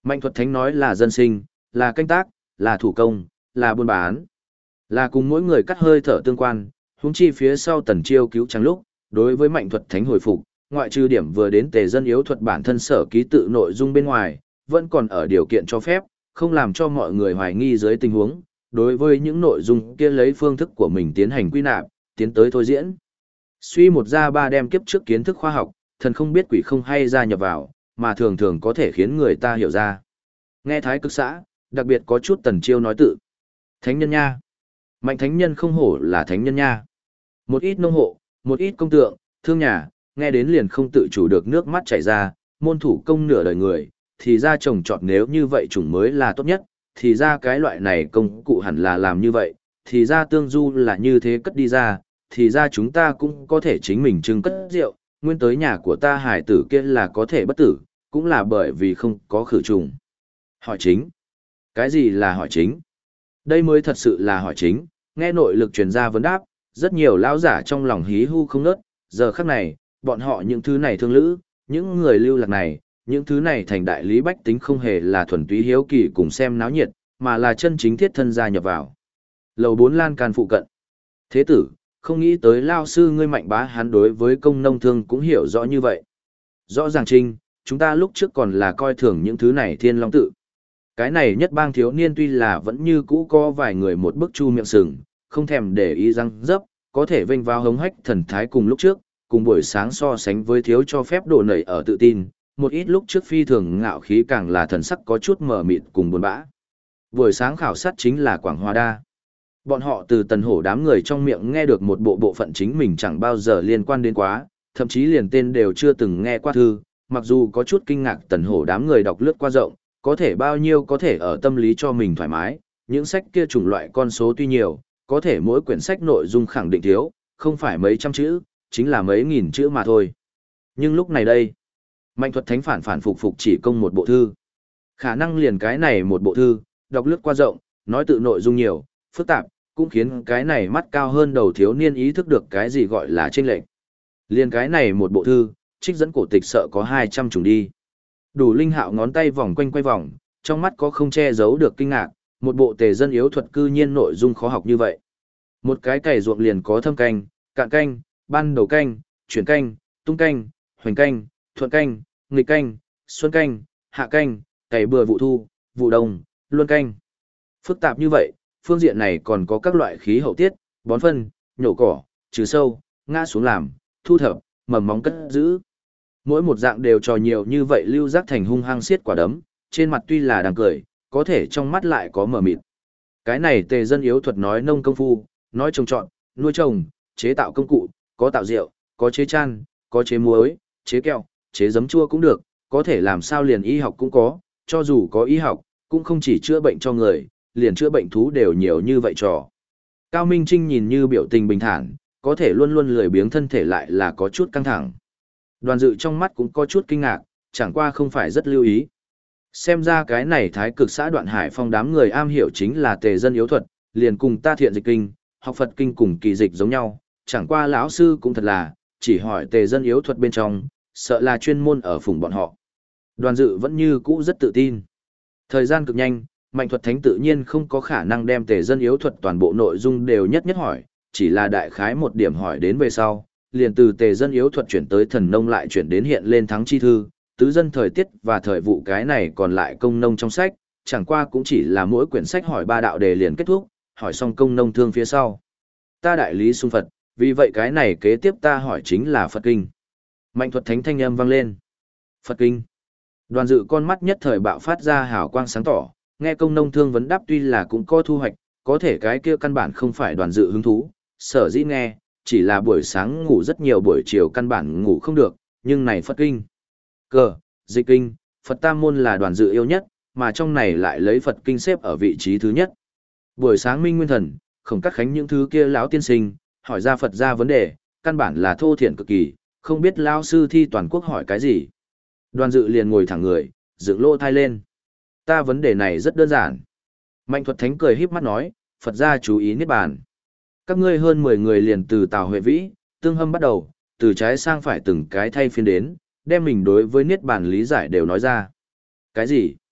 Mạnh thuật thánh nói là dân sinh, là canh tác, là thủ công, là buôn bán, là cùng mỗi người cắt hơi thở tương quan, huống chi phía sau Tần Chiêu cứu trắng lúc, đối với mạnh thuật thánh hồi phục, ngoại trừ điểm vừa đến tề dân yếu thuật bản thân sở ký tự nội dung bên ngoài, vẫn còn ở điều kiện cho phép, không làm cho mọi người hoài nghi dưới tình huống, đối với những nội dung kia lấy phương thức của mình tiến hành quy nạp, tiến tới thôi diễn. Suy một ra ba đem kiếp trước kiến thức khoa học, thần không biết quỷ không hay gia nhập vào, mà thường thường có thể khiến người ta hiểu ra. Nghe Thái Cực xã, đặc biệt có chút Tần Chiêu nói tự. Thánh nhân nha. Mạnh thánh nhân không hổ là thánh nhân nha. Một ít nông hộ, một ít công tượng, thương nhà, nghe đến liền không tự chủ được nước mắt chảy ra, môn thủ công nửa đời người, thì ra trồng trọt nếu như vậy chủng mới là tốt nhất, thì ra cái loại này công cụ hẳn là làm như vậy, thì ra tương du là như thế cất đi ra, thì ra chúng ta cũng có thể chính mình trưng cất rượu, nguyên tới nhà của ta hải tử kia là có thể bất tử, cũng là bởi vì không có khử trùng. Hỏi chính. Cái gì là hỏi chính? Đây mới thật sự là hỏi chính, nghe nội lực truyền ra vấn đáp, rất nhiều lão giả trong lòng hí hu không nớt, giờ khắc này, bọn họ những thứ này thương lữ, những người lưu lạc này, những thứ này thành đại lý bách tính không hề là thuần túy hiếu kỳ cùng xem náo nhiệt, mà là chân chính thiết thân gia nhập vào. Lầu 4 lan can phụ cận. Thế tử, không nghĩ tới lao sư ngươi Mạnh Bá hắn đối với công nông thương cũng hiểu rõ như vậy. Rõ ràng Trinh, chúng ta lúc trước còn là coi thường những thứ này thiên long tự. Cái này nhất bang thiếu niên tuy là vẫn như cũ có vài người một bức chu miệng sừng, không thèm để ý răng dấp, có thể vênh vào hống hách thần thái cùng lúc trước, cùng buổi sáng so sánh với thiếu cho phép đổ nảy ở tự tin, một ít lúc trước phi thường ngạo khí càng là thần sắc có chút mờ mịt cùng buồn bã. Buổi sáng khảo sát chính là Quảng Hoa Đa. Bọn họ từ Tần Hổ đám người trong miệng nghe được một bộ phận chính mình chẳng bao giờ liên quan đến quá, thậm chí liền tên đều chưa từng nghe qua thư, mặc dù có chút kinh ngạc Tần Hổ đám người đọc lướt qua rộng, có thể bao nhiêu có thể ở tâm lý cho mình thoải mái, những sách kia chủng loại con số tuy nhiều, có thể mỗi quyển sách nội dung khẳng định thiếu, không phải mấy trăm chữ, chính là mấy nghìn chữ mà thôi. Nhưng lúc này đây, Mạnh thuật thánh phản phục chỉ công một bộ thư. Khả năng liền cái này một bộ thư, đọc lướt qua rộng, nói tự nội dung nhiều, phức tạp, cũng khiến cái này mắt cao hơn đầu thiếu niên ý thức được cái gì gọi là chênh lệch. Liền cái này một bộ thư, trích dẫn cổ tịch sợ có 200 chủng đi. Đủ Linh Hạo ngón tay vòng quanh quay vòng, trong mắt có không che giấu được kinh ngạc, một bộ tề dân yếu thuật cư nhiên nội dung khó học như vậy. Một cái cày ruộng liền có thâm canh, cạn canh, ban đầu canh, chuyển canh, tung canh, hoành canh, thuận canh, nghịch canh, xuân canh, hạ canh, cày bừa vụ thu, vụ đông, luân canh. Phức tạp như vậy, phương diện này còn có các loại khí hậu tiết, bón phân, nhổ cỏ, trừ sâu, ngã xuống làm, thu thập, mầm móng cất giữ. Mỗi một dạng đều trò nhiều như vậy lưu giác thành hung hăng xiết quả đấm, trên mặt tuy là đang cười, có thể trong mắt lại có mờ mịt. Cái này tề dân yếu thuật nói nông công phu, nói trồng trọt, nuôi trồng, chế tạo công cụ, có tạo rượu, có chế chan, có chế muối, chế kẹo, chế giấm chua cũng được, có thể làm sao liền y học cũng có, cho dù có y học, cũng không chỉ chữa bệnh cho người, liền chữa bệnh thú đều nhiều như vậy trò. Cao Minh Trinh nhìn như biểu tình bình thản, có thể luôn luôn lười biếng thân thể lại là có chút căng thẳng. Đoàn Dự trong mắt cũng có chút kinh ngạc, chẳng qua không phải rất lưu ý. Xem ra cái này Thái Cực xã Đoạn Hải Phong đám người am hiểu chính là tề dân yếu thuật, liền cùng ta thiện dịch kinh, học Phật kinh cùng kỳ dịch giống nhau, chẳng qua lão sư cũng thật là, chỉ hỏi tề dân yếu thuật bên trong, sợ là chuyên môn ở phùng bọn họ. Đoàn Dự vẫn như cũ rất tự tin. Thời gian cực nhanh, Mạnh thuật thánh tự nhiên không có khả năng đem tề dân yếu thuật toàn bộ nội dung đều nhất nhất hỏi, chỉ là đại khái một điểm hỏi đến về sau, liền từ tề dân yếu thuật chuyển tới thần nông lại chuyển đến hiện lên thắng chi thư, tứ dân thời tiết và thời vụ cái này còn lại công nông trong sách, chẳng qua cũng chỉ là mỗi quyển sách hỏi 3 đạo đề liền kết thúc, hỏi xong công nông thương phía sau. Ta đại lý xung Phật, vì vậy cái này kế tiếp ta hỏi chính là Phật kinh. Mạnh thuật thánh thanh âm vang lên. Phật kinh. Đoàn Dự con mắt nhất thời bạo phát ra hào quang sáng tỏ, nghe công nông thương vấn đáp tuy là cũng có thu hoạch, có thể cái kia căn bản không phải Đoàn Dự hứng thú, sở dĩ nghe, chỉ là buổi sáng ngủ rất nhiều buổi chiều căn bản ngủ không được, nhưng này Phật kinh. Cờ, dịch kinh, Phật Tam môn là Đoàn Dự yêu nhất, mà trong này lại lấy Phật kinh xếp ở vị trí thứ nhất. Buổi sáng Minh Nguyên Thần, Khổng Cát Khánh những thứ kia lão tiên sinh, hỏi ra Phật ra vấn đề, căn bản là thô thiển cực kỳ, không biết lão sư thi toàn quốc hỏi cái gì. Đoàn Dự liền ngồi thẳng người, dựng lỗ thai lên. Ta vấn đề này rất đơn giản. Mạnh thuật thánh cười híp mắt nói, Phật ra chú ý niết bàn. Các ngươi hơn 10 người liền từ Tào Huệ Vĩ, Tương Hâm bắt đầu, từ trái sang phải từng cái thay phiên đến, đem mình đối với niết bàn lý giải đều nói ra. Cái gì?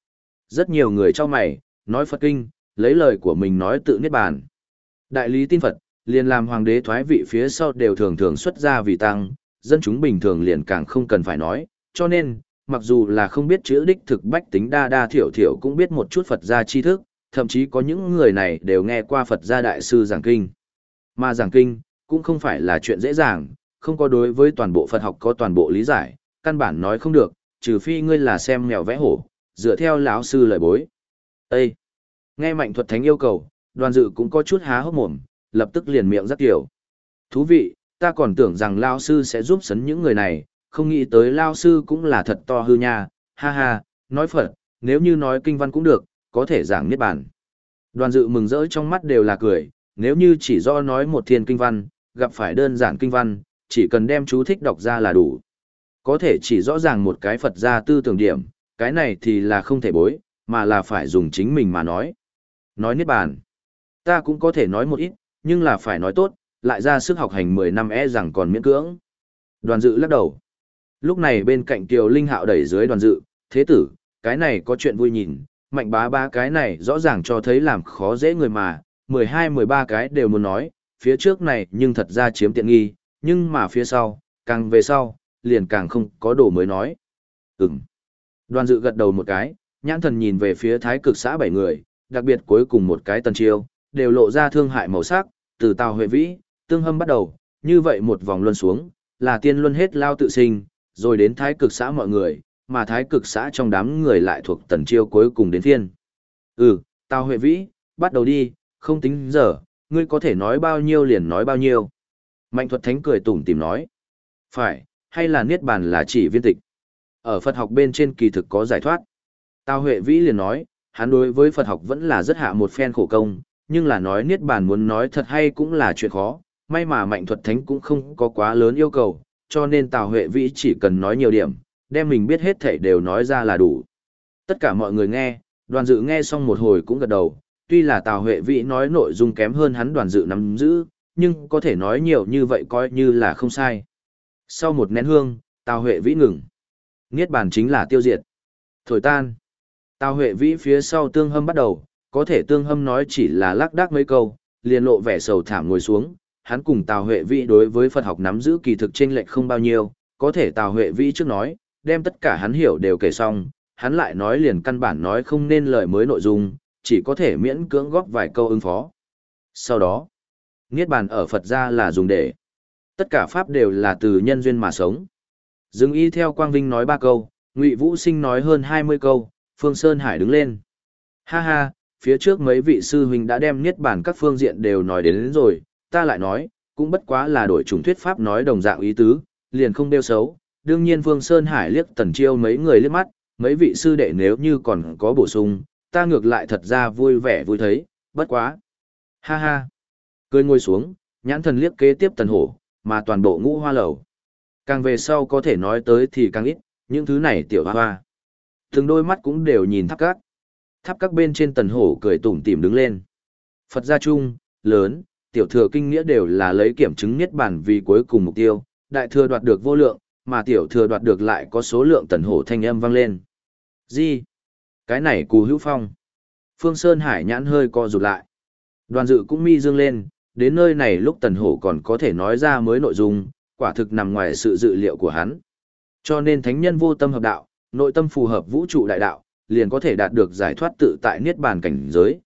Rất nhiều người cho mày, nói Phật kinh, lấy lời của mình nói tự niết bàn. Đại lý tin Phật, liền làm hoàng đế thoái vị phía sau đều thường thường xuất ra vì tăng, dân chúng bình thường liền càng không cần phải nói, cho nên, mặc dù là không biết chữ đích thực bách tính đa đa thiểu thiểu cũng biết một chút Phật gia tri thức, thậm chí có những người này đều nghe qua Phật gia đại sư giảng kinh. Mà giảng kinh, cũng không phải là chuyện dễ dàng, không có đối với toàn bộ Phật học có toàn bộ lý giải, căn bản nói không được, trừ phi ngươi là xem mèo vẽ hổ, dựa theo lão sư lời bối. Ê! Nghe Mạnh Thuật Thánh yêu cầu, Đoàn Dự cũng có chút há hốc mồm, lập tức liền miệng rất kiểu. Thú vị, ta còn tưởng rằng lão sư sẽ giúp sấn những người này, không nghĩ tới lão sư cũng là thật to hư nha, ha ha, nói Phật, nếu như nói kinh văn cũng được, có thể giảng niết bàn. Đoàn Dự mừng rỡ trong mắt đều là cười, nếu như chỉ do nói một thiên kinh văn, gặp phải đơn giản kinh văn, chỉ cần đem chú thích đọc ra là đủ. Có thể chỉ rõ ràng một cái Phật gia tư tưởng điểm, cái này thì là không thể bối, mà là phải dùng chính mình mà nói. Nói niết bàn. Ta cũng có thể nói một ít, nhưng là phải nói tốt, lại ra sức học hành 10 năm rằng còn miễn cưỡng. Đoàn Dự lắc đầu. Lúc này bên cạnh Kiều Linh Hạo đẩy dưới Đoàn Dự, thế tử, cái này có chuyện vui nhìn, Mạnh bá ba cái này rõ ràng cho thấy làm khó dễ người mà, 12-13 cái đều muốn nói, phía trước này nhưng thật ra chiếm tiện nghi, nhưng mà phía sau, càng về sau, liền càng không có đồ mới nói. Đoàn Dự gật đầu một cái, nhãn thần nhìn về phía thái cực xã 7 người, đặc biệt cuối cùng một cái Tần Chiêu, đều lộ ra thương hại màu sắc, từ Tào Huệ Vĩ, Tương Hâm bắt đầu, như vậy một vòng luân xuống, là tiên luân hết lao tự sinh, rồi đến thái cực xã mọi người, mà thái cực xã trong đám người lại thuộc Tần Chiêu cuối cùng đến phiên. Tào Huệ Vĩ, bắt đầu đi, không tính giờ, ngươi có thể nói bao nhiêu liền nói bao nhiêu. Mạnh Thuật Thánh cười tủm tỉm nói. Phải, hay là niết bàn là chỉ viên tịch. Ở Phật học bên trên kỳ thực có giải thoát. Tào Huệ Vĩ liền nói, hắn đối với Phật học vẫn là rất hạ một phen khổ công, nhưng là nói niết bàn muốn nói thật hay cũng là chuyện khó, may mà Mạnh Thuật Thánh cũng không có quá lớn yêu cầu, cho nên Tào Huệ Vĩ chỉ cần nói nhiều điểm, đem mình biết hết thảy đều nói ra là đủ. Tất cả mọi người nghe, Đoàn Dự nghe xong một hồi cũng gật đầu, tuy là Tào Huệ Vĩ nói nội dung kém hơn hắn Đoàn Dự nắm giữ, nhưng có thể nói nhiều như vậy coi như là không sai. Sau một nén hương, Tào Huệ Vĩ ngừng. Niết bàn chính là tiêu diệt. Thổi tan. Tào Huệ Vĩ phía sau Tương Hâm bắt đầu, có thể Tương Hâm nói chỉ là lác đác mấy câu, liền lộ vẻ sầu thảm ngồi xuống. Hắn cùng Tào Huệ Vĩ đối với Phật học nắm giữ kỳ thực chênh lệch không bao nhiêu, có thể Tào Huệ Vĩ trước nói, đem tất cả hắn hiểu đều kể xong, hắn lại nói liền căn bản nói không nên lời mới nội dung, chỉ có thể miễn cưỡng góp vài câu ứng phó. Sau đó, niết bàn ở Phật gia là dùng để tất cả pháp đều là từ nhân duyên mà sống. Dương y theo Quang Vinh nói 3 câu, Ngụy Vũ Sinh nói hơn 20 câu, Phương Sơn Hải đứng lên. Ha ha, phía trước mấy vị sư huynh đã đem niết bàn các phương diện đều nói đến rồi, ta lại nói, cũng bất quá là đổi chủng thuyết pháp nói đồng dạng ý tứ, liền không đeo xấu. Đương nhiên Phương Sơn Hải liếc Tần Chiêu mấy người liếc mắt, mấy vị sư đệ nếu như còn có bổ sung, ta ngược lại thật ra vui vẻ vui thấy, bất quá. Ha ha. Cười ngồi xuống, nhãn thần liếc kế tiếp Tần Hổ, mà toàn bộ Ngũ Hoa lầu. Càng về sau có thể nói tới thì càng ít, những thứ này tiểu hoa hoa. Từng đôi mắt cũng đều nhìn tháp các. Tháp các bên trên Tần Hổ cười tủm tỉm đứng lên. Phật gia chung, lớn, tiểu thừa kinh nghĩa đều là lấy kiểm chứng niết bàn vì cuối cùng mục tiêu, đại thừa đoạt được vô lượng, mà tiểu thừa đoạt được lại có số lượng. Tần Hổ thanh âm vang lên. Gì? Cái này Cù Hữu Phong. Phương Sơn Hải nhãn hơi co rụt lại. Đoàn Dự cũng mi dương lên, đến nơi này lúc Tần Hổ còn có thể nói ra mới nội dung, quả thực nằm ngoài sự dự liệu của hắn. Cho nên thánh nhân vô tâm hợp đạo, nội tâm phù hợp vũ trụ đại đạo, liền có thể đạt được giải thoát tự tại niết bàn cảnh giới.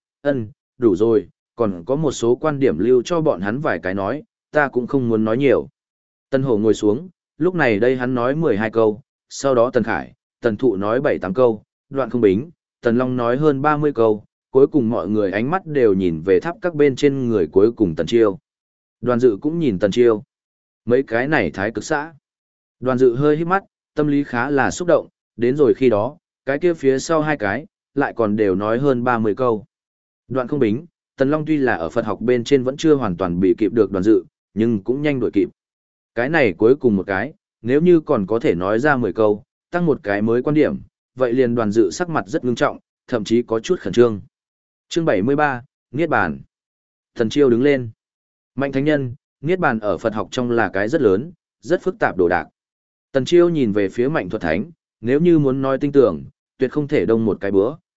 Đủ rồi, còn có một số quan điểm lưu cho bọn hắn vài cái nói, ta cũng không muốn nói nhiều. Tần Hổ ngồi xuống, lúc này đây hắn nói 12 câu, sau đó Tần Khải, Tần Thụ nói 7-8 câu, Đoạn Không Bính, Tần Long nói hơn 30 câu, cuối cùng mọi người ánh mắt đều nhìn về tháp các bên trên người cuối cùng Tần Chiêu. Đoàn Dự cũng nhìn Tần Chiêu. Mấy cái này thái cực xã. Đoàn Dự hơi hít mắt, tâm lý khá là xúc động, đến rồi khi đó, cái kia phía sau 2 cái, lại còn đều nói hơn 30 câu. Đoạn Không Bính, Tần Long tuy là ở Phật học bên trên vẫn chưa hoàn toàn bị kịp được Đoàn Dự, nhưng cũng nhanh đuổi kịp. Cái này cuối cùng một cái, nếu như còn có thể nói ra 10 câu, tăng một cái mới quan điểm, vậy liền Đoàn Dự sắc mặt rất ngưng trọng, thậm chí có chút khẩn trương. Chương 73, Niết Bàn. Tần Chiêu đứng lên. Mạnh thánh nhân, Niết Bàn ở Phật học trong là cái rất lớn, rất phức tạp đồ đạc. Tần Chiêu nhìn về phía Mạnh Thuật Thánh, nếu như muốn nói tinh tưởng, tuyệt không thể đông một cái bữa,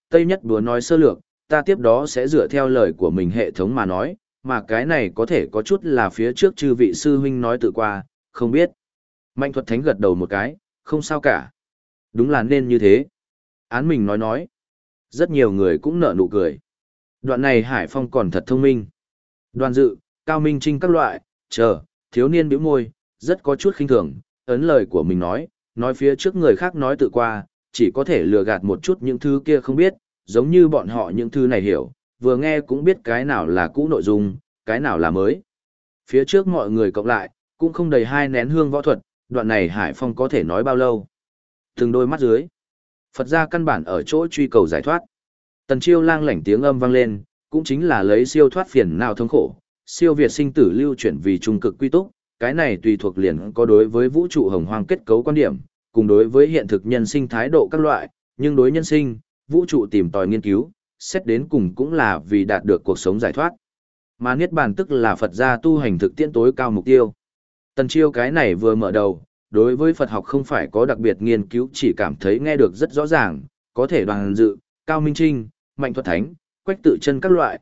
Tây Nhất Búa nói sơ lược, ta tiếp đó sẽ dựa theo lời của mình hệ thống mà nói, mà cái này có thể có chút là phía trước chư vị sư huynh nói tự qua, không biết. Mạnh Thuật Thánh gật đầu một cái, không sao cả. Đúng là nên như thế. Án mình nói. Rất nhiều người cũng nở nụ cười. Đoạn này Hải Phong còn thật thông minh. Đoàn Dự, Cao Minh Trinh các loại, thiếu niên bĩu môi, rất có chút khinh thường, ấn lời của mình nói phía trước người khác nói tự qua, chỉ có thể lừa gạt một chút những thứ kia không biết, giống như bọn họ những thứ này hiểu, vừa nghe cũng biết cái nào là cũ nội dung, cái nào là mới. Phía trước mọi người cộng lại, cũng không đầy 2 nén hương võ thuật, đoạn này Hải Phong có thể nói bao lâu. Từng đôi mắt dưới. Phật gia căn bản ở chỗ truy cầu giải thoát. Tần Chiêu lang lảnh tiếng âm vang lên, cũng chính là lấy siêu thoát phiền não thống khổ, siêu việt sinh tử lưu chuyển vì trung cực quy túc, cái này tùy thuộc liền có đối với vũ trụ hồng hoang kết cấu quan điểm, cùng đối với hiện thực nhân sinh thái độ các loại, nhưng đối nhân sinh, vũ trụ tìm tòi nghiên cứu, xét đến cùng cũng là vì đạt được cuộc sống giải thoát. Mà Niết Bàn tức là Phật gia tu hành thực tiễn tối cao mục tiêu. Tần Chiêu cái này vừa mở đầu, đối với Phật học không phải có đặc biệt nghiên cứu, chỉ cảm thấy nghe được rất rõ ràng, có thể Đoàn Dự, Cao Minh Trinh, Mạnh Thuật Thánh, Quách Tự Chân các loại,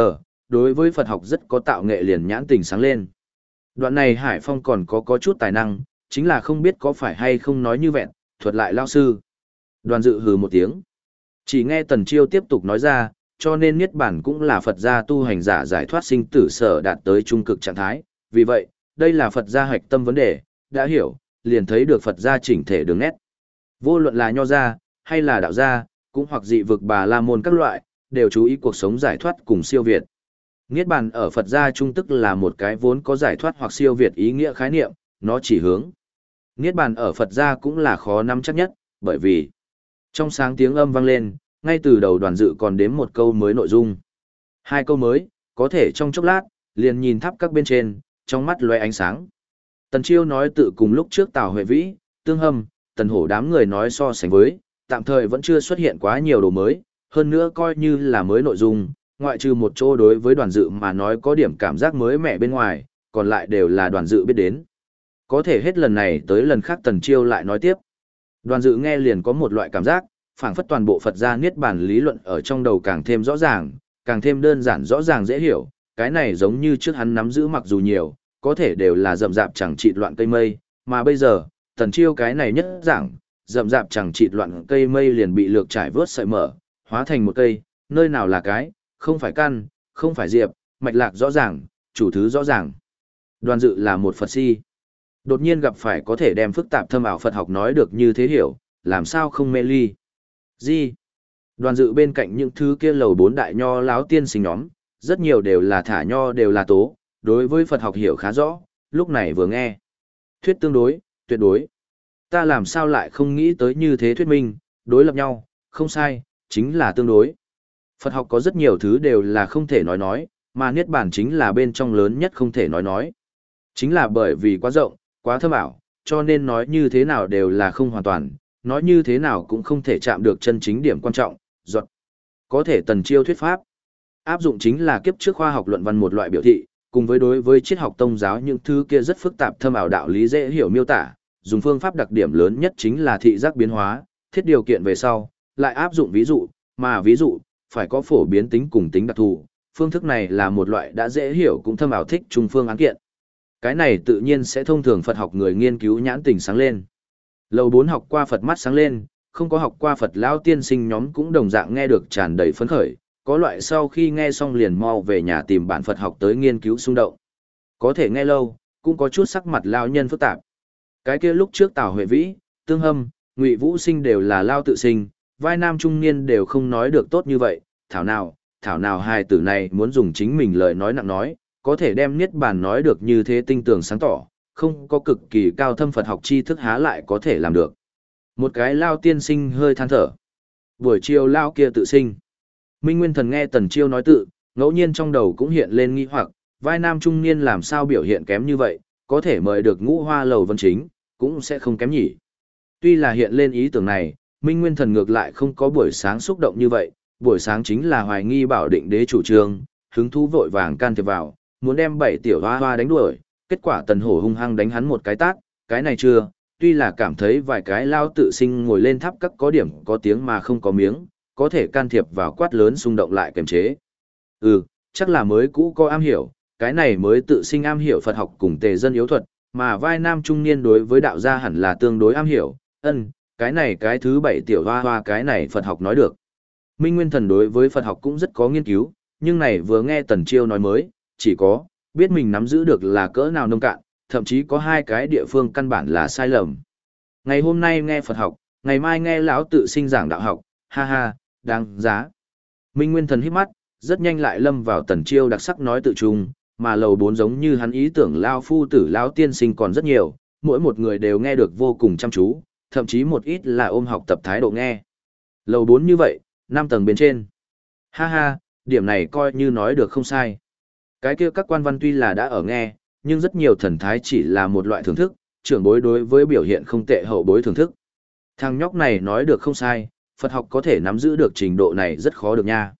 đối với Phật học rất có tạo nghệ liền nhãn tình sáng lên. Đoạn này Hải Phong còn có chút tài năng, chính là không biết có phải hay không nói như vẹn, thuật lại lao sư. Đoàn Dự hừ một tiếng. Chỉ nghe Tần Chiêu tiếp tục nói ra, cho nên Niết Bàn cũng là Phật gia tu hành giả giải thoát sinh tử sở đạt tới trung cực trạng thái. Vì vậy, đây là Phật gia hạch tâm vấn đề, đã hiểu, liền thấy được Phật gia chỉnh thể đường nét. Vô luận là nho gia, hay là đạo gia, cũng hoặc dị vực Bà La Môn các loại, đều chú ý cuộc sống giải thoát cùng siêu việt. Niết Bàn ở Phật gia trung tức là một cái vốn có giải thoát hoặc siêu việt ý nghĩa khái niệm, nó chỉ hướng. Niết Bàn ở Phật gia cũng là khó nắm chắc nhất, bởi vì trong sáng tiếng âm vang lên, ngay từ đầu Đoàn Dự còn đếm một câu mới nội dung. 2 câu mới, có thể trong chốc lát, liền nhìn tháp các bên trên, trong mắt lóe ánh sáng. Tần Chiêu nói tự cùng lúc trước Tào Huệ Vĩ, Tương Hâm, Tần Hổ đám người nói so sánh với, tạm thời vẫn chưa xuất hiện quá nhiều đồ mới, hơn nữa coi như là mới nội dung, ngoại trừ một chỗ đối với Đoàn Dự mà nói có điểm cảm giác mới mẻ bên ngoài, còn lại đều là Đoàn Dự biết đến. Có thể hết lần này tới lần khác Tần Chiêu lại nói tiếp. Đoàn Dự nghe liền có một loại cảm giác, phảng phất toàn bộ Phật gia Niết Bàn lý luận ở trong đầu càng thêm rõ ràng, càng thêm đơn giản rõ ràng dễ hiểu, cái này giống như trước hắn nắm giữ mặc dù nhiều, có thể đều là rậm rạp chẳng chịt loạn cây mây, mà bây giờ, Tần Chiêu cái này nhất giảng, rậm rạp chẳng chịt loạn cây mây liền bị lược trải vớt sợi mở, hóa thành một cây, nơi nào là cái, không phải căn, không phải diệp, mạch lạc rõ ràng, chủ thứ rõ ràng. Đoàn Dự là một Phật si. Đột nhiên gặp phải có thể đem phức tạp thâm ảo Phật học nói được như thế hiểu, làm sao không mê ly. Gì? Đoàn Dự bên cạnh những thứ kia lầu 4 đại nho láo tiên sinh nhóm, rất nhiều đều là thả nho đều là tố, đối với Phật học hiểu khá rõ, lúc này vừa nghe. Thuyết tương đối, tuyệt đối. Ta làm sao lại không nghĩ tới như thế thuyết minh, đối lập nhau, không sai, chính là tương đối. Phật học có rất nhiều thứ đều là không thể nói, mà Niết Bàn chính là bên trong lớn nhất không thể nói. Chính là bởi vì quá rộng, quá thâm ảo, cho nên nói như thế nào đều là không hoàn toàn, nói như thế nào cũng không thể chạm được chân chính điểm quan trọng, giọt. Có thể Tần Chiêu thuyết pháp. Áp dụng chính là kiếp trước khoa học luận văn một loại biểu thị, cùng với đối với triết học tông giáo những thứ kia rất phức tạp thâm ảo đạo lý dễ hiểu miêu tả, dùng phương pháp đặc điểm lớn nhất chính là thị giác biến hóa, thiết điều kiện về sau, lại áp dụng ví dụ, mà ví dụ, phải có phổ biến tính cùng tính đặc thù. Phương thức này là một loại đã dễ hiểu cũng thâm ảo thích trung phương án kiện. Cái này tự nhiên sẽ thông thường Phật học người nghiên cứu nhãn tình sáng lên. Lầu 4 học qua Phật mắt sáng lên, không có học qua Phật lão tiên sinh nhóm cũng đồng dạng nghe được tràn đầy phấn khởi, có loại sau khi nghe xong liền mau về nhà tìm bản Phật học tới nghiên cứu xung động. Có thể nghe lâu, cũng có chút sắc mặt lao nhân phức tạp. Cái kia lúc trước Tào Huệ Vĩ, Tương Hâm, Ngụy Vũ Sinh đều là lao tự sinh, vai nam trung niên đều không nói được tốt như vậy, thảo nào hai tử này muốn dùng chính mình lời nói nặng nói, có thể đem Niết Bàn nói được như thế tinh tường sáng tỏ, không có cực kỳ cao thâm Phật học tri thức há lại có thể làm được. Một cái lao tiên sinh hơi than thở. Buổi chiều lao kia tự sinh. Minh Nguyên Thần nghe Tần Chiêu nói tự, ngẫu nhiên trong đầu cũng hiện lên nghi hoặc, vai nam trung niên làm sao biểu hiện kém như vậy, có thể mời được Ngũ Hoa Lầu Vân Chính, cũng sẽ không kém nhỉ. Tuy là hiện lên ý tưởng này, Minh Nguyên Thần ngược lại không có buổi sáng xúc động như vậy, buổi sáng chính là hoài nghi Bảo Định Đế chủ trương, hứng thú vội vàng can thiệp vào, muốn đem 7 tiểu hoa hoa đánh đuổi, kết quả Tần Hổ hung hăng đánh hắn một cái tát, cái này chưa, tuy là cảm thấy vài cái lao tự sinh ngồi lên tháp các có điểm có tiếng mà không có miếng, có thể can thiệp vào quát lớn xung động lại kiềm chế. Chắc là mới cũ có am hiểu, cái này mới tự sinh am hiểu Phật học cùng tề dân yếu thuật, mà vai nam trung niên đối với đạo gia hẳn là tương đối am hiểu, cái này cái thứ 7 tiểu hoa hoa cái này Phật học nói được. Minh Nguyên Thần đối với Phật học cũng rất có nghiên cứu, nhưng này vừa nghe Tần Chiêu nói mới, chỉ có, biết mình nắm giữ được là cỡ nào nông cạn, thậm chí có 2 cái địa phương căn bản là sai lầm. Ngày hôm nay nghe Phật học, ngày mai nghe lão tự sinh giảng đạo học, ha ha, đáng giá. Minh Nguyên Thần hít mắt, rất nhanh lại lâm vào Tần Chiêu đặc sắc nói tự trung, mà lầu 4 giống như hắn ý tưởng lao phu tử lão tiên sinh còn rất nhiều, mỗi một người đều nghe được vô cùng chăm chú, thậm chí một ít là ôm học tập thái độ nghe. Lầu 4 như vậy, 5 tầng bên trên. Ha ha, điểm này coi như nói được không sai. Cái kia các quan văn tuy là đã ở nghe, nhưng rất nhiều thần thái chỉ là một loại thưởng thức, trưởng bối đối với biểu hiện không tệ hậu bối thưởng thức. Thằng nhóc này nói được không sai, Phật học có thể nắm giữ được trình độ này rất khó được nha.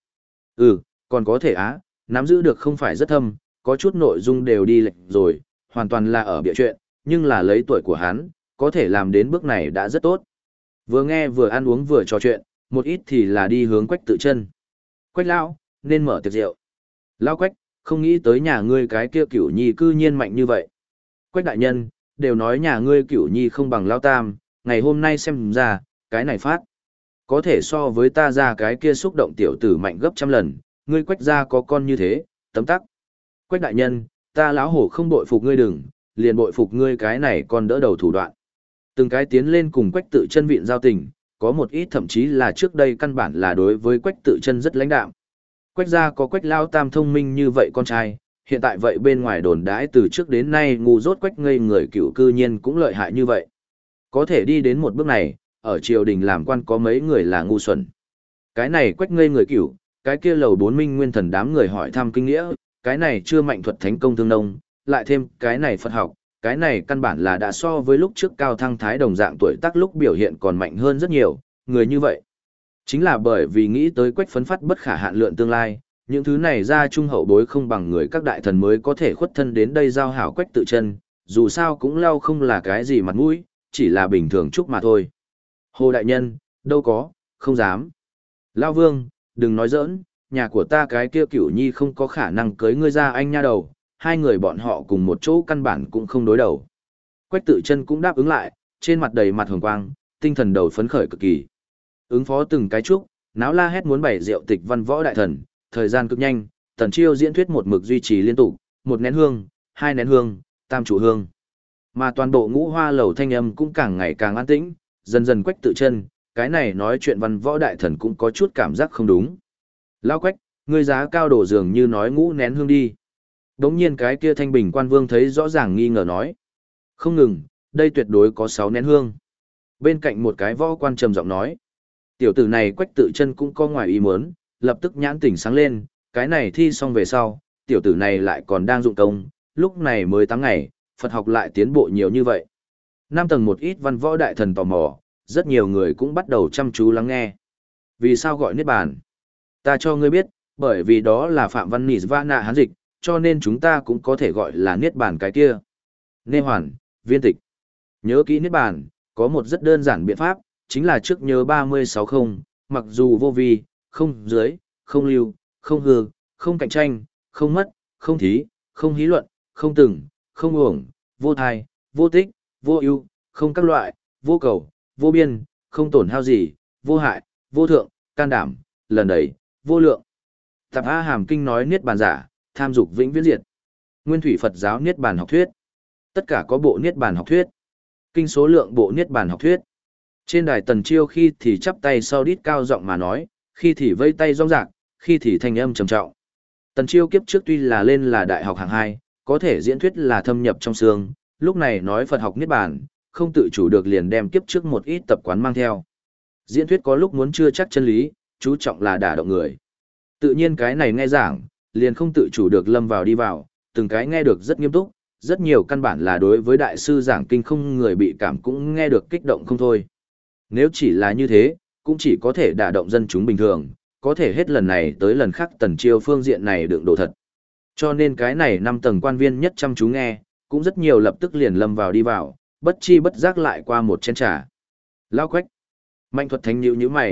Còn có thể nắm giữ được không phải rất thâm, có chút nội dung đều đi lệch rồi, hoàn toàn là ở bịa chuyện, nhưng là lấy tuổi của hắn, có thể làm đến bước này đã rất tốt. Vừa nghe vừa ăn uống vừa trò chuyện, một ít thì là đi hướng Quách Tự Chân. Quách lão, nên mở tiệc rượu. Lão Quách, không nghĩ tới nhà ngươi cái kia Cửu Nhi cư nhiên mạnh như vậy. Quách đại nhân, đều nói nhà ngươi Cửu Nhi không bằng Lão Tam, ngày hôm nay xem ra, cái này phát. Có thể so với ta ra cái kia xúc động tiểu tử mạnh gấp trăm lần, ngươi Quách gia có con như thế, tấm tắc. Quách đại nhân, ta lão hổ không bội phục ngươi đừng, liền bội phục ngươi cái này còn đỡ đầu thủ đoạn. Từng cái tiến lên cùng Quách Tự Chân vịn giao tình, có một ít thậm chí là trước đây căn bản là đối với Quách Tự Chân rất lãnh đạm. Quách gia có Quách Lao Tam thông minh như vậy con trai, hiện tại vậy bên ngoài đồn đãi từ trước đến nay ngu dốt Quách ngây người cựu cư nhiên cũng lợi hại như vậy. Có thể đi đến một bước này, ở triều đình làm quan có mấy người là ngu xuẩn. Cái này Quách ngây người cựu, cái kia lầu 4 Minh Nguyên Thần đám người hỏi thăm kinh nghĩa, cái này chưa mạnh thuật thánh công thương nông, lại thêm cái này Phật học, cái này căn bản là đã so với lúc trước Cao Thăng Thái đồng dạng tuổi tác lúc biểu hiện còn mạnh hơn rất nhiều, người như vậy. Chính là bởi vì nghĩ tới Quách phấn phát bất khả hạn lượng tương lai, những thứ này ra trung hậu bối không bằng người các đại thần mới có thể khuất thân đến đây giao hảo Quách Tự Chân, dù sao cũng lau không là cái gì mặt mũi, chỉ là bình thường chúc mà thôi. Hồ đại nhân, đâu có, không dám. Lao Vương, đừng nói giỡn, nhà của ta cái kia Cửu Nhi không có khả năng cưới ngươi ra anh nha đầu, hai người bọn họ cùng một chỗ căn bản cũng không đối đầu. Quách Tự Chân cũng đáp ứng lại, trên mặt đầy mặt hồng quang, tinh thần đầu phấn khởi cực kỳ. Ứng phó từng cái chúc, náo la hét muốn bày rượu tịch văn võ đại thần, thời gian cực nhanh, Tần Chiêu diễn thuyết một mực duy trì liên tục, 1 nén hương, 2 nén hương, tam trụ hương. Mà toàn bộ ngũ hoa lầu thanh âm cũng càng ngày càng an tĩnh, dần dần Quách Tự Chân, cái này nói chuyện văn võ đại thần cũng có chút cảm giác không đúng. Lão Quách, ngươi giá cao đổ dường như nói ngũ nén hương đi. Đống nhiên cái kia Thanh Bình quan vương thấy rõ ràng nghi ngờ nói. Không ngừng, đây tuyệt đối có 6 nén hương. Bên cạnh một cái võ quan trầm giọng nói. Tiểu tử này Quách Tự Chân cũng có ngoài ý muốn, lập tức nhãn tỉnh sáng lên, cái này thi xong về sau, tiểu tử này lại còn đang dụng công, lúc này mới 8 ngày, Phật học lại tiến bộ nhiều như vậy. 5 tầng một ít văn võ đại thần tò mò, rất nhiều người cũng bắt đầu chăm chú lắng nghe. Vì sao gọi Niết Bàn? Ta cho ngươi biết, bởi vì đó là Phạm Văn Nị Va Nạ Hán dịch, cho nên chúng ta cũng có thể gọi là Niết Bàn cái kia. Nê Hoàn, viên tịch. Nhớ kỹ Niết Bàn, có một rất đơn giản biện pháp, chính là trước nhớ 36 không, mặc dù vô vi, không dưới, không lưu, không hư, không cạnh tranh, không mất, không thí, không hí luận, không từng, không uổng, vô thai, vô tích, vô ưu, không các loại, vô cầu, vô biên, không tổn hao gì, vô hại, vô thượng, can đảm, lần đầy, vô lượng. Tạp A Hàm Kinh nói Niết Bàn giả, tham dục vĩnh viễn diệt. Nguyên thủy Phật giáo Niết Bàn học thuyết. Tất cả có bộ Niết Bàn học thuyết. Kinh số lượng bộ Niết Bàn học thuyết. Trên đài Tần Chiêu khi thì chắp tay sau đít cao giọng mà nói, khi thì vây tay rong rạc, khi thì thanh âm trầm trọng. Tần Chiêu kiếp trước tuy là lên là đại học hạng 2, có thể diễn thuyết là thâm nhập trong xương, lúc này nói Phật học Niết Bàn, không tự chủ được liền đem kiếp trước một ít tập quán mang theo. Diễn thuyết có lúc muốn chưa chắc chân lý, chú trọng là đả động người. Tự nhiên cái này nghe giảng, liền không tự chủ được lâm vào đi vào, từng cái nghe được rất nghiêm túc, rất nhiều căn bản là đối với đại sư giảng kinh không người bị cảm cũng nghe được kích động không thôi. Nếu chỉ là như thế, cũng chỉ có thể đả động dân chúng bình thường, có thể hết lần này tới lần khác Tần Chiêu phương diện này đựng đồ thật. Cho nên cái này 5 tầng quan viên nhất chăm chú nghe, cũng rất nhiều lập tức liền lâm vào đi vào, bất chi bất giác lại qua một chén trà. Lao Quách. Mạnh Thuật Thánh nhíu nhíu mày,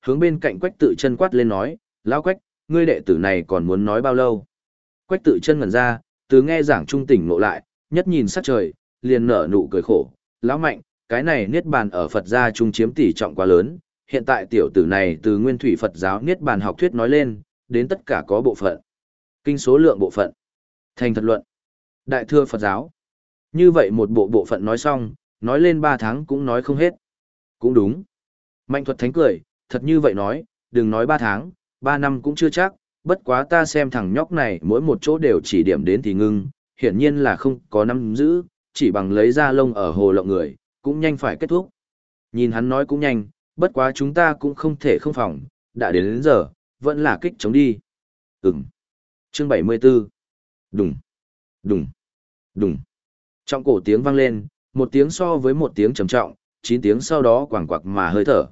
hướng bên cạnh Quách Tự Chân quát lên nói, lão Quách, ngươi đệ tử này còn muốn nói bao lâu? Quách Tự Chân ngẩn ra, từ nghe giảng trung tỉnh ngộ lại, nhất nhìn sắc trời, liền nở nụ cười khổ, lão Mạnh, cái này niết bàn ở Phật gia trung chiếm tỷ trọng quá lớn, hiện tại tiểu tử này từ nguyên thủy Phật giáo niết bàn học thuyết nói lên, đến tất cả có bộ phận, kinh số lượng bộ phận, thành thật luận, đại thừa Phật giáo. Như vậy một bộ phận nói xong, nói lên 3 tháng cũng nói không hết. Cũng đúng. Mạnh Thuật Thánh cười, thật như vậy nói, đừng nói 3 tháng, 3 năm cũng chưa chắc, bất quá ta xem thằng nhóc này mỗi một chỗ đều chỉ điểm đến thì ngưng, hiển nhiên là không có nắm giữ, chỉ bằng lấy ra lông ở hồ lộng người, cũng nhanh phải kết thúc. Nhìn hắn nói cũng nhanh, bất quá chúng ta cũng không thể không phòng, đã đến giờ, vẫn là kích chống đi. Chương 74. Đùng, đùng, đùng. Trong cổ tiếng vang lên, một tiếng so với một tiếng trầm trọng, 9 tiếng sau đó quảng quặc mà hơi thở.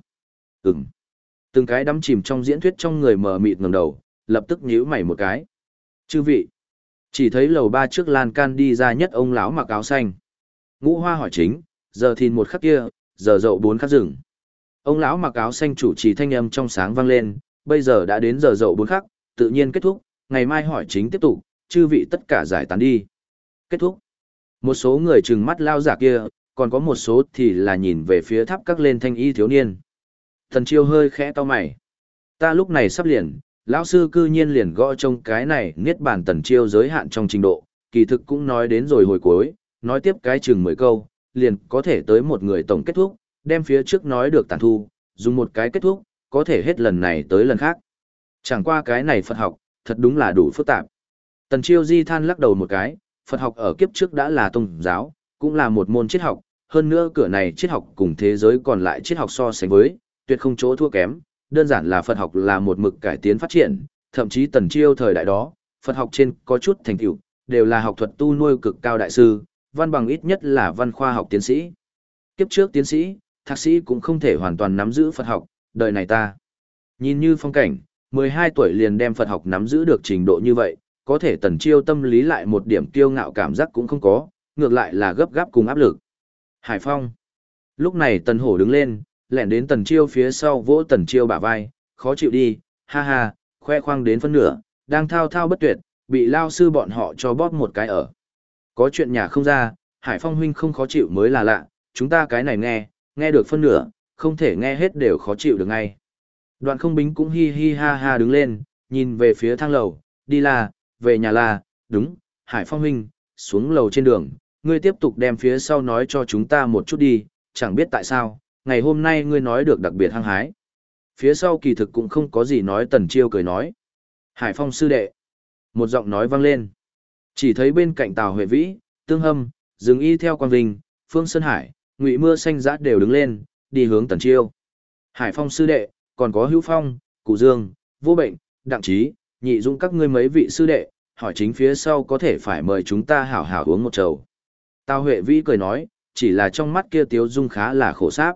Từng cái đắm chìm trong diễn thuyết trong người mờ mịt ngẩng đầu, lập tức nhíu mày một cái. Chư vị, chỉ thấy lầu 3 trước lan can đi ra nhất ông lão mặc áo xanh. Ngũ Hoa hỏi chính, giờ thìn một khắc kia, giờ dậu 4 khắc rừng. Ông lão mặc áo xanh chủ trì thanh âm trong sáng vang lên, bây giờ đã đến giờ dậu 4 khắc, tự nhiên kết thúc, ngày mai hỏi chính tiếp tục, chư vị tất cả giải tán đi. Kết thúc. Một số người trừng mắt lao giả kia, còn có một số thì là nhìn về phía tháp các lên thanh y thiếu niên. Thần Chiêu hơi khẽ to mày. Ta lúc này sắp liền, lão sư cư nhiên liền gõ trông cái này niết bàn Tần Chiêu giới hạn trong trình độ, kỳ thực cũng nói đến rồi hồi cuối, nói tiếp cái chừng 10 câu, liền có thể tới một người tổng kết thúc, đem phía trước nói được tàn thu, dùng một cái kết thúc, có thể hết lần này tới lần khác. Chẳng qua cái này Phật học, thật đúng là đủ phức tạp. Tần Chiêu di than lắc đầu một cái, Phật học ở kiếp trước đã là tôn giáo, cũng là một môn triết học, hơn nữa cửa này triết học cùng thế giới còn lại triết học so sánh với, tuyệt không chỗ thua kém, đơn giản là Phật học là một mực cải tiến phát triển, thậm chí Tần Chiêu thời đại đó, Phật học trên có chút thành tựu, đều là học thuật tu nuôi cực cao đại sư, văn bằng ít nhất là văn khoa học tiến sĩ. Kiếp trước tiến sĩ, thạc sĩ cũng không thể hoàn toàn nắm giữ Phật học, đời này ta. Nhìn như phong cảnh, 12 tuổi liền đem Phật học nắm giữ được trình độ như vậy, có thể Tần Chiêu tâm lý lại một điểm kiêu ngạo cảm giác cũng không có, ngược lại là gấp gáp cùng áp lực. Hải Phong. Lúc này Tần Hổ đứng lên, lẻn đến Tần Chiêu phía sau vỗ Tần Chiêu bả vai, khó chịu đi, ha ha, khoe khoang đến phân nửa, đang thao thao bất tuyệt, bị lao sư bọn họ cho bóp một cái ở. Có chuyện nhà không ra, Hải Phong huynh không khó chịu mới là lạ, chúng ta cái này nghe được phân nửa, không thể nghe hết đều khó chịu được ngay. Đoạn Không Bính cũng hi hi ha ha đứng lên, nhìn về phía thang lầu, đi là, về nhà là, đúng, Hải Phong huynh, xuống lầu trên đường, ngươi tiếp tục đem phía sau nói cho chúng ta một chút đi, chẳng biết tại sao, ngày hôm nay ngươi nói được đặc biệt hăng hái. Phía sau kỳ thực cũng không có gì nói. Tần Chiêu cười nói. Hải Phong sư đệ. Một giọng nói vang lên. Chỉ thấy bên cạnh Tào Huệ Vĩ, Tương Hâm, dừng y theo Quang Vinh, Phương Sơn Hải, Ngụy Mưa Xanh Giã đều đứng lên, đi hướng Tần Chiêu. Hải Phong sư đệ, còn có Hữu Phong, Cụ Dương, Vô Bệnh, Đặng Trí, Nhị Dũng các ngươi mấy vị sư đệ, hỏi chính phía sau có thể phải mời chúng ta hảo hảo uống một chầu. Tào Huệ Vĩ cười nói, chỉ là trong mắt kia Tiếu Dung khá là khổ sáp.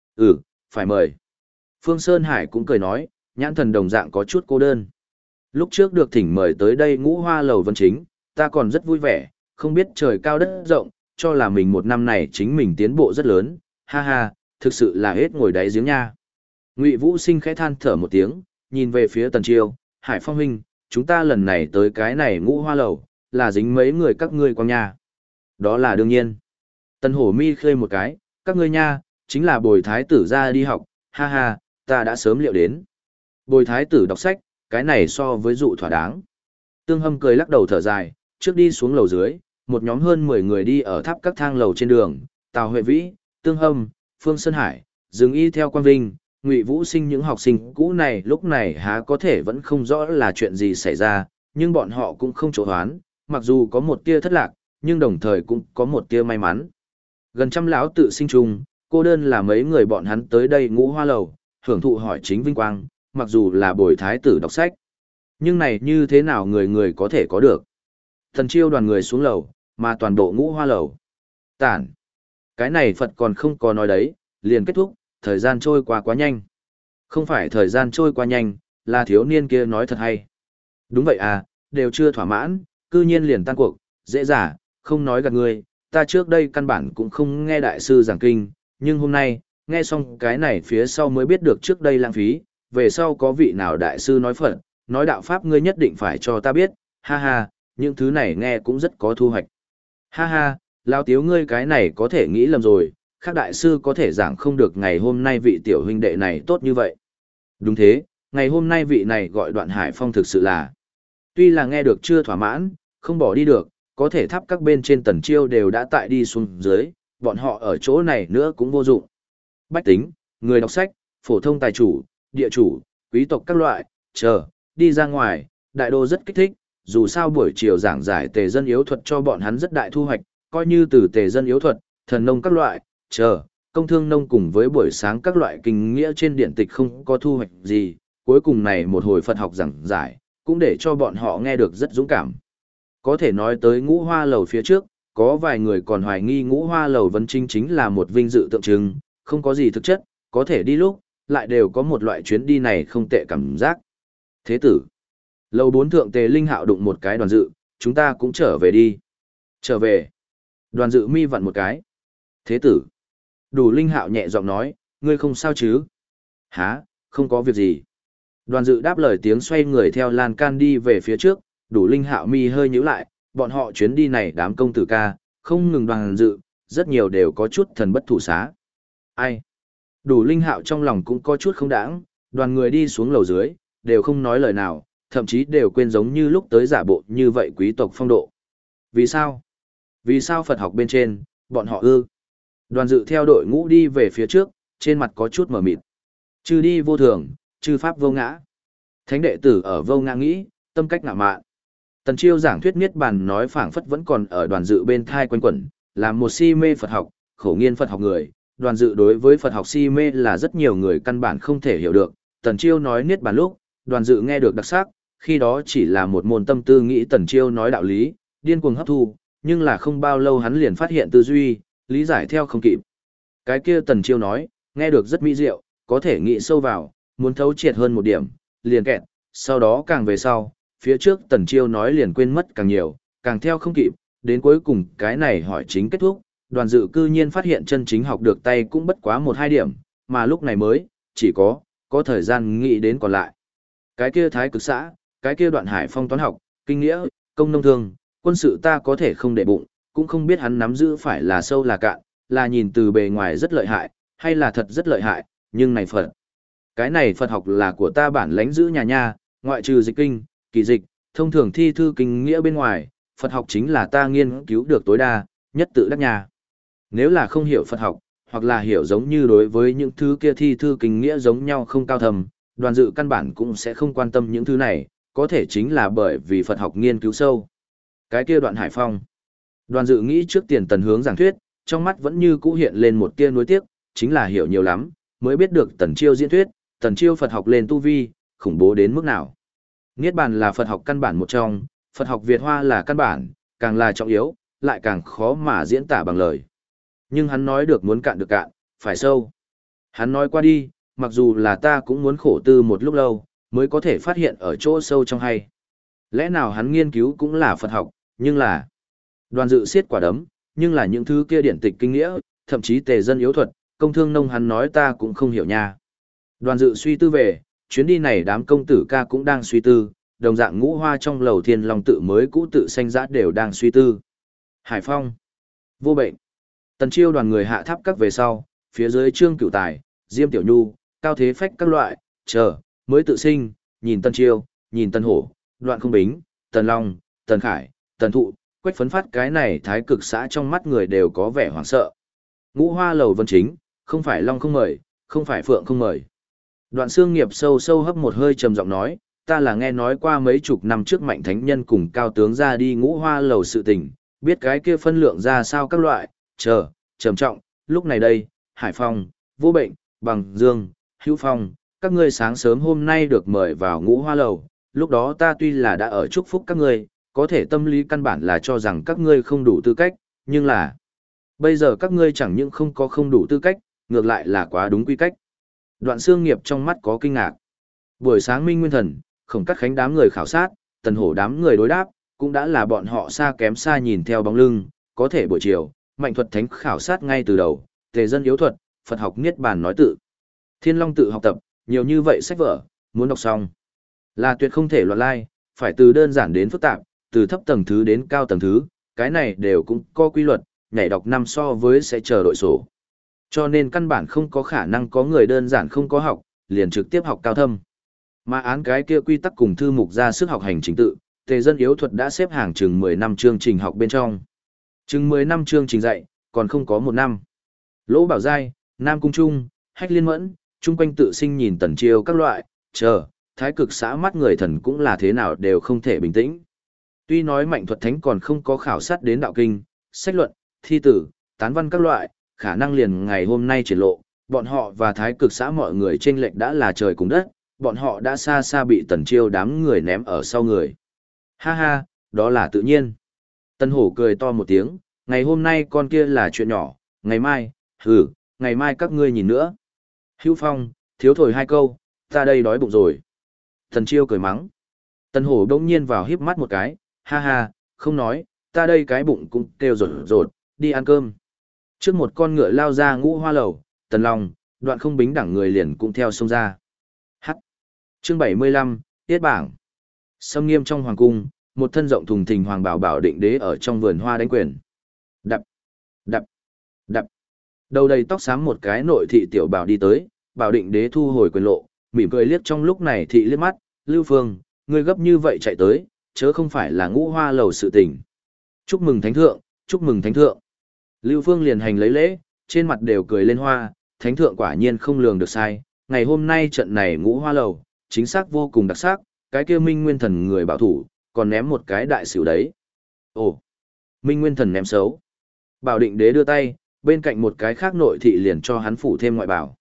Phải mời. Phương Sơn Hải cũng cười nói, nhãn thần đồng dạng có chút cô đơn. Lúc trước được thỉnh mời tới đây Ngũ Hoa Lầu Vân Chính, ta còn rất vui vẻ, không biết trời cao đất rộng, cho là mình một năm này chính mình tiến bộ rất lớn, ha ha, thực sự là hết ngồi đáy giếng nha. Ngụy Vũ Sinh khẽ than thở một tiếng, nhìn về phía Tần Chiêu, Hải Phong huynh, chúng ta lần này tới cái này Ngũ Hoa Lầu, là dính mấy người các ngươi quang nha. Đó là đương nhiên. Tần Hổ mi khơi một cái, các ngươi nha, chính là bồi thái tử ra đi học, ha ha, ta đã sớm liệu đến. Bồi thái tử đọc sách, cái này so với dụ thỏa đáng. Tương Hâm cười lắc đầu thở dài, trước đi xuống lầu dưới, một nhóm hơn 10 người đi ở tháp các thang lầu trên đường, Tào Huệ Vĩ, Tương Hâm, Phương Sơn Hải, dừng y theo Quang Vinh, Ngụy Vũ Sinh những học sinh cũ này lúc này há có thể vẫn không rõ là chuyện gì xảy ra, nhưng bọn họ cũng không chỗ hoán, mặc dù có một tia thất lạc, nhưng đồng thời cũng có một tia may mắn. Gần trăm lão tự sinh trùng, cô đơn là mấy người bọn hắn tới đây Ngũ Hoa Lầu, hưởng thụ hỏi chính vinh quang, mặc dù là bồi thái tử đọc sách. Nhưng này như thế nào người người có thể có được. Thần Chiêu đoàn người xuống lầu, mà toàn bộ Ngũ Hoa Lầu. Tản. Cái này Phật còn không có nói đấy, liền kết thúc, thời gian trôi qua quá nhanh. Không phải thời gian trôi qua nhanh, là thiếu niên kia nói thật hay. Đúng vậy à, đều chưa thỏa mãn, cư nhiên liền tan cuộc, dễ dàng, không nói gạt người, ta trước đây căn bản cũng không nghe đại sư giảng kinh, nhưng hôm nay, nghe xong cái này phía sau mới biết được trước đây lãng phí, về sau có vị nào đại sư nói Phật, nói đạo Pháp ngươi nhất định phải cho ta biết, ha ha, những thứ này nghe cũng rất có thu hoạch. Ha ha, Lao Tiếu ngươi cái này có thể nghĩ lầm rồi, khác đại sư có thể giảng không được ngày hôm nay vị tiểu huynh đệ này tốt như vậy. Đúng thế, ngày hôm nay vị này gọi Đoạn Hải Phong thực sự là, tuy là nghe được chưa thỏa mãn, không bỏ đi được, có thể thắp các bên trên Tần Chiêu đều đã tại đi xuống dưới, bọn họ ở chỗ này nữa cũng vô dụng. Bách tính, người đọc sách, phổ thông tài chủ, địa chủ, quý tộc các loại, chờ, đi ra ngoài, đại đô rất kích thích, dù sao buổi chiều giảng giải tề dân yếu thuật cho bọn hắn rất đại thu hoạch, coi như từ tề dân yếu thuật, thần nông các loại, chờ, công thương nông cùng với buổi sáng các loại kinh nghĩa trên điển tịch không có thu hoạch gì, cuối cùng này một hồi Phật học giảng giải, cũng để cho bọn họ nghe được rất dũng cảm. Có thể nói tới Ngũ Hoa Lầu phía trước, có vài người còn hoài nghi Ngũ Hoa Lầu Vân Trinh chính là một vinh dự tượng trưng, không có gì thực chất, có thể đi lúc, lại đều có một loại chuyến đi này không tệ cảm giác. Thế tử, Lầu 4 thượng Tề Linh Hạo đụng một cái Đoàn Dự, chúng ta cũng trở về đi. Trở về. Đoàn Dự mi vặn một cái. Thế tử. Đủ Linh Hạo nhẹ giọng nói, ngươi không sao chứ? Hả, không có việc gì. Đoàn Dự đáp lời tiếng xoay người theo lan can đi về phía trước, Đủ Linh Hạo mi hơi nhíu lại, bọn họ chuyến đi này đám công tử ca, không ngừng Đoàn Dự, rất nhiều đều có chút thần bất thủ xá. Ai? Đủ Linh Hạo trong lòng cũng có chút không đãng, đoàn người đi xuống lầu dưới, đều không nói lời nào, thậm chí đều quên giống như lúc tới giả bộ như vậy quý tộc phong độ. Vì sao? Vì sao Phật học bên trên, bọn họ ư? Đoàn Dự theo đội ngũ đi về phía trước, trên mặt có chút mờ mịt. Chư đi vô thường, chư pháp vô ngã. Thánh đệ tử ở vô ngã nghĩ, tâm cách ngạo mạn. Tần Chiêu giảng thuyết niết bàn nói phảng phất vẫn còn ở Đoàn Dự bên thai quanh quẩn, làm một si mê Phật học, khổ nghiên Phật học người. Đoàn Dự đối với Phật học si mê là rất nhiều người căn bản không thể hiểu được. Tần Chiêu nói niết bàn lúc, Đoàn Dự nghe được đặc sắc, khi đó chỉ là một môn tâm tư nghĩ Tần Chiêu nói đạo lý, điên cuồng hấp thu, nhưng là không bao lâu hắn liền phát hiện tư duy, lý giải theo không kịp. Cái kia Tần Chiêu nói, nghe được rất mỹ diệu, có thể nghĩ sâu vào, muốn thấu triệt hơn một điểm, liền kẹt, sau đó càng về sau, phía trước Tần Chiêu nói liền quên mất càng nhiều, càng theo không kịp, đến cuối cùng cái này hỏi chính kết thúc, Đoàn Dự cư nhiên phát hiện chân chính học được tay cũng bất quá 1-2 điểm, mà lúc này mới, chỉ có thời gian nghĩ đến còn lại. Cái kia Thái Cực xã, cái kia Đoạn Hải Phong toán học, kinh nghĩa, công nông thương, quân sự ta có thể không để bụng, cũng không biết hắn nắm giữ phải là sâu là cạn, là nhìn từ bề ngoài rất lợi hại, hay là thật rất lợi hại, nhưng này Phật. Cái này Phật học là của ta bản lãnh giữ nhà nha, ngoại trừ dịch kinh, kỳ dịch, thông thường thi thư kinh nghĩa bên ngoài, Phật học chính là ta nghiên cứu được tối đa, nhất tự đắc nhà. Nếu là không hiểu Phật học, hoặc là hiểu giống như đối với những thứ kia thi thư kinh nghĩa giống nhau không cao thầm, Đoàn Dự căn bản cũng sẽ không quan tâm những thứ này, có thể chính là bởi vì Phật học nghiên cứu sâu. Cái kia Đoạn Hải Phong. Đoàn Dự nghĩ trước tiền Tần hướng giảng thuyết, trong mắt vẫn như cũ hiện lên một tia nuối tiếc, chính là hiểu nhiều lắm, mới biết được Tần Chiêu diễn thuyết, Tần Chiêu Phật học lên tu vi, khủng bố đến mức nào. Niết bàn là Phật học căn bản một trong, Phật học Việt Hoa là căn bản, càng là trọng yếu, lại càng khó mà diễn tả bằng lời. Nhưng hắn nói được muốn cạn được cạn, phải sâu. Hắn nói qua đi, mặc dù là ta cũng muốn khổ tư một lúc lâu, mới có thể phát hiện ở chỗ sâu trong hay. Lẽ nào hắn nghiên cứu cũng là Phật học, nhưng là Đoàn Dự siết quả đấm, nhưng là những thứ kia điển tịch kinh nghĩa, thậm chí tề dân yếu thuật, công thương nông hắn nói ta cũng không hiểu nha. Đoàn Dự suy tư về, chuyến đi này đám công tử ca cũng đang suy tư, đồng dạng Ngũ Hoa trong lầu Thiên Long tự mới cũ tự sanh dã đều đang suy tư. Hải Phong, vô bệnh. Tần Chiêu đoàn người hạ tháp các về sau, phía dưới Trương Cửu Tài, Diêm Tiểu Nhu, Cao Thế Phách các loại, chờ, mới tự sinh, nhìn Tần Chiêu, nhìn Tần Hổ, Đoạn Không Bính, Tần Long, Tần Khải, Tần Thụ, Quách Phấn Phát cái này Thái Cực xã trong mắt người đều có vẻ hoảng sợ. Ngũ Hoa lầu Vân Chính, không phải Long không mời, không phải Phượng không mời. Đoạn Xương Nghiệp sâu sâu hấp một hơi trầm giọng nói, ta là nghe nói qua mấy chục năm trước Mạnh Thánh Nhân cùng Cao Tướng ra đi Ngũ Hoa lầu sự tình, biết cái kia phân lượng ra sao các loại, trầm trọng, lúc này đây, Hải Phong, Vô Bệnh, Bằng Dương, Hữu Phong, các ngươi sáng sớm hôm nay được mời vào Ngũ Hoa lầu, lúc đó ta tuy là đã ở chúc phúc các ngươi, có thể tâm lý căn bản là cho rằng các ngươi không đủ tư cách, nhưng là bây giờ các ngươi chẳng những không đủ tư cách, ngược lại là quá đúng quy cách. Đoạn Xương Nghiệp trong mắt có kinh ngạc. Buổi sáng Minh Nguyên Thần, Khổng Cát Khánh đám người khảo sát, Tần Hổ đám người đối đáp, cũng đã là bọn họ xa kém xa nhìn theo bóng lưng, có thể buổi chiều, Mạnh Thuật Thánh khảo sát ngay từ đầu, tề dân yếu thuật, Phật học niết bàn nói tự. Thiên Long tự học tập, Nhiều như vậy sách vở, muốn đọc xong. Là tuyệt không thể loạn lai, phải từ đơn giản đến phức tạp, từ thấp tầng thứ đến cao tầng thứ, cái này đều cũng có quy luật, nhảy đọc năm so với sẽ chờ đội sổ. Cho nên căn bản không có khả năng có người đơn giản không có học, liền trực tiếp học cao thâm. Mà án cái kia quy tắc cùng thư mục ra sức học hành chính tự, Tề Dân Yếu Thuật đã xếp hàng chừng 10 năm chương trình học bên trong. Chừng 10 năm chương trình dạy, còn không có 1 năm. Lỗ Bảo Giai, Nam Cung Trung, Hách Liên Mẫn, chung quanh tự sinh nhìn Tần Chiêu các loại, chờ, thái cực xã mắt người thần cũng là thế nào đều không thể bình tĩnh. Tuy nói Mạnh Thuật Thánh còn không có khảo sát đến đạo kinh, sách luận, thi tử, tán văn các loại, khả năng liền ngày hôm nay triển lộ, bọn họ và thái cực xã mọi người chênh lệch đã là trời cùng đất, bọn họ đã xa xa bị Tần Chiêu đám người ném ở sau người. Ha ha, đó là tự nhiên. Tân Hổ cười to một tiếng, ngày hôm nay con kia là chuyện nhỏ, ngày mai, ngày mai các ngươi nhìn nữa. Hữu Phong, thiếu thổi 2 câu, ta đây đói bụng rồi. Tần Chiêu cười mắng. Tân Hổ đông nhiên vào híp mắt một cái, ha ha, không nói, ta đây cái bụng cũng kêu rột rột, đi ăn cơm. Trước một con ngựa lao ra Ngũ Hoa lầu, Tần Long, Đoạn Không Bính đẳng người liền cũng theo xông ra. Hắc. Chương 75, Tiết bảng. Sâm nghiêm trong hoàng cung, một thân rộng thùng thình hoàng bảo bảo định đế ở trong vườn hoa đánh quyền. Đập, đập, đập. Đầu đầy tóc xám một cái nội thị tiểu bảo đi tới, bảo định đế thu hồi quyền lộ, mỉm cười liếc trong lúc này thị liếc mắt, Lưu Phương, ngươi gấp như vậy chạy tới, chớ không phải là Ngũ Hoa lầu sự tình. Chúc mừng thánh thượng, chúc mừng thánh thượng. Lưu Phương liền hành lấy lễ, trên mặt đều cười lên hoa, thánh thượng quả nhiên không lường được sai, ngày hôm nay trận này Ngũ Hoa lầu, chính xác vô cùng đặc sắc, cái kia Minh Nguyên Thần người bảo thủ, còn ném một cái đại xỉu đấy. Ồ, Minh Nguyên Thần ném xấu. Bảo định đế đưa tay, bên cạnh một cái khác nội thị liền cho hắn phủ thêm ngoại bảo.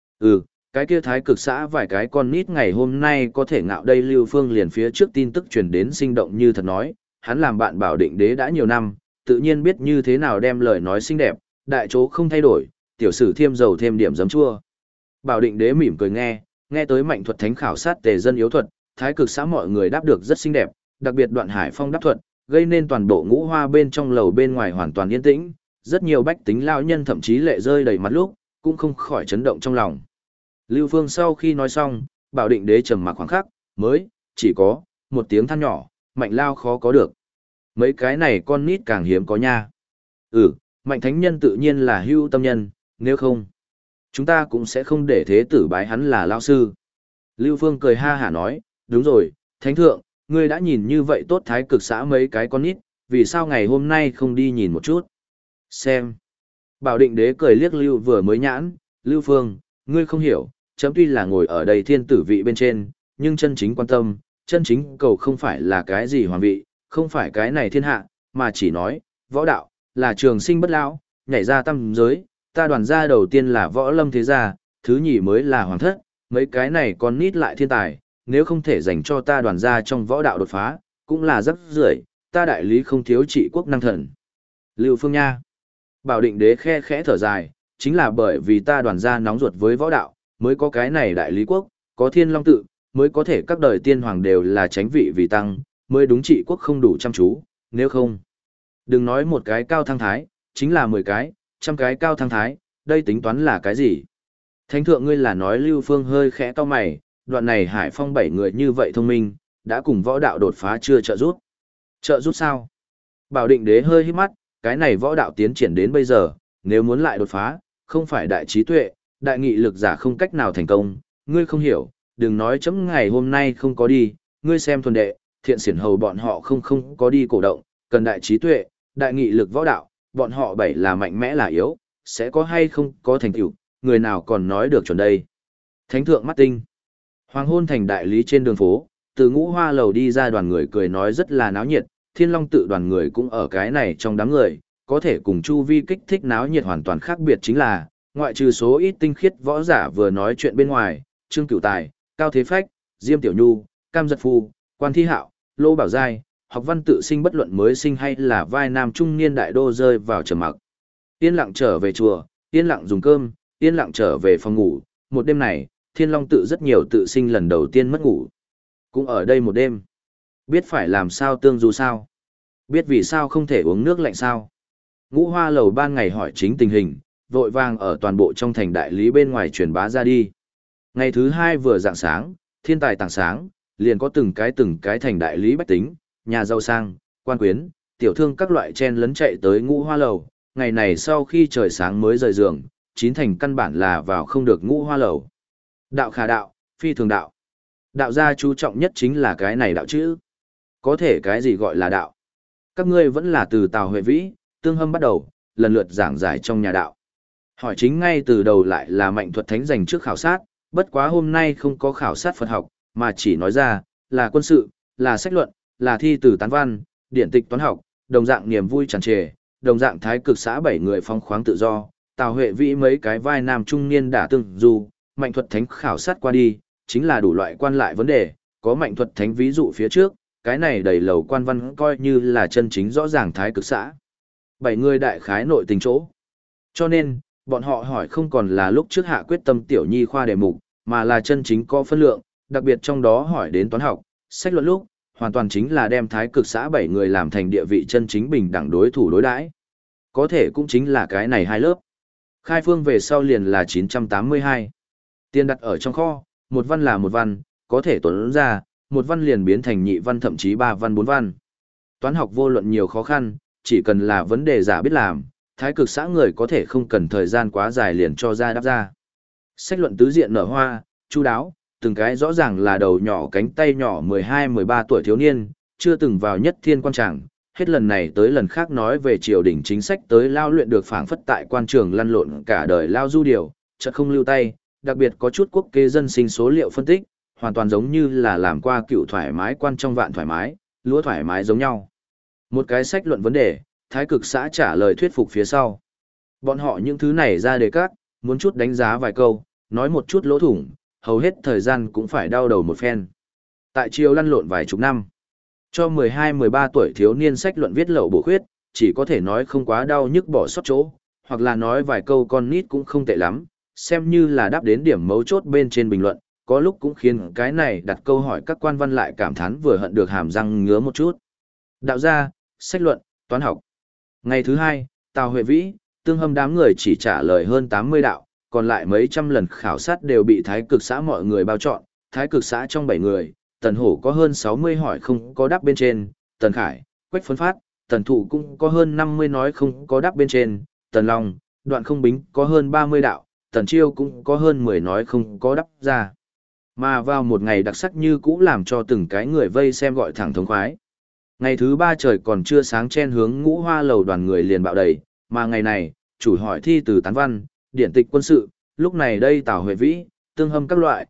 Cái kia thái cực xã vài cái con nít ngày hôm nay có thể ngạo đây. Lưu Phương liền phía trước tin tức truyền đến sinh động như thật nói, hắn làm bạn bảo định đế đã nhiều năm, tự nhiên biết như thế nào đem lời nói xinh đẹp, đại chỗ không thay đổi, tiểu sử thêm dầu thêm điểm giấm chua. Bảo định đế mỉm cười nghe tới Mạnh Thuật Thánh khảo sát Tề Dân Yếu Thuật, thái cực xã mọi người đáp được rất xinh đẹp, đặc biệt Đoạn Hải Phong đáp thuật, gây nên toàn bộ Ngũ Hoa bên trong lầu bên ngoài hoàn toàn yên tĩnh, rất nhiều bách tính lao nhân thậm chí lệ rơi đầy mặt lúc, cũng không khỏi chấn động trong lòng. Lưu Phương sau khi nói xong, bảo định đế trầm mặc khoảng khắc, mới, chỉ có, một tiếng than nhỏ, Mạnh lao khó có được. Mấy cái này con nít càng hiếm có nha. Mạnh thánh nhân tự nhiên là hưu tâm nhân, nếu không, chúng ta cũng sẽ không để thế tử bái hắn là lao sư. Lưu Phương cười ha hả nói, đúng rồi, thánh thượng, ngươi đã nhìn như vậy tốt thái cực xã mấy cái con nít, vì sao ngày hôm nay không đi nhìn một chút? Xem. Bảo định đế cười liếc Lưu vừa mới nhãn, Lưu Phương, ngươi không hiểu, chấm tuy là ngồi ở đây thiên tử vị bên trên, nhưng chân chính quan tâm, chân chính cầu không phải là cái gì hoàng vị, không phải cái này thiên hạ, mà chỉ nói, võ đạo, là trường sinh bất lão, nhảy ra tam giới, ta đoàn gia đầu tiên là võ lâm thế gia, thứ nhì mới là hoàng thất, mấy cái này còn nít lại thiên tài, nếu không thể dành cho ta đoàn gia trong võ đạo đột phá, cũng là rất rưởi, ta đại lý không thiếu trị quốc năng thần. Lưu Phương nha. Bảo định đế khe khẽ thở dài, chính là bởi vì ta đoàn gia nóng ruột với võ đạo, mới có cái này đại lý quốc, có thiên long tự, mới có thể các đời tiên hoàng đều là tránh vị vì tăng, mới đúng trị quốc không đủ chăm chú, nếu không. Đừng nói một cái cao thăng thái, chính là 10 cái, 100 cái cao thăng thái, đây tính toán là cái gì? Thánh thượng ngươi là nói Lưu Phương hơi khẽ to mày, đoạn này Hải Phong 7 người như vậy thông minh, đã cùng võ đạo đột phá chưa trợ giúp. Trợ giúp sao? Bảo định đế hơi hít mắt, cái này võ đạo tiến triển đến bây giờ, nếu muốn lại đột phá, không phải đại trí tuệ, đại nghị lực giả không cách nào thành công, ngươi không hiểu, đừng nói chấm ngày hôm nay không có đi, ngươi xem thuần đệ, thiện xiển hầu bọn họ không có đi cổ động, cần đại trí tuệ, đại nghị lực võ đạo, bọn họ 7 là mạnh mẽ là yếu, sẽ có hay không có thành tựu, người nào còn nói được chuẩn đây. Thánh thượng mắt tinh. Hoàng hôn thành đại lý trên đường phố, từ Ngũ Hoa lầu đi ra đoàn người cười nói rất là náo nhiệt, Thiên Long tự đoàn người cũng ở cái này trong đám người, có thể cùng chu vi kích thích náo nhiệt hoàn toàn khác biệt chính là, ngoại trừ số ít tinh khiết võ giả vừa nói chuyện bên ngoài, Trương Cửu Tài, Cao Thế Phách, Diêm Tiểu Nhu, Cam Giật Phu, Quan Thi Hạo, Lô Bảo Giai, học văn tự sinh bất luận mới sinh hay là vai nam trung niên đại đô rơi vào trầm mặc. Yên lặng trở về chùa, yên lặng dùng cơm, yên lặng trở về phòng ngủ, một đêm này, Thiên Long tự rất nhiều tự sinh lần đầu tiên mất ngủ. Cũng ở đây một đêm. Biết phải làm sao tương du sao? Biết vì sao không thể uống nước lạnh sao? Ngũ Hoa lầu ban ngày hỏi chính tình hình, vội vàng ở toàn bộ trong thành đại lý bên ngoài truyền bá ra đi. Ngày thứ hai vừa rạng sáng, thiên tài tảng sáng, liền có từng cái thành đại lý bách tính, nhà giàu sang, quan quyến, tiểu thương các loại chen lấn chạy tới Ngũ Hoa lầu. Ngày này sau khi trời sáng mới rời giường, chín thành căn bản là vào không được Ngũ Hoa lầu. Đạo khả đạo, phi thường đạo. Đạo gia chú trọng nhất chính là cái này đạo chữ. Có thể cái gì gọi là đạo? Các ngươi vẫn là từ Tào Huệ Vĩ, Tương Hâm bắt đầu, lần lượt giảng giải trong nhà đạo. Hỏi chính ngay từ đầu lại là Mạnh Thuật Thánh dành trước khảo sát, bất quá hôm nay không có khảo sát Phật học, mà chỉ nói ra, là quân sự, là sách luận, là thi từ tán văn, điển tịch toán học, đồng dạng niềm vui tràn trề, đồng dạng thái cực xã 7 người phóng khoáng tự do, Tào Huệ Vĩ mấy cái vai nam trung niên đã tương dù, Mạnh Thuật Thánh khảo sát qua đi, chính là đủ loại quan lại vấn đề, có Mạnh Thuật Thánh ví dụ phía trước, cái này đầy lầu quan văn coi như là chân chính rõ ràng thái cực xã. 7 người đại khái nội tình chỗ. Cho nên, bọn họ hỏi không còn là lúc trước hạ quyết tâm tiểu nhi khoa đề mục, mà là chân chính có phân lượng, đặc biệt trong đó hỏi đến toán học, sách luận lúc, hoàn toàn chính là đem thái cực xã 7 người làm thành địa vị chân chính bình đẳng đối thủ đối đãi. Có thể cũng chính là cái này hai lớp. Khai phương về sau liền là 982. Tiền đặt ở trong kho, một văn là một văn, có thể tuấn ra, một văn liền biến thành nhị văn thậm chí ba văn bốn văn. Toán học vô luận nhiều khó khăn, chỉ cần là vấn đề giả biết làm, thái cực xã người có thể không cần thời gian quá dài liền cho ra đáp ra. Sách luận tứ diện nở hoa, chu đáo, từng cái rõ ràng là đầu nhỏ cánh tay nhỏ 12-13 tuổi thiếu niên, chưa từng vào nhất thiên quan tràng, hết lần này tới lần khác nói về triều đình chính sách tới lao luyện được phảng phất tại quan trường lăn lộn cả đời lao du điều, chợt không lưu tay, đặc biệt có chút quốc kế dân sinh số liệu phân tích, hoàn toàn giống như là làm qua cựu thoải mái quan trong vạn thoải mái, lúa thoải mái giống nhau. Một cái sách luận vấn đề, thái cực xã trả lời thuyết phục phía sau. Bọn họ những thứ này ra đề cát, muốn chút đánh giá vài câu, nói một chút lỗ thủng, hầu hết thời gian cũng phải đau đầu một phen. Tại triều lăn lộn vài chục năm, cho 12-13 tuổi thiếu niên sách luận viết lậu bổ khuyết, chỉ có thể nói không quá đau nhức bỏ sót chỗ, hoặc là nói vài câu con nít cũng không tệ lắm, xem như là đáp đến điểm mấu chốt bên trên bình luận, có lúc cũng khiến cái này đặt câu hỏi các quan văn lại cảm thán vừa hận được hàm răng ngứa một chút. Đạo gia, sách luận, toán học. Ngày thứ hai, Tào Huệ Vĩ, Tương Hâm đám người chỉ trả lời hơn 80 đạo, còn lại mấy trăm lần khảo sát đều bị thái cực xã mọi người bao chọn. Thái cực xã trong 7 người, Tần Hổ có hơn 60 hỏi không có đáp bên trên, Tần Khải, Quách Phấn Phát, Tần Thụ cũng có hơn 50 nói không có đáp bên trên, Tần Long, Đoạn Không Bính có hơn 30 đạo, Tần Chiêu cũng có hơn 10 nói không có đáp ra. Mà vào một ngày đặc sắc như cũ làm cho từng cái người vây xem gọi thẳng thống khoái. Ngày thứ 3 trời còn chưa sáng chen hướng Ngũ Hoa lầu đoàn người liền bạo đầy, mà ngày này, chủ hỏi thi từ tán văn, điển tịch quân sự, lúc này đây Tào Huệ Vĩ, Tương Hâm các loại,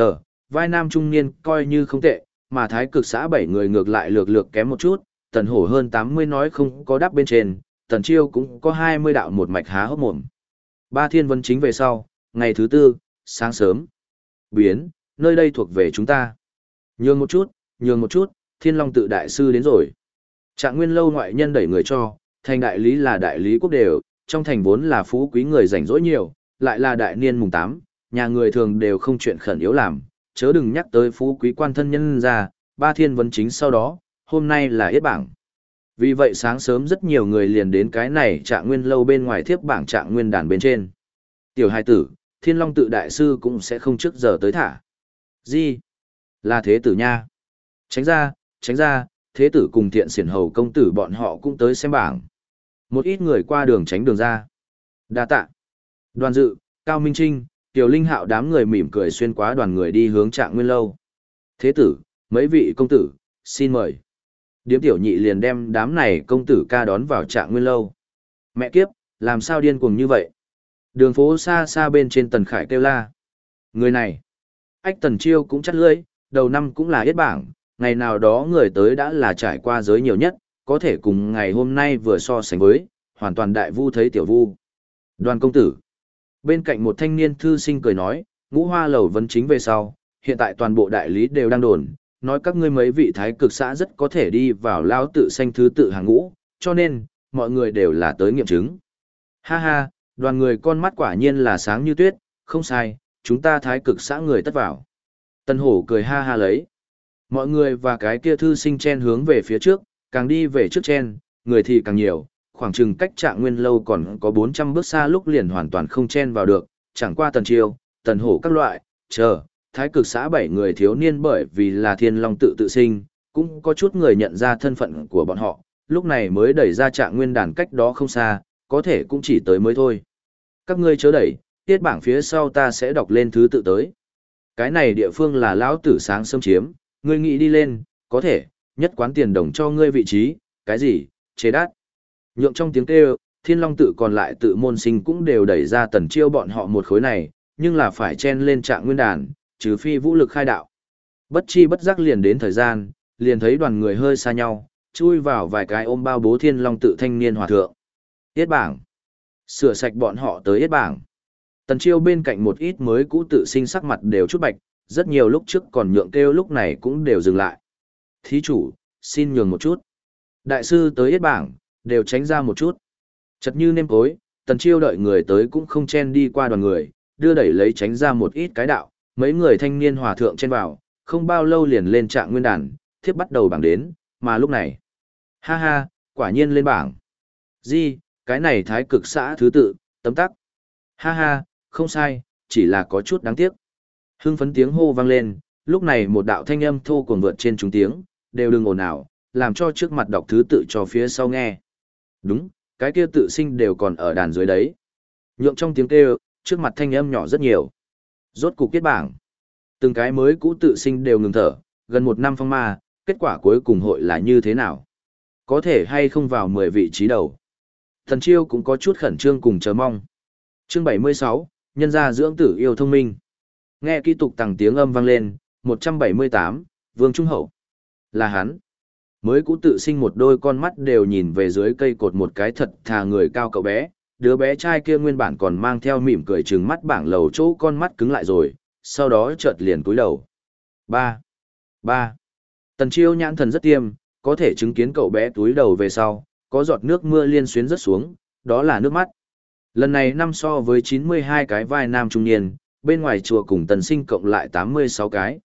vai nam trung niên coi như không tệ, mà thái cực xã 7 người ngược lại lược lược kém một chút, Tần Hổ hơn 80 nói không có đáp bên trên, Tần Chiêu cũng có 20 đạo một mạch há hốc mồm. Ba thiên vấn chính về sau, ngày thứ 4, sáng sớm. Biến, nơi đây thuộc về chúng ta. Nhường một chút, Thiên Long tự đại sư đến rồi. Trạng Nguyên lâu ngoại nhân đẩy người cho, thành đại lý là đại lý quốc đều, trong thành vốn là phú quý người rảnh rỗi nhiều, lại là đại niên mùng 8, nhà người thường đều không chuyện khẩn yếu làm, chớ đừng nhắc tới phú quý quan thân nhân ra, ba thiên vấn chính sau đó, hôm nay là yết bảng. Vì vậy sáng sớm rất nhiều người liền đến cái này Trạng Nguyên lâu bên ngoài thiếp bảng Trạng Nguyên đàn bên trên. Tiểu hài tử, Thiên Long tự đại sư cũng sẽ không trước giờ tới thả. Gì? Là thế tử nha. Tránh ra, thế tử cùng Thiện Xiển hầu công tử bọn họ cũng tới xem bảng. Một ít người qua đường tránh đường ra. Đa tạ. Đoàn Dự, Cao Minh Trinh, Tiểu Linh Hạo đám người mỉm cười xuyên qua đoàn người đi hướng Trạng Nguyên lâu. Thế tử, mấy vị công tử, xin mời. Điếm tiểu nhị liền đem đám này công tử ca đón vào Trạng Nguyên lâu. Mẹ kiếp, làm sao điên cuồng như vậy? Đường phố xa xa bên trên Tần Khải kêu la. Người này, ách Tần Chiêu cũng chắt lưỡi, đầu năm cũng là yết bảng, ngày nào đó người tới đã là trải qua giới nhiều nhất, có thể cùng ngày hôm nay vừa so sánh với, hoàn toàn đại vu thấy tiểu vu. Đoàn công tử. Bên cạnh một thanh niên thư sinh cười nói, Ngũ Hoa lầu vấn chính về sau, hiện tại toàn bộ đại lý đều đang đồn, nói các ngươi mấy vị thái cực xã rất có thể đi vào lao tự sanh thứ tự hàng ngũ, cho nên, mọi người đều là tới nghiệm chứng. Ha ha, đoàn người con mắt quả nhiên là sáng như tuyết, không sai, chúng ta thái cực xã người tất vào. Tân Hổ cười ha ha lấy. Mọi người và cái kia thư sinh chen hướng về phía trước, càng đi về trước chen, người thì càng nhiều, khoảng chừng cách Trạng Nguyên lâu còn có 400 bước xa lúc liền hoàn toàn không chen vào được, chẳng qua Tần Chiêu, Tần Hổ các loại, chờ, thái cực xã 7 người thiếu niên bởi vì là thiên long tự tự sinh, cũng có chút người nhận ra thân phận của bọn họ, lúc này mới đẩy ra Trạng Nguyên đàn cách đó không xa, có thể cũng chỉ tới mới thôi. Các ngươi chớ đẩy, tiết bảng phía sau ta sẽ đọc lên thứ tự tới. Cái này địa phương là lão tử sáng sớm chiếm, ngươi nghĩ đi lên, có thể, nhất quán tiền đồng cho ngươi vị trí, cái gì, chế đát. Nhượng trong tiếng kêu, thiên long tự còn lại tự môn sinh cũng đều đẩy ra Tần Chiêu bọn họ một khối này, nhưng là phải chen lên Trạng Nguyên đàn, trừ phi vũ lực khai đạo. Bất chi bất giác liền đến thời gian, liền thấy đoàn người hơi xa nhau, chui vào vài cái ôm bao bố thiên long tự thanh niên hòa thượng. Yết bảng. Sửa sạch bọn họ tới yết bảng. Tần Chiêu bên cạnh một ít mới cũ tự sinh sắc mặt đều chút bạch, rất nhiều lúc trước còn nhượng kêu lúc này cũng đều dừng lại. Thí chủ, xin nhường một chút. Đại sư tới yết bảng, đều tránh ra một chút. Chật như nêm cối, Tần Chiêu đợi người tới cũng không chen đi qua đoàn người, đưa đẩy lấy tránh ra một ít cái đạo, mấy người thanh niên hòa thượng chen vào, không bao lâu liền lên Trạng Nguyên đàn, thiếp bắt đầu bảng đến, mà lúc này. Ha ha, quả nhiên lên bảng. Di, cái này thái cực xã thứ tự, tấm tắc. Ha ha, không sai, chỉ là có chút đáng tiếc. Hưng phấn tiếng hô vang lên, lúc này một đạo thanh âm thô cuồng vượt trên chúng tiếng, đều đừng ồn ào, làm cho trước mặt đọc thứ tự cho phía sau nghe. Đúng, cái kia tự sinh đều còn ở đàn dưới đấy. Nhượng trong tiếng kêu, trước mặt thanh âm nhỏ rất nhiều. Rốt cục kết bảng. Từng cái mới cũ tự sinh đều ngừng thở, gần một năm phong ma, kết quả cuối cùng hội là như thế nào? Có thể hay không vào 10 vị trí đầu? Thần Chiêu cũng có chút khẩn trương cùng chờ mong. Chương 76, nhân gia dưỡng tử yêu thông minh. Nghe kỹ tục tằng tiếng âm vang lên, 178, Vương Trung Hậu. Là hắn. Mới cũ tự sinh một đôi con mắt đều nhìn về dưới cây cột một cái thật thà người cao cậu bé, đứa bé trai kia nguyên bản còn mang theo mỉm cười trừng mắt bảng lầu chỗ con mắt cứng lại rồi, sau đó chợt liền cúi đầu. Ba. Tần Chiêu nhãn thần rất tiêm, có thể chứng kiến cậu bé cúi đầu về sau, có giọt nước mưa liên xuyến rớt xuống, đó là nước mắt. Lần này năm so với 92 cái vai nam trung niên, bên ngoài chùa cùng tần sinh cộng lại 86 cái,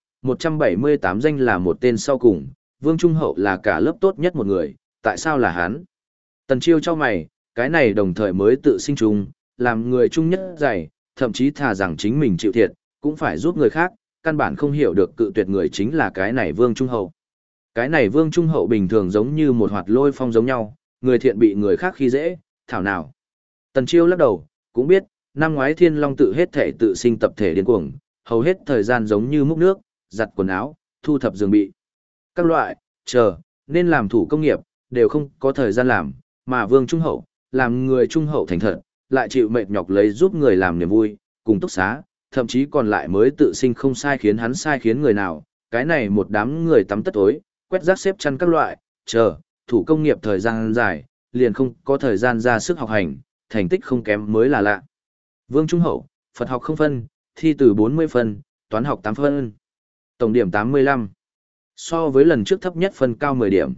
178 danh là một tên sau cùng, Vương Trung Hậu là cả lớp tốt nhất một người, tại sao là hắn? Tần Chiêu cho mày, cái này đồng thời mới tự sinh trùng, làm người trung nhất dày, thậm chí thà rằng chính mình chịu thiệt, cũng phải giúp người khác, căn bản không hiểu được cự tuyệt người chính là cái này Vương Trung Hậu. Cái này Vương Trung Hậu bình thường giống như một hoạt lôi phong giống nhau, người thiện bị người khác khi dễ, thảo nào. Tần Chiêu lắc đầu, cũng biết, năm ngoái Thiên Long tự hết thể tự sinh tập thể điên cuồng, hầu hết thời gian giống như múc nước, giặt quần áo, thu thập giường bị. Các loại, nên làm thủ công nghiệp, đều không có thời gian làm, mà Vương Trung Hậu, làm người trung hậu thành thật, lại chịu mệt nhọc lấy giúp người làm niềm vui, cùng túc xá, thậm chí còn lại mới tự sinh không sai khiến hắn sai khiến người nào, cái này một đám người tắm tất tối, quét rác xếp chăn các loại, thủ công nghiệp thời gian dài, liền không có thời gian ra sức học hành, thành tích không kém mới là lạ. Vương Trung Hậu, Phật học 0 phân, thi từ 40 phân, toán học 8 phân, tổng điểm 85. So với lần trước thấp nhất phân cao 10 điểm.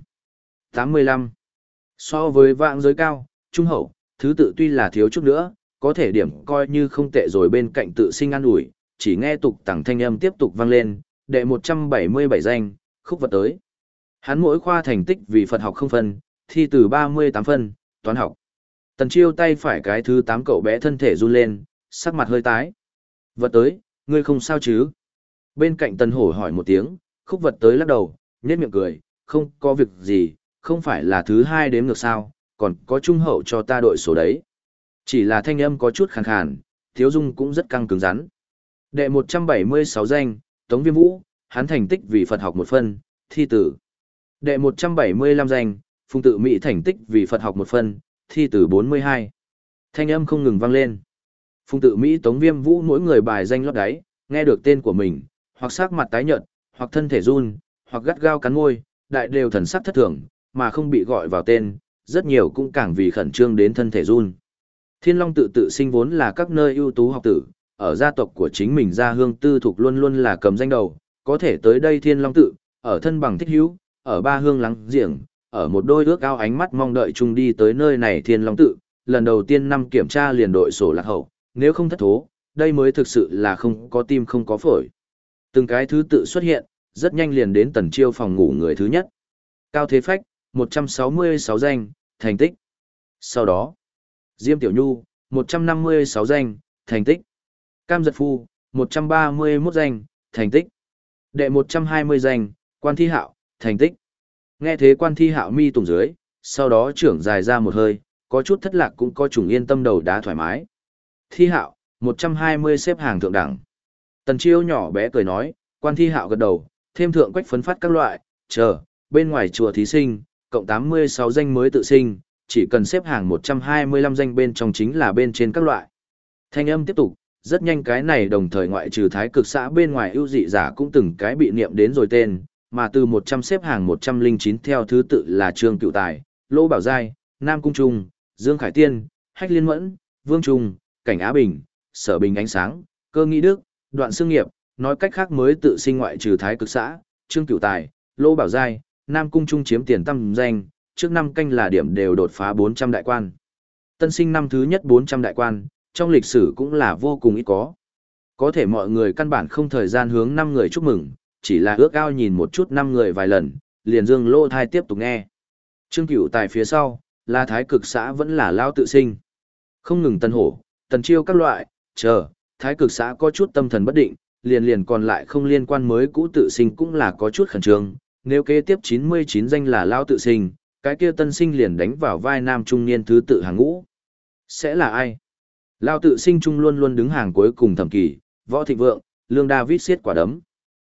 85. So với vạn giới cao, Trung Hậu, thứ tự tuy là thiếu chút nữa, có thể điểm coi như không tệ rồi bên cạnh tự sinh an ủi, chỉ nghe tục tằng thanh âm tiếp tục vang lên, đệ 177 danh, khúc vật tới. Hắn mỗi khoa thành tích vì Phật học 0 phân, thi từ 38 phân, toán học. Tần Chiêu tay phải cái thứ 8 cậu bé thân thể run lên, sắc mặt hơi tái. Vật tới, ngươi không sao chứ? Bên cạnh Tần Hổ hỏi một tiếng, khúc vật tới lắc đầu, nhếch miệng cười, không có việc gì, không phải là thứ 2 đếm ngược sao, còn có Trung Hậu cho ta đội số đấy. Chỉ là thanh âm có chút khàn khàn, Thiếu Dung cũng rất căng cứng rắn. Đệ 176 danh, Tống Viêm Vũ, hắn thành tích vì Phật học 1 phân, thi tử. Đệ 175 danh, Phùng Tự Mỹ thành tích vì Phật học 1 phân, thi tử 42. Thanh âm không ngừng vang lên. Phùng Tự Mỹ Tống Viêm Vũ mỗi người bài danh lót đáy, nghe được tên của mình, hoặc sắc mặt tái nhợt, hoặc thân thể run, hoặc gắt gao cắn môi, đại đều thần sắc thất thường, mà không bị gọi vào tên, rất nhiều cũng càng vì khẩn trương đến thân thể run. Thiên Long tự tự sinh vốn là các nơi ưu tú học tử, ở gia tộc của chính mình gia hương tư thục luôn luôn là cầm danh đầu, có thể tới đây Thiên Long tự, ở thân bằng thích hữu, ở ba hương lắng giềng, ở một đôi ước ao ánh mắt mong đợi chung đi tới nơi này Thiên Long tự, lần đầu tiên năm kiểm tra liền đội sổ lạc hậu, nếu không thất thố, đây mới thực sự là không có tim không có phổi. Từng cái thứ tự xuất hiện, rất nhanh liền đến Tần Chiêu phòng ngủ người thứ nhất. Cao Thế Phách, 166 danh, thành tích. Sau đó, Diêm Tiểu Nhu, 156 danh, thành tích. Cam Giật Phu, 131 danh, thành tích. Đệ 120 danh, Quan Thi Hạo, thành tích. Nghe thế Quan Thi Hạo mi tùng dưới, sau đó trưởng dài ra một hơi, có chút thất lạc cũng có chủng yên tâm đầu đá thoải mái. Thi Hạo, 120 xếp hàng thượng đẳng. Tần Chiêu nhỏ bé cười nói, Quan Thi Hạo gật đầu, thêm thượng quách phấn phát các loại, bên ngoài chùa thí sinh, cộng 86 danh mới tự sinh, chỉ cần xếp hàng 125 danh bên trong chính là bên trên các loại. Thanh âm tiếp tục, rất nhanh cái này đồng thời ngoại trừ thái cực xã bên ngoài ưu dị giả cũng từng cái bị niệm đến rồi tên, mà từ 100 xếp hàng 109 theo thứ tự là Trương Cựu Tài, Lô Bảo Giai, Nam Cung Trung, Dương Khải Tiên, Hách Liên Mẫn, Vương Trung, Cảnh Á Bình, Sở Bình Ánh Sáng, Cơ Nghĩ Đức, Đoạn Xương Nghiệp, nói cách khác mới tự sinh ngoại trừ thái cực xã, Trương Cựu Tài, Lô Bảo Giai, Nam Cung Trung chiếm tiền tâm danh, trước năm canh là điểm đều đột phá 400 đại quan. Tân sinh năm thứ nhất 400 đại quan, trong lịch sử cũng là vô cùng ít có. Có thể mọi người căn bản không thời gian hướng 5 người chúc mừng, chỉ là ước ao nhìn một chút 5 người vài lần, liền dương lô thai tiếp tục nghe. Trương Cửu Tài phía sau, là thái cực xã vẫn là lao tự sinh. Không ngừng Tân Hổ, Tần Chiêu các loại, thái cực xã có chút tâm thần bất định, liền còn lại không liên quan mới cũ tự sinh cũng là có chút khẩn trương. Nếu kế tiếp 99 danh là lao tự sinh, cái kia tân sinh liền đánh vào vai nam trung niên thứ tự hàng ngũ. Sẽ là ai? Lao tự sinh trung luôn luôn đứng hàng cuối cùng Thẩm Kỳ, Võ Thịnh Vượng, Lương David siết quả đấm.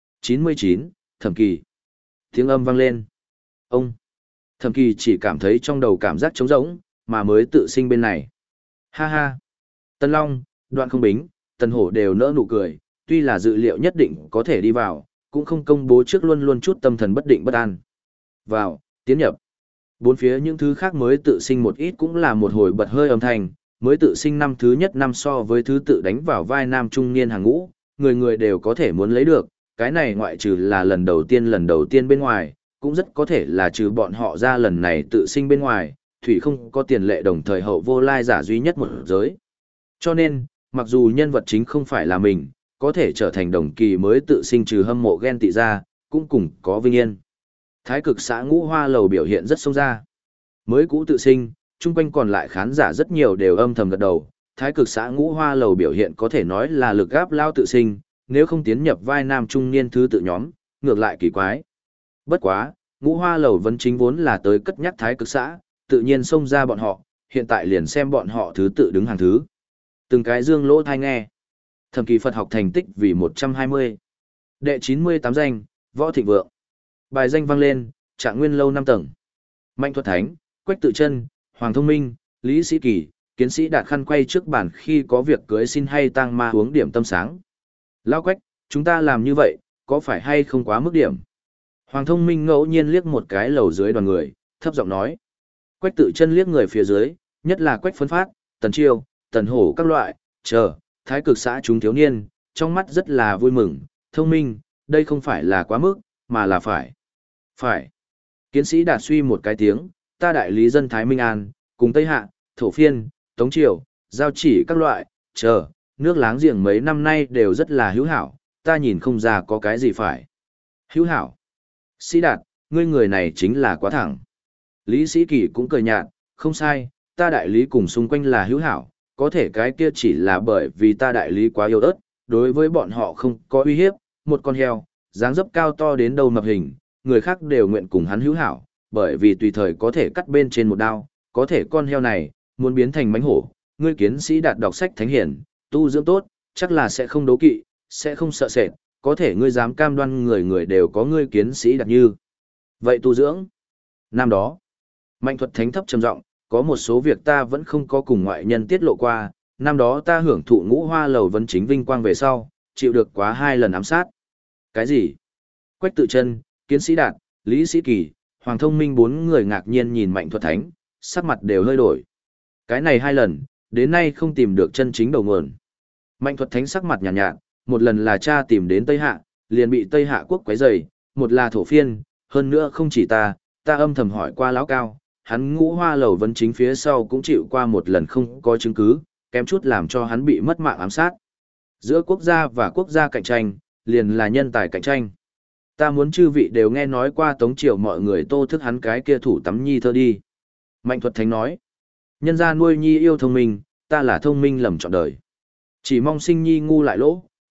99, Thẩm Kỳ. Tiếng âm vang lên. Ông. Thẩm Kỳ chỉ cảm thấy trong đầu cảm giác trống rỗng, mà mới tự sinh bên này. Ha ha. Tân Long, Đoạn Không Bính, Tần Hổ đều nỡ nụ cười, tuy là dự liệu nhất định có thể đi vào, cũng không công bố trước luôn luôn chút tâm thần bất định bất an. Vào, tiến nhập. Bốn phía những thứ khác mới tự sinh một ít cũng là một hồi bật hơi âm thanh, mới tự sinh năm thứ nhất năm so với thứ tự đánh vào vai nam trung niên hàng ngũ, người người đều có thể muốn lấy được, cái này ngoại trừ là lần đầu tiên bên ngoài, cũng rất có thể là trừ bọn họ ra lần này tự sinh bên ngoài, thủy không có tiền lệ đồng thời hậu vô lai giả duy nhất một giới. Cho nên, mặc dù nhân vật chính không phải là mình, có thể trở thành đồng kỳ mới tự sinh trừ hâm mộ ghen tị ra, cũng cùng có vinh yên. Thái cực xã Ngũ Hoa Lầu biểu hiện rất sâu ra. Mới cũ tự sinh, chung quanh còn lại khán giả rất nhiều đều âm thầm gật đầu. Thái cực xã Ngũ Hoa Lầu biểu hiện có thể nói là lực gáp lao tự sinh, nếu không tiến nhập vai nam trung niên thứ tự nhóm, ngược lại kỳ quái. Bất quá, Ngũ Hoa Lầu vẫn chính vốn là tới cất nhắc thái cực xã, tự nhiên xông ra bọn họ, hiện tại liền xem bọn họ thứ tự đứng hàng thứ. Từng cái dương lỗ thai nghe. Thẩm Kỳ Phật học thành tích vì 120. Đệ 98 danh, Võ Thịnh Vượng. Bài danh vang lên, Trạng Nguyên lâu 5 tầng. Mạnh Thuật Thánh, Quách Tự Chân, Hoàng Thông Minh, Lý Sĩ Kỳ, Kiến Sĩ Đạt khăn quay trước bàn khi có việc cưới xin hay tang ma uống điểm tâm sáng. Lão Quách, chúng ta làm như vậy, có phải hay không quá mức điểm? Hoàng Thông Minh ngẫu nhiên liếc một cái lầu dưới đoàn người, thấp giọng nói. Quách Tự Chân liếc người phía dưới, nhất là Quách Phấn Phát, Tần Chiêu, Tần Hổ các loại, thái cực xã chúng thiếu niên, trong mắt rất là vui mừng, Thông Minh, đây không phải là quá mức, mà là phải. Phải. Kiến Sĩ Đạt suy một cái tiếng, ta đại lý dân Thái Minh An, cùng Tây Hạ, Thổ Phiên, Tống Triều, Giao Chỉ các loại, nước láng giềng mấy năm nay đều rất là hữu hảo, ta nhìn không ra có cái gì phải. Hữu hảo. Sĩ Đạt, ngươi người này chính là quá thẳng. Lý Sĩ Kỳ cũng cười nhạt, không sai, ta đại lý cùng xung quanh là hữu hảo, có thể cái kia chỉ là bởi vì ta đại lý quá yếu ớt, đối với bọn họ không có uy hiếp, một con heo, dáng dấp cao to đến đâu mập hình, người khác đều nguyện cùng hắn hữu hảo, bởi vì tùy thời có thể cắt bên trên một đao, có thể con heo này, muốn biến thành mánh hổ, ngươi Kiến Sĩ Đạt đọc sách thánh hiển, tu dưỡng tốt, chắc là sẽ không đố kỵ, sẽ không sợ sệt, có thể ngươi dám cam đoan người người đều có ngươi Kiến Sĩ Đạt như. Vậy tu dưỡng. Năm đó, Mạnh Thuật Thánh thấp trầm giọng, có một số việc ta vẫn không có cùng ngoại nhân tiết lộ qua, năm đó ta hưởng thụ Ngũ Hoa Lầu vấn chính vinh quang về sau, chịu được quá 2 lần ám sát. Cái gì? Quách Tự Chân, Kiến Sĩ Đạt, Lý Sĩ Kỳ, Hoàng Thông Minh 4 người ngạc nhiên nhìn Mạnh Thuật Thánh, sắc mặt đều hơi đổi. Cái này 2 lần, đến nay không tìm được chân chính đầu nguồn. Mạnh Thuật Thánh sắc mặt nhàn nhạt, một lần là cha tìm đến Tây Hạ, liền bị Tây Hạ quốc quấy rầy, một là Thổ Phiên, hơn nữa không chỉ ta âm thầm hỏi qua lão cao, hắn Ngũ Hoa Lầu vấn chính phía sau cũng chịu qua một lần không có chứng cứ, kém chút làm cho hắn bị mất mạng ám sát. Giữa quốc gia và quốc gia cạnh tranh, liền là nhân tài cạnh tranh. Ta muốn chư vị đều nghe nói qua Tống Triều mọi người tô thức hắn cái kia thủ tắm nhi thơ đi. Mạnh Thuật Thánh nói, nhân gia nuôi nhi yêu thông minh, ta là thông minh lầm trọn đời. Chỉ mong sinh nhi ngu lại lỗ,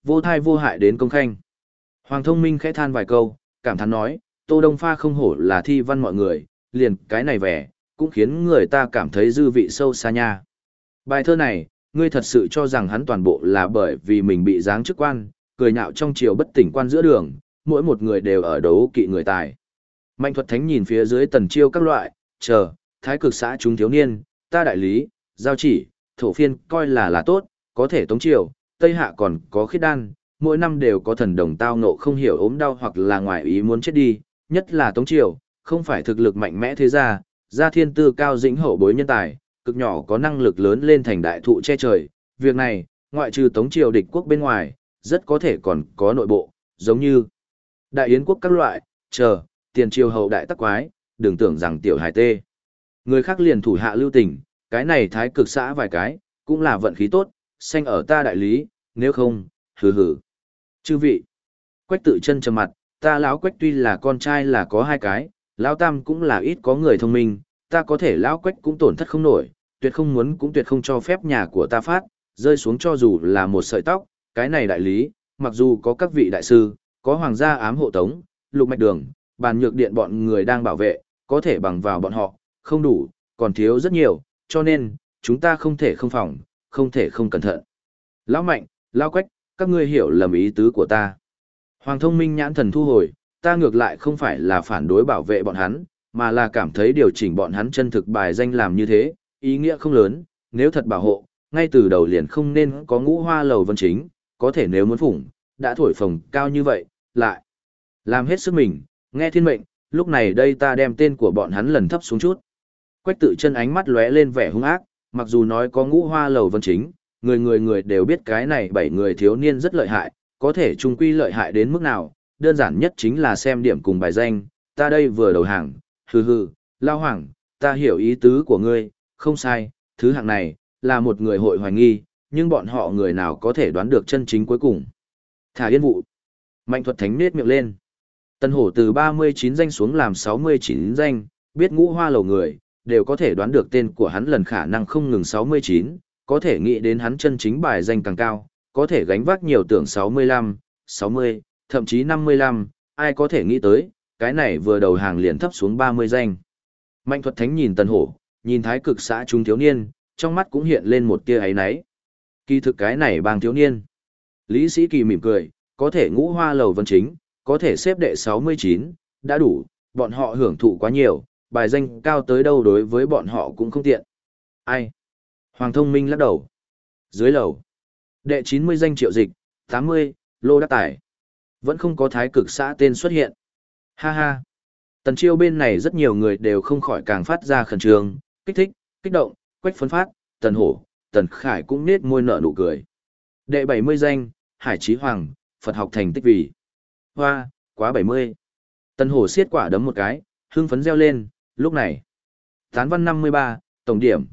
vô thai vô hại đến công khanh. Hoàng Thông Minh khẽ than vài câu, cảm thán nói, Tô Đông Pha không hổ là thi văn mọi người, liền cái này vẻ, cũng khiến người ta cảm thấy dư vị sâu xa nha. Bài thơ này, ngươi thật sự cho rằng hắn toàn bộ là bởi vì mình bị giáng chức quan, cười nhạo trong chiều bất tỉnh quan giữa đường, mỗi một người đều ở đấu kỵ người tài. Mạnh Thuật Thánh nhìn phía dưới Tần Chiêu các loại, chờ, thái cực xã chúng thiếu niên, ta đại lý, giao chỉ, thổ phiên coi là tốt, có thể tống triều, Tây Hạ còn có khiết đan, mỗi năm đều có thần đồng tao ngộ không hiểu ốm đau hoặc là ngoài ý muốn chết đi, nhất là tống triều, không phải thực lực mạnh mẽ thế gia thiên tư cao dĩnh hậu bối nhân tài, cực nhỏ có năng lực lớn lên thành đại thụ che trời, việc này, ngoại trừ tống triều địch quốc bên ngoài, rất có thể còn có nội bộ, giống như đại yến quốc các loại, chờ, tiền triều hậu đại tắc quái, đừng tưởng rằng tiểu hải tê. Người khác liền thủ hạ lưu tình, cái này thái cực xã vài cái, cũng là vận khí tốt, xanh ở ta đại lý, nếu không, hừ hừ. Chư vị, Quách Tự Chân trầm mặt, ta lão Quách tuy là con trai là có hai cái, lão tam cũng là ít có người thông minh, ta có thể lão Quách cũng tổn thất không nổi, tuyệt không muốn cũng tuyệt không cho phép nhà của ta phát, rơi xuống cho dù là một sợi tóc, cái này đại lý, mặc dù có các vị đại sư, có hoàng gia ám hộ tống, lục mạch đường, bàn nhược điện bọn người đang bảo vệ, có thể bằng vào bọn họ, không đủ, còn thiếu rất nhiều, cho nên, chúng ta không thể không phòng, không thể không cẩn thận. Lão Mạnh, Lão Quách, các ngươi hiểu lầm ý tứ của ta. Hoàng Thông Minh nhãn thần thu hồi, ta ngược lại không phải là phản đối bảo vệ bọn hắn, mà là cảm thấy điều chỉnh bọn hắn chân thực bài danh làm như thế, ý nghĩa không lớn, nếu thật bảo hộ, ngay từ đầu liền không nên có Ngũ Hoa Lầu Vân Chính, có thể nếu muốn phủng, đã thổi phồng cao như vậy, lại làm hết sức mình, nghe thiên mệnh, lúc này đây ta đem tên của bọn hắn lần thấp xuống chút. Quách Tự Chân ánh mắt lóe lên vẻ hung ác, mặc dù nói có Ngũ Hoa Lầu Vân Chính, người đều biết cái này 7 người thiếu niên rất lợi hại, có thể trung quy lợi hại đến mức nào, đơn giản nhất chính là xem điểm cùng bài danh, ta đây vừa đầu hàng, hừ hừ, Lao Hoàng, ta hiểu ý tứ của ngươi, không sai, thứ hạng này, là một người hội hoài nghi, nhưng bọn họ người nào có thể đoán được chân chính cuối cùng. Thả yên vụ. Mạnh Thuật Thánh nết miệng lên. Tân Hổ từ 39 danh xuống làm 69 danh, biết Ngũ Hoa Lầu người, đều có thể đoán được tên của hắn lần khả năng không ngừng 69, có thể nghĩ đến hắn chân chính bài danh càng cao, có thể gánh vác nhiều tưởng 65, 60, thậm chí 55, ai có thể nghĩ tới, cái này vừa đầu hàng liền thấp xuống 30 danh. Mạnh Thuật Thánh nhìn Tân Hổ, nhìn thái cực xã chúng thiếu niên, trong mắt cũng hiện lên một tia ấy náy. Kỳ thực cái này bang thiếu niên. Lý Sĩ Kỳ mỉm cười, có thể Ngũ Hoa Lầu Vân Chính, có thể xếp đệ 69, đã đủ, bọn họ hưởng thụ quá nhiều, bài danh cao tới đâu đối với bọn họ cũng không tiện. Ai? Hoàng Thông Minh lắc đầu. Dưới lầu. Đệ 90 danh Triệu Dịch, 80, Lô Đắc Tài. Vẫn không có thái cực xã tên xuất hiện. Ha ha. Tần Chiêu bên này rất nhiều người đều không khỏi càng phát ra khẩn trương, kích thích, kích động, Quách Phấn Phát, Tần Hổ, Tần Khải cũng nết môi nở nụ cười. Đệ 70 danh, Hải Chí Hoàng, Phật học thành tích vì. Hoa, quá 70. Tần Hổ xiết quả đấm một cái, hưng phấn reo lên, lúc này. Tán văn 53, tổng điểm,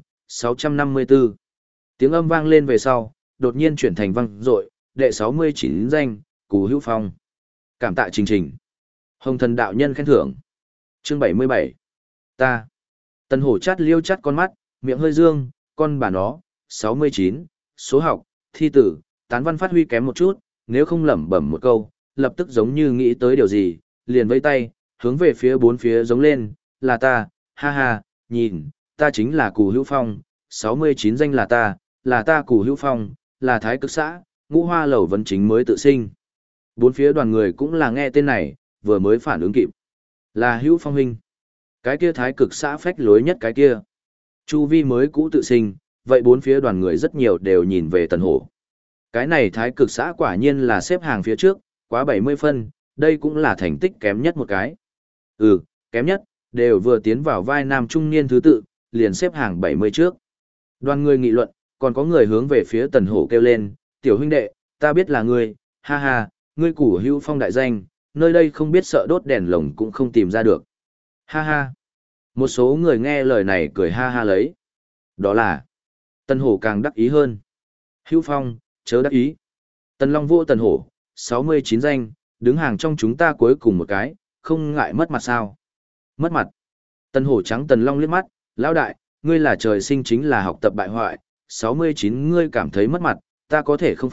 654. Tiếng âm vang lên về sau, đột nhiên chuyển thành vang dội, đệ 69 danh, Cù Hữu Phong. Cảm tạ Trình Trình. Hồng Thần đạo nhân khen thưởng. Chương 77. Ta. Tần Hổ chát liêu chát con mắt, miệng hơi dương, con bà nó, 69, số học, thi tử, tán văn phát huy kém một chút, nếu không lẩm bẩm một câu, lập tức giống như nghĩ tới điều gì, liền vẫy tay, hướng về phía bốn phía giống lên, là ta, ha ha, nhìn, ta chính là Cù Hữu Phong, 69 danh là ta Cù Hữu Phong, là thái cực xã, Ngũ Hoa Lầu Vân Chính mới tự sinh. Bốn phía đoàn người cũng là nghe tên này, vừa mới phản ứng kịp. Là Hữu Phong huynh. Cái kia thái cực xã phách lối nhất cái kia. Chu vi mới cũ tự sinh, vậy bốn phía đoàn người rất nhiều đều nhìn về Tần Hổ. Cái này thái cực xã quả nhiên là xếp hàng phía trước, quá 70 phân, đây cũng là thành tích kém nhất một cái. Ừ, kém nhất, đều vừa tiến vào vai nam trung niên thứ tự, liền xếp hàng 70 trước. Đoàn người nghị luận, còn có người hướng về phía Tần Hổ kêu lên, tiểu huynh đệ, ta biết là ngươi, ha ha, ngươi Cù Hữu Phong đại danh, nơi đây không biết sợ đốt đèn lồng cũng không tìm ra được. Ha ha. Một số người nghe lời này cười ha ha lấy. Đó là, Tần Hổ càng đắc ý hơn. Hữu Phong, chớ đắc ý. Tần Long vô Tần Hổ, 69 danh, đứng hàng trong chúng ta cuối cùng một cái, không ngại mất mặt sao. Mất mặt. Tần Hổ trắng Tần Long liếc mắt, lão đại, ngươi là trời sinh chính là học tập bại hoại, 69 ngươi cảm thấy mất mặt, ta có thể không phải,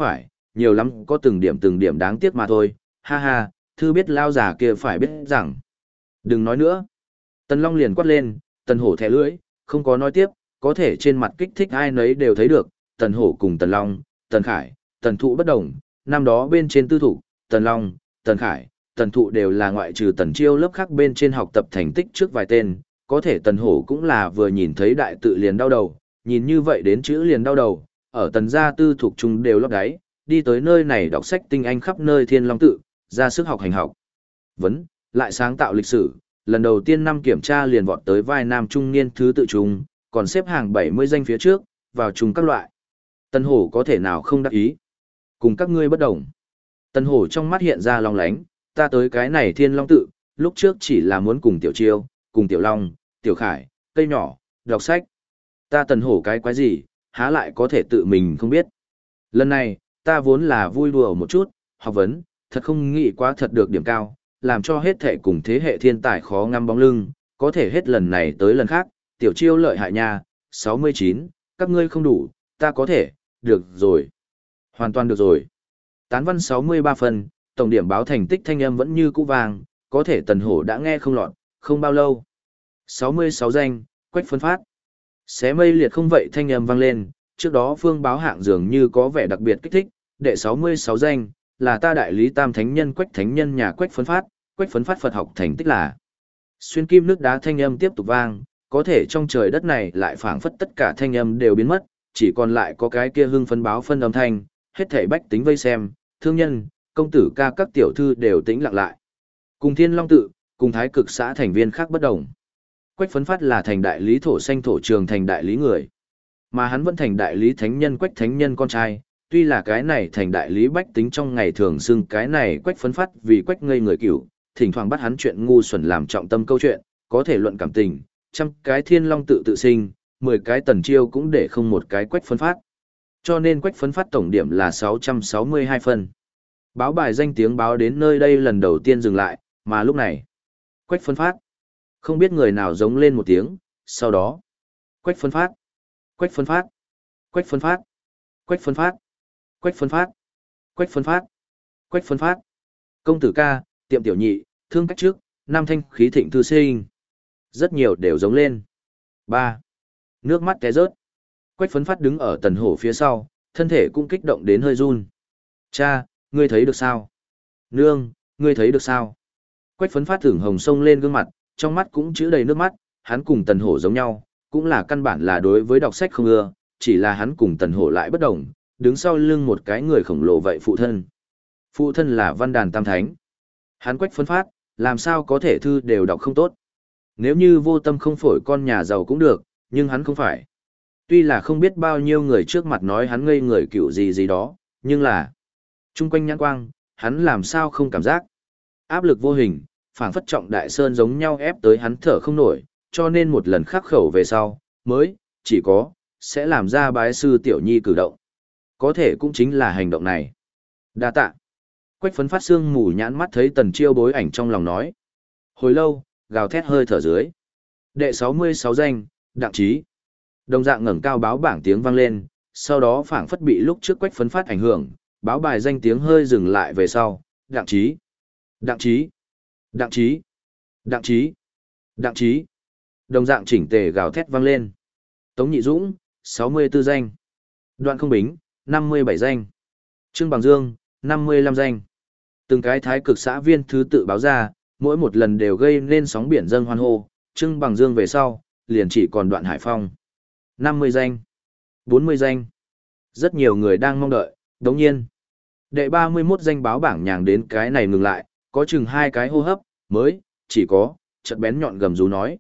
nhiều lắm có từng điểm đáng tiếc mà thôi, ha ha, thư biết lao già kia phải biết rằng. Đừng nói nữa. Tần Long liền quát lên, Tần Hổ thẻ lưỡi, không có nói tiếp, có thể trên mặt kích thích ai nấy đều thấy được, Tần Hổ cùng Tần Long, Tần Khải, Tần Thụ bất đồng, năm đó bên trên tư thủ, Tần Long, Tần Khải, Tần Thụ đều là ngoại trừ Tần Chiêu lớp khác bên trên học tập thành tích trước vài tên, có thể Tần Hổ cũng là vừa nhìn thấy đại tự liền đau đầu, nhìn như vậy đến chữ liền đau đầu, ở Tần gia tư thuộc chung đều lót đáy, đi tới nơi này đọc sách tinh anh khắp nơi Thiên Long tự, ra sức học hành học. Lại sáng tạo lịch sử, lần đầu tiên năm kiểm tra liền vọt tới vai nam trung niên thứ tự trung, còn xếp hàng 70 danh phía trước, vào chung các loại. Tần Hổ có thể nào không đắc ý? Cùng các ngươi bất đồng. Tần Hổ trong mắt hiện ra long lánh, ta tới cái này Thiên Long tự, lúc trước chỉ là muốn cùng Tiểu Chiêu, cùng Tiểu Long, Tiểu Khải, cây nhỏ, đọc sách. Ta Tần Hổ cái quái gì, há lại có thể tự mình không biết. Lần này, ta vốn là vui đùa một chút, học vấn, thật không nghĩ quá thật được điểm cao, làm cho hết thể cùng thế hệ thiên tài khó ngắm bóng lưng, có thể hết lần này tới lần khác, Tiểu Chiêu lợi hại nha, 69, các ngươi không đủ, ta có thể, được rồi. Hoàn toàn được rồi. Tán văn 63 phần, tổng điểm báo thành tích thanh âm vẫn như cũ vàng, có thể Tần Hổ đã nghe không lọt, không bao lâu. 66 danh, Quách Phân Phát. Xé mây liệt không vậy thanh âm vang lên, trước đó phương báo hạng dường như có vẻ đặc biệt kích thích, đệ 66 danh, là ta đại lý tam thánh nhân Quách thánh nhân nhà Quách Phấn Phát Phật học thành tích là. Xuyên kim nước đá thanh âm tiếp tục vang, có thể trong trời đất này lại phảng phất tất cả thanh âm đều biến mất, chỉ còn lại có cái kia hưng phấn báo phân âm thanh, hết thảy bách tính vây xem, thương nhân, công tử ca các tiểu thư đều tĩnh lặng lại. Cùng Thiên Long tự, cùng Thái Cực xã thành viên khác bất đồng. Quách Phấn Phát là thành đại lý thổ xanh thổ trường thành đại lý người, mà hắn vẫn thành đại lý thánh nhân Quách thánh nhân con trai. Tuy là cái này thành đại lý bách tính trong ngày thường xưng cái này Quách Phấn Phát vì Quách ngây người cửu, thỉnh thoảng bắt hắn chuyện ngu xuẩn làm trọng tâm câu chuyện, có thể luận cảm tình, trăm cái Thiên Long tự tự sinh, 10 cái Tần Chiêu cũng để không một cái Quách Phấn Phát. Cho nên Quách Phấn Phát tổng điểm là 662 phân. Báo bài danh tiếng báo đến nơi đây lần đầu tiên dừng lại, mà lúc này, Quách Phấn Phát. Không biết người nào giống lên một tiếng, sau đó, Quách Phấn Phát, Quách Phấn Phát, Quách Phấn Phát, Quách Phấn Phát, Quách Phấn Phát, Quách Phấn Phát, Quách Phấn Phát. Công tử ca, tiệm tiểu nhị, thương cách trước, nam thanh khí thịnh thư sinh. Rất nhiều đều giống lên. 3. Nước mắt té rớt. Quách Phấn Phát đứng ở Tần Hổ phía sau, thân thể cũng kích động đến hơi run. Cha, ngươi thấy được sao? Nương, ngươi thấy được sao? Quách Phấn Phát thửng hồng sông lên gương mặt, trong mắt cũng chứa đầy nước mắt, hắn cùng Tần Hổ giống nhau, cũng là căn bản là đối với đọc sách không ưa, chỉ là hắn cùng Tần Hổ lại bất đồng, đứng sau lưng một cái người khổng lồ vậy phụ thân. Phụ thân là Văn Đàn Tam Thánh. Hắn Quách Phấn Phát, làm sao có thể thư đều đọc không tốt. Nếu như vô tâm không phổi con nhà giàu cũng được, nhưng hắn không phải. Tuy là không biết bao nhiêu người trước mặt nói hắn ngây người kiểu gì gì đó, nhưng là chung quanh nhãn quang, hắn làm sao không cảm giác. Áp lực vô hình, phảng phất trọng đại sơn giống nhau ép tới hắn thở không nổi, cho nên một lần khắc khẩu về sau, mới, chỉ có, sẽ làm ra bái sư tiểu nhi cử động. Có thể cũng chính là hành động này. Đa tạ. Quách Phấn Phát xương mù nhãn mắt thấy Tần Chiêu bối ảnh trong lòng nói. Hồi lâu, gào thét hơi thở dưới. Đệ 66 danh, Đặng Trí. Đồng dạng ngẩng cao báo bảng tiếng vang lên, sau đó phảng phất bị lúc trước Quách Phấn Phát ảnh hưởng, báo bài danh tiếng hơi dừng lại về sau. Đặng Trí. Đặng Trí. Đặng Trí. Đặng Trí. Đặng Trí. Đồng dạng chỉnh tề gào thét vang lên. Tống Nhị Dũng, 64 danh. Đoạn Không Bính, 57 danh. Trương Bằng Dương, 55 danh. Từng cái Thái Cực xã viên thứ tự báo ra, mỗi một lần đều gây nên sóng biển dâng hoan hô. Trương Bằng Dương về sau, liền chỉ còn Đoạn Hải Phong. 50 danh. 40 danh. Rất nhiều người đang mong đợi, đồng nhiên. Đệ 31 danh báo bảng nhàng đến cái này ngừng lại, có chừng 2 cái hô hấp, mới, chỉ có, chợt bén nhọn gầm rú nói,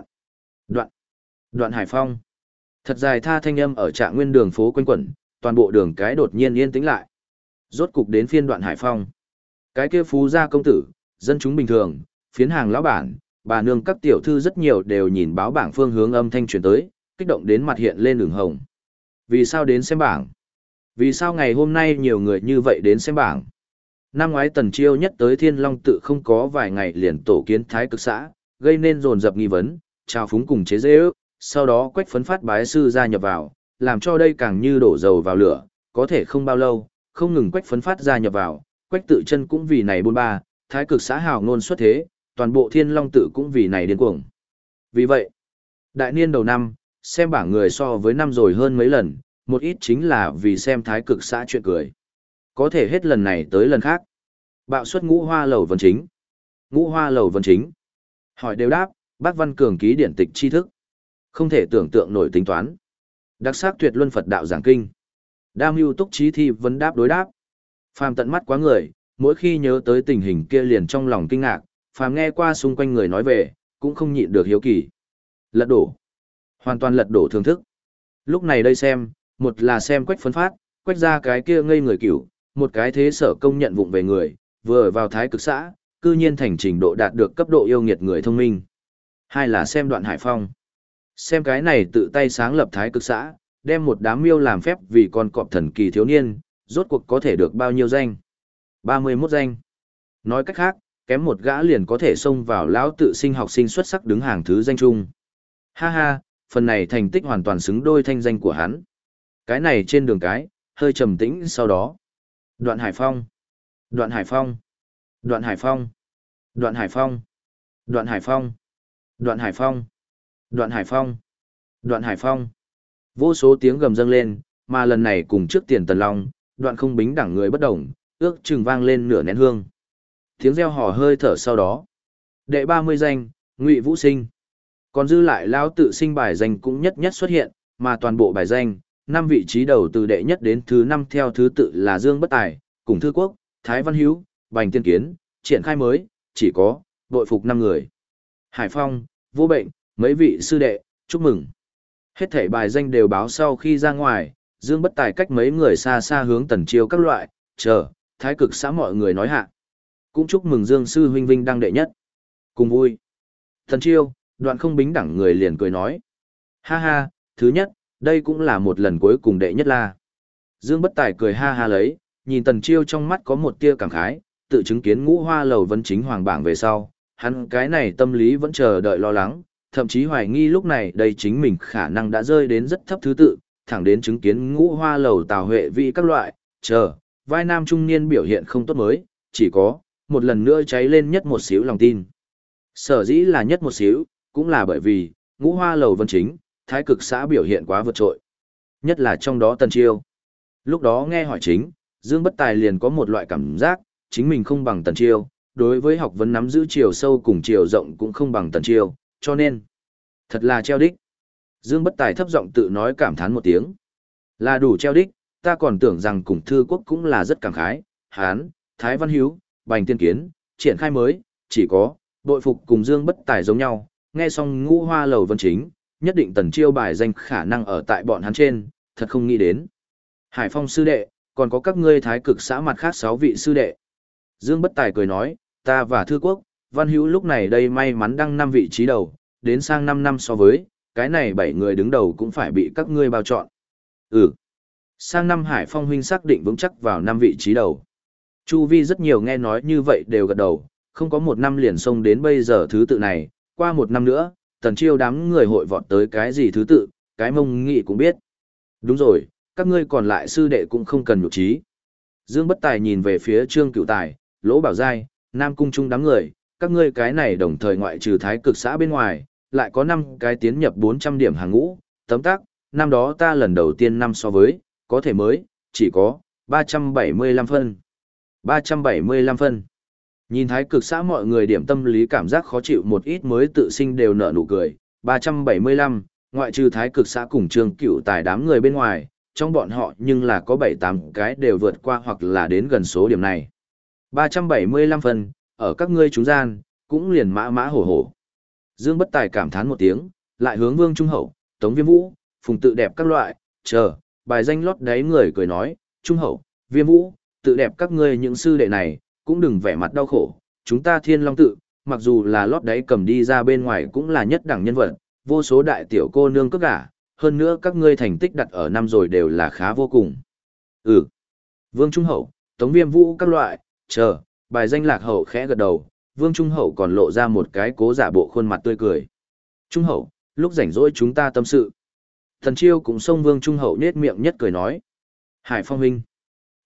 Đoạn Hải Phong. Thật dài tha thanh âm ở Trạng Nguyên đường phố quanh quẩn, toàn bộ đường cái đột nhiên yên tĩnh lại. Rốt cục đến phiên Đoạn Hải Phong. Cái kia phú gia công tử, dân chúng bình thường, phiến hàng lão bản, bà nương các tiểu thư rất nhiều đều nhìn báo bảng phương hướng âm thanh truyền tới, kích động đến mặt hiện lên đường hồng. Vì sao đến xem bảng? Vì sao ngày hôm nay nhiều người như vậy đến xem bảng? Năm ngoái Tần Chiêu nhất tới Thiên Long tự không có vài ngày liền tổ kiến Thái Cực xã, gây nên dồn dập nghi vấn, trào phúng cùng chế giễu, sau đó Quách Phấn Phát bái sư gia nhập vào, làm cho đây càng như đổ dầu vào lửa, có thể không bao lâu, không ngừng Quách Phấn phát ra nhập vào, Quách Tự Chân cũng vì này bôn ba, thái cực xã hào ngôn xuất thế, toàn bộ Thiên Long tự cũng vì này điên cuồng. Vì vậy, đại niên đầu năm, xem bảng người so với năm rồi hơn mấy lần, một ít chính là vì xem thái cực xã chuyện cười. Có thể hết lần này tới lần khác. Bạo suất Ngũ Hoa Lầu Vân Chính. Ngũ Hoa Lầu Vân Chính. Hỏi đều đáp, bác Văn Cường ký điển tịch tri thức. Không thể tưởng tượng nổi tính toán. Đặc sắc tuyệt luân Phật đạo giảng kinh. Đam mưu túc trí thi vấn đáp đối đáp. Phàm tận mắt quá người, mỗi khi nhớ tới tình hình kia liền trong lòng kinh ngạc, phàm nghe qua xung quanh người nói về, cũng không nhịn được hiếu kỳ. Lật đổ. Hoàn toàn lật đổ thưởng thức. Lúc này đây xem, một là xem Quách Phấn phát, Quách ra cái kia ngây người cửu, một cái thế sở công nhận vụng về người, vừa vào thái cực xã, cư nhiên thành trình độ đạt được cấp độ yêu nghiệt người thông minh. Hai là xem Đoạn Hải Phong. Xem cái này tự tay sáng lập thái cực xã, đem một đám miêu làm phép vì con cọp thần kỳ thiếu niên, rốt cuộc có thể được bao nhiêu danh? 31 danh. Nói cách khác, kém một gã liền có thể xông vào lão tự sinh học sinh xuất sắc đứng hàng thứ danh chung. Ha ha, phần này thành tích hoàn toàn xứng đôi thanh danh của hắn. Cái này trên đường cái, hơi trầm tĩnh sau đó. Đoạn Hải Phong. Đoạn Hải Phong. Đoạn Hải Phong. Đoạn Hải Phong. Đoạn Hải Phong. Đoạn Hải Phong. Đoạn Hải Phong. Đoạn Hải Phong. Vô số tiếng gầm dâng lên, mà lần này cùng trước tiền Tần Long, đoạn không bính đẳng người bất đồng, ước chừng vang lên nửa nén hương. Tiếng reo hò hơi thở sau đó. Đệ 30 danh, Ngụy Vũ Sinh. Còn dư lại lão tự sinh bài danh cũng nhất nhất xuất hiện, mà toàn bộ bài danh, 5 vị trí đầu từ đệ nhất đến thứ 5 theo thứ tự là Dương Bất Tài, Cùng Thư Quốc, Thái Văn Hiếu, Bành Tiên Kiến, triển khai mới, chỉ có, đội phục 5 người. Hải Phong, Vô Bệnh, mấy vị sư đệ, chúc mừng. Hết thảy bài danh đều báo sau khi ra ngoài, Dương Bất Tài cách mấy người xa xa hướng Tần Chiêu các loại, chờ, thái cực xã mọi người nói hạ. Cũng chúc mừng Dương sư huynh vinh đăng đệ nhất. Cùng vui. Tần Chiêu, Đoạn không bính đẳng người liền cười nói. Ha ha, thứ nhất, đây cũng là một lần cuối cùng đệ nhất la. Dương Bất Tài cười ha ha lấy, nhìn Tần Chiêu trong mắt có một tia cảm khái, tự chứng kiến Ngũ Hoa Lầu Vân Chính hoàng bảng về sau, hắn cái này tâm lý vẫn chờ đợi lo lắng, thậm chí hoài nghi lúc này đây chính mình khả năng đã rơi đến rất thấp thứ tự, thẳng đến chứng kiến Ngũ Hoa Lầu Tào Huệ vị các loại, chờ, vai nam trung niên biểu hiện không tốt mới, chỉ có, một lần nữa cháy lên nhất một xíu lòng tin. Sở dĩ là nhất một xíu, cũng là bởi vì, Ngũ Hoa Lầu Vân Chính, thái cực xã biểu hiện quá vượt trội. Nhất là trong đó Tần Chiêu. Lúc đó nghe hỏi chính, Dương Bất Tài liền có một loại cảm giác, chính mình không bằng Tần Chiêu, đối với học vấn nắm giữ chiều sâu cùng chiều rộng cũng không bằng Tần Chiêu, cho nên, thật là treo đích. Dương Bất Tài thấp giọng tự nói cảm thán một tiếng. Là đủ treo đích, ta còn tưởng rằng Cùng Thư Quốc cũng là rất cảm khái, Hán, Thái Văn Hiếu, Bành Tiên Kiến, triển khai mới, chỉ có, bội phục cùng Dương Bất Tài giống nhau, nghe xong Ngũ Hoa Lầu Vân Chính, nhất định Tần Chiêu bài danh khả năng ở tại bọn hắn trên, thật không nghĩ đến. Hải Phong sư đệ, còn có các ngươi thái cực xã mặt khác 6 vị sư đệ. Dương Bất Tài cười nói, ta và Thư Quốc, Văn Hữu lúc này đây may mắn đăng 5 vị trí đầu, đến sang 5 năm so với, cái này 7 người đứng đầu cũng phải bị các ngươi bao chọn. Ừ. Sang năm Hải Phong huynh xác định vững chắc vào 5 vị trí đầu. Chu vi rất nhiều nghe nói như vậy đều gật đầu, không có một năm liền xông đến bây giờ thứ tự này, qua một năm nữa, Tần Chiêu đám người hội vọt tới cái gì thứ tự, cái mông nghị cũng biết. Đúng rồi, các ngươi còn lại sư đệ cũng không cần nhục trí. Dương Bất Tài nhìn về phía Trương Cửu Tài, Lỗ Bảo Giai, Nam Cung Trung đám người, các ngươi cái này đồng thời ngoại trừ thái cực xã bên ngoài, lại có 5 cái tiến nhập 400 điểm hàng ngũ, tấm tắc, năm đó ta lần đầu tiên năm so với, có thể mới, chỉ có 375 phân. 375 phân. Nhìn thái cực xã mọi người điểm tâm lý cảm giác khó chịu một ít mới tự sinh đều nở nụ cười, 375, ngoại trừ thái cực xã cùng Trương Cửu Tài đám người bên ngoài, trong bọn họ nhưng là có 7-8 cái đều vượt qua hoặc là đến gần số điểm này. 375 phần, ở các ngươi trung gian, cũng liền mã mã hổ hổ. Dương Bất Tài cảm thán một tiếng, lại hướng Vương Trung Hậu, Tống Viêm Vũ, Phùng Tự Đẹp các loại, chờ, bài danh lót đáy người cười nói, Trung Hậu, Viêm Vũ, Tự Đẹp các ngươi những sư đệ này, cũng đừng vẻ mặt đau khổ, chúng ta Thiên Long tự, mặc dù là lót đáy cầm đi ra bên ngoài cũng là nhất đẳng nhân vật, vô số đại tiểu cô nương cất gả, hơn nữa các ngươi thành tích đặt ở năm rồi đều là khá vô cùng. Ừ. Vương Trung Hậu, Tống Viêm Vũ các loại, chờ, bài danh Lạc Hậu khẽ gật đầu, Vương Trung Hậu còn lộ ra một cái cố giả bộ khuôn mặt tươi cười. Trung Hậu, lúc rảnh rỗi chúng ta tâm sự. Thần Chiêu cũng xông Vương Trung Hậu nết miệng nhất cười nói. Hải Phong huynh.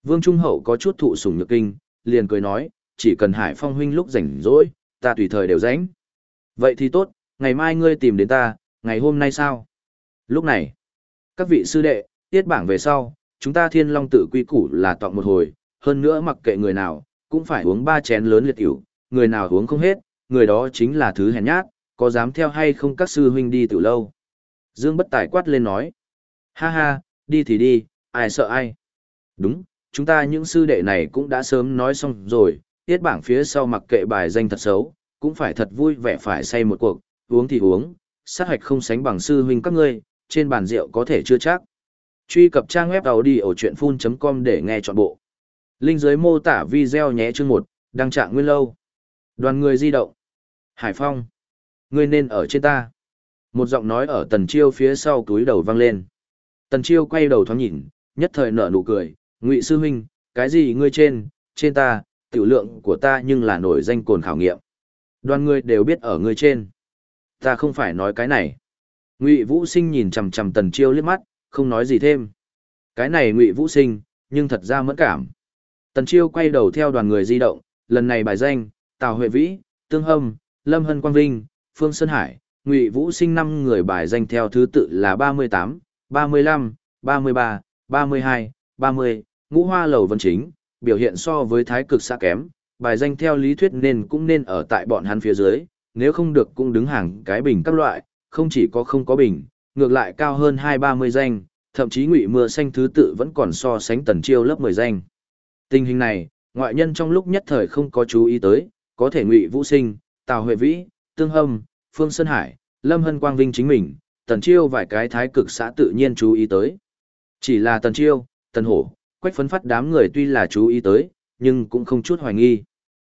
Vương Trung Hậu có chút thụ sủng nhược kinh, liền cười nói, chỉ cần Hải Phong huynh lúc rảnh rỗi, ta tùy thời đều rảnh. Vậy thì tốt, ngày mai ngươi tìm đến ta, ngày hôm nay sao? Lúc này, các vị sư đệ, tiết bảng về sau, chúng ta Thiên Long tự quy củ là tọa một hồi, hơn nữa mặc kệ người nào, cũng phải uống 3 chén lớn liệt ỉu, người nào uống không hết, người đó chính là thứ hèn nhát, có dám theo hay không các sư huynh đi từ lâu. Dương Bất Tài quát lên nói, ha ha, đi thì đi, ai sợ ai. Đúng, chúng ta những sư đệ này cũng đã sớm nói xong rồi, tiết bảng phía sau mặc kệ bài danh thật xấu, cũng phải thật vui vẻ phải say một cuộc, uống thì uống, sát hoạch không sánh bằng sư huynh các ngươi, trên bàn rượu có thể chưa chắc. Truy cập trang web audiochuyenphun.com để nghe trọn bộ. Link dưới mô tả video nhé chương 1, đăng trạng nguyên lâu. Đoàn người di động. Hải Phong. Ngươi nên ở trên ta. Một giọng nói ở Tần Chiêu phía sau túi đầu vang lên. Tần Chiêu quay đầu thoáng nhìn, nhất thời nở nụ cười. Ngụy sư huynh, cái gì ngươi trên ta, tiểu lượng của ta nhưng là nổi danh cồn khảo nghiệm. Đoàn người đều biết ở ngươi trên. Ta không phải nói cái này. Ngụy Vũ Sinh nhìn chằm chằm Tần Chiêu liếc mắt, không nói gì thêm. Cái này Ngụy Vũ Sinh, nhưng thật ra mẫn cảm. Tần Chiêu quay đầu theo đoàn người di động, lần này bài danh, Tào Huệ Vĩ, Tương Hâm, Lâm Hân Quang Vinh, Phương Sơn Hải, Ngụy Vũ Sinh 5 người bài danh theo thứ tự là 38, 35, 33, 32, 30, Ngũ Hoa Lầu Vân Chính, biểu hiện so với Thái Cực xã kém, bài danh theo lý thuyết nên cũng nên ở tại bọn hắn phía dưới, nếu không được cũng đứng hàng cái bình các loại, không chỉ có không có bình, ngược lại cao hơn 2-30 danh, thậm chí Ngụy Mưa Xanh thứ tự vẫn còn so sánh Tần Chiêu lớp 10 danh. Tình hình này, ngoại nhân trong lúc nhất thời không có chú ý tới, có thể Ngụy Vũ Sinh, Tào Huệ Vĩ, Tương Hâm, Phương Sơn Hải, Lâm Hân Quang Vinh chính mình, Tần Chiêu vài cái Thái Cực xã tự nhiên chú ý tới. Chỉ là Tần Chiêu, Tần Hổ, Quách Phấn Phát đám người tuy là chú ý tới, nhưng cũng không chút hoài nghi.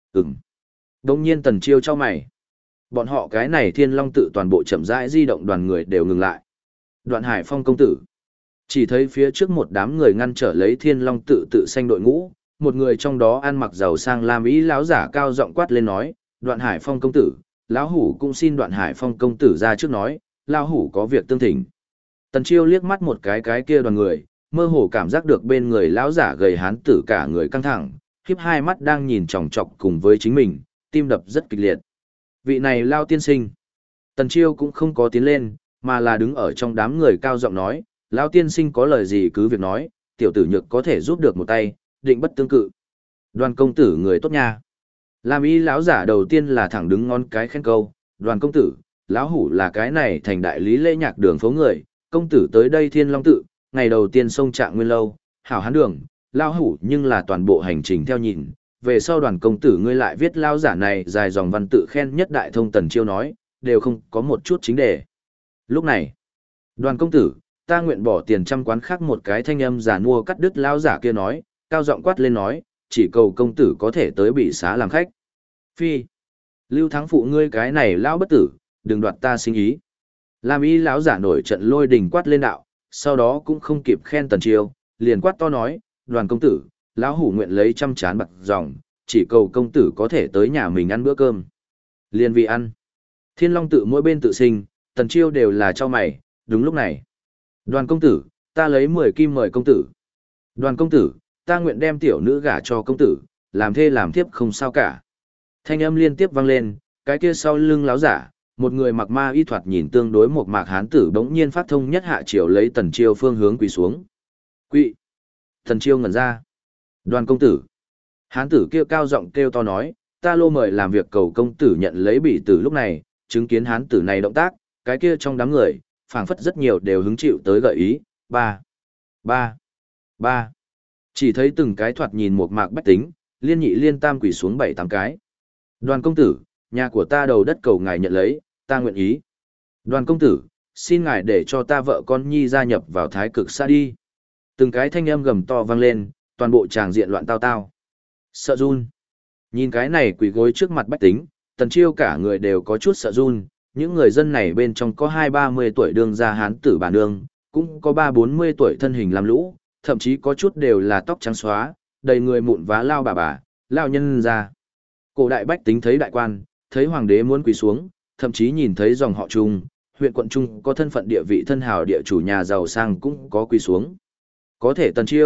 Đông nhiên Tần Chiêu cho mày. Bọn họ cái này Thiên Long tự toàn bộ chậm rãi di động đoàn người đều ngừng lại. Đoạn Hải Phong công tử. Chỉ thấy phía trước một đám người ngăn trở lấy Thiên Long tự tự xanh đội ngũ, một người trong đó ăn mặc giàu sang lam ý lão giả cao giọng quát lên nói, Đoạn Hải Phong công tử, lão hủ cũng xin Đoạn Hải Phong công tử ra trước nói, lão hủ có việc tương thỉnh. Tần Chiêu liếc mắt một cái kia đoàn người, mơ hồ cảm giác được bên người lão giả gầy hán tử cả người căng thẳng, khiếp hai mắt đang nhìn chòng chọc cùng với chính mình, tim đập rất kịch liệt. Vị này Lao tiên sinh. Tần Chiêu cũng không có tiến lên, mà là đứng ở trong đám người cao giọng nói, Lao tiên sinh có lời gì cứ việc nói, tiểu tử nhược có thể giúp được một tay, định bất tương cự. Đoàn công tử người tốt nha. Làm y lão giả đầu tiên là thẳng đứng ngón cái khen câu, Đoàn công tử, lão hủ là cái này thành đại lý lễ nhạc đường phố người, công tử tới đây Thiên Long tự, ngày đầu tiên sông Trạng Nguyên lâu, hảo hán đường, lão hủ nhưng là toàn bộ hành trình theo nhìn. Về sau Đoàn công tử ngươi lại viết lao giả này dài dòng văn tự khen nhất đại thông Tần Chiêu nói, đều không có một chút chính đề. Lúc này, Đoàn công tử, ta nguyện bỏ tiền trăm quán khác một cái thanh âm giả nua cắt đứt lao giả kia nói, cao giọng quát lên nói, chỉ cầu công tử có thể tới bị xá làm khách. Phi, Lưu Thắng phụ ngươi cái này lão bất tử, đừng đoạt ta sinh ý. Làm y lão giả nổi trận lôi đình quát lên đạo, sau đó cũng không kịp khen Tần Chiêu, liền quát to nói, Đoàn công tử, lão hủ nguyện lấy trăm chán bạc dòng, chỉ cầu công tử có thể tới nhà mình ăn bữa cơm. Liên vì ăn. Thiên Long tự mỗi bên tự sinh, Tần Chiêu đều là cho mày, đúng lúc này. Đoàn công tử, ta lấy 10 kim mời công tử. Đoàn công tử, ta nguyện đem tiểu nữ gả cho công tử, làm thê làm thiếp không sao cả. Thanh âm liên tiếp vang lên, cái kia sau lưng láo giả, một người mặc ma y thoạt nhìn tương đối một mạc hán tử bỗng nhiên phát thông nhất hạ chiều lấy Tần Chiêu phương hướng quỳ xuống. Quỳ. Tần Chiêu ngẩn ra. Đoàn công tử. Hán tử kia cao giọng kêu to nói, ta lô mời làm việc cầu công tử nhận lấy bị tử lúc này, chứng kiến hán tử này động tác, cái kia trong đám người, phảng phất rất nhiều đều hứng chịu tới gợi ý, ba. Chỉ thấy từng cái thoạt nhìn một mạc bách tính, liên nhị liên tam quỳ xuống 7-8 cái. Đoàn công tử, nhà của ta đầu đất cầu ngài nhận lấy, ta nguyện ý. Đoàn công tử, xin ngài để cho ta vợ con nhi gia nhập vào Thái Cực xã đi. Từng cái thanh âm gầm to vang lên, toàn bộ tràng diện loạn tao tao. Sợ run. Nhìn cái này quỳ gối trước mặt bách tính, Tần Chiêu cả người đều có chút sợ run. Những người dân này bên trong có 20-30 tuổi đương gia hán tử bà nương, cũng có 30-40 tuổi thân hình làm lũ, thậm chí có chút đều là tóc trắng xóa, đầy người mụn vá lao bà, lao nhân ra. Cổ đại bách tính thấy đại quan, thấy hoàng đế muốn quỳ xuống, thậm chí nhìn thấy dòng họ Trung, huyện quận Trung có thân phận địa vị thân hào địa chủ nhà giàu sang cũng có quỳ xuống. Có thể Tần Chiêu,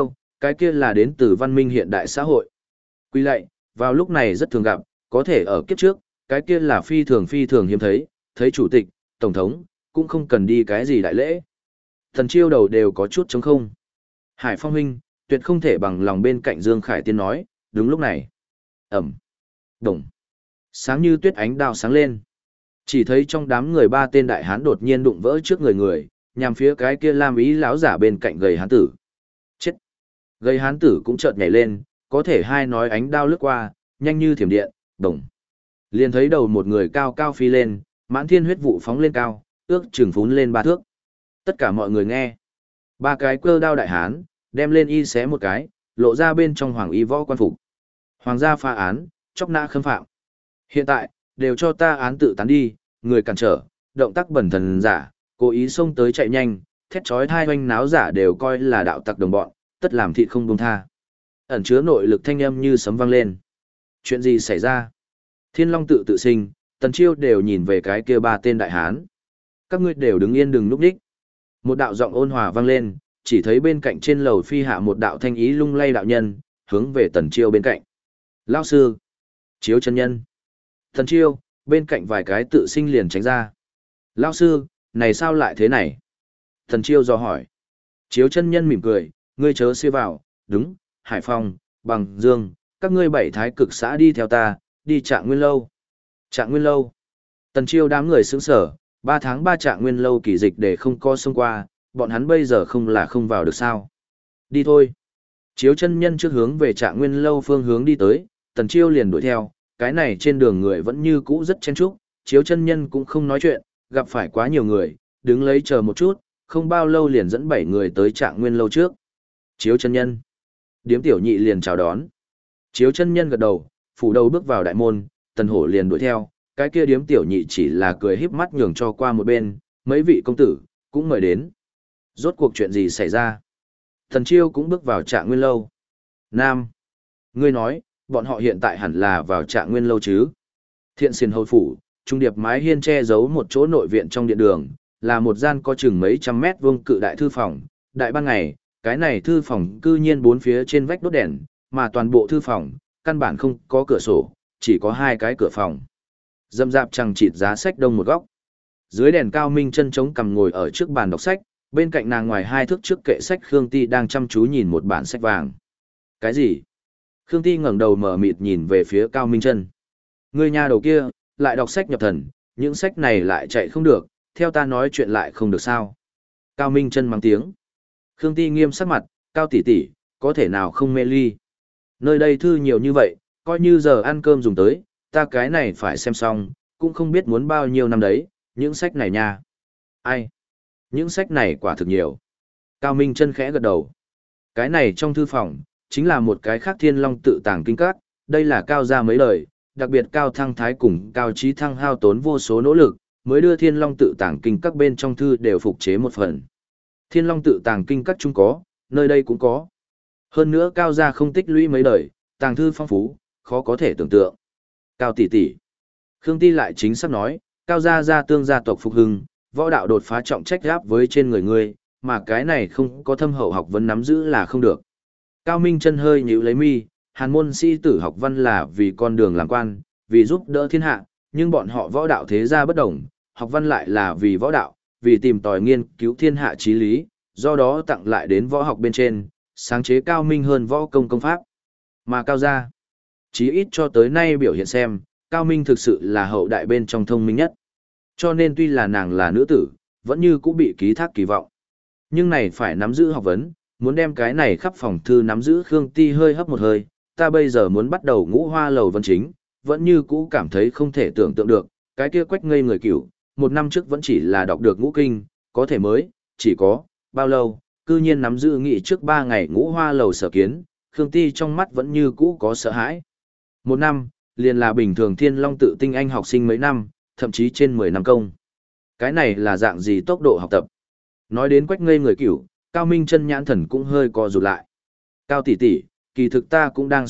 Cái kia là đến từ văn minh hiện đại xã hội. Quy lạy, vào lúc này rất thường gặp, có thể ở kiếp trước, cái kia là phi thường hiếm thấy, thấy chủ tịch, tổng thống, cũng không cần đi cái gì đại lễ. Thần Chiêu đầu đều có chút trống không. Hải Phong huynh, tuyệt không thể bằng lòng bên cạnh Dương Khải Tiên nói, đúng lúc này. Ẩm, đồng, sáng như tuyết ánh đao sáng lên. Chỉ thấy trong đám người ba tên đại hán đột nhiên đụng vỡ trước người, nhằm phía cái kia lam ý lão giả bên cạnh gầy hán tử. Chết! Gầy hán tử cũng chợt nhảy lên, có thể hai nói ánh đao lướt qua, nhanh như thiểm điện, đồng. Liền thấy đầu một người cao cao phi lên, mãn thiên huyết vụ phóng lên cao, ước chừng phún lên 3 thước. Tất cả mọi người nghe. Ba cái cơ đao đại hán, đem lên y xé một cái, lộ ra bên trong hoàng y võ quan phục. Hoàng gia phá án, chóc nã khâm phạm. Hiện tại, đều cho ta án tự tán đi, người cản trở, động tác bẩn thần giả, cố ý xông tới chạy nhanh, thét chói thai hoanh náo giả đều coi là đạo tặc đồng bọn, tất làm thịt không buông tha. Ẩn chứa nội lực thanh âm như sấm vang lên. Chuyện gì xảy ra? Thiên Long tự tự sinh, Tần Chiêu đều nhìn về cái kia ba tên đại hán. Các ngươi đều đứng yên đừng núp đích. Một đạo giọng ôn hòa vang lên, chỉ thấy bên cạnh trên lầu phi hạ một đạo thanh ý lung lay đạo nhân, hướng về Tần Chiêu bên cạnh. Lão sư, Chiếu chân nhân. Tần Chiêu, bên cạnh vài cái tự sinh liền tránh ra. Lão sư, này sao lại thế này? Tần Chiêu dò hỏi. Chiếu chân nhân mỉm cười, ngươi chớ xê vào, đúng, Hải Phong, Bằng Dương, các ngươi bảy thái cực xã đi theo ta, đi Trạng Nguyên lâu. Trạng Nguyên lâu. Tần Chiêu đám người sững sở, 3 tháng 3 Trạng Nguyên lâu kỳ dịch để không co xông qua, bọn hắn bây giờ không là không vào được sao? Đi thôi. Chiếu chân nhân trước hướng về Trạng Nguyên lâu phương hướng đi tới, Tần Chiêu liền đuổi theo, cái này trên đường người vẫn như cũ rất chen chúc, Chiếu chân nhân cũng không nói chuyện, gặp phải quá nhiều người, đứng lấy chờ một chút, không bao lâu liền dẫn 7 người tới Trạng Nguyên lâu trước. Chiếu chân nhân. Điếm tiểu nhị liền chào đón. Chiếu chân nhân gật đầu, phủ đầu bước vào đại môn, Tần Hổ liền đuổi theo, cái kia điếm tiểu nhị chỉ là cười híp mắt nhường cho qua một bên, mấy vị công tử cũng mời đến. Rốt cuộc chuyện gì xảy ra? Tần Chiêu cũng bước vào Trạng Nguyên lâu. Nam, ngươi nói, bọn họ hiện tại hẳn là vào Trạng Nguyên lâu chứ? Thiện Xiển hầu phủ, trung điệp mái hiên che giấu một chỗ nội viện trong điện đường, là một gian có chừng mấy trăm mét vuông cự đại thư phòng. Đại ban ngày, cái này thư phòng cư nhiên bốn phía trên vách đốt đèn, mà toàn bộ thư phòng, căn bản không có cửa sổ, chỉ có 2 cái cửa phòng. Dâm dạp chằng chịt giá sách đông một góc. Dưới đèn Cao Minh chân chống cằm ngồi ở trước bàn đọc sách, bên cạnh nàng ngoài 2 thước trước kệ sách Khương Ti đang chăm chú nhìn một bản sách vàng. Cái gì? Khương Ti ngẩng đầu mở mịt nhìn về phía Cao Minh chân. Người nhà đầu kia, lại đọc sách nhập thần, những sách này lại chạy không được, theo ta nói chuyện lại không được sao? Cao Minh chân mắng tiếng. Khương Ti nghiêm sắc mặt, Cao tỷ tỷ, có thể nào không mê ly? Nơi đây thư nhiều như vậy, coi như giờ ăn cơm dùng tới, ta cái này phải xem xong, cũng không biết muốn bao nhiêu năm đấy, những sách này nha. Ai? Những sách này quả thực nhiều. Cao Minh chân khẽ gật đầu. Cái này trong thư phòng, chính là một cái khác Thiên Long tự tàng kinh các, đây là Cao gia mấy đời, đặc biệt Cao Thăng Thái cùng Cao Chí Thăng hao tốn vô số nỗ lực, mới đưa Thiên Long tự tàng kinh các bên trong thư đều phục chế một phần. Thiên Long tự tàng kinh các chung có, nơi đây cũng có. Hơn nữa Cao gia không tích lũy mấy đời, tàng thư phong phú, khó có thể tưởng tượng. Cao tỷ tỷ. Khương Ti lại chính xác nói, Cao gia tương gia tộc phục hưng, võ đạo đột phá trọng trách gáp với trên người ngươi, mà cái này không có thâm hậu học vấn nắm giữ là không được. Cao Minh chân hơi nhíu lấy mi, hàn môn sĩ tử học văn là vì con đường làm quan, vì giúp đỡ thiên hạ, nhưng bọn họ võ đạo thế gia bất đồng, học văn lại là vì võ đạo, vì tìm tòi nghiên cứu thiên hạ chí lý, do đó tặng lại đến võ học bên trên, sáng chế cao minh hơn võ công công pháp. Mà Cao gia, chí ít cho tới nay biểu hiện xem, Cao Minh thực sự là hậu đại bên trong thông minh nhất. Cho nên tuy là nàng là nữ tử, vẫn như cũng bị ký thác kỳ vọng. Nhưng này phải nắm giữ học vấn, muốn đem cái này khắp phòng thư nắm giữ Khương Ti hơi hấp một hơi, ta bây giờ muốn bắt đầu ngũ hoa lầu vấn chính, vẫn như cũ cảm thấy không thể tưởng tượng được, cái kia quách ngây người cửu, 1 năm trước vẫn chỉ là đọc được ngũ kinh, có thể mới, chỉ có, bao lâu, cư nhiên nắm giữ nghị trước 3 ngày ngũ hoa lầu sở kiến, Khương Ti trong mắt vẫn như cũ có sợ hãi. 1 năm, liền là bình thường Thiên Long tự tinh anh học sinh mấy năm, thậm chí trên 10 năm công. Cái này là dạng gì tốc độ học tập? Nói đến quách ngây người cửu, Cao Minh chân nhãn thần cũng hơi co rụt lại. Cao tỷ tỷ, kỳ thực ta cũng đang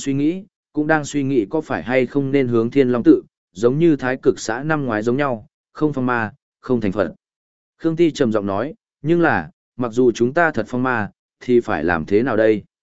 suy nghĩ có phải hay không nên hướng Thiên Long tự, giống như Thái Cực xã năm ngoái giống nhau, không phong ma, không thành Phật. Khương Ti trầm giọng nói, nhưng là, mặc dù chúng ta thật phong ma, thì phải làm thế nào đây?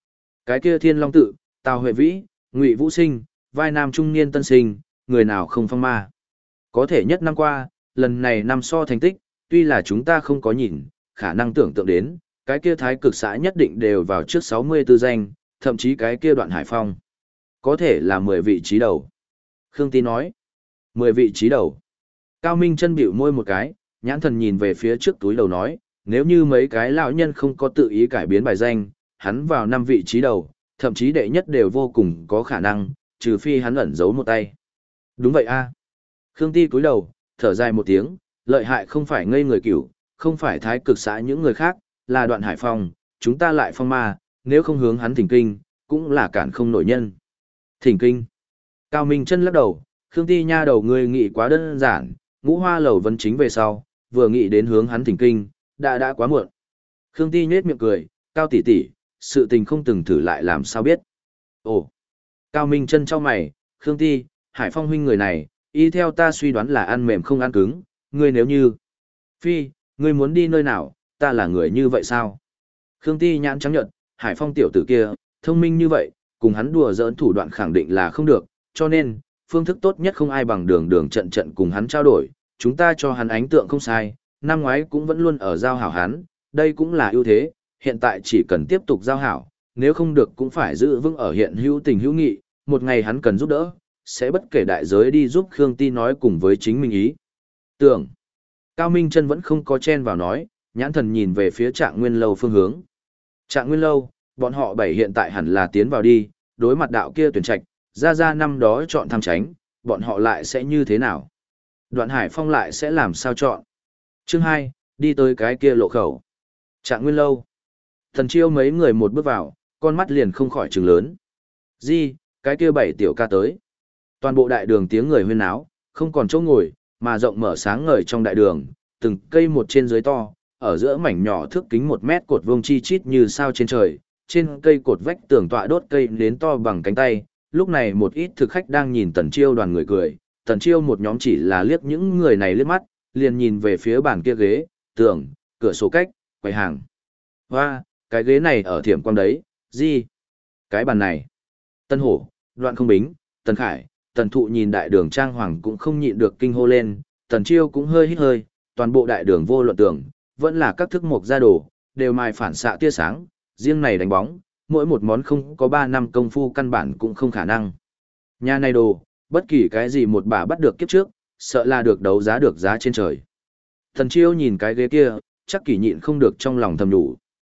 Cái kia Thiên Long Tự, Tào Huệ Vĩ, Ngụy Vũ Sinh, vai nam trung niên tân sinh, người nào không phong ma. Có thể nhất năm qua, lần này năm so thành tích, tuy là chúng ta không có nhìn, khả năng tưởng tượng đến, cái kia thái cực xã nhất định đều vào trước 64 danh, thậm chí cái kia Đoạn Hải Phong. Có thể là 10 vị trí đầu. Khương Ti nói, 10 vị trí đầu. Cao Minh chân bĩu môi một cái, nhãn thần nhìn về phía trước túi đầu nói, nếu như mấy cái lão nhân không có tự ý cải biến bài danh, hắn vào 5 vị trí đầu, thậm chí đệ nhất đều vô cùng có khả năng, trừ phi hắn ẩn giấu một tay. Đúng vậy a. Khương Ti cúi đầu, thở dài một tiếng, lợi hại không phải ngây người cửu, không phải thái cực xã những người khác, là Đoạn Hải Phong, chúng ta lại phong ma, nếu không hướng hắn thỉnh kinh, cũng là cản không nổi nhân. Thỉnh kinh. Cao Minh chân lắc đầu, Khương Ti nha đầu ngươi nghĩ quá đơn giản, Ngũ Hoa lầu vấn chính về sau, vừa nghĩ đến hướng hắn thỉnh kinh, đã quá muộn. Khương Ti nhếch miệng cười, Cao tỷ tỷ, sự tình không từng thử lại làm sao biết. Ồ. Cao Minh chân chau mày, Khương Ti, Hải Phong huynh người này, y theo ta suy đoán là ăn mềm không ăn cứng, ngươi nếu như. Phi, ngươi muốn đi nơi nào, ta là người như vậy sao? Khương Ti nhãn trắng nhợt, Hải Phong tiểu tử kia, thông minh như vậy, cùng hắn đùa giỡn thủ đoạn khẳng định là không được, cho nên, phương thức tốt nhất không ai bằng đường trận trận cùng hắn trao đổi, chúng ta cho hắn ánh tượng không sai, năm ngoái cũng vẫn luôn ở giao hảo hắn, đây cũng là ưu thế, hiện tại chỉ cần tiếp tục giao hảo, nếu không được cũng phải giữ vững ở hiện hữu tình hữu nghị, một ngày hắn cần giúp đỡ, sẽ bất kể đại giới đi giúp Khương Ti nói cùng với chính mình ý. Tưởng, Cao Minh Chân vẫn không có chen vào nói, nhãn thần nhìn về phía Trạng Nguyên Lâu phương hướng. Trạng Nguyên Lâu, bọn họ bảy hiện tại hẳn là tiến vào đi, đối mặt đạo kia tuyển trạch, ra năm đó chọn tham tránh, bọn họ lại sẽ như thế nào? Đoạn Hải Phong lại sẽ làm sao chọn? Chương 2, đi tới cái kia lộ khẩu. Trạng Nguyên Lâu. Thần Chiêu mấy người một bước vào, con mắt liền không khỏi trừng lớn. Gì, cái kia bảy tiểu ca tới. Toàn bộ đại đường tiếng người huyên náo, không còn chỗ ngồi, mà rộng mở sáng ngời trong đại đường, từng cây một trên dưới to, ở giữa mảnh nhỏ thước kính 1 mét cột vuông chi chít như sao trên trời, trên cây cột vách tường tọa đốt cây nến to bằng cánh tay. Lúc này một ít thực khách đang nhìn Tần Chiêu đoàn người cười, Tần Chiêu một nhóm chỉ là liếc những người này liếc mắt, liền nhìn về phía bàn kia ghế, tường, cửa sổ cách, quầy hàng. Hoa, cái ghế này ở thiểm quang đấy, gì? Cái bàn này. Tân Hổ, Đoạn Không Bính, Tần Khải, Tần Thụ nhìn đại đường trang hoàng cũng không nhịn được kinh hô lên, Tần Chiêu cũng hơi hít hơi, toàn bộ đại đường vô luận tưởng, vẫn là các thức mộc gia đồ, đều mài phản xạ tia sáng, riêng này đánh bóng, mỗi một món không có 3 năm công phu căn bản cũng không khả năng. Nhà này đồ, bất kỳ cái gì một bà bắt được kiếp trước, sợ là được đấu giá được giá trên trời. Tần Chiêu nhìn cái ghế kia, chắc kỳ nhịn không được trong lòng thầm đủ.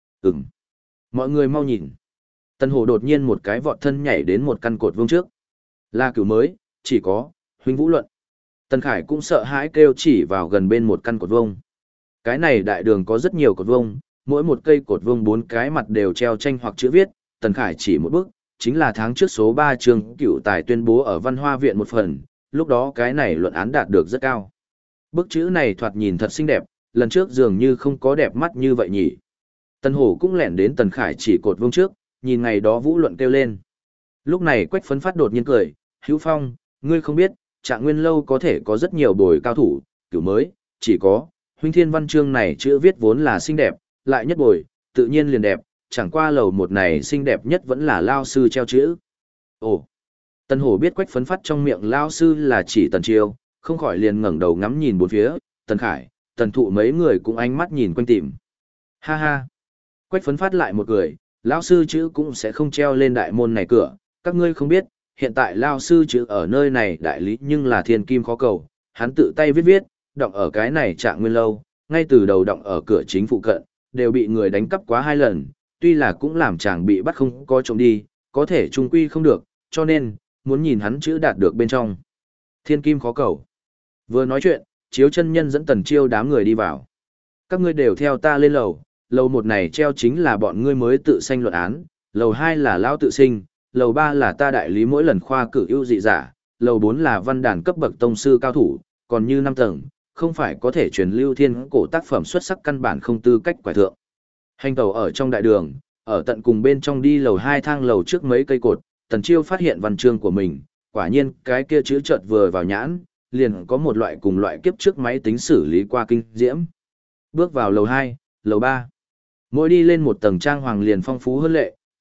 Mọi người mau nhìn. Tần Hổ đột nhiên một cái vọt thân nhảy đến một căn cột vuông trước. Là cửu mới, chỉ có, huynh vũ luận. Tần Khải cũng sợ hãi kêu chỉ vào gần bên một căn cột vuông. Cái này đại đường có rất nhiều cột vuông, mỗi một cây cột vuông 4 cái mặt đều treo tranh hoặc chữ viết. Tần Khải chỉ một bức, chính là tháng trước số 3 trường cửu tài tuyên bố ở văn hoa viện một phần, lúc đó cái này luận án đạt được rất cao. Bức chữ này thoạt nhìn thật xinh đẹp, lần trước dường như không có đẹp mắt như vậy nhỉ. Tần Hổ cũng lẻn đến Tần Khải chỉ cột vuông trước, nhìn ngày đó vũ luận kêu lên. Lúc này Quách Phấn Phát đột nhiên cười, Hữu Phong, ngươi không biết, Trạng Nguyên Lâu có thể có rất nhiều bồi cao thủ, cửu mới, chỉ có, huynh thiên văn chương này chữ viết vốn là xinh đẹp, lại nhất bồi, tự nhiên liền đẹp, chẳng qua lầu một này xinh đẹp nhất vẫn là lao sư treo chữ. Ồ, Tần Hổ biết Quách Phấn Phát trong miệng lao sư là chỉ Tần Chiêu, không khỏi liền ngẩng đầu ngắm nhìn bốn phía, Tần Khải, Tần Thụ mấy người cũng ánh mắt nhìn quanh tìm. Ha ha, Quách Phấn Phát lại một cười, lão sư chữ cũng sẽ không treo lên đại môn này cửa, các ngươi không biết, hiện tại lao sư chữ ở nơi này đại lý nhưng là thiên kim khó cầu, hắn tự tay viết, đọng ở cái này Trạng Nguyên Lâu, ngay từ đầu đọng ở cửa chính phụ cận, đều bị người đánh cắp quá 2 lần, tuy là cũng làm chàng bị bắt không có trộm đi, có thể trung quy không được, cho nên, muốn nhìn hắn chữ đạt được bên trong. Thiên kim khó cầu. Vừa nói chuyện, Chiếu chân nhân dẫn Tần Chiêu đám người đi vào. Các ngươi đều theo ta lên lầu, lầu 1 này treo chính là bọn ngươi mới tự sanh luận án, lầu 2 là lao tự sinh, lầu 3 là ta đại lý mỗi lần khoa cử ưu dị giả, lầu 4 là văn đàn cấp bậc tông sư cao thủ, còn như 5 tầng, không phải có thể truyền lưu thiên cổ tác phẩm xuất sắc căn bản không tư cách quải thượng. Hành tàu ở trong đại đường, ở tận cùng bên trong đi lầu 2 thang lầu trước mấy cây cột, Tần Chiêu phát hiện văn chương của mình, quả nhiên cái kia chữ chợt vừa vào nhãn, liền có một loại cùng loại kiếp trước máy tính xử lý qua kinh diễm. Bước vào lầu 2, lầu 3. Mỗi đi lên một tầng trang hoàng liền phong phú hơn lệ,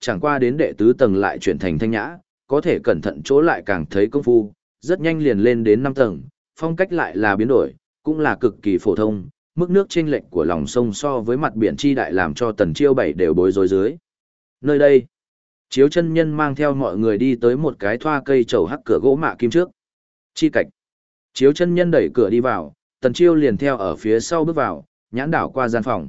chẳng qua đến đệ tứ tầng lại chuyển thành thanh nhã, có thể cẩn thận chỗ lại càng thấy công phu, rất nhanh liền lên đến 5 tầng, phong cách lại là biến đổi, cũng là cực kỳ phổ thông, mức nước chênh lệch của lòng sông so với mặt biển chi đại làm cho Tần Chiêu bảy đều bối rối dưới. Nơi đây, Chiếu chân nhân mang theo mọi người đi tới một cái thoa cây trầu hắc cửa gỗ mạ kim trước. Chi cạch. Chiếu chân nhân đẩy cửa đi vào, Tần Chiêu liền theo ở phía sau bước vào, nhãn đảo qua gian phòng.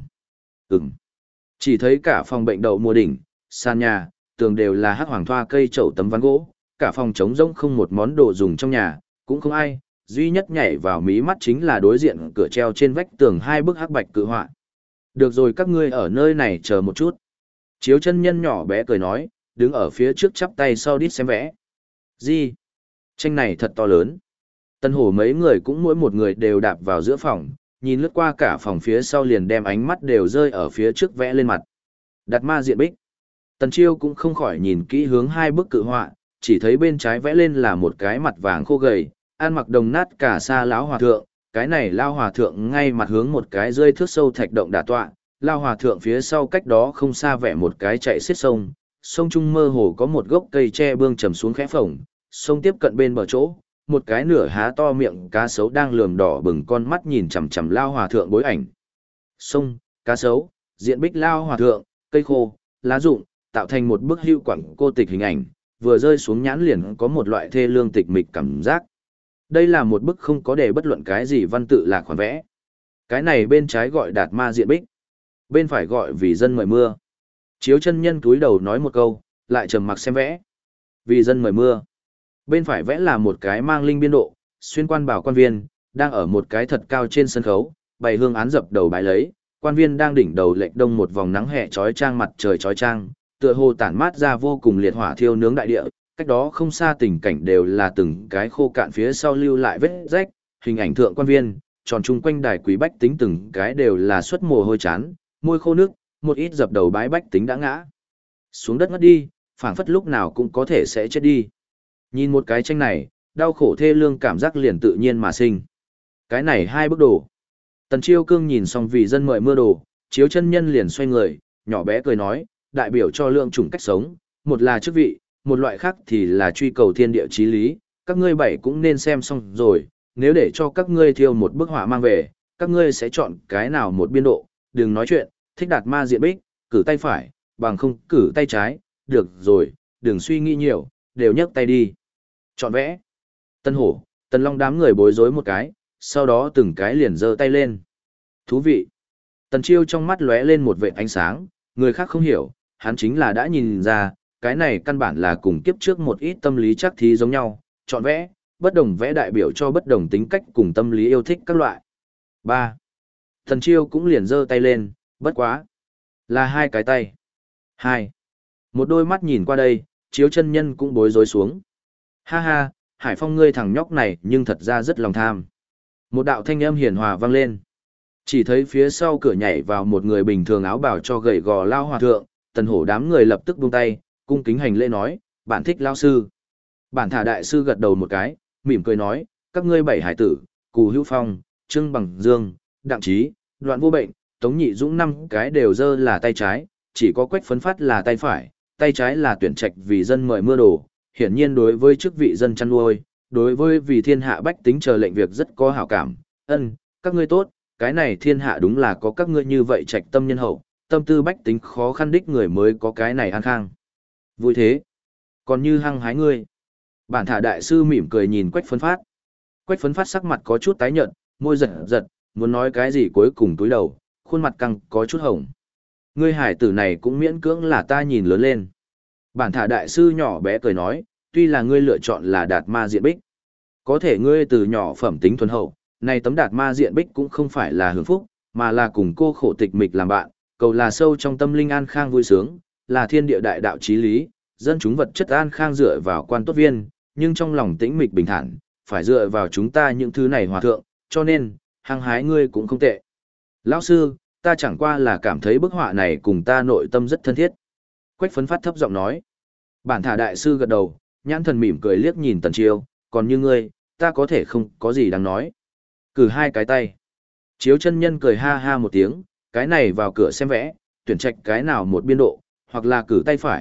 Chỉ thấy cả phòng bệnh đậu mùa đỉnh, sàn nhà, tường đều là hắc hoàng thoa cây trầu tấm ván gỗ, cả phòng trống rỗng không một món đồ dùng trong nhà, cũng không ai, duy nhất nhảy vào mí mắt chính là đối diện cửa treo trên vách tường hai bức hắc bạch cự họa. Được rồi, các ngươi ở nơi này chờ một chút. Chiếu chân nhân nhỏ bé cười nói, đứng ở phía trước chắp tay sau đít xem vẽ. Gì? Tranh này thật to lớn. Tân hổ mấy người cũng mỗi một người đều đạp vào giữa phòng, nhìn lướt qua cả phòng phía sau liền đem ánh mắt đều rơi ở phía trước vẽ lên mặt. Đạt ma diện bích. Tần Chiêu cũng không khỏi nhìn kỹ hướng hai bức cự họa, chỉ thấy bên trái vẽ lên là một cái mặt vàng khô gầy, ăn mặc đồng nát cả sa lão hòa thượng, cái này lao hòa thượng ngay mặt hướng một cái rơi thước sâu thạch động đả tọa, lao hòa thượng phía sau cách đó không xa vẽ một cái chạy xiết sông, sông trung mơ hồ có một gốc cây tre bương trầm xuống khẽ phồng, sông tiếp cận bên bờ chỗ, một cái nửa há to miệng cá sấu đang lườm đỏ bừng con mắt nhìn chằm chằm lao hòa thượng bối ảnh. Sông, cá sấu, diện bích lao hòa thượng, cây khô, lá rụng, tạo thành một bức hưu quảng cô tịch hình ảnh, vừa rơi xuống nhãn liền có một loại thê lương tịch mịch cảm giác. Đây là một bức không có để bất luận cái gì văn tự là khoản vẽ. Cái này bên trái gọi đạt ma diện bích, bên phải gọi vì dân mời mưa. Chiếu chân nhân túi đầu nói một câu, lại trầm mặc xem vẽ. Vì dân mời mưa. Bên phải vẽ là một cái mang linh biên độ, xuyên quan bảo quan viên, đang ở một cái thật cao trên sân khấu, bày hương án dập đầu bái lấy, quan viên đang đỉnh đầu lệch đông một vòng nắng hè chói chang mặt trời chói chang, tựa hồ tản mát ra vô cùng liệt hỏa thiêu nướng đại địa, cách đó không xa tình cảnh đều là từng cái khô cạn phía sau lưu lại vết rách, hình ảnh thượng quan viên, tròn chung quanh đài quý bách tính từng cái đều là xuất mồ hôi chán, môi khô nước, một ít dập đầu bái bách tính đã ngã xuống đất ngất đi, phảng phất lúc nào cũng có thể sẽ chết đi. Nhìn một cái tranh này, đau khổ thê lương cảm giác liền tự nhiên mà sinh. Cái này hai bức đồ. Tần Chiêu Cương nhìn xong vì dân mời mưa đồ, Chiếu chân nhân liền xoay người, nhỏ bé cười nói, đại biểu cho lượng chủng cách sống, một là chức vị, một loại khác thì là truy cầu thiên địa chí lý, các ngươi bảy cũng nên xem xong rồi, nếu để cho các ngươi thiêu một bức họa mang về, các ngươi sẽ chọn cái nào một biên độ, đừng nói chuyện, thích đạt ma diện bích, cử tay phải, bằng không cử tay trái, được rồi, đừng suy nghĩ nhiều, đều nhấc tay đi. Chọn vẽ. Tân Hổ, Tần Long đám người bối rối một cái, sau đó từng cái liền giơ tay lên. Thú vị. Tần Chiêu trong mắt lóe lên một vệt ánh sáng, người khác không hiểu, hắn chính là đã nhìn ra, cái này căn bản là cùng kiếp trước một ít tâm lý chắc thí giống nhau, chọn vẽ, bất đồng vẽ đại biểu cho bất đồng tính cách cùng tâm lý yêu thích các loại. 3. Tần Chiêu cũng liền giơ tay lên, bất quá. Là hai cái tay. 2. Một đôi mắt nhìn qua đây, Chiếu chân nhân cũng bối rối xuống. Ha ha, Hải Phong ngươi thằng nhóc này nhưng thật ra rất lòng tham. Một đạo thanh âm hiền hòa vang lên. Chỉ thấy phía sau cửa nhảy vào một người bình thường áo bào cho gầy gò lao hòa thượng, Tần Hổ đám người lập tức buông tay, cung kính hành lễ nói, bản thích lao sư. Bản thả đại sư gật đầu một cái, mỉm cười nói, các ngươi bảy hải tử, Cù Hữu Phong, Trương Bằng Dương, Đặng Trí, Đoạn Vô Bệnh, Tống Nhị Dũng năm cái đều giơ là tay trái, chỉ có Quách Phấn Phát là tay phải, tay trái là tuyển trạch vì dân mời mưa đồ, hiển nhiên đối với chức vị dân chăn nuôi, đối với vì thiên hạ bách tính chờ lệnh việc rất có hảo cảm. Các ngươi tốt, cái này thiên hạ đúng là có các ngươi như vậy trạch tâm nhân hậu, tâm tư bách tính khó khăn đích người mới có cái này an khang. Vui thế, còn như hăng hái ngươi. Bản thả đại sư mỉm cười nhìn Quách Phấn Phát. Quách Phấn Phát sắc mặt có chút tái nhợt, môi giật giật, muốn nói cái gì cuối cùng túi đầu, khuôn mặt căng có chút hồng. Ngươi hải tử này cũng miễn cưỡng là ta nhìn lớn lên. Bản thả đại sư nhỏ bé cười nói, tuy là ngươi lựa chọn là đạt ma diện bích, có thể ngươi từ nhỏ phẩm tính thuần hậu, này tấm đạt ma diện bích cũng không phải là hưởng phúc, mà là cùng cô khổ tịch mịch làm bạn, cầu là sâu trong tâm linh an khang vui sướng, là thiên địa đại đạo chí lý, dân chúng vật chất an khang dựa vào quan tốt viên, nhưng trong lòng tĩnh mịch bình thản, phải dựa vào chúng ta những thứ này hòa thượng, cho nên, hăng hái ngươi cũng không tệ. Lão sư, ta chẳng qua là cảm thấy bức họa này cùng ta nội tâm rất thân thiết. Quách Phấn Phát thấp giọng nói. Bản thả đại sư gật đầu, nhãn thần mỉm cười liếc nhìn Tần Chiêu, còn như ngươi, ta có thể không có gì đáng nói. Cử hai cái tay. Chiếu chân nhân cười ha ha một tiếng, cái này vào cửa xem vẽ, tuyển trạch cái nào một biên độ, hoặc là cử tay phải,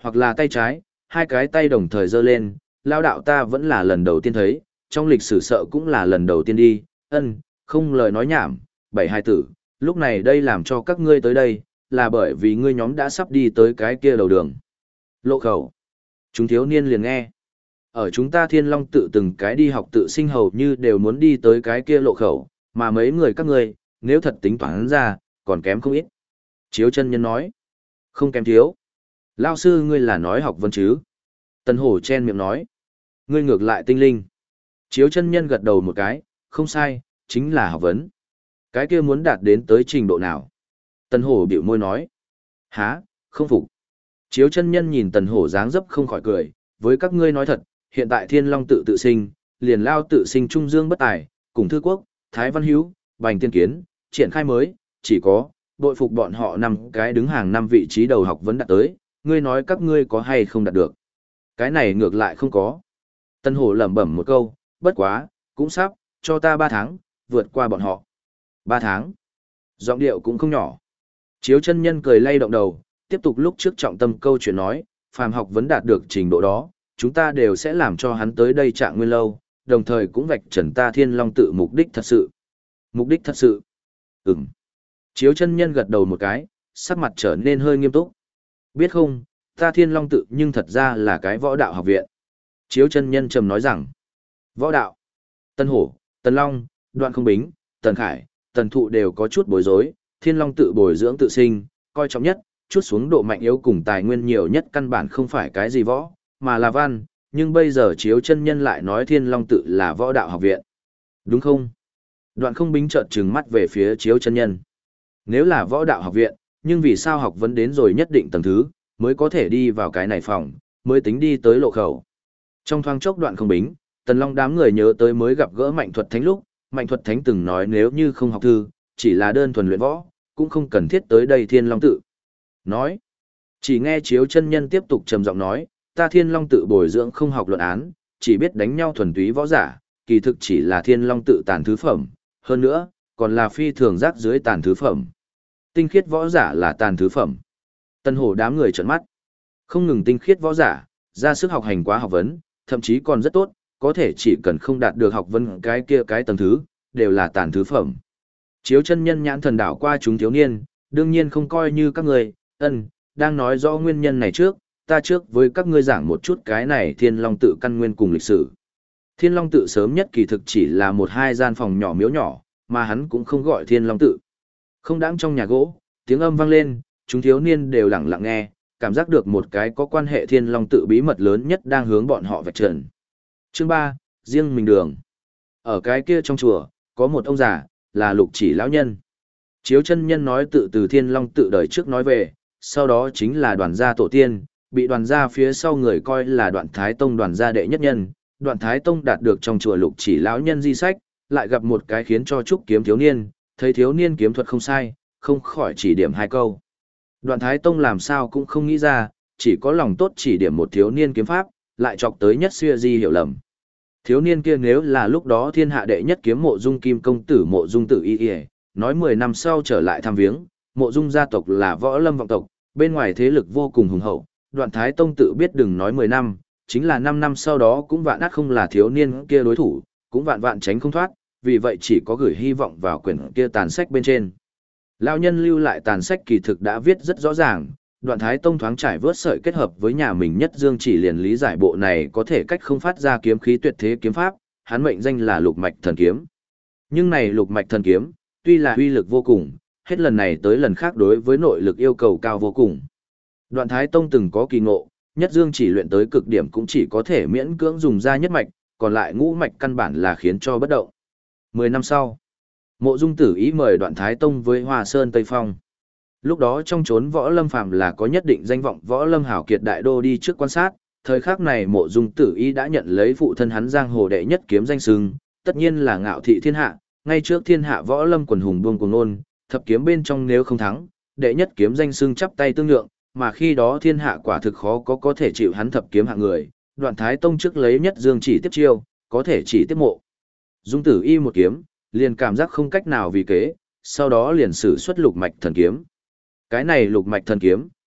hoặc là tay trái, hai cái tay đồng thời giơ lên, lao đạo ta vẫn là lần đầu tiên thấy, trong lịch sử sợ cũng là lần đầu tiên đi, không lời nói nhảm, bảy hai tử, lúc này đây làm cho các ngươi tới đây, là bởi vì ngươi nhóm đã sắp đi tới cái kia đầu đường. Lộ khẩu. Chúng thiếu niên liền nghe. Ở chúng ta Thiên Long tự từng cái đi học tự sinh hầu như đều muốn đi tới cái kia lộ khẩu, mà mấy người các ngươi, nếu thật tính toán ra, còn kém không ít. Chiếu chân nhân nói. Không kém thiếu. Lao sư ngươi là nói học vấn chứ? Tần hổ chen miệng nói. Ngươi ngược lại tinh linh. Chiếu chân nhân gật đầu một cái, không sai, chính là học vấn. Cái kia muốn đạt đến tới trình độ nào? Tần hổ bĩu môi nói. Hả, không phục. Chiếu chân nhân nhìn tần hổ dáng dấp không khỏi cười, với các ngươi nói thật, hiện tại Thiên Long tự tự sinh, liền Lao tự sinh Trung Dương bất tài, cùng Thư Quốc, Thái Văn Hữu, Bành Tiên Kiến, triển khai mới, chỉ có, bội phục bọn họ năm cái đứng hàng năm vị trí đầu học vấn đạt tới, ngươi nói các ngươi có hay không đạt được. Cái này ngược lại không có. Tân Hổ lẩm bẩm một câu, bất quá, cũng sắp, cho ta 3 tháng, vượt qua bọn họ. 3 tháng. Giọng điệu cũng không nhỏ. Chiếu chân nhân cười lay động đầu, tiếp tục lúc trước trọng tâm câu chuyện nói, phàm học vấn đạt được trình độ đó, chúng ta đều sẽ làm cho hắn tới đây Trạng Nguyên lâu, đồng thời cũng vạch trần ta Thiên Long tự mục đích thật sự. Mục đích thật sự. Ừm. Chiếu chân nhân gật đầu một cái, sắc mặt trở nên hơi nghiêm túc. Biết không, ta Thiên Long tự nhưng thật ra là cái võ đạo học viện. Chiếu chân nhân trầm nói rằng, võ đạo, Tân Hổ, Tần Long, Đoạn Không Bính, Tần Khải, Tần Thụ đều có chút bối rối, Thiên Long tự bồi dưỡng tự sinh, coi trọng nhất, chút xuống độ mạnh yếu cùng tài nguyên nhiều nhất căn bản không phải cái gì võ, mà là văn, nhưng bây giờ Chiếu chân nhân lại nói Thiên Long tự là võ đạo học viện. Đúng không? Đoạn Không Bính chợt trừng mắt về phía Chiếu chân nhân. Nếu là võ đạo học viện, nhưng vì sao học vấn đến rồi nhất định tầng thứ, mới có thể đi vào cái này phòng, mới tính đi tới lộ khẩu. Trong thoáng chốc Đoạn Không Bính, Tần Long đám người nhớ tới mới gặp gỡ Mạnh Thuật Thánh lúc, Mạnh Thuật Thánh từng nói nếu như không học thư, chỉ là đơn thuần luyện võ, cũng không cần thiết tới đây Thiên Long tự. Nói, chỉ nghe Chiếu chân nhân tiếp tục trầm giọng nói, ta Thiên Long tự bồi dưỡng không học luận án, chỉ biết đánh nhau thuần túy võ giả, kỳ thực chỉ là Thiên Long tự tàn thứ phẩm, hơn nữa, còn là phi thường rác dưới tàn thứ phẩm. Tinh khiết võ giả là tàn thứ phẩm. Tân Hổ đám người trợn mắt. Không ngừng tinh khiết võ giả, ra sức học hành quá học vấn, thậm chí còn rất tốt, có thể chỉ cần không đạt được học vấn cái kia cái tầng thứ, đều là tàn thứ phẩm. Chiếu chân nhân nhãn thần đảo qua chúng thiếu niên, đương nhiên không coi như các người, đang nói rõ nguyên nhân này trước, ta trước với các ngươi giảng một chút cái này Thiên Long tự căn nguyên cùng lịch sử. Thiên Long tự sớm nhất kỳ thực chỉ là một hai gian phòng nhỏ miếu nhỏ, mà hắn cũng không gọi Thiên Long tự. Không đáng trong nhà gỗ, tiếng âm vang lên, chúng thiếu niên đều lặng lặng nghe, cảm giác được một cái có quan hệ Thiên Long tự bí mật lớn nhất đang hướng bọn họ vạch trần. Chương 3, riêng mình đường. Ở cái kia trong chùa, có một ông già, là Lục Chỉ lão nhân. Chiếu chân nhân nói tự từ Thiên Long tự đời trước nói về, sau đó chính là Đoàn gia tổ tiên, bị Đoàn gia phía sau người coi là Đoạn Thái Tông Đoàn gia đệ nhất nhân. Đoạn Thái Tông đạt được trong chùa Lục Chỉ lão nhân di sách, lại gặp một cái khiến cho trúc kiếm thiếu niên, thấy thiếu niên kiếm thuật không sai, không khỏi chỉ điểm hai câu. Đoạn Thái Tông làm sao cũng không nghĩ ra, chỉ có lòng tốt chỉ điểm một thiếu niên kiếm pháp, lại chọc tới nhất xuya di hiểu lầm. Thiếu niên kia nếu là lúc đó thiên hạ đệ nhất kiếm Mộ Dung Kim công tử Mộ Dung Tử Y, nói 10 năm sau trở lại thăm viếng, Mộ Dung gia tộc là võ lâm vọng tộc, bên ngoài thế lực vô cùng hùng hậu, Đoạn Thái Tông tự biết đừng nói 10 năm, chính là 5 năm sau đó cũng vạn ắt không là thiếu niên kia đối thủ, cũng vạn vạn tránh không thoát, vì vậy chỉ có gửi hy vọng vào quyển kia tàn sách bên trên. Lão nhân lưu lại tàn sách kỳ thực đã viết rất rõ ràng, Đoạn Thái Tông thoáng trải vớt sợi kết hợp với nhà mình Nhất Dương chỉ liền lý giải bộ này có thể cách không phát ra kiếm khí tuyệt thế kiếm pháp, hắn mệnh danh là Lục Mạch Thần Kiếm. Nhưng này Lục Mạch Thần Kiếm, tuy là uy lực vô cùng, hết lần này tới lần khác đối với nội lực yêu cầu cao vô cùng. Đoạn Thái Tông từng có kỳ ngộ, Nhất Dương chỉ luyện tới cực điểm cũng chỉ có thể miễn cưỡng dùng ra nhất mạch, còn lại ngũ mạch căn bản là khiến cho bất động. 10 năm sau, Mộ Dung Tử Ý mời Đoạn Thái Tông với Hoa Sơn Tây Phong. Lúc đó trong chốn võ lâm phàm là có nhất định danh vọng võ lâm hảo kiệt đại đô đi trước quan sát, thời khắc này Mộ Dung Tử Ý đã nhận lấy phụ thân hắn giang hồ đệ nhất kiếm danh xưng, tất nhiên là ngạo thị thiên hạ, ngay trước thiên hạ võ lâm quần hùng buông cuồng nôn, thập kiếm bên trong nếu không thắng, đệ nhất kiếm danh xưng chắp tay tương nhượng, mà khi đó thiên hạ quả thực khó có thể chịu hắn thập kiếm hạng người, Đoạn Thái Tông trước lấy Nhất Dương chỉ tiếp chiêu, có thể chỉ tiếp Mộ Dung Tử Y một kiếm, liền cảm giác không cách nào vì kế, sau đó liền sử xuất Lục Mạch Thần Kiếm. Cái này Lục Mạch Thần Kiếm,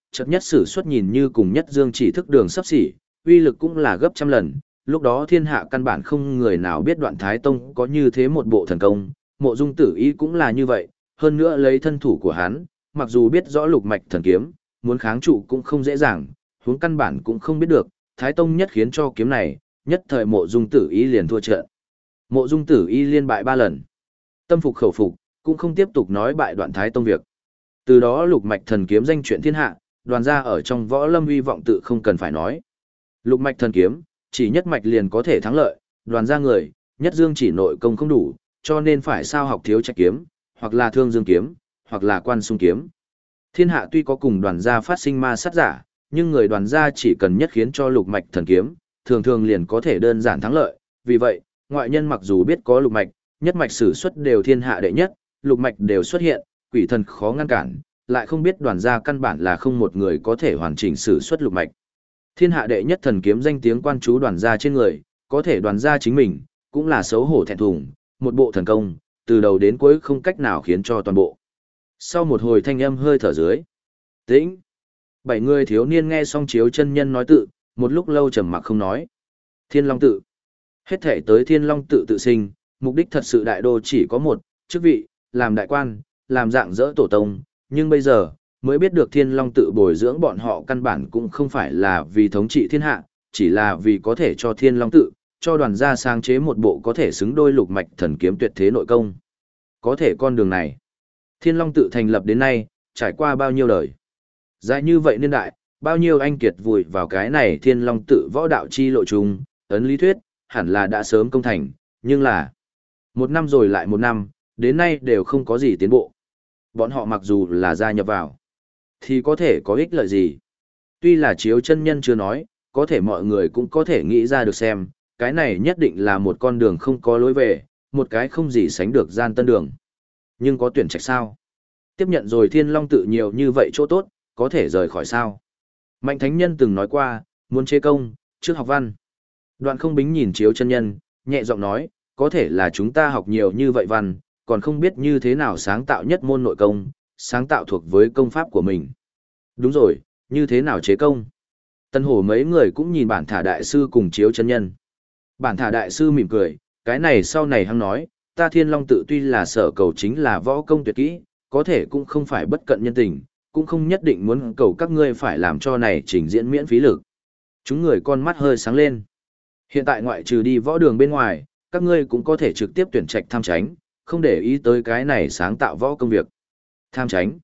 chợt nhất sử xuất nhìn như cùng nhất dương chỉ thức đường sắp xỉ, uy lực cũng là gấp trăm lần. Lúc đó thiên hạ căn bản không người nào biết Đoạn Thái Tông có như thế một bộ thần công, Mộ Dung Tử Y cũng là như vậy, hơn nữa lấy thân thủ của hắn, mặc dù biết rõ lục mạch thần kiếm, muốn kháng trụ cũng không dễ dàng, huống căn bản cũng không biết được, Thái Tông nhất khiến cho kiếm này, nhất thời Mộ Dung Tử Y liền thua trận. Mộ Dung Tử Y liên bại 3 lần. Tâm phục khẩu phục, cũng không tiếp tục nói bại Đoạn Thái Tông việc. Từ đó lục mạch thần kiếm danh truyền thiên hạ, Đoàn gia ở trong võ lâm uy vọng tự không cần phải nói. Lục mạch thần kiếm, chỉ nhất mạch liền có thể thắng lợi, Đoàn gia người, nhất dương chỉ nội công không đủ, cho nên phải sao học thiếu trạch kiếm, hoặc là thương dương kiếm, hoặc là quan xung kiếm. Thiên hạ tuy có cùng Đoàn gia phát sinh ma sát giả, nhưng người Đoàn gia chỉ cần nhất khiến cho lục mạch thần kiếm, thường thường liền có thể đơn giản thắng lợi. Vì vậy, ngoại nhân mặc dù biết có lục mạch, nhất mạch sử xuất đều thiên hạ đệ nhất, lục mạch đều xuất hiện, quỷ thần khó ngăn cản, lại không biết Đoàn gia căn bản là không một người có thể hoàn chỉnh sử xuất lục mạch. Thiên hạ đệ nhất thần kiếm danh tiếng quan chú Đoàn gia trên người, có thể Đoàn gia chính mình, cũng là xấu hổ thẹn thùng, một bộ thần công, từ đầu đến cuối không cách nào khiến cho toàn bộ. Sau một hồi thanh âm hơi thở dưới, tĩnh. 7 người thiếu niên nghe xong Chiếu chân nhân nói tự, một lúc lâu trầm mặc không nói. Thiên Long tự. Hết thể tới Thiên Long tự tự sinh, mục đích thật sự đại đô chỉ có một, chức vị, làm đại quan, làm dạng dỡ tổ tông, nhưng bây giờ, mới biết được Thiên Long tự bồi dưỡng bọn họ căn bản cũng không phải là vì thống trị thiên hạ, chỉ là vì có thể cho Thiên Long tự, cho Đoàn gia sáng chế một bộ có thể xứng đôi lục mạch thần kiếm tuyệt thế nội công. Có thể con đường này, Thiên Long tự thành lập đến nay, trải qua bao nhiêu đời. Dài như vậy niên đại, bao nhiêu anh kiệt vùi vào cái này Thiên Long tự võ đạo chi lộ trùng, ấn lý thuyết, hẳn là đã sớm công thành, nhưng là một năm rồi lại một năm, đến nay đều không có gì tiến bộ. Bọn họ mặc dù là gia nhập vào, thì có thể có ích lợi gì. Tuy là Chiếu chân nhân chưa nói, có thể mọi người cũng có thể nghĩ ra được xem, cái này nhất định là một con đường không có lối về, một cái không gì sánh được gian tân đường. Nhưng có tuyển trạch sao? Tiếp nhận rồi Thiên Long tự nhiều như vậy chỗ tốt, có thể rời khỏi sao? Mạnh Thánh Nhân từng nói qua, muốn chế công, trước học văn. Đoạn Không Bính nhìn Chiếu chân nhân, nhẹ giọng nói, có thể là chúng ta học nhiều như vậy văn, còn không biết như thế nào sáng tạo nhất môn nội công, sáng tạo thuộc với công pháp của mình. Đúng rồi, như thế nào chế công? Tân Hổ mấy người cũng nhìn Bản Thả đại sư cùng Chiếu chân nhân. Bản Thả đại sư mỉm cười, cái này sau này hắn nói, ta Thiên Long tự tuy là sở cầu chính là võ công tuyệt kỹ, có thể cũng không phải bất cận nhân tình, cũng không nhất định muốn cầu các ngươi phải làm cho này trình diễn miễn phí lực. Chúng người con mắt hơi sáng lên. Hiện tại ngoại trừ đi võ đường bên ngoài, các ngươi cũng có thể trực tiếp tuyển trạch tham chánh, không để ý tới cái này sáng tạo võ công việc. Tham chánh.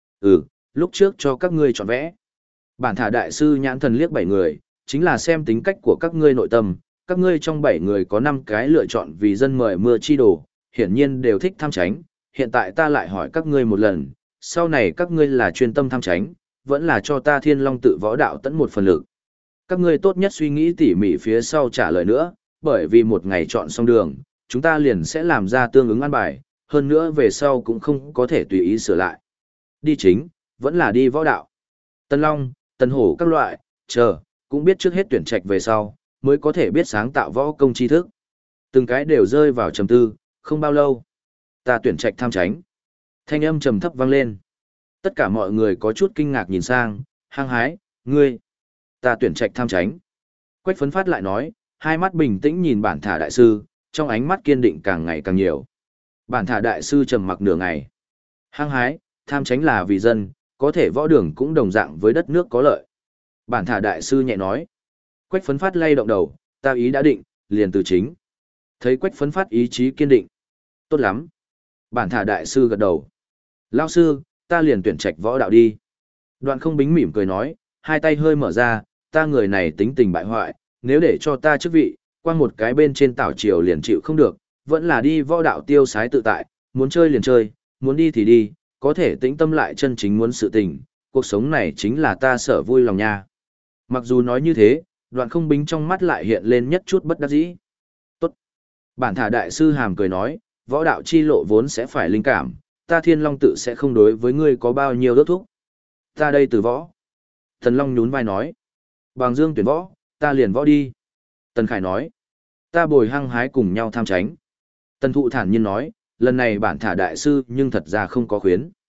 Lúc trước cho các ngươi chọn vẽ. Bản Thả đại sư nhãn thần liếc 7 người, chính là xem tính cách của các ngươi nội tâm, các ngươi trong 7 người có 5 cái lựa chọn vì dân mời mưa chi đồ, hiển nhiên đều thích tham chánh, hiện tại ta lại hỏi các ngươi một lần, sau này các ngươi là chuyên tâm tham chánh, vẫn là cho ta Thiên Long tự võ đạo tận một phần lực. Các ngươi tốt nhất suy nghĩ tỉ mỉ phía sau trả lời nữa, bởi vì một ngày chọn xong đường, chúng ta liền sẽ làm ra tương ứng an bài, hơn nữa về sau cũng không có thể tùy ý sửa lại. Đi chính, vẫn là đi võ đạo. Tân Long, Tân Hổ các loại, cũng biết trước hết tuyển trạch về sau, mới có thể biết sáng tạo võ công tri thức. Từng cái đều rơi vào trầm tư, không bao lâu. Ta tuyển trạch tham chánh. Thanh âm trầm thấp vang lên. Tất cả mọi người có chút kinh ngạc nhìn sang, hăng hái, ngươi. Ta tuyển trạch tham chánh. Quách Phấn Phát lại nói, hai mắt bình tĩnh nhìn Bản Thả đại sư, trong ánh mắt kiên định càng ngày càng nhiều. Bản Thả đại sư trầm mặc nửa ngày. Hăng hái, tham chánh là vì dân, có thể võ đường cũng đồng dạng với đất nước có lợi. Bản Thả đại sư nhẹ nói. Quách Phấn Phát lay động đầu, ta ý đã định, liền từ chính. Thấy Quách Phấn Phát ý chí kiên định. Tốt lắm. Bản Thả đại sư gật đầu. Lao sư, ta liền tuyển trạch võ đạo đi. Đoạn Không Bính mỉm cười nói, hai tay hơi mở ra, ta người này tính tình bại hoại, nếu để cho ta chức vị, qua một cái bên trên tảo triều liền chịu không được, vẫn là đi võ đạo tiêu sái tự tại, muốn chơi liền chơi, muốn đi thì đi, có thể tĩnh tâm lại chân chính muốn sự tình, cuộc sống này chính là ta sở vui lòng nha. Mặc dù nói như thế, Đoạn Không Bính trong mắt lại hiện lên nhất chút bất đắc dĩ. Tốt. Bản Thả đại sư hàm cười nói, võ đạo chi lộ vốn sẽ phải linh cảm, ta Thiên Long tự sẽ không đối với ngươi có bao nhiêu đốc thúc. Ta đây từ võ. Thần Long nhún vai nói. Bàng Dương tuyển võ, ta liền võ đi. Tần Khải nói. Ta bồi hăng hái cùng nhau tham chánh. Tần Thụ thản nhiên nói, lần này Bản Thả đại sư nhưng thật ra không có khuyến.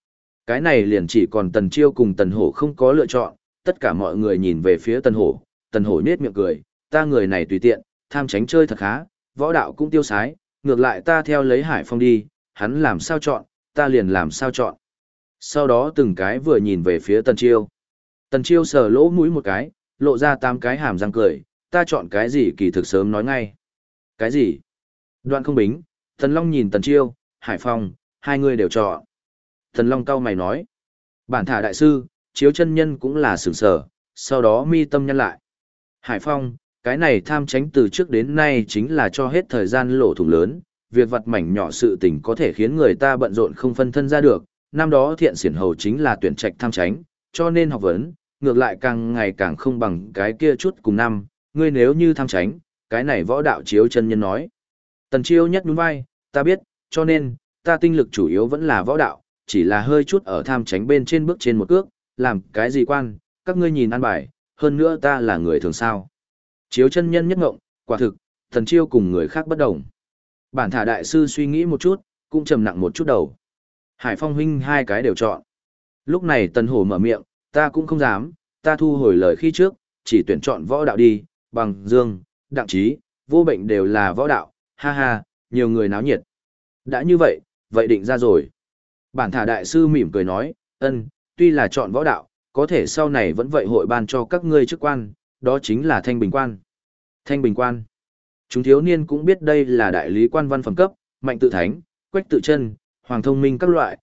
Cái này liền chỉ còn Tần Chiêu cùng Tần Hổ không có lựa chọn, tất cả mọi người nhìn về phía Tần Hổ nhếch miệng cười, ta người này tùy tiện, tham tránh chơi thật khá, võ đạo cũng tiêu sái, ngược lại ta theo lấy Hải Phong đi, hắn làm sao chọn, ta liền làm sao chọn. Sau đó từng cái vừa nhìn về phía Tần Chiêu. Tần Chiêu sờ lỗ mũi một cái, lộ ra 8 cái hàm răng cười, ta chọn cái gì kỳ thực sớm nói ngay. Cái gì? Đoạn Không Bính, Tần Long nhìn Tần Chiêu, Hải Phong, hai người đều chọn. Tần Long cau mày nói, bản thả đại sư, Chiếu chân nhân cũng là sửng sở, sau đó mi tâm nhăn lại. Hải Phong, cái này tham tránh từ trước đến nay chính là cho hết thời gian lỗ thủng lớn, việc vặt mảnh nhỏ sự tình có thể khiến người ta bận rộn không phân thân ra được. Năm đó Thiện Xiển Hầu chính là tuyển trạch tham tránh, cho nên học vấn, ngược lại càng ngày càng không bằng cái kia chút cùng năm, ngươi nếu như tham tránh, cái này võ đạo Chiếu chân nhân nói. Tần Chiêu nhất nhún vai, ta biết, cho nên, ta tinh lực chủ yếu vẫn là võ đạo, chỉ là hơi chút ở tham tránh bên trên bước trên một cước, làm cái gì quan, các ngươi nhìn ăn bài, hơn nữa ta là người thường sao. Chiếu chân nhân nhất ngộng, quả thực, Tần Chiêu cùng người khác bất đồng. Bản thả đại sư suy nghĩ một chút, cũng trầm nặng một chút đầu. Hải Phong huynh hai cái đều chọn. Lúc này Tần Hổ mở miệng, ta cũng không dám, ta thu hồi lời khi trước, chỉ tuyển chọn võ đạo đi, bằng Dương, Đặng Trí, Vô Bệnh đều là võ đạo, ha ha, nhiều người náo nhiệt. Đã như vậy, vậy định ra rồi. Bản thả đại sư mỉm cười nói, tuy là chọn võ đạo, có thể sau này vẫn vậy hội ban cho các ngươi chức quan, đó chính là Thanh Bình Quan. Thanh Bình Quan. Chúng thiếu niên cũng biết đây là đại lý quan văn phẩm cấp, Mạnh Tự Thánh, Quách Tự Chân, Hoàng Thông Minh các loại,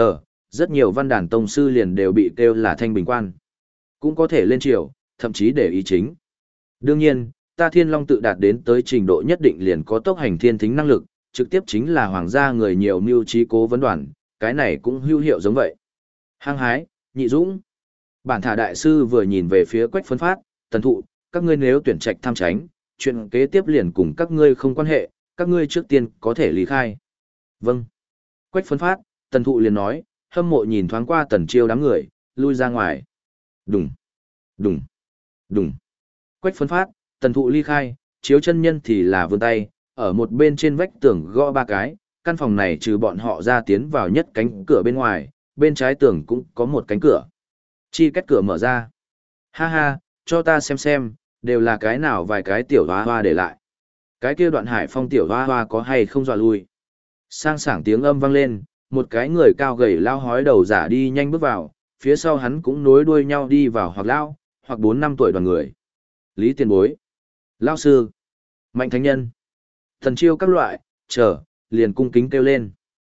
rất nhiều văn đàn tông sư liền đều bị kêu là Thanh Bình Quan. Cũng có thể lên triều, thậm chí để ý chính. Đương nhiên, ta Thiên Long tự đạt đến tới trình độ nhất định liền có tốc hành thiên thính năng lực, trực tiếp chính là hoàng gia người nhiều mưu trí cố vấn đoàn, cái này cũng hữu hiệu giống vậy. Hăng hái, nhị dũng. Bản thả đại sư vừa nhìn về phía Quách Phấn Phát, Tần Thụ, các ngươi nếu tuyển trạch tham tránh, chuyện kế tiếp liền cùng các ngươi không quan hệ, các ngươi trước tiên có thể lý khai. Vâng. Quách Phấn Phát, Tần Thụ liền nói, hâm mộ nhìn thoáng qua Tần Chiêu đám người, lui ra ngoài. Đùng, đùng, đùng. Quách Phấn Phát, Tần Thụ ly khai, Chiếu chân nhân thì là vươn tay, ở một bên trên vách tường gõ 3 cái, căn phòng này trừ bọn họ ra tiến vào nhất cánh cửa bên ngoài, bên trái tường cũng có một cánh cửa. Chi cách cửa mở ra. Ha ha, cho ta xem, đều là cái nào vài cái tiểu hoa hoa để lại. Cái kia Đoạn Hải Phong tiểu hoa hoa có hay không dọa lui. Sang sảng tiếng âm vang lên, một cái người cao gầy lao hói đầu giả đi nhanh bước vào, phía sau hắn cũng nối đuôi nhau đi vào hoặc lao, hoặc 4-5 tuổi đoàn người. Lý Tiền Bối, Lao Sư, Mạnh Thánh Nhân, Thần Chiêu các loại, liền cung kính kêu lên.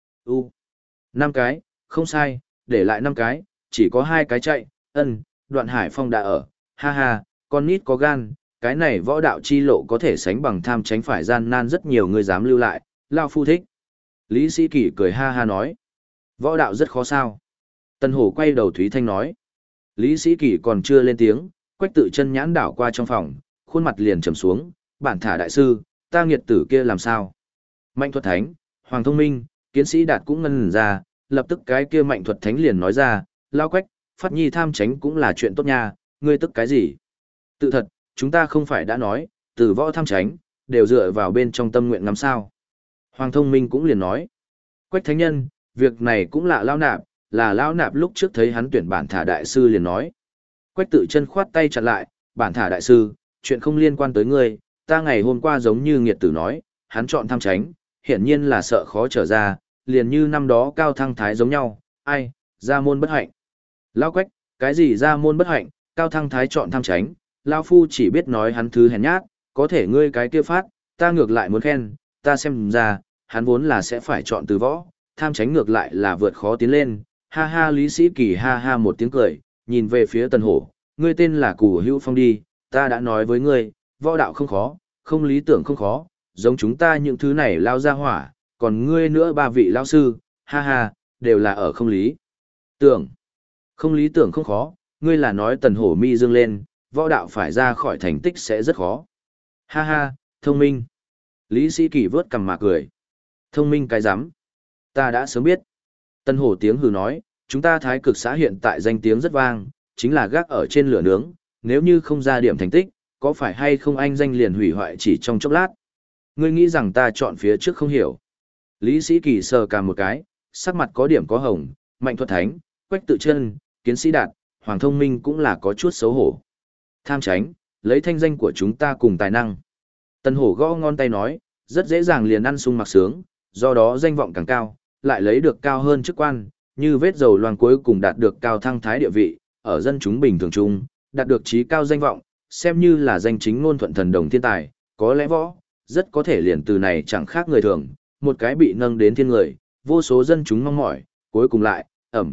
5 cái, không sai, để lại 5 cái, chỉ có 2 cái chạy, Đoạn Hải Phong đã ở, ha ha, con nít có gan, cái này võ đạo chi lộ có thể sánh bằng tham tránh phải gian nan rất nhiều người dám lưu lại, Lao Phu thích. Lý Sĩ Kỷ cười ha ha nói, võ đạo rất khó sao. Tần Hổ quay đầu Thúy Thanh nói, Lý Sĩ Kỷ còn chưa lên tiếng, Quách Tự Chân nhãn đảo qua trong phòng, khuôn mặt liền trầm xuống, bản thả đại sư, ta nghiệt tử kia làm sao? Mạnh Thuật Thánh, Hoàng Thông Minh, Kiến Sĩ Đạt cũng ngân ra, lập tức cái kia Mạnh Thuật Thánh liền nói ra, Lao Quách, Phát Nhi tham tránh cũng là chuyện tốt nha, ngươi tức cái gì? Tự thật, chúng ta không phải đã nói, từ võ tham tránh, đều dựa vào bên trong tâm nguyện ngắm sao. Hoàng Thông Minh cũng liền nói, Quách Thánh Nhân, việc này cũng là Lao Nạp lúc trước thấy hắn tuyển bản thả đại sư liền nói. Quách Tự Chân khoát tay chặn lại, bản thả đại sư, chuyện không liên quan tới ngươi, ta ngày hôm qua giống như nghiệt tử nói, hắn chọn tham tránh, hiển nhiên là sợ khó trở ra, liền như năm đó Cao Thăng Thái giống nhau, ai, ra môn bất hạnh. Lao Quách, cái gì ra môn bất hạnh, Cao Thăng Thái chọn tham tránh, Lao Phu chỉ biết nói hắn thứ hèn nhát, có thể ngươi cái kia phát, ta ngược lại muốn khen, ta xem ra, hắn vốn là sẽ phải chọn từ võ, tham tránh ngược lại là vượt khó tiến lên, ha ha. Lý Sĩ Kỳ ha ha một tiếng cười, nhìn về phía Tần Hổ, ngươi tên là Cù Hữu Phong đi, ta đã nói với ngươi, võ đạo không khó, không lý tưởng không khó, giống chúng ta những thứ này lao ra hỏa, còn ngươi nữa 3 vị lao sư, ha ha, đều là ở không lý tưởng. Không lý tưởng không khó, ngươi là nói Tần Hổ mi dương lên, võ đạo phải ra khỏi thành tích sẽ rất khó. Ha ha, thông minh. Lý Sĩ Kỳ vớt cằm mà cười. Thông minh cái rắm ta đã sớm biết. Tần Hổ tiếng hừ nói, chúng ta Thái Cực xã hiện tại danh tiếng rất vang, chính là gác ở trên lửa nướng, nếu như không ra điểm thành tích, có phải hay không anh danh liền hủy hoại chỉ trong chốc lát. Ngươi nghĩ rằng ta chọn phía trước không hiểu. Lý Sĩ Kỳ sờ cả một cái, sắc mặt có điểm có hồng, Mạnh Thuật Thánh, Quách Tự Chân, Kiến Sĩ Đạt, Hoàng Thông Minh cũng là có chút xấu hổ. Tham tránh, lấy thanh danh của chúng ta cùng tài năng. Tần Hổ gõ ngón tay nói, rất dễ dàng liền ăn sung mặc sướng, do đó danh vọng càng cao, lại lấy được cao hơn chức quan, như vết dầu loang cuối cùng đạt được cao thăng thái địa vị, ở dân chúng bình thường chung, đạt được trí cao danh vọng, xem như là danh chính ngôn thuận thần đồng thiên tài, có lẽ võ, rất có thể liền từ này chẳng khác người thường, một cái bị nâng đến thiên người, vô số dân chúng mong mỏi, cuối cùng lại,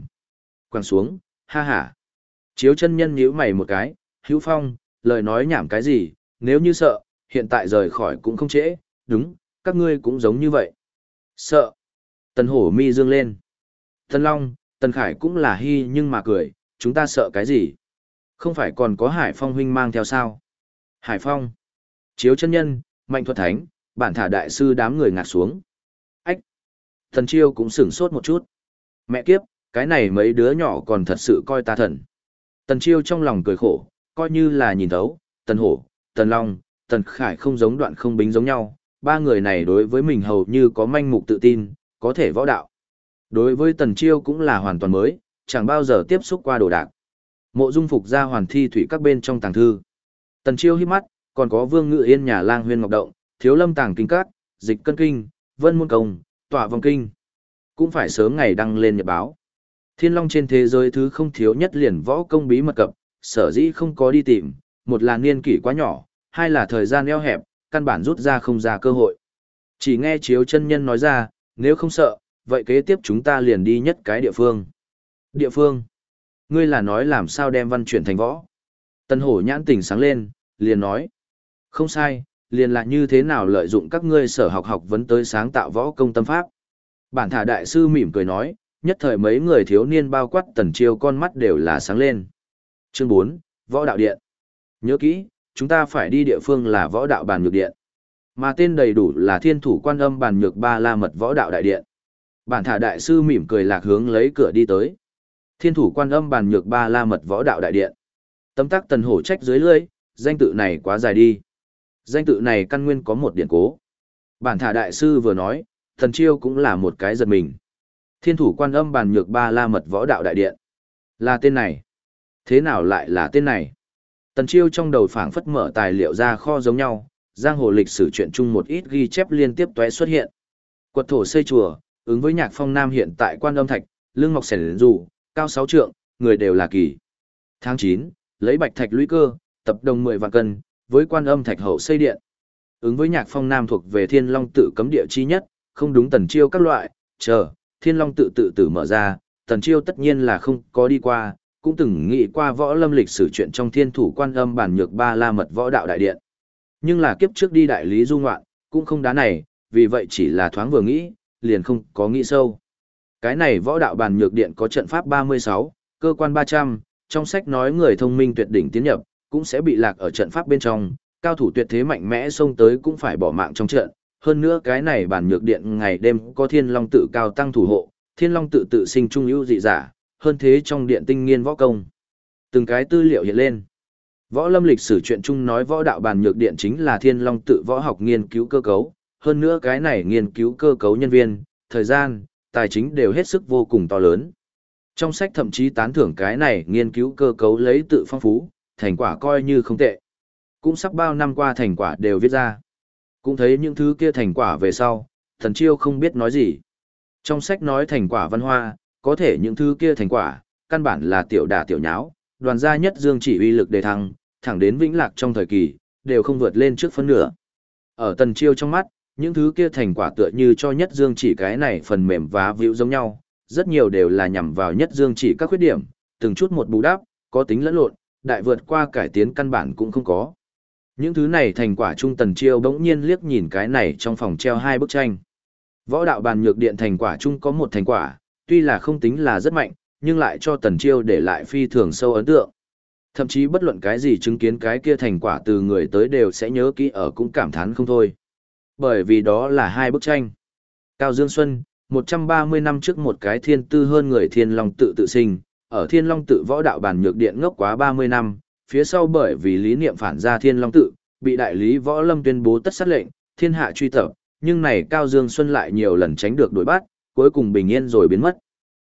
quăng xuống, ha ha. Chiếu chân nhân nhíu mày một cái, Hữu Phong, lời nói nhảm cái gì, nếu như sợ, hiện tại rời khỏi cũng không trễ, đúng, các ngươi cũng giống như vậy. Sợ. Tần Hổ mi dương lên. Tần Long, Tần Khải cũng là hi nhưng mà cười, chúng ta sợ cái gì? Không phải còn có Hải Phong huynh mang theo sao? Hải Phong. Chiếu chân nhân, Mạnh Thuật Thánh, bản thả đại sư đám người ngạt xuống. Ách. Thần Chiêu cũng sửng sốt một chút. Mẹ kiếp, cái này mấy đứa nhỏ còn thật sự coi ta thần. Tần Chiêu trong lòng cười khổ, coi như là nhìn thấu, Tần Hổ, Tần Long, Tần Khải không giống Đoạn Không Bính giống nhau, ba người này đối với mình hầu như có manh mục tự tin, có thể võ đạo. Đối với Tần Chiêu cũng là hoàn toàn mới, chẳng bao giờ tiếp xúc qua đồ đạc. Mộ Dung Phục ra hoàn thi thủy các bên trong tàng thư. Tần Chiêu hít mắt, còn có Vương Ngự Yên nhà Lang Huyên Ngọc Động, Thiếu Lâm tàng kinh cát, Dịch Cân kinh, Vân Môn công, Tọa Vong kinh, cũng phải sớm ngày đăng lên nhật báo. Thiên Long trên thế giới thứ không thiếu nhất liền võ công bí mật cập, sở dĩ không có đi tìm, một là niên kỷ quá nhỏ, hai là thời gian eo hẹp, căn bản rút ra không ra cơ hội. Chỉ nghe Chiếu chân nhân nói ra, nếu không sợ, vậy kế tiếp chúng ta liền đi nhất cái địa phương. Địa phương? Ngươi là nói làm sao đem văn chuyển thành võ? Tân Hổ nhãn tỉnh sáng lên, liền nói. Không sai, liền là như thế nào lợi dụng các ngươi sở học vấn tới sáng tạo võ công tâm pháp. Bản thả đại sư mỉm cười nói, nhất thời mấy người thiếu niên bao quát Tần Chiêu con mắt đều là sáng lên. Chương 4, Võ Đạo Điện. Nhớ kỹ, chúng ta phải đi địa phương là Võ Đạo Bàn Nhược Điện. Mà tên đầy đủ là Thiên Thủ Quan Âm Bàn Nhược Ba La Mật Võ Đạo Đại Điện. Bản thả đại sư mỉm cười lạc hướng lấy cửa đi tới. Thiên Thủ Quan Âm Bàn Nhược Ba La Mật Võ Đạo Đại Điện. Tấm tắc Tần Hổ trách dưới lưỡi, danh tự này quá dài đi. Danh tự này căn nguyên có một điển cố. Bản thả đại sư vừa nói, Tần Chiêu cũng là một cái giật mình. Thiên Thủ Quan Âm Bàn Nhược Ba La Mật Võ Đạo Đại Điện. Là tên này. Thế nào lại là tên này? Tần Chiêu trong đầu phảng phất mở tài liệu ra kho giống nhau, giang hồ lịch sử truyện chung một ít ghi chép liên tiếp tóe xuất hiện. Quật thổ xây chùa, ứng với Nhạc Phong Nam hiện tại Quan Âm Thạch, lưng mọc sẻn dù, cao 6 trượng, người đều là kỳ. Tháng 9, lấy bạch thạch lũy cơ, tập đồng 10 vạn cân, với Quan Âm Thạch hậu xây điện. Ứng với Nhạc Phong Nam thuộc về Thiên Long tự cấm địa chi nhất, không đúng Tần Chiêu các loại, Thiên Long tự tự mở ra, Tần Chiêu tất nhiên là không có đi qua, cũng từng nghĩ qua võ lâm lịch sử chuyện trong Thiên Thủ Quan Âm Bàn Nhược Ba La Mật Võ Đạo Đại Điện. Nhưng là kiếp trước đi đại lý du ngoạn, cũng không đá này, vì vậy chỉ là thoáng vừa nghĩ, liền không có nghĩ sâu. Cái này Võ Đạo Bàn Nhược Điện có trận pháp 36, cơ quan 300, trong sách nói người thông minh tuyệt đỉnh tiến nhập, cũng sẽ bị lạc ở trận pháp bên trong, cao thủ tuyệt thế mạnh mẽ xông tới cũng phải bỏ mạng trong trận. Hơn nữa cái này Bàn Nhược Điện ngày đêm có Thiên Long tự cao tăng thủ hộ, Thiên Long tự sinh trung ưu dị giả, hơn thế trong điện tinh nghiên võ công. Từng cái tư liệu hiện lên. Võ lâm lịch sử truyện chung nói Võ Đạo Bàn Nhược Điện chính là Thiên Long tự võ học nghiên cứu cơ cấu, hơn nữa cái này nghiên cứu cơ cấu nhân viên, thời gian, tài chính đều hết sức vô cùng to lớn. Trong sách thậm chí tán thưởng cái này nghiên cứu cơ cấu lấy tự phong phú, thành quả coi như không tệ. Cũng sắp bao năm qua thành quả đều viết ra. Cũng thấy những thứ kia thành quả về sau, Thần Chiêu không biết nói gì. Trong sách nói thành quả văn hoa, có thể những thứ kia thành quả, căn bản là tiểu đả tiểu nháo, đoàn gia nhất dương chỉ uy lực đề thăng, thẳng đến vĩnh lạc trong thời kỳ, đều không vượt lên trước phân nửa. Ở Tần Chiêu trong mắt, những thứ kia thành quả tựa như cho nhất dương chỉ cái này phần mềm vá víu giống nhau, rất nhiều đều là nhằm vào nhất dương chỉ các khuyết điểm, từng chút một bù đắp, có tính lẫn lộn, đại vượt qua cải tiến căn bản cũng không có. Những thứ này thành quả trung Tần Chiêu bỗng nhiên liếc nhìn cái này trong phòng treo hai bức tranh. Võ Đạo Bàn Nhược Điện thành quả chung có một thành quả, tuy là không tính là rất mạnh, nhưng lại cho Tần Chiêu để lại phi thường sâu ấn tượng. Thậm chí bất luận cái gì chứng kiến cái kia thành quả từ người tới đều sẽ nhớ kỹ ở cũng cảm thán không thôi. Bởi vì đó là hai bức tranh. Cao Dương Xuân, 130 năm trước một cái thiên tư hơn người Thiên Long tự sinh, ở Thiên Long tự Võ Đạo Bàn Nhược Điện ngốc quá 30 năm, phía sau bởi vì lý niệm phản ra Thiên Long tự, bị đại lý Võ Lâm tuyên bố tất sát lệnh, thiên hạ truy tập, nhưng này Cao Dương Xuân lại nhiều lần tránh được đuổi bắt, cuối cùng bình yên rồi biến mất.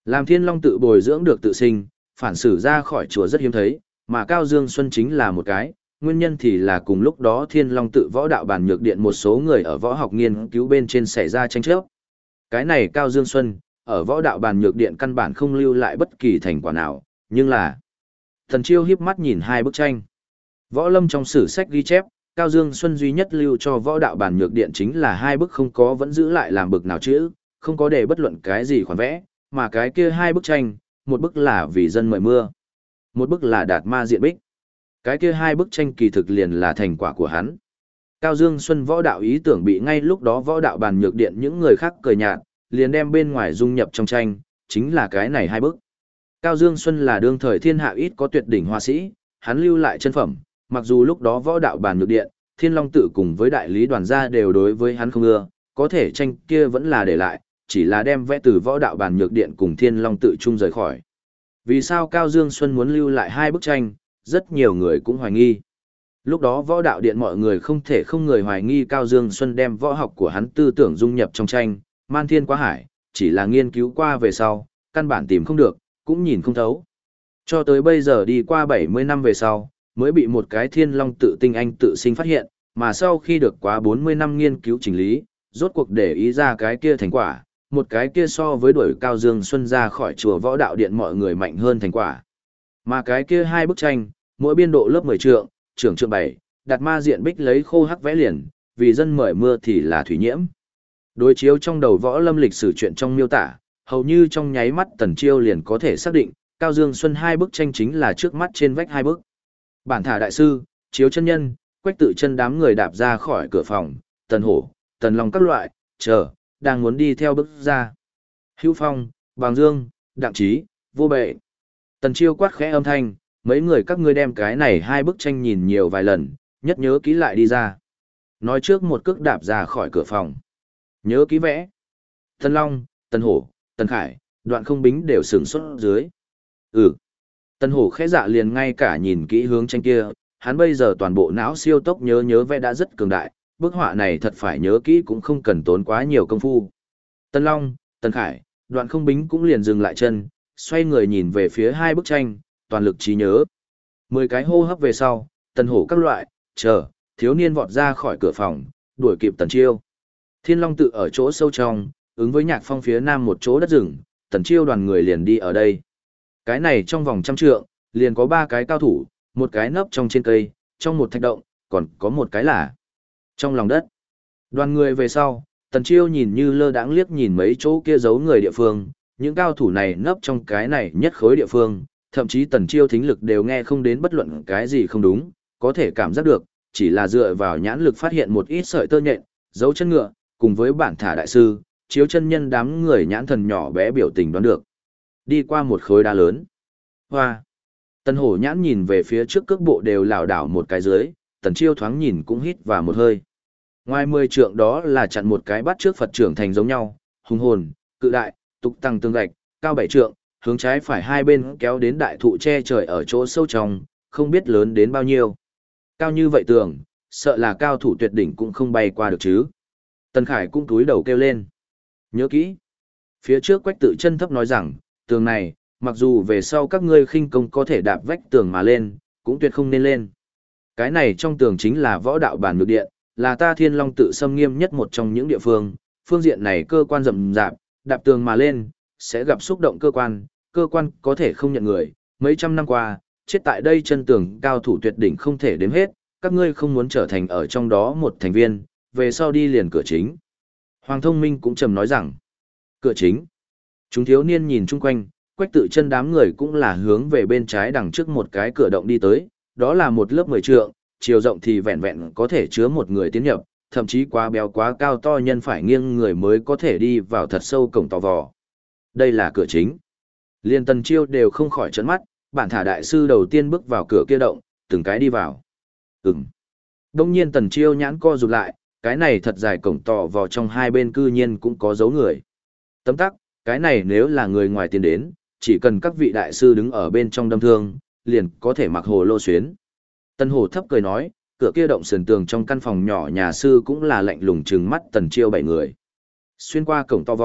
Làm Thiên Long tự bồi dưỡng được tự sinh, phản xử ra khỏi chùa rất hiếm thấy, mà Cao Dương Xuân chính là một cái, nguyên nhân thì là cùng lúc đó Thiên Long tự võ đạo bản nhược điện một số người ở võ học nghiên cứu bên trên xảy ra tranh chấp. Cái này Cao Dương Xuân, ở võ đạo bản nhược điện căn bản không lưu lại bất kỳ thành quả nào, nhưng là Thần Chiêu hiếp mắt nhìn hai bức tranh. Võ Lâm trong sử sách ghi chép, Cao Dương Xuân duy nhất lưu cho võ đạo bản nhược điện chính là hai bức không có vẫn giữ lại làm bực nào chữ, không có để bất luận cái gì khoản vẽ, mà cái kia hai bức tranh, một bức là vì dân mời mưa, một bức là đạt ma diện bích. Cái kia hai bức tranh kỳ thực liền là thành quả của hắn. Cao Dương Xuân võ đạo ý tưởng bị ngay lúc đó võ đạo bàn nhược điện những người khác cười nhạt, liền đem bên ngoài dung nhập trong tranh, chính là cái này hai bức. Cao Dương Xuân là đương thời thiên hạ ít có tuyệt đỉnh họa sĩ, hắn lưu lại chân phẩm, mặc dù lúc đó võ đạo bàn nhược điện, Thiên Long tự cùng với đại lý đoàn gia đều đối với hắn không ưa, có thể tranh kia vẫn là để lại, chỉ là đem vẽ từ võ đạo bàn nhược điện cùng Thiên Long tự chung rời khỏi. Vì sao Cao Dương Xuân muốn lưu lại hai bức tranh, rất nhiều người cũng hoài nghi. Lúc đó võ đạo điện mọi người không thể không người hoài nghi Cao Dương Xuân đem võ học của hắn tư tưởng dung nhập trong tranh, man thiên quá hải, chỉ là nghiên cứu qua về sau, căn bản tìm không được, cũng nhìn không thấu. Cho tới bây giờ đi qua 70 năm về sau, mới bị một cái Thiên Long tự tinh anh tự sinh phát hiện, mà sau khi được quá 40 năm nghiên cứu chỉnh lý, rốt cuộc để ý ra cái kia thành quả, một cái kia so với đuổi Cao Dương Xuân ra khỏi chùa võ đạo điện mọi người mạnh hơn thành quả. Mà cái kia hai bức tranh, mỗi biên độ lớp 10 trượng, trưởng trượng 7, đặt ma diện bích lấy khô hắc vẽ liền, vì dân mời mưa thì là thủy nhiễm. Đối chiếu trong đầu võ lâm lịch sử chuyện trong miêu tả, hầu như trong nháy mắt Tần Chiêu liền có thể xác định, Cao Dương Xuân hai bức tranh chính là trước mắt trên vách hai bức. Bản thả đại sư, Chiếu chân nhân, Quách Tự Chân đám người đạp ra khỏi cửa phòng, Tần Hổ, Tần Long các loại, đang muốn đi theo bước ra. Hữu Phong, Bàng Dương, Đặng Trí, Vô Bệ. Tần Chiêu quát khẽ âm thanh, mấy người các ngươi đem cái này hai bức tranh nhìn nhiều vài lần, nhất nhớ kỹ lại đi ra. Nói trước một cước đạp ra khỏi cửa phòng. Nhớ kỹ vẽ. Tần Long, Tần Hổ, Tần Khải, Đoạn Không Bính đều sửng sốt dưới. Tần Hổ khẽ dạ liền ngay cả nhìn kỹ hướng tranh kia, hắn bây giờ toàn bộ não siêu tốc nhớ vẽ đã rất cường đại, bức họa này thật phải nhớ kỹ cũng không cần tốn quá nhiều công phu. Tần Long, Tần Khải, Đoạn Không Bính cũng liền dừng lại chân, xoay người nhìn về phía hai bức tranh, toàn lực trí nhớ. 10 cái hô hấp về sau, Tần Hổ các loại, thiếu niên vọt ra khỏi cửa phòng, đuổi kịp Tần Chiêu. Thiên Long tự ở chỗ sâu trong, ứng với Nhạc Phong phía nam một chỗ đất rừng, Tần Chiêu đoàn người liền đi ở đây. Cái này trong vòng 100 trượng, liền có 3 cái cao thủ, một cái nấp trong trên cây, trong một thạch động, còn có một cái là trong lòng đất. Đoàn người về sau, Tần Chiêu nhìn như lơ đãng liếc nhìn mấy chỗ kia giấu người địa phương, những cao thủ này nấp trong cái này nhất khối địa phương, thậm chí Tần Chiêu thính lực đều nghe không đến bất luận cái gì không đúng, có thể cảm giác được, chỉ là dựa vào nhãn lực phát hiện một ít sợi tơ nhện, dấu chân ngựa, cùng với bản thả đại sư, Chiếu chân nhân đám người nhãn thần nhỏ bé biểu tình đoán được. Đi qua một khối đá lớn. Hoa! Tần Hổ nhãn nhìn về phía trước cước bộ đều lảo đảo một cái dưới, Tần Chiêu thoáng nhìn cũng hít vào một hơi. Ngoài 10 trượng đó là chặn một cái bắt trước Phật trưởng thành giống nhau, hùng hồn, cự đại, tục tăng tương gạch, cao 7 trượng, hướng trái phải hai bên kéo đến đại thụ che trời ở chỗ sâu trong, không biết lớn đến bao nhiêu. Cao như vậy tường, sợ là cao thủ tuyệt đỉnh cũng không bay qua được chứ. Tần Khải cũng túi đầu kêu lên. Nhớ kỹ. Phía trước Quách Tự Chân thấp nói rằng, tường này, mặc dù về sau các ngươi khinh công có thể đạp vách tường mà lên, cũng tuyệt không nên lên. Cái này trong tường chính là võ đạo bản nhược điện, là ta Thiên Long tự xâm nghiêm nhất một trong những địa phương, phương diện này cơ quan rậm rạp, đạp tường mà lên, sẽ gặp xúc động cơ quan có thể không nhận người, mấy trăm năm qua, chết tại đây chân tường cao thủ tuyệt đỉnh không thể đếm hết, các ngươi không muốn trở thành ở trong đó một thành viên, về sau đi liền cửa chính. Hoàng Thông Minh cũng trầm nói rằng, cửa chính. Chúng thiếu niên nhìn chung quanh, Quách Tự Chân đám người cũng là hướng về bên trái đằng trước một cái cửa động đi tới, đó là một lớp 10 trượng, chiều rộng thì vẹn vẹn có thể chứa một người tiến nhập, thậm chí quá béo quá cao to nhân phải nghiêng người mới có thể đi vào thật sâu cổng tò vò. Đây là cửa chính. Liên Tần Chiêu đều không khỏi trợn mắt, bản thả đại sư đầu tiên bước vào cửa kia động, từng cái đi vào. Đông nhiên Tần Chiêu nhãn co rụt lại, cái này thật dài cổng tò vò trong hai bên cư nhiên cũng có dấu người. Tấm tắc, cái này nếu là người ngoài tiến đến, chỉ cần các vị đại sư đứng ở bên trong đâm thương, liền có thể mặc hồ lô xuyến. Tần Hổ thấp cười nói, cửa kia động sườn tường trong căn phòng nhỏ nhà sư cũng là lạnh lùng trừng mắt Tần Chiêu 7 người. Xuyên qua cổng to vò,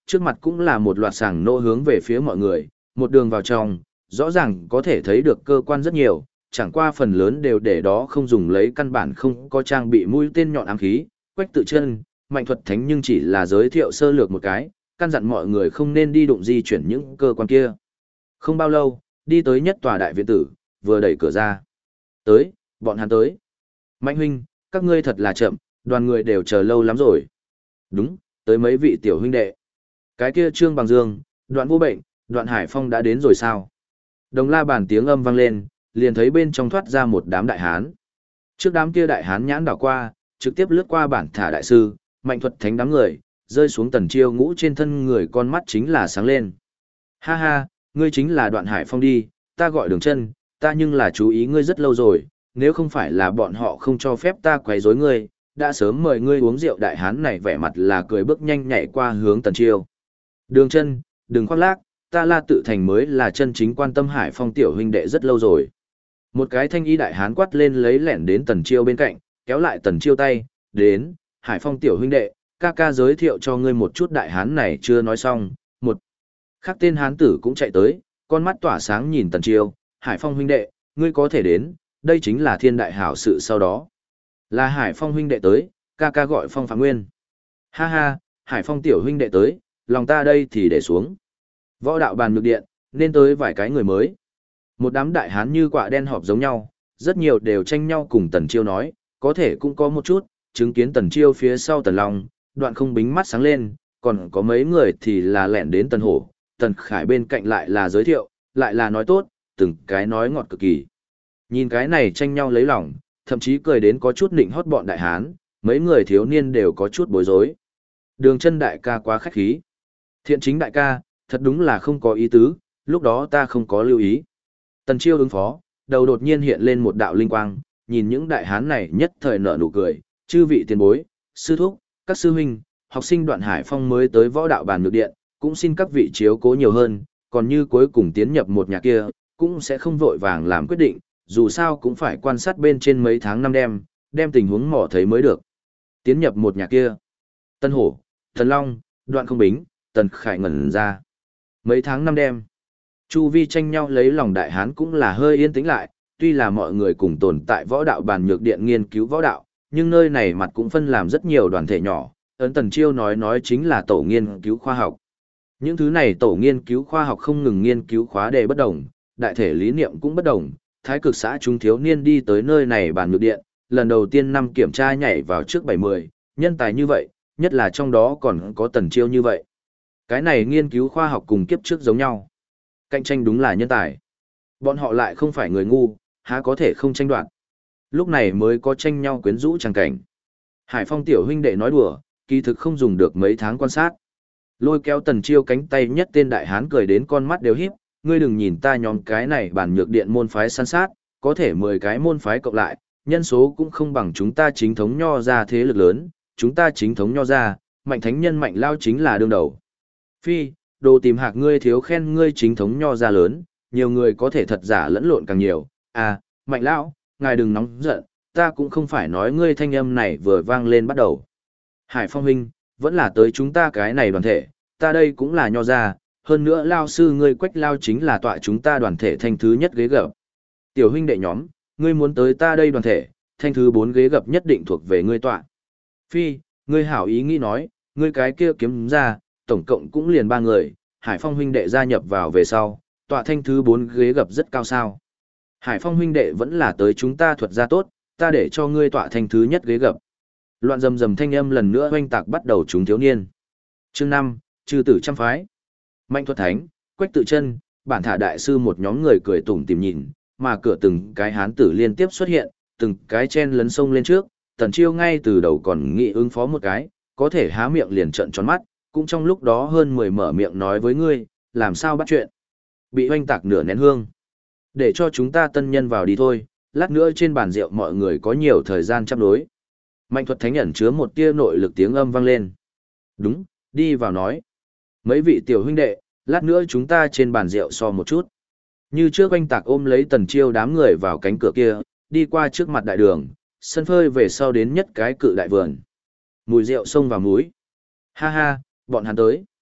trước mặt cũng là một loạt sàng nô hướng về phía mọi người, một đường vào trong, rõ ràng có thể thấy được cơ quan rất nhiều, chẳng qua phần lớn đều để đó không dùng lấy căn bản không có trang bị mũi tên nhọn ám khí, Quách Tự Chân, Mạnh Thuật Thánh nhưng chỉ là giới thiệu sơ lược một cái, căn dặn mọi người không nên đi đụng di chuyển những cơ quan kia. Không bao lâu, đi tới nhất tòa đại viện tử, vừa đẩy cửa ra. Tới, bọn hắn tới. Mạnh huynh, các ngươi thật là chậm, đoàn người đều chờ lâu lắm rồi. Đúng, tới mấy vị tiểu huynh đệ. Cái kia Trương Bằng Dương, Đoạn Vô Bệnh, Đoạn Hải Phong đã đến rồi sao? Đồng la bàn tiếng âm vang lên, liền thấy bên trong thoát ra một đám đại hán. Trước đám kia đại hán nhãn đảo qua, trực tiếp lướt qua bản thả đại sư, Mạnh Thuật Thánh đám người, rơi xuống Tần Chiêu Ngũ trên thân người, con mắt chính là sáng lên. Ha ha, ngươi chính là Đoạn Hải Phong đi, ta gọi Đường Chân, ta nhưng là chú ý ngươi rất lâu rồi, nếu không phải là bọn họ không cho phép ta quấy rối ngươi, đã sớm mời ngươi uống rượu. Đại hán này vẻ mặt là cười bước nhanh nhảy qua hướng Tần Chiêu. Đường Chân, đừng khoác lác, ta La Tự Thành mới là chân chính quan tâm Hải Phong tiểu huynh đệ rất lâu rồi. Một cái thanh y đại hán quát lên, lấy lẻn đến Tần Chiêu bên cạnh, kéo lại Tần Chiêu tay, đến, Hải Phong tiểu huynh đệ, ca ca giới thiệu cho ngươi một chút. Đại hán này chưa nói xong, một khác tên hán tử cũng chạy tới, con mắt tỏa sáng nhìn Tần Chiêu, Hải Phong huynh đệ, ngươi có thể đến, đây chính là thiên đại hảo sự. Sau đó, là Hải Phong huynh đệ tới, ca ca gọi Phong Phạm Nguyên. Ha ha, Hải Phong tiểu huynh đệ tới, lòng ta đây thì để xuống. Võ đạo bàn nhược điện, nên tới vài cái người mới. Một đám đại hán như quạ đen họp giống nhau, rất nhiều đều tranh nhau cùng Tần Chiêu nói, có thể cũng có một chút, chứng kiến Tần Chiêu phía sau Tần Long, Đoạn Không Bính mắt sáng lên, còn có mấy người thì là lẻn đến Tần Hổ, Tần Khải bên cạnh lại là giới thiệu, lại là nói tốt, từng cái nói ngọt cực kỳ. Nhìn cái này tranh nhau lấy lòng, thậm chí cười đến có chút nịnh hót bọn đại hán, mấy người thiếu niên đều có chút bối rối. Đường Chân đại ca quá khách khí. Thiện Chính đại ca, thật đúng là không có ý tứ, lúc đó ta không có lưu ý. Tần Chiêu ứng phó, đầu đột nhiên hiện lên một đạo linh quang, nhìn những đại hán này nhất thời nở nụ cười, chư vị tiền bối, sư thúc, các sư huynh, học sinh Đoạn Hải Phong mới tới võ đạo bàn nhược điện, cũng xin các vị chiếu cố nhiều hơn, còn như cuối cùng tiến nhập một nhà kia, cũng sẽ không vội vàng làm quyết định, dù sao cũng phải quan sát bên trên mấy tháng năm đem tình huống mò thấy mới được. Tiến nhập một nhà kia. Tân Hổ, Thần Long, Đoạn Không Bính, Tần Khải ngẩn ra. Mấy tháng năm đêm, chu vi tranh nhau lấy lòng đại hán cũng là hơi yên tĩnh lại, tuy là mọi người cùng tồn tại võ đạo bàn nhược điện nghiên cứu võ đạo, nhưng nơi này mặt cũng phân làm rất nhiều đoàn thể nhỏ, ấn Tần Chiêu nói chính là tổ nghiên cứu khoa học. Những thứ này tổ nghiên cứu khoa học không ngừng nghiên cứu khóa đề bất đồng, đại thể lý niệm cũng bất đồng, thái cực xã chúng thiếu niên đi tới nơi này bàn nhược điện, lần đầu tiên năm kiểm tra nhảy vào trước 70, nhân tài như vậy, nhất là trong đó còn có Tần Chiêu như vậy. Cái này nghiên cứu khoa học cùng kiếp trước giống nhau. Cạnh tranh đúng là nhân tài. Bọn họ lại không phải người ngu, há có thể không tranh đoạt. Lúc này mới có tranh nhau quyến rũ chẳng cảnh. Hải Phong tiểu huynh đệ nói đùa, kỳ thực không dùng được mấy tháng quan sát. Lôi kéo Tần Chiêu cánh tay nhất tên đại hán cười đến con mắt đều híp, ngươi đừng nhìn ta nhóm cái này bản nhược điện môn phái săn sát, có thể 10 cái môn phái cộng lại, nhân số cũng không bằng chúng ta chính thống nho ra thế lực lớn, chúng ta chính thống nho ra, Mạnh thánh nhân Mạnh lao chính là đương đầu. Phi, đồ tìm hạc ngươi thiếu khen ngươi chính thống nho ra lớn, nhiều người có thể thật giả lẫn lộn càng nhiều. À, Mạnh lão, ngài đừng nóng giận, ta cũng không phải nói ngươi thanh âm này vừa vang lên bắt đầu. Hải Phong huynh, vẫn là tới chúng ta cái này đoàn thể, ta đây cũng là nho ra, hơn nữa lao sư ngươi Quách lao chính là tọa chúng ta đoàn thể thanh thứ nhất ghế gập. Tiểu huynh đệ nhóm, ngươi muốn tới ta đây đoàn thể, thanh thứ 4 ghế gập nhất định thuộc về ngươi tọa. Phi, ngươi hảo ý nghĩ nói, ngươi cái kia kiếm ra, tổng cộng cũng liền 3 người, Hải Phong huynh đệ gia nhập vào về sau, tọa thanh thứ 4 ghế gập rất cao sao. Hải Phong huynh đệ vẫn là tới chúng ta thuật ra tốt, ta để cho ngươi tọa thanh thứ nhất ghế gập. Loạn rầm rầm thanh âm lần nữa oanh tạc bắt đầu chúng thiếu niên. Chương 5, Trừ tử trăm phái. Mạnh Thuật Thánh, Quách Tự Chân, bản thả đại sư một nhóm người cười tủm tỉm nhìn, mà cửa từng cái hán tử liên tiếp xuất hiện, từng cái chen lấn sông lên trước, Tần Chiêu ngay từ đầu còn nghĩ ứng phó một cái, có thể há miệng liền trợn tròn mắt, cũng trong lúc đó hơn 10 mở miệng nói với ngươi, làm sao bắt chuyện. Bị oanh tạc nửa nén hương. Để cho chúng ta tân nhân vào đi thôi, lát nữa trên bàn rượu mọi người có nhiều thời gian chăm đối. Mạnh Thuật Thánh ẩn chứa một tia nội lực tiếng âm vang lên. Đúng, đi vào nói. Mấy vị tiểu huynh đệ, lát nữa chúng ta trên bàn rượu so một chút. Như trước oanh tạc ôm lấy Tần Chiêu đám người vào cánh cửa kia, đi qua trước mặt đại đường, sân phơi về sau đến nhất cái cự đại vườn. Mùi rượu xông vào mũi. Ha ha, bọn hắn tới.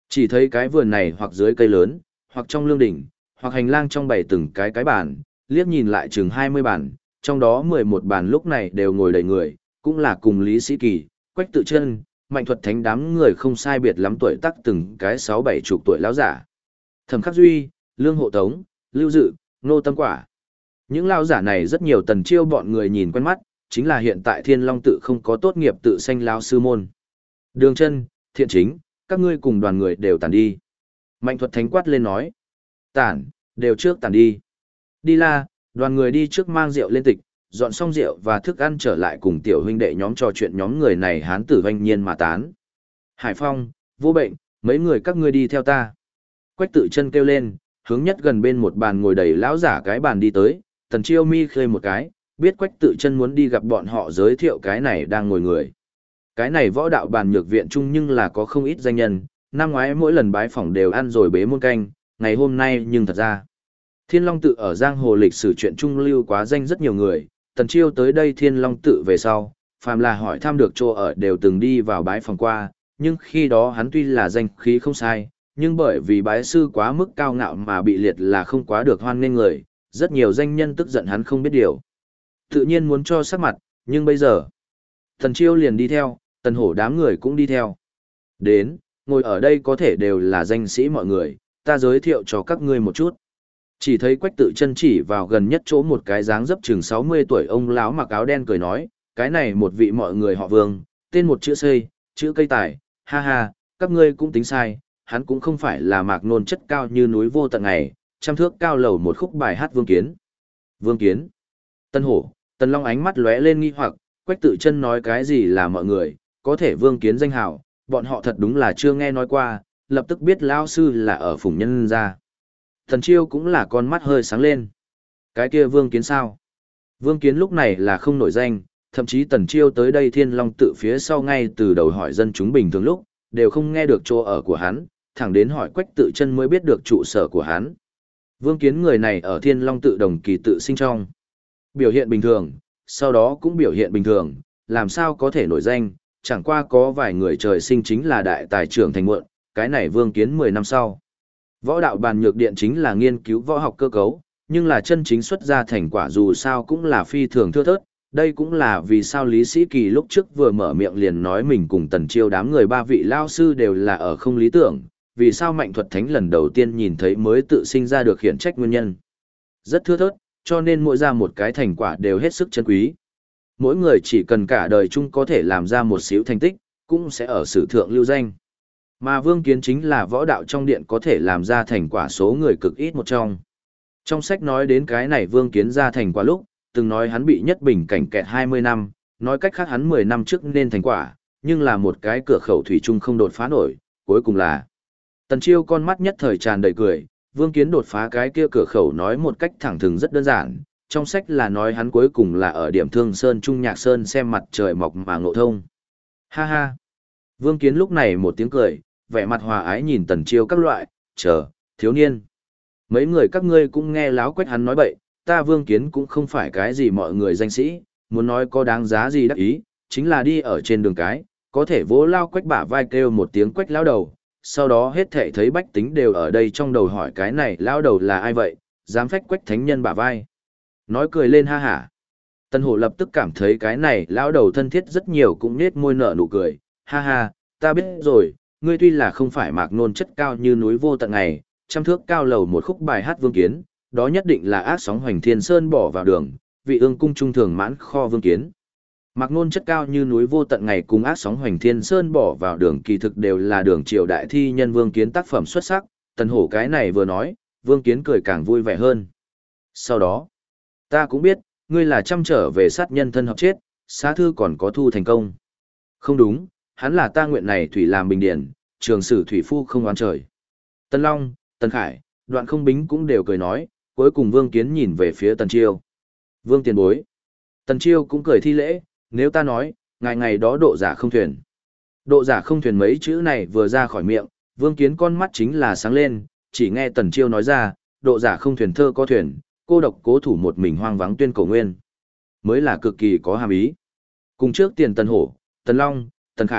Chỉ thấy cái vườn này hoặc dưới cây lớn, hoặc trong lương đỉnh, hoặc hành lang trong bày từng cái bàn, liếc nhìn lại chừng 20 bàn, trong đó 11 bàn lúc này đều ngồi đầy người, cũng là cùng Lý Sĩ Kỳ, Quách Tự Chân, Mạnh Thuật Thánh đám người không sai biệt lắm tuổi tác từng cái 6-7 chục tuổi lão giả. Thẩm Khắc Duy, Lương Hộ Tống, Lưu Dự, Nô Tâm Quả. Những lão giả này rất nhiều Tần Chiêu bọn người nhìn quen mắt, chính là hiện tại Thiên Long tự không có tốt nghiệp tự sanh lão sư môn. Đường Chân, Thiện Chính, các ngươi cùng đoàn người đều tản đi. Mạnh Thuật Thánh quát lên nói. Tản, đều trước tản đi. Đi la, đoàn người đi trước mang rượu lên tịch, dọn xong rượu và thức ăn trở lại cùng tiểu huynh đệ nhóm trò chuyện nhóm người này hán tử vanh nhiên mà tán. Hải Phong, Vô Bệnh, mấy người các ngươi đi theo ta. Quách Tự Chân kêu lên, hướng nhất gần bên một bàn ngồi đầy lão giả cái bàn đi tới, Tần Chiêu mi khơi một cái, biết Quách Tự Chân muốn đi gặp bọn họ giới thiệu cái này đang ngồi người. Cái này võ đạo bàn nhược viện chung nhưng là có không ít danh nhân, năm ngoái mỗi lần bái phỏng đều ăn rồi bế môn canh, ngày hôm nay nhưng thật ra. Thiên Long tự ở giang hồ lịch sử chuyện trung lưu quá danh rất nhiều người, Tần Chiêu tới đây Thiên Long tự về sau, phàm là hỏi thăm được chỗ ở đều từng đi vào bái phòng qua, nhưng khi đó hắn tuy là danh khí không sai, nhưng bởi vì bái sư quá mức cao ngạo mà bị liệt là không quá được hoan nghênh người, rất nhiều danh nhân tức giận hắn không biết điều. Tự nhiên muốn cho sắc mặt, nhưng bây giờ, Tần Chiêu liền đi theo, Tần Hổ đám người cũng đi theo. Đến, ngồi ở đây có thể đều là danh sĩ mọi người, ta giới thiệu cho các ngươi một chút. Chỉ thấy Quách Tự Chân chỉ vào gần nhất chỗ một cái dáng dấp chừng 60 tuổi ông lão mặc áo đen cười nói, cái này một vị mọi người họ Vương, tên một chữ xây, chữ cây tài, ha ha, các ngươi cũng tính sai, hắn cũng không phải là Mạc Nôn chất cao như núi vô tận ngày, trăm thước cao lầu một khúc bài hát Vương Kiến. Vương Kiến. Tân Hổ, Tần Long ánh mắt lóe lên nghi hoặc, Quách Tự Chân nói cái gì là mọi người, có thể Vương Kiến danh hào, bọn họ thật đúng là chưa nghe nói qua, lập tức biết lão sư là ở Phùng Nhân gia. Thần Chiêu cũng là con mắt hơi sáng lên. Cái kia Vương Kiến sao? Vương Kiến lúc này là không nổi danh, thậm chí Tần Chiêu tới đây Thiên Long tự phía sau ngay từ đầu hỏi dân chúng bình thường lúc, đều không nghe được chỗ ở của hắn, thẳng đến hỏi Quách Tự Chân mới biết được trụ sở của hắn. Vương Kiến người này ở Thiên Long tự đồng kỳ tự sinh trong. Biểu hiện bình thường, sau đó cũng biểu hiện bình thường, làm sao có thể nổi danh, chẳng qua có vài người trời sinh chính là đại tài trưởng thành muộn, cái này Vương Kiến 10 năm sau. Võ đạo bàn nhược điện chính là nghiên cứu võ học cơ cấu, nhưng là chân chính xuất ra thành quả dù sao cũng là phi thường thưa thớt. Đây cũng là vì sao Lý Sĩ Kỳ lúc trước vừa mở miệng liền nói mình cùng Tần Chiêu đám người ba vị lao sư đều là ở không lý tưởng, vì sao Mạnh Thuật Thánh lần đầu tiên nhìn thấy mới tự sinh ra được khiển trách nguyên nhân. Rất thưa thớt, cho nên mỗi ra một cái thành quả đều hết sức chân quý. Mỗi người chỉ cần cả đời chung có thể làm ra một xíu thành tích, cũng sẽ ở sử thượng lưu danh. Mà Vương Kiến chính là võ đạo trong điện có thể làm ra thành quả số người cực ít một trong. Trong sách nói đến cái này Vương Kiến ra thành quả lúc, từng nói hắn bị nhất bình cảnh kẹt 20 năm, nói cách khác hắn 10 năm trước nên thành quả, nhưng là một cái cửa khẩu thủy chung không đột phá nổi, cuối cùng là. Tần Chiêu con mắt nhất thời tràn đầy cười, Vương Kiến đột phá cái kia cửa khẩu nói một cách thẳng thừng rất đơn giản, trong sách là nói hắn cuối cùng là ở điểm Thương Sơn Trung Nhạc Sơn xem mặt trời mọc mà ngộ thông. Ha ha. Vương Kiến lúc này một tiếng cười, vẻ mặt hòa ái nhìn Tần Chiêu các loại, chờ, thiếu niên. Mấy người các ngươi cũng nghe láo Quách hắn nói bậy, ta Vương Kiến cũng không phải cái gì mọi người danh sĩ, muốn nói có đáng giá gì đắc ý, chính là đi ở trên đường cái, có thể vỗ lao Quách bả vai kêu một tiếng Quách lão đầu, sau đó hết thảy thấy bách tính đều ở đây trong đầu hỏi cái này lão đầu là ai vậy, dám phách Quách thánh nhân bả vai. Nói cười lên ha hả. Tân Hổ lập tức cảm thấy cái này lão đầu thân thiết rất nhiều cũng nết môi nở nụ cười, ha ha, ta biết rồi, ngươi tuy là không phải Mạc Nôn chất cao như núi vô tận ngày, trăm thước cao lầu một khúc bài hát Vương Kiến, đó nhất định là ác sóng hoành thiên sơn bỏ vào đường, vị ương cung trung thường mãn kho Vương Kiến. Mạc Nôn chất cao như núi vô tận ngày cùng ác sóng hoành thiên sơn bỏ vào đường kỳ thực đều là đường triều đại thi nhân Vương Kiến tác phẩm xuất sắc, Tần Hổ cái này vừa nói, Vương Kiến cười càng vui vẻ hơn. Sau đó, ta cũng biết, ngươi là chăm trở về sát nhân thân hợp chết, xá thư còn có thu thành công. Không đúng, hắn là ta nguyện này thủy làm bình điển, trường sử thủy phu không oán trời. Tân Long, Tân Khải, Đoạn Không Bính cũng đều cười nói, cuối cùng Vương Kiến nhìn về phía Tần Chiêu. Vương tiền bối. Tần Chiêu cũng cười thi lễ, nếu ta nói, ngày ngày đó độ giả không thuyền. Độ giả không thuyền mấy chữ này vừa ra khỏi miệng, Vương Kiến con mắt chính là sáng lên, chỉ nghe Tần Chiêu nói ra, độ giả không thuyền thơ có thuyền, cô độc cố thủ một mình hoang vắng tuyên cổ nguyên. Mới là cực kỳ có hàm ý. Cùng trước tiền Tần Hổ, Tần Long, Tần Khải,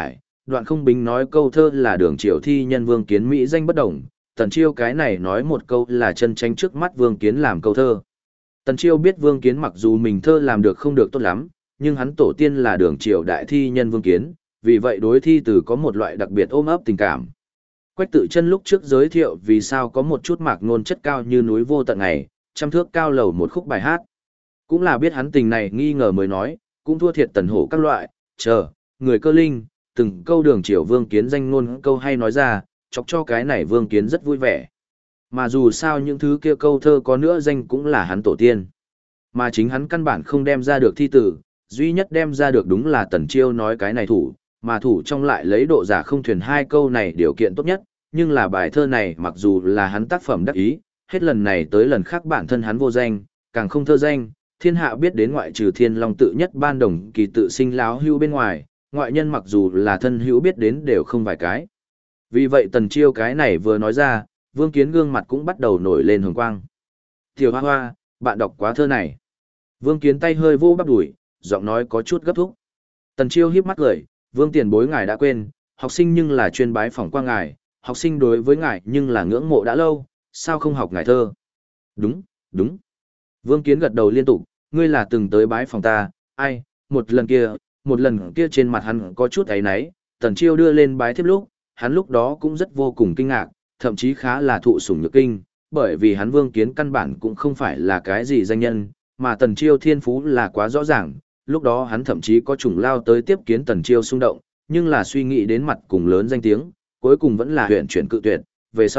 Đoạn Không Bính nói câu thơ là Đường Triều thi nhân Vương Kiến mỹ danh bất đồng, Tần Chiêu cái này nói một câu là chân tranh trước mắt Vương Kiến làm câu thơ. Tần Chiêu biết Vương Kiến mặc dù mình thơ làm được không được tốt lắm, nhưng hắn tổ tiên là Đường Triều đại thi nhân Vương Kiến, vì vậy đối thi từ có một loại đặc biệt ôm ấp tình cảm. Quách Tự Chân lúc trước giới thiệu vì sao có một chút mạc ngôn chất cao như núi vô tận ngày, trăm thước cao lầu một khúc bài hát. Cũng là biết hắn tình này nghi ngờ mới nói, cũng thua thiệt Tần Hổ các loại, người cơ linh, từng câu Đường Triều Vương Kiến danh ngôn câu hay nói ra, chọc cho cái này Vương Kiến rất vui vẻ. Mà dù sao những thứ kia câu thơ có nữa danh cũng là hắn tổ tiên. Mà chính hắn căn bản không đem ra được thi tử, duy nhất đem ra được đúng là Tần Chiêu nói cái này thủ, mà thủ trong lại lấy độ giả không thuyền hai câu này điều kiện tốt nhất, nhưng là bài thơ này mặc dù là hắn tác phẩm đắc ý, hết lần này tới lần khác bản thân hắn vô danh, càng không thơ danh, thiên hạ biết đến ngoại trừ Thiên Long tự nhất ban đồng kỳ tự sinh láo hưu bên ngoài, ngoại nhân mặc dù là thân hữu biết đến đều không vài cái. Vì vậy Tần Chiêu cái này vừa nói ra, Vương Kiến gương mặt cũng bắt đầu nổi lên hồng quang. Tiểu Hoa Hoa, bạn đọc quá thơ này. Vương Kiến tay hơi vô bắp đùi, giọng nói có chút gấp thúc. Tần Chiêu híp mắt cười, Vương tiền bối ngài đã quên, học sinh nhưng là chuyên bái phỏng qua ngài, học sinh đối với ngài nhưng là ngưỡng mộ đã lâu, sao không học ngài thơ? Đúng, đúng. Vương Kiến gật đầu liên tục, ngươi là từng tới bái phòng ta, ai, một lần kia trên mặt hắn có chút áy náy, Tần Chiêu đưa lên bái thiếp lúc, hắn lúc đó cũng rất vô cùng kinh ngạc, thậm chí khá là thụ sủng nhược kinh, bởi vì hắn Vương Kiến căn bản cũng không phải là cái gì danh nhân, mà Tần Chiêu thiên phú là quá rõ ràng, lúc đó hắn thậm chí có chủng lao tới tiếp kiến Tần Chiêu xung động, nhưng là suy nghĩ đến mặt cùng lớn danh tiếng, cuối cùng vẫn là huyện chuyển cự tuyệt, về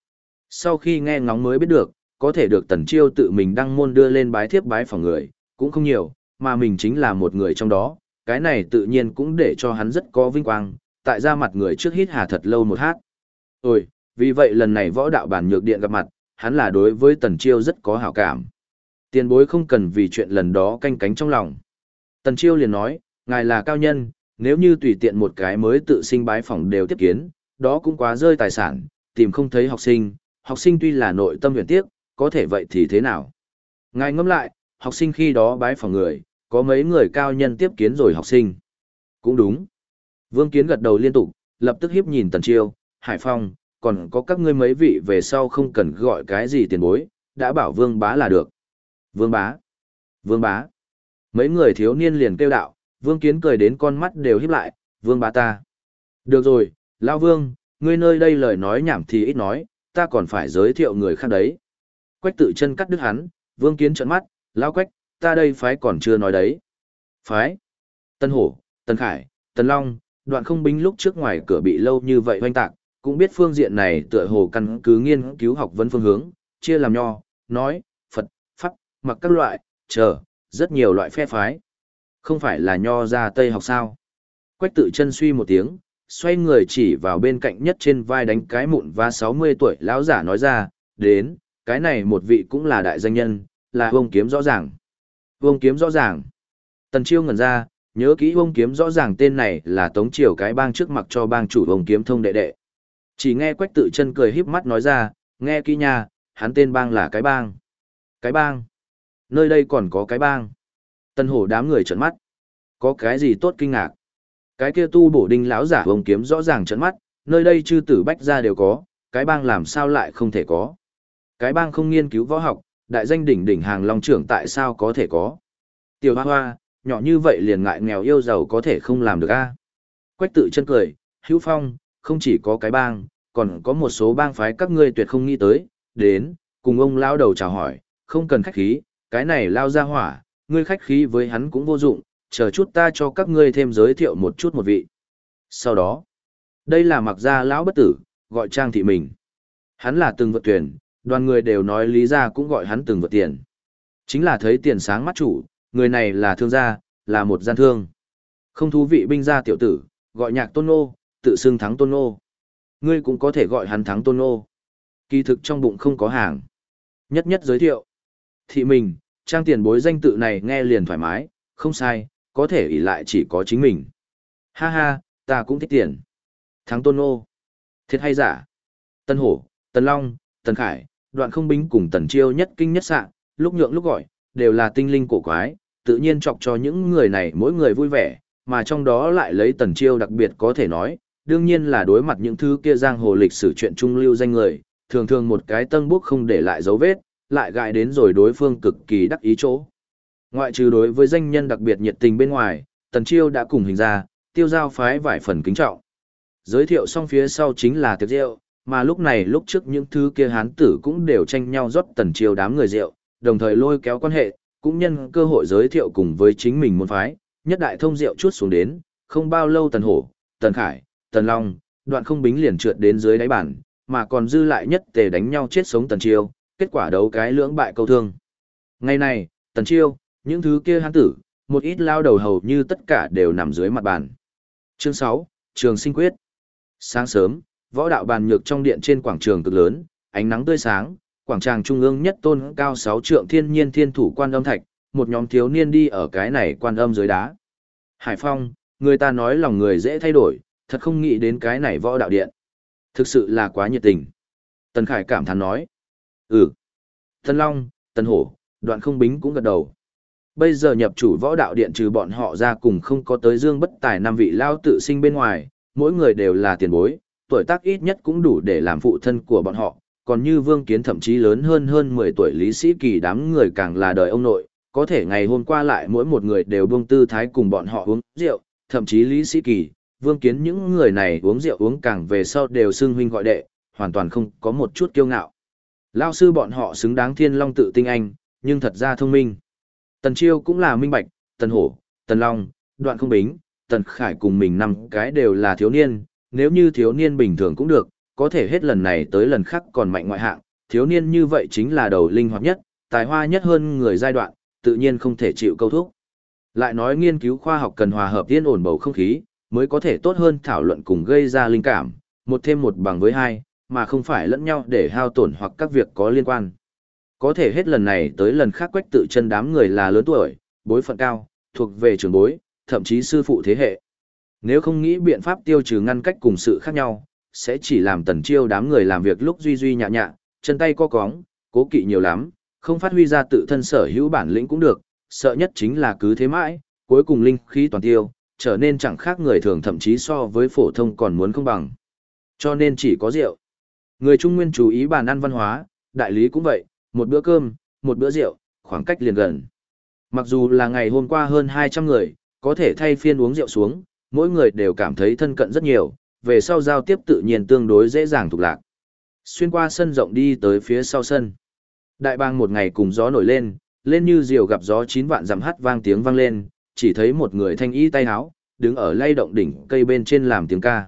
sau khi nghe ngóng mới biết được, có thể được Tần Chiêu tự mình đăng môn đưa lên bái thiếp bái phòng người, cũng không nhiều, mà mình chính là một người trong đó, cái này tự nhiên cũng để cho hắn rất có vinh quang, tại ra mặt người trước hít hà thật lâu một hát. Ôi, vì vậy lần này võ đạo bản nhược điện gặp mặt, hắn là đối với Tần Chiêu rất có hảo cảm. Tiền bối không cần vì chuyện lần đó canh cánh trong lòng. Tần Chiêu liền nói, ngài là cao nhân, nếu như tùy tiện một cái mới tự sinh bái phỏng đều tiếp kiến, đó cũng quá rơi tài sản, tìm không thấy học sinh tuy là nội tâm huyền tiếc, có thể vậy thì thế nào? Ngài ngẫm lại, học sinh khi đó bái phỏng người, có mấy người cao nhân tiếp kiến rồi học sinh. Cũng đúng. Vương Kiến gật đầu liên tục, lập tức hiếp nhìn Tần Chiêu, Hải Phong, còn có các ngươi mấy vị về sau không cần gọi cái gì tiền bối, đã bảo Vương Bá là được. Vương Bá, Vương Bá. Mấy người thiếu niên liền kêu đạo, Vương Kiến cười đến con mắt đều híp lại, Vương Bá ta. Được rồi, Lão Vương, ngươi nơi đây lời nói nhảm thì ít nói, ta còn phải giới thiệu người khác đấy. Quách Tự Chân cắt đứt hắn, Vương Kiến trợn mắt, Lão Quách, ta đây phái còn chưa nói đấy. Phái? Tân Hổ, Tân Khải, Tân Long, Đoạn Không Bính lúc trước ngoài cửa bị lâu như vậy hoanh tạc, cũng biết phương diện này tựa hồ căn cứ nghiên cứu học vấn phương hướng, chia làm nho, nói, Phật, Pháp, mặc các loại, rất nhiều loại phe phái. Không phải là nho ra Tây học sao? Quách Tự Chân suy một tiếng, xoay người chỉ vào bên cạnh nhất trên vai đánh cái mụn và 60 tuổi lão giả nói ra, đến, cái này một vị cũng là đại danh nhân, là Vương Kiếm Rõ Ràng. Vương Kiếm Rõ Ràng. Tần Chiêu ngẩn ra, nhớ kỹ Vương Kiếm Rõ Ràng tên này là Tống Triều cái bang trước mặc cho bang chủ Vương Kiếm Thông đệ đệ. Chỉ nghe Quách Tự Chân cười híp mắt nói ra, nghe kỹ nha, hắn tên bang là cái bang. Cái bang? Nơi đây còn có cái bang. Tân Hổ đám người trợn mắt. Có cái gì tốt kinh ngạc? Cái kia tu bổ đinh lão giả Vương Kiếm Rõ Ràng trợn mắt, nơi đây chư tử bách gia đều có, cái bang làm sao lại không thể có? Cái bang không nghiên cứu võ học, đại danh đỉnh đỉnh hàng long trưởng tại sao có thể có? Tiểu Hoa Hoa, nhỏ như vậy liền ngại nghèo yêu giàu có thể không làm được a? Quách Tự Chân cười, Hữu Phong, không chỉ có cái bang, còn có một số bang phái các ngươi tuyệt không nghĩ tới, đến, cùng ông lao đầu chào hỏi, không cần khách khí, cái này lao ra hỏa, ngươi khách khí với hắn cũng vô dụng, chờ chút ta cho các ngươi thêm giới thiệu một chút một vị. Sau đó, đây là Mặc Gia lão bất tử, gọi Trang Thị mình. Hắn là từng vượt tuyển, đoàn người đều nói lý ra cũng gọi hắn từng vượt tiền. Chính là thấy tiền sáng mắt chủ, người này là thương gia, là một gian thương. Không thú vị binh gia tiểu tử, gọi Nhạc Tôn Nô, tự xưng Thắng Tôn Nô. Ngươi cũng có thể gọi hắn Thắng Tôn Nô. Kỳ thực trong bụng không có hàng. Nhất nhất giới thiệu. Thị mình, Trang tiền bối danh tự này nghe liền thoải mái, không sai, có thể ỷ lại chỉ có chính mình. Ha ha, ta cũng thích tiền. Thắng Tôn Nô. Thiệt hay giả? Tân Hổ, Tân Long, Tân Khải, Đoạn Không Bính cùng Tần Chiêu nhất kinh nhất sạng, lúc nhượng lúc gọi, đều là tinh linh cổ quái, tự nhiên chọc cho những người này mỗi người vui vẻ, mà trong đó lại lấy Tần Chiêu đặc biệt có thể nói, đương nhiên là đối mặt những thứ kia giang hồ lịch sử chuyện trung lưu danh người, thường thường một cái tân bút không để lại dấu vết, lại gại đến rồi đối phương cực kỳ đắc ý chỗ. Ngoại trừ đối với danh nhân đặc biệt nhiệt tình bên ngoài, Tần Chiêu đã cùng hình ra, tiêu giao phái vài phần kính trọng. Giới thiệu xong phía sau chính là tiệc rượu, mà lúc này lúc trước những thứ kia hán tử cũng đều tranh nhau rót Tần Chiêu đám người rượu, đồng thời lôi kéo quan hệ, cũng nhân cơ hội giới thiệu cùng với chính mình môn phái, nhất đại thông rượu chút xuống đến, không bao lâu Tần Hổ, Tần Khải, Tần Long, Đoạn Không Bính liền trượt đến dưới đáy bàn, mà còn dư lại nhất tề đánh nhau chết sống Tần Chiêu, kết quả đấu cái lưỡng bại câu thương. Ngày này, Tần Chiêu, những thứ kia hán tử, một ít lao đầu hầu như tất cả đều nằm dưới mặt bàn. Chương 6, Trường Sinh Quyết. Sáng sớm, võ đạo bàn nhược trong điện trên quảng trường cực lớn, ánh nắng tươi sáng, quảng trường trung ương nhất tôn cao 6 trượng thiên nhiên thiên thủ quan âm thạch, một nhóm thiếu niên đi ở cái này quan âm dưới đá. Hải Phong, người ta nói lòng người dễ thay đổi, thật không nghĩ đến cái này võ đạo điện. Thực sự là quá nhiệt tình. Tần Khải cảm thán nói. Tần Long, Tần Hổ, Đoạn Không Bính cũng gật đầu. Bây giờ nhập chủ võ đạo điện trừ bọn họ ra cùng không có tới dương bất tài 5 vị lao tự sinh bên ngoài, mỗi người đều là tiền bối, tuổi tác ít nhất cũng đủ để làm phụ thân của bọn họ, còn như Vương Kiến thậm chí lớn hơn 10 tuổi Lý Sĩ Kỳ đám người càng là đời ông nội, có thể ngày hôm qua lại mỗi một người đều buông tư thái cùng bọn họ uống rượu, thậm chí Lý Sĩ Kỳ, Vương Kiến những người này uống rượu uống càng về sau đều xưng huynh gọi đệ, hoàn toàn không có một chút kiêu ngạo. Lao sư bọn họ xứng đáng Thiên Long tự tinh anh, nhưng thật ra thông minh. Tần Chiêu cũng là minh bạch, Tần Hổ, Tần Long, Đoạn Không Bính, Tần Khải cùng mình 5 cái đều là thiếu niên, nếu như thiếu niên bình thường cũng được, có thể hết lần này tới lần khác còn mạnh ngoại hạng, thiếu niên như vậy chính là đầu linh hoạt nhất, tài hoa nhất hơn người giai đoạn, tự nhiên không thể chịu câu thúc. Lại nói nghiên cứu khoa học cần hòa hợp yên ổn bầu không khí, mới có thể tốt hơn thảo luận cùng gây ra linh cảm, một thêm một bằng với hai, mà không phải lẫn nhau để hao tổn hoặc các việc có liên quan. Có thể hết lần này tới lần khác Quách Tự Chân đám người là lớn tuổi, bối phận cao, thuộc về trưởng bối, thậm chí sư phụ thế hệ. Nếu không nghĩ biện pháp tiêu trừ ngăn cách cùng sự khác nhau, sẽ chỉ làm Tần Chiêu đám người làm việc lúc duy duy nhạ nhạ, chân tay co cóng, cố kỵ nhiều lắm, không phát huy ra tự thân sở hữu bản lĩnh cũng được, sợ nhất chính là cứ thế mãi, cuối cùng linh khí toàn tiêu, trở nên chẳng khác người thường thậm chí so với phổ thông còn muốn không bằng. Cho nên chỉ có rượu. Người Trung Nguyên chú ý bàn ăn văn hóa, đại lý cũng vậy, một bữa cơm, một bữa rượu, khoảng cách liền gần. Mặc dù là ngày hôm qua hơn 200 người, có thể thay phiên uống rượu xuống, mỗi người đều cảm thấy thân cận rất nhiều, về sau giao tiếp tự nhiên tương đối dễ dàng thuộc lạc. Xuyên qua sân rộng đi tới phía sau sân. Đại bang một ngày cùng gió nổi lên, lên như diều gặp gió 9 vạn dặm hát vang tiếng vang lên, chỉ thấy một người thanh y tay áo, đứng ở lay động đỉnh cây bên trên làm tiếng ca.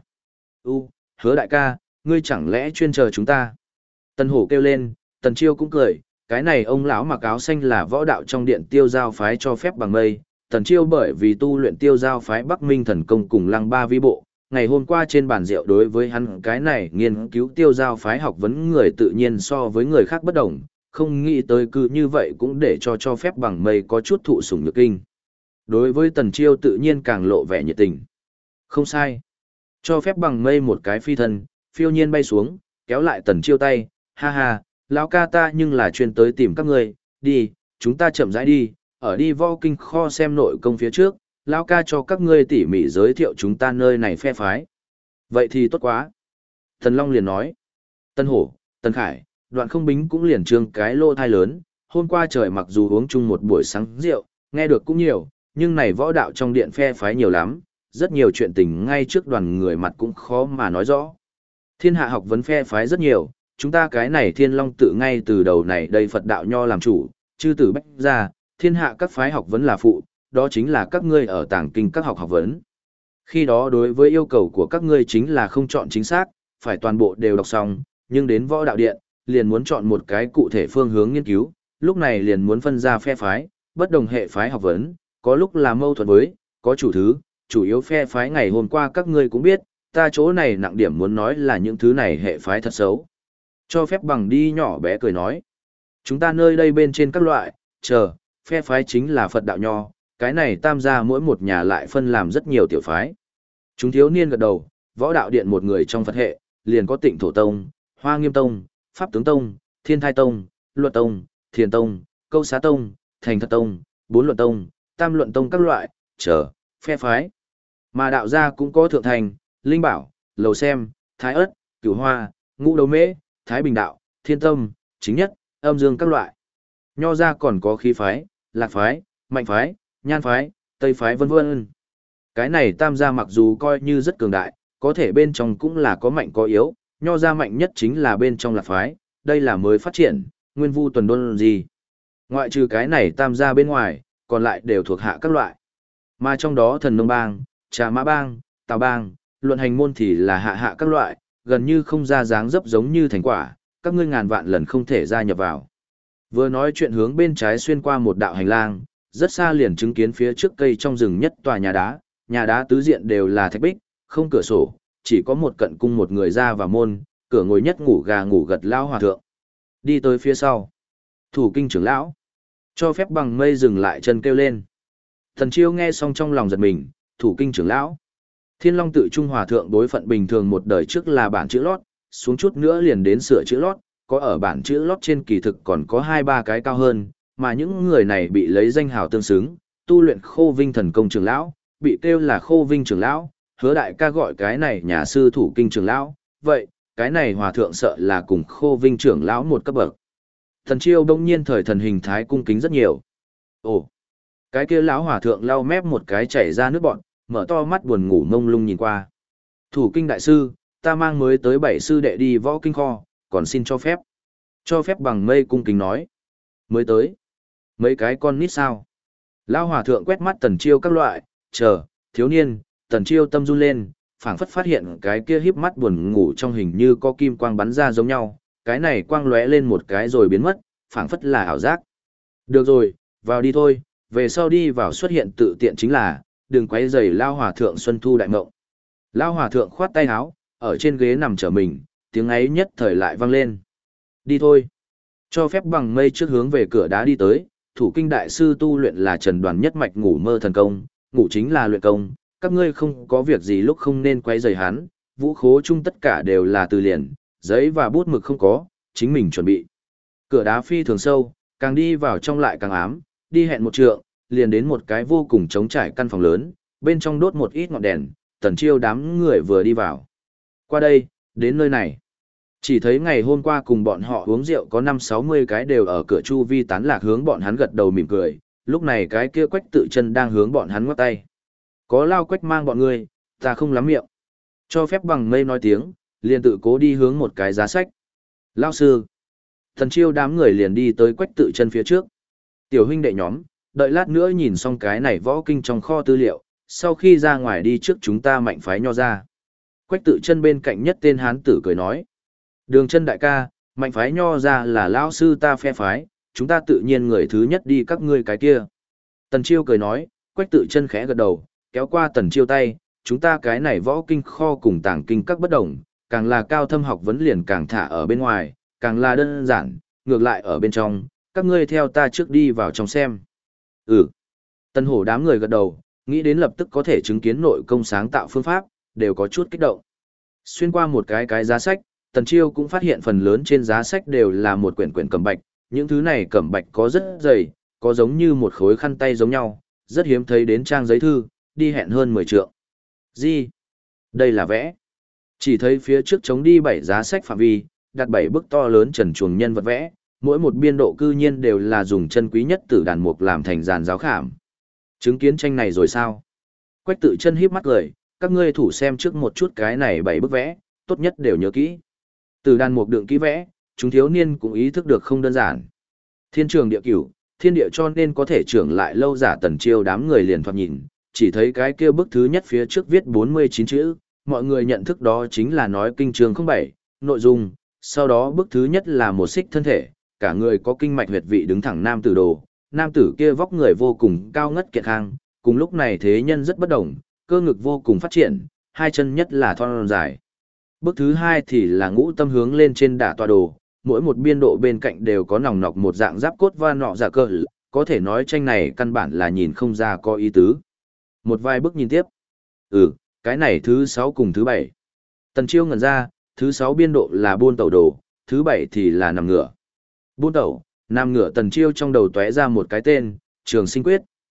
Hứa đại ca, ngươi chẳng lẽ chuyên chờ chúng ta? Tần Hổ kêu lên, Tần Chiêu cũng cười, cái này ông lão mặc áo xanh là võ đạo trong điện tiêu giao phái cho phép bằng mây. Tần Chiêu bởi vì tu luyện tiêu giao phái Bắc Minh thần công cùng Lăng Ba vi bộ, ngày hôm qua trên bàn rượu đối với hắn cái này nghiên cứu tiêu giao phái học vấn người tự nhiên so với người khác bất đồng, không nghĩ tới cứ như vậy cũng để cho phép bằng mây có chút thụ sủng nhược kinh. Đối với Tần Chiêu tự nhiên càng lộ vẻ nhiệt tình. Không sai. Cho phép bằng mây một cái phi thân, phiêu nhiên bay xuống, kéo lại Tần Chiêu tay, ha ha, lão ca ta nhưng là chuyên tới tìm các ngươi, đi, chúng ta chậm rãi đi, ở đi võ kinh kho xem nội công phía trước, lão ca cho các ngươi tỉ mỉ giới thiệu chúng ta nơi này phe phái. Vậy thì tốt quá. Tần Long liền nói. Tần Hổ, Tần Khải, Đoạn Không Bính cũng liền trương cái lô thai lớn, hôm qua trời mặc dù uống chung một buổi sáng rượu, nghe được cũng nhiều, nhưng này võ đạo trong điện phe phái nhiều lắm, rất nhiều chuyện tình ngay trước đoàn người mặt cũng khó mà nói rõ. Thiên hạ học vấn phe phái rất nhiều, chúng ta cái này Thiên Long tự ngay từ đầu này đây Phật đạo nho làm chủ, chư tử bách ra, thiên hạ các phái học vấn là phụ, đó chính là các ngươi ở tàng kinh các học vấn. Khi đó đối với yêu cầu của các ngươi chính là không chọn chính xác, phải toàn bộ đều đọc xong, nhưng đến võ đạo điện, liền muốn chọn một cái cụ thể phương hướng nghiên cứu, lúc này liền muốn phân ra phe phái, bất đồng hệ phái học vấn, có lúc là mâu thuẫn với, có chủ thứ, chủ yếu phe phái ngày hôm qua các ngươi cũng biết, ta chỗ này nặng điểm muốn nói là những thứ này hệ phái thật xấu. Cho phép bằng đi nhỏ bé cười nói. Chúng ta nơi đây bên trên các loại, phe phái chính là Phật đạo nho, cái này tam gia mỗi một nhà lại phân làm rất nhiều tiểu phái. Chúng thiếu niên gật đầu, võ đạo điện một người trong Phật hệ, liền có Tịnh Thổ Tông, Hoa Nghiêm Tông, Pháp Tướng Tông, Thiên Thai Tông, Luật Tông, Thiền Tông, Câu Xá Tông, Thành Thật Tông, Bốn Luận Tông, Tam Luận Tông các loại, phe phái. Mà đạo gia cũng có thượng thành, linh bảo, lầu xem, thái ất, cửu hoa, ngũ đấu mễ, thái bình đạo, thiên tâm, chính nhất, âm dương các loại. Nho gia còn có khí phái, lạc phái, mạnh phái, nhan phái, tây phái vân vân. Cái này tam gia mặc dù coi như rất cường đại, có thể bên trong cũng là có mạnh có yếu, nho gia mạnh nhất chính là bên trong lạc phái, đây là mới phát triển, nguyên vu tuần đôn gì. Ngoại trừ cái này tam gia bên ngoài, còn lại đều thuộc hạ các loại. Mà trong đó thần nông bang, trà mã bang, tào bang, luận hành môn thì là hạ các loại, gần như không ra dáng dấp giống như thành quả, các ngươi ngàn vạn lần không thể gia nhập vào. Vừa nói chuyện hướng bên trái xuyên qua một đạo hành lang, rất xa liền chứng kiến phía trước cây trong rừng nhất tòa nhà đá tứ diện đều là thạch bích, không cửa sổ, chỉ có một cận cung một người ra vào môn, cửa ngồi nhất ngủ gà ngủ gật lão hòa thượng. Đi tới phía sau, thủ kinh trưởng lão, cho phép bằng mây dừng lại chân kêu lên. Thần Chiêu nghe xong trong lòng giật mình, thủ kinh trưởng lão. Thiên Long tự trung hòa thượng đối phận bình thường một đời trước là bản chữ lót, xuống chút nữa liền đến sửa chữ lót, có ở bản chữ lót trên kỳ thực còn có 2-3 cái cao hơn, mà những người này bị lấy danh hào tương xứng, tu luyện Khô Vinh thần công trưởng lão, bị kêu là Khô Vinh trưởng lão, Hứa đại ca gọi cái này nhà sư thủ kinh trưởng lão, vậy, cái này hòa thượng sợ là cùng Khô Vinh trưởng lão một cấp bậc. Thần Chiêu bỗng nhiên thời thần hình thái cung kính rất nhiều. Ồ, cái kia lão hòa thượng lau mép một cái chảy ra nước bọn, mở to mắt buồn ngủ mông lung nhìn qua. Thủ kinh đại sư, ta mang mới tới 7 sư đệ đi võ kinh kho, còn xin cho phép. Cho phép bằng mây cung kính nói. Mới tới. Mấy cái con nít sao? Lão hòa thượng quét mắt Tần Chiêu các loại, chờ, thiếu niên, Tần Chiêu tâm run lên, phảng phất phát hiện cái kia híp mắt buồn ngủ trong hình như có kim quang bắn ra giống nhau, cái này quang lóe lên một cái rồi biến mất, phảng phất là ảo giác. Được rồi, vào đi thôi, về sau đi vào xuất hiện tự tiện chính là, đừng quấy rầy Lão hòa thượng Xuân Thu đại mộng. Lão hòa thượng khoát tay áo, ở trên ghế nằm trở mình, tiếng ấy nhất thời lại vang lên. Đi thôi. Cho phép bằng mây trước hướng về cửa đá đi tới, thủ kinh đại sư tu luyện là Trần Đoàn nhất mạch ngủ mơ thần công, ngủ chính là luyện công, các ngươi không có việc gì lúc không nên quấy rầy hắn, vũ khố chung tất cả đều là từ liền, giấy và bút mực không có, chính mình chuẩn bị. Cửa đá phi thường sâu, càng đi vào trong lại càng ám, đi hẹn một trượng, liền đến một cái vô cùng trống trải căn phòng lớn, bên trong đốt một ít ngọn đèn, Tần Chiêu đám người vừa đi vào. Qua đây, đến nơi này. Chỉ thấy ngày hôm qua cùng bọn họ uống rượu có 5-60 cái đều ở cửa chu vi tán lạc hướng bọn hắn gật đầu mỉm cười, lúc này cái kia Quách Tự Chân đang hướng bọn hắn ngoắc tay. Có lao Quách mang bọn ngươi, ta không lắm miệng. Cho phép bằng mây nói tiếng, liền tự cố đi hướng một cái giá sách. Lao sư. Thần Chiêu đám người liền đi tới Quách Tự Chân phía trước. Tiểu huynh đệ nhóm, đợi lát nữa nhìn xong cái này võ kinh trong kho tư liệu, sau khi ra ngoài đi trước chúng ta mạnh phái nho ra. Quách Tự Chân bên cạnh nhất tên hán tử cười nói. Đường Chân đại ca, mạnh phái nho ra là lão sư ta phe phái, chúng ta tự nhiên người thứ nhất đi các ngươi cái kia. Tần Chiêu cười nói, Quách Tự Chân khẽ gật đầu, kéo qua Tần Chiêu tay, chúng ta cái này võ kinh kho cùng tàng kinh các bất đồng, càng là cao thâm học vấn liền càng thả ở bên ngoài, càng là đơn giản, ngược lại ở bên trong, các ngươi theo ta trước đi vào trong xem. Ừ. Tần Hổ đám người gật đầu, nghĩ đến lập tức có thể chứng kiến nội công sáng tạo phương pháp, đều có chút kích động. Xuyên qua một cái giá sách, Tần Chiêu cũng phát hiện phần lớn trên giá sách đều là một quyển cẩm bạch, những thứ này cẩm bạch có rất dày, có giống như một khối khăn tay giống nhau, rất hiếm thấy đến trang giấy thư, đi hẹn hơn 10 trượng. Gì? Đây là vẽ. Chỉ thấy phía trước chống đi 7 giá sách phạm vi, đặt 7 bức to lớn trần truồng nhân vật vẽ, mỗi một biên độ cư nhiên đều là dùng chân quý nhất từ đàn mục làm thành dàn giáo khảm. Chứng kiến tranh này rồi sao? Quách Tự Chân híp mắt cười, các ngươi thủ xem trước một chút cái này 7 bức vẽ, tốt nhất đều nhớ kỹ. Từ đàn mục đựng kỹ vẽ, chúng thiếu niên cũng ý thức được không đơn giản. Thiên trường địa cửu, thiên địa cho nên có thể trưởng lại lâu giả. Tần Chiêu đám người liền thoạt nhìn, chỉ thấy cái kia bức thứ nhất phía trước viết 49 chữ, mọi người nhận thức đó chính là nói kinh trường 07, nội dung, sau đó bức thứ nhất là một xích thân thể, cả người có kinh mạch huyệt vị đứng thẳng nam tử đồ, nam tử kia vóc người vô cùng cao ngất kiệt khang, cùng lúc này thế nhân rất bất đồng, cơ ngực vô cùng phát triển, hai chân nhất là thon dài. Bước thứ hai thì là ngũ tâm hướng lên trên đả tọa đồ, mỗi một biên độ bên cạnh đều có nòng nọc một dạng giáp cốt va nọ giả cơ, có thể nói tranh này căn bản là nhìn không ra có ý tứ. Một vài bước nhìn tiếp. Cái này thứ 6 cùng thứ 7. Tần Chiêu ngẩn ra, thứ 6 biên độ là buôn tẩu đồ, thứ 7 thì là nằm ngửa. Buôn tẩu, nằm ngửa. Tần Chiêu trong đầu tóe ra một cái tên, Trường Sinh Quyết,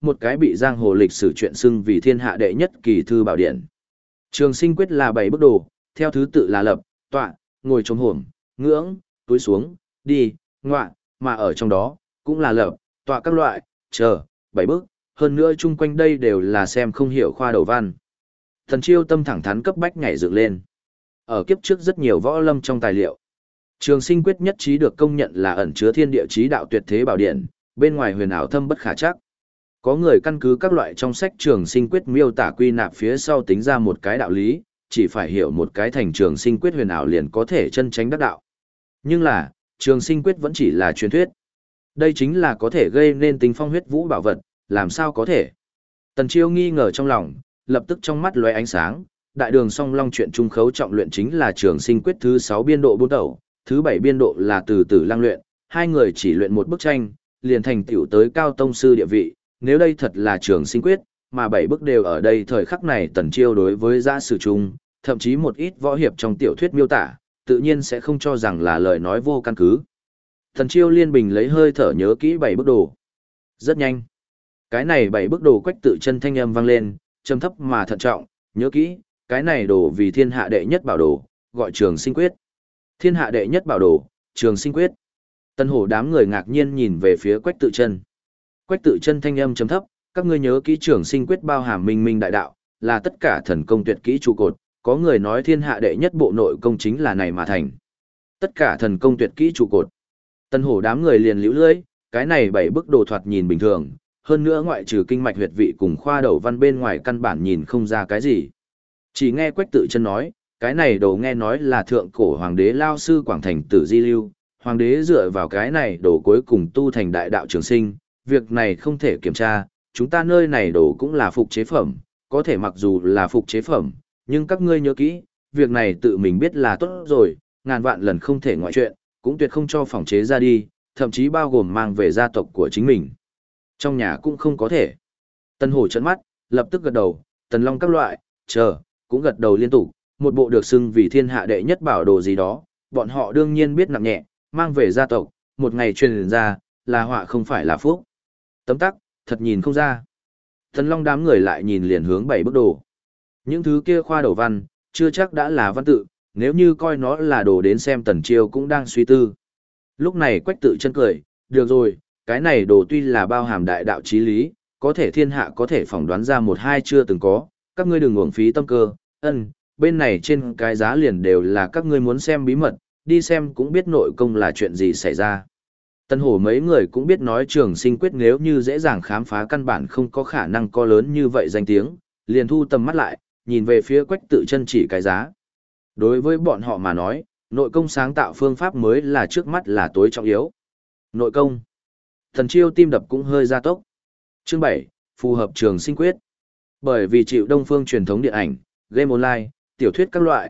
một cái bị giang hồ lịch sử chuyện xưng vì thiên hạ đệ nhất kỳ thư bảo điển. Trường sinh quyết là 7 bức đồ, theo thứ tự là lập, tọa, ngồi trống hổm, ngưỡng, túi xuống, đi, ngoạ, mà ở trong đó, cũng là lập, tọa các loại, chờ, 7 bước, hơn nữa chung quanh đây đều là xem không hiểu khoa đầu văn. Thần Chiêu tâm thẳng thắn cấp bách nhảy dựng lên. Ở kiếp trước rất nhiều võ lâm trong tài liệu. Trường sinh quyết nhất trí được công nhận là ẩn chứa thiên địa chí đạo tuyệt thế bảo điện, bên ngoài huyền ảo thâm bất khả chắc. Có người căn cứ các loại trong sách trường sinh quyết miêu tả quy nạp phía sau tính ra một cái đạo lý, chỉ phải hiểu một cái thành trường sinh quyết huyền ảo liền có thể chân tránh đắc đạo. Nhưng là, trường sinh quyết vẫn chỉ là truyền thuyết. Đây chính là có thể gây nên tính phong huyết vũ bảo vật, làm sao có thể? Tần Chiêu nghi ngờ trong lòng, lập tức trong mắt lóe ánh sáng, đại đường song long chuyện trung khấu trọng luyện chính là trường sinh quyết thứ 6 biên độ 4 tẩu, thứ 7 biên độ là từ từ lăng luyện, hai người chỉ luyện một bức tranh, liền thành tiểu tới cao tông sư địa vị, nếu đây thật là trường sinh quyết, mà 7 bức đều ở đây thời khắc này Tần Chiêu đối với giã sử chung, thậm chí một ít võ hiệp trong tiểu thuyết miêu tả, tự nhiên sẽ không cho rằng là lời nói vô căn cứ. Tần Chiêu liên bình lấy hơi thở nhớ kỹ 7 bức đồ. Rất nhanh. Cái này 7 bức đồ Quách Tự Chân thanh âm vang lên, trầm thấp mà thận trọng, nhớ kỹ, cái này đồ vì thiên hạ đệ nhất bảo đồ, gọi trường sinh quyết. Thiên hạ đệ nhất bảo đồ, trường sinh quyết. Tân hổ đám người ngạc nhiên nhìn về phía Quách Tự Chân. Quách Tự Chân thanh âm trầm thấp, các ngươi nhớ kỹ trường sinh quyết bao hàm minh minh đại đạo, là tất cả thần công tuyệt kỹ trụ cột, có người nói thiên hạ đệ nhất bộ nội công chính là này mà thành. Tất cả thần công tuyệt kỹ trụ cột. Tân hổ đám người liền liễu lưỡi, cái này 7 bức đồ thoạt nhìn bình thường, hơn nữa ngoại trừ kinh mạch huyệt vị cùng khoa đầu văn bên ngoài căn bản nhìn không ra cái gì. Chỉ nghe Quách Tự Chân nói, cái này đồ nghe nói là thượng cổ hoàng đế lao sư Quảng Thành Tử Di Lưu, hoàng đế dựa vào cái này đồ cuối cùng tu thành đại đạo trường sinh, việc này không thể kiểm tra, chúng ta nơi này đồ cũng là phục chế phẩm, có thể mặc dù là phục chế phẩm, nhưng các ngươi nhớ kỹ, việc này tự mình biết là tốt rồi, ngàn vạn lần không thể ngoại chuyện, cũng tuyệt không cho phỏng chế ra đi, thậm chí bao gồm mang về gia tộc của chính mình. Trong nhà cũng không có thể. Tân Hổ trợn mắt, lập tức gật đầu, Tần Long các loại, chờ, cũng gật đầu liên tục, một bộ được xưng vì thiên hạ đệ nhất bảo đồ gì đó, bọn họ đương nhiên biết nặng nhẹ, mang về gia tộc, một ngày truyền ra, là họa không phải là phúc. Tấm tắc, thật nhìn không ra. Tần Long đám người lại nhìn liền hướng 7 bức đồ. Những thứ kia khoa đầu văn, chưa chắc đã là văn tự, nếu như coi nó là đồ đến xem Tần Chiêu cũng đang suy tư. Lúc này Quách Tự Chân cười, được rồi, cái này đồ tuy là bao hàm đại đạo chí lý, có thể thiên hạ có thể phỏng đoán ra một hai chưa từng có, các ngươi đừng uổng phí tâm cơ, bên này trên cái giá liền đều là các ngươi muốn xem bí mật, đi xem cũng biết nội công là chuyện gì xảy ra. Tân Hổ mấy người cũng biết nói trường sinh quyết nếu như dễ dàng khám phá căn bản không có khả năng có lớn như vậy danh tiếng, liền thu tầm mắt lại, nhìn về phía Quách Tự Chân chỉ cái giá. Đối với bọn họ mà nói, nội công sáng tạo phương pháp mới là trước mắt là tối trọng yếu. Nội công. Thần Chiêu tim đập cũng hơi gia tốc. Chương 7, phù hợp trường sinh quyết. Bởi vì chịu Đông Phương truyền thống điện ảnh, game online, tiểu thuyết các loại,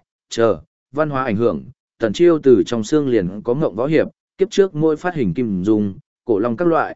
văn hóa ảnh hưởng, Tần Chiêu từ trong xương liền có ngộng võ hiệp, kiếp trước mỗi phát hình kim dung, cổ long các loại,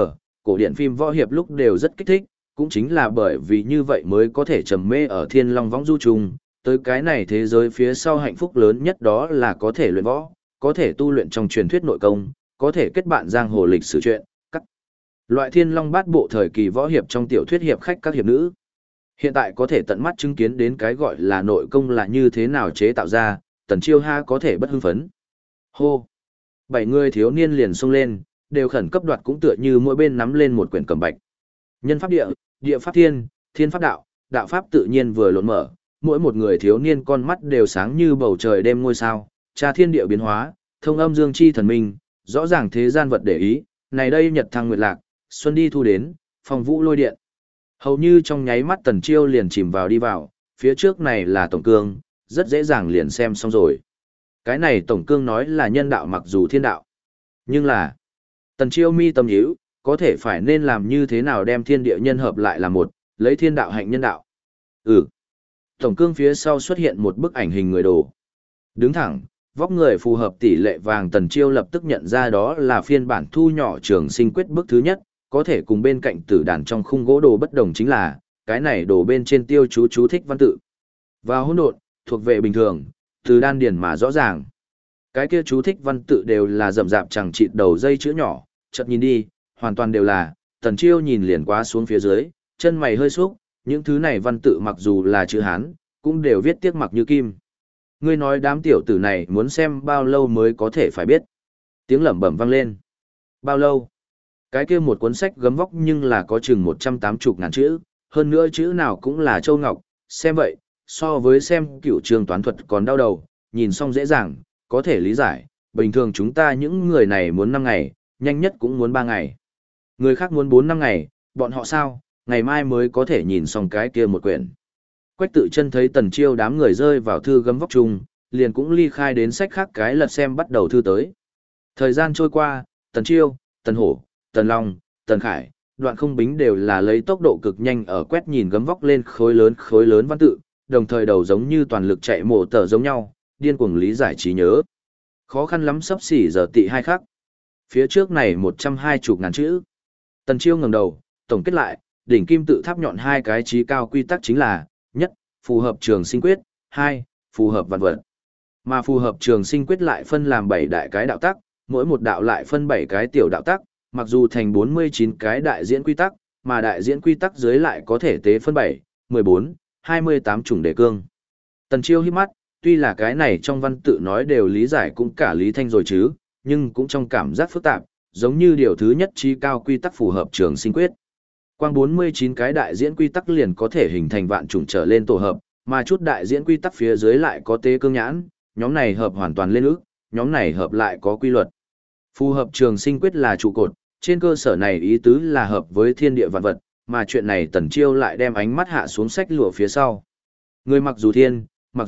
cổ điển phim võ hiệp lúc đều rất kích thích, cũng chính là bởi vì như vậy mới có thể trầm mê ở Thiên Long võng du trùng, tới cái này thế giới phía sau hạnh phúc lớn nhất đó là có thể luyện võ, có thể tu luyện trong truyền thuyết nội công, có thể kết bạn giang hồ lịch sử chuyện, các loại Thiên Long bát bộ thời kỳ võ hiệp trong tiểu thuyết hiệp khách các hiệp nữ. Hiện tại có thể tận mắt chứng kiến đến cái gọi là nội công là như thế nào chế tạo ra, Tần Chiêu ha có thể bất hưng phấn. Hô! 7 người thiếu niên liền xông lên, đều khẩn cấp đoạt cũng tựa như mỗi bên nắm lên một quyển cẩm bạch. Nhân pháp địa, địa pháp thiên, thiên pháp đạo, đạo pháp tự nhiên vừa lộn mở, mỗi một người thiếu niên con mắt đều sáng như bầu trời đêm ngôi sao, tra thiên địa biến hóa, thông âm dương chi thần minh, rõ ràng thế gian vật để ý, này đây nhật thăng nguyệt lạc, xuân đi thu đến, phong vũ lôi điện. Hầu như trong nháy mắt Tần Chiêu liền chìm vào đi vào, phía trước này là tổng cương, rất dễ dàng liền xem xong rồi. Cái này tổng cương nói là nhân đạo mặc dù thiên đạo. Nhưng là, Tần Chiêu mi tâm nhíu, có thể phải nên làm như thế nào đem thiên địa nhân hợp lại là một, lấy thiên đạo hạnh nhân đạo. Tổng cương phía sau xuất hiện một bức ảnh hình người đồ. Đứng thẳng, vóc người phù hợp tỷ lệ vàng, Tần Chiêu lập tức nhận ra đó là phiên bản thu nhỏ trường sinh quyết bức thứ nhất, có thể cùng bên cạnh tử đàn trong khung gỗ đồ bất đồng chính là, cái này đồ bên trên tiêu chú thích văn tự. Và hỗn độn, thuộc về bình thường, từ đan điển mà rõ ràng. Cái kia chú thích văn tự đều là rậm rạp chẳng chịt đầu dây chữ nhỏ, chợt nhìn đi, hoàn toàn đều là, Tần Chiêu nhìn liền quá xuống phía dưới, chân mày hơi xúc, những thứ này văn tự mặc dù là chữ Hán, cũng đều viết tiếc mặc như kim. Ngươi nói đám tiểu tử này muốn xem bao lâu mới có thể phải biết. Tiếng lẩm bẩm vang lên. Bao lâu? Cái kia một cuốn sách gấm vóc nhưng là có chừng 180.000 chữ, hơn nữa chữ nào cũng là châu ngọc, xem vậy, so với xem cửu trường toán thuật còn đau đầu, nhìn xong dễ dàng, có thể lý giải, bình thường chúng ta những người này muốn 5 ngày, nhanh nhất cũng muốn 3 ngày. Người khác muốn 4-5 ngày, bọn họ sao, ngày mai mới có thể nhìn xong cái kia một quyển. Quách Tự Chân thấy Tần Chiêu đám người rơi vào thư gấm vóc chung, liền cũng ly khai đến sách khác cái lật xem bắt đầu thư tới. Thời gian trôi qua, Tần Chiêu, Tần Hổ, Tần Long, Tần Khải, Đoạn Không Bính đều là lấy tốc độ cực nhanh ở quét nhìn gấm vóc lên khối lớn văn tự, đồng thời đầu giống như toàn lực chạy mổ tờ giống nhau, điên cuồng lý giải trí nhớ. Khó khăn lắm sắp xỉ giờ tị 2 khắc. Phía trước này 120.000 chữ. Tần Chiêu ngẩng đầu, tổng kết lại, đỉnh kim tự tháp nhọn 2 cái chí cao quy tắc chính là: nhất, phù hợp trường sinh quyết; 2, phù hợp vạn vật. Mà phù hợp trường sinh quyết lại phân làm 7 đại cái đạo tắc, mỗi một đạo lại phân 7 cái tiểu đạo tắc, mặc dù thành 49 cái đại diễn quy tắc, mà đại diễn quy tắc dưới lại có thể tế phân 7, 14, 28 chủng đề cương. Tần Chiêu hít mắt, tuy là cái này trong văn tự nói đều lý giải cũng cả lý thanh rồi chứ, nhưng cũng trong cảm giác phức tạp, giống như điều thứ nhất chí cao quy tắc phù hợp trường sinh quyết. Quang 49 cái đại diễn quy tắc liền có thể hình thành vạn chủng trở lên tổ hợp, mà chút đại diễn quy tắc phía dưới lại có tế cương nhãn, nhóm này hợp hoàn toàn lên ước, nhóm này hợp lại có quy luật. Phù hợp trường sinh quyết là trụ cột, trên cơ sở này ý tứ là hợp với thiên địa vạn vật, mà chuyện này Tần Chiêu lại đem ánh mắt hạ xuống sách lụa phía sau. Người mặc dù thiên,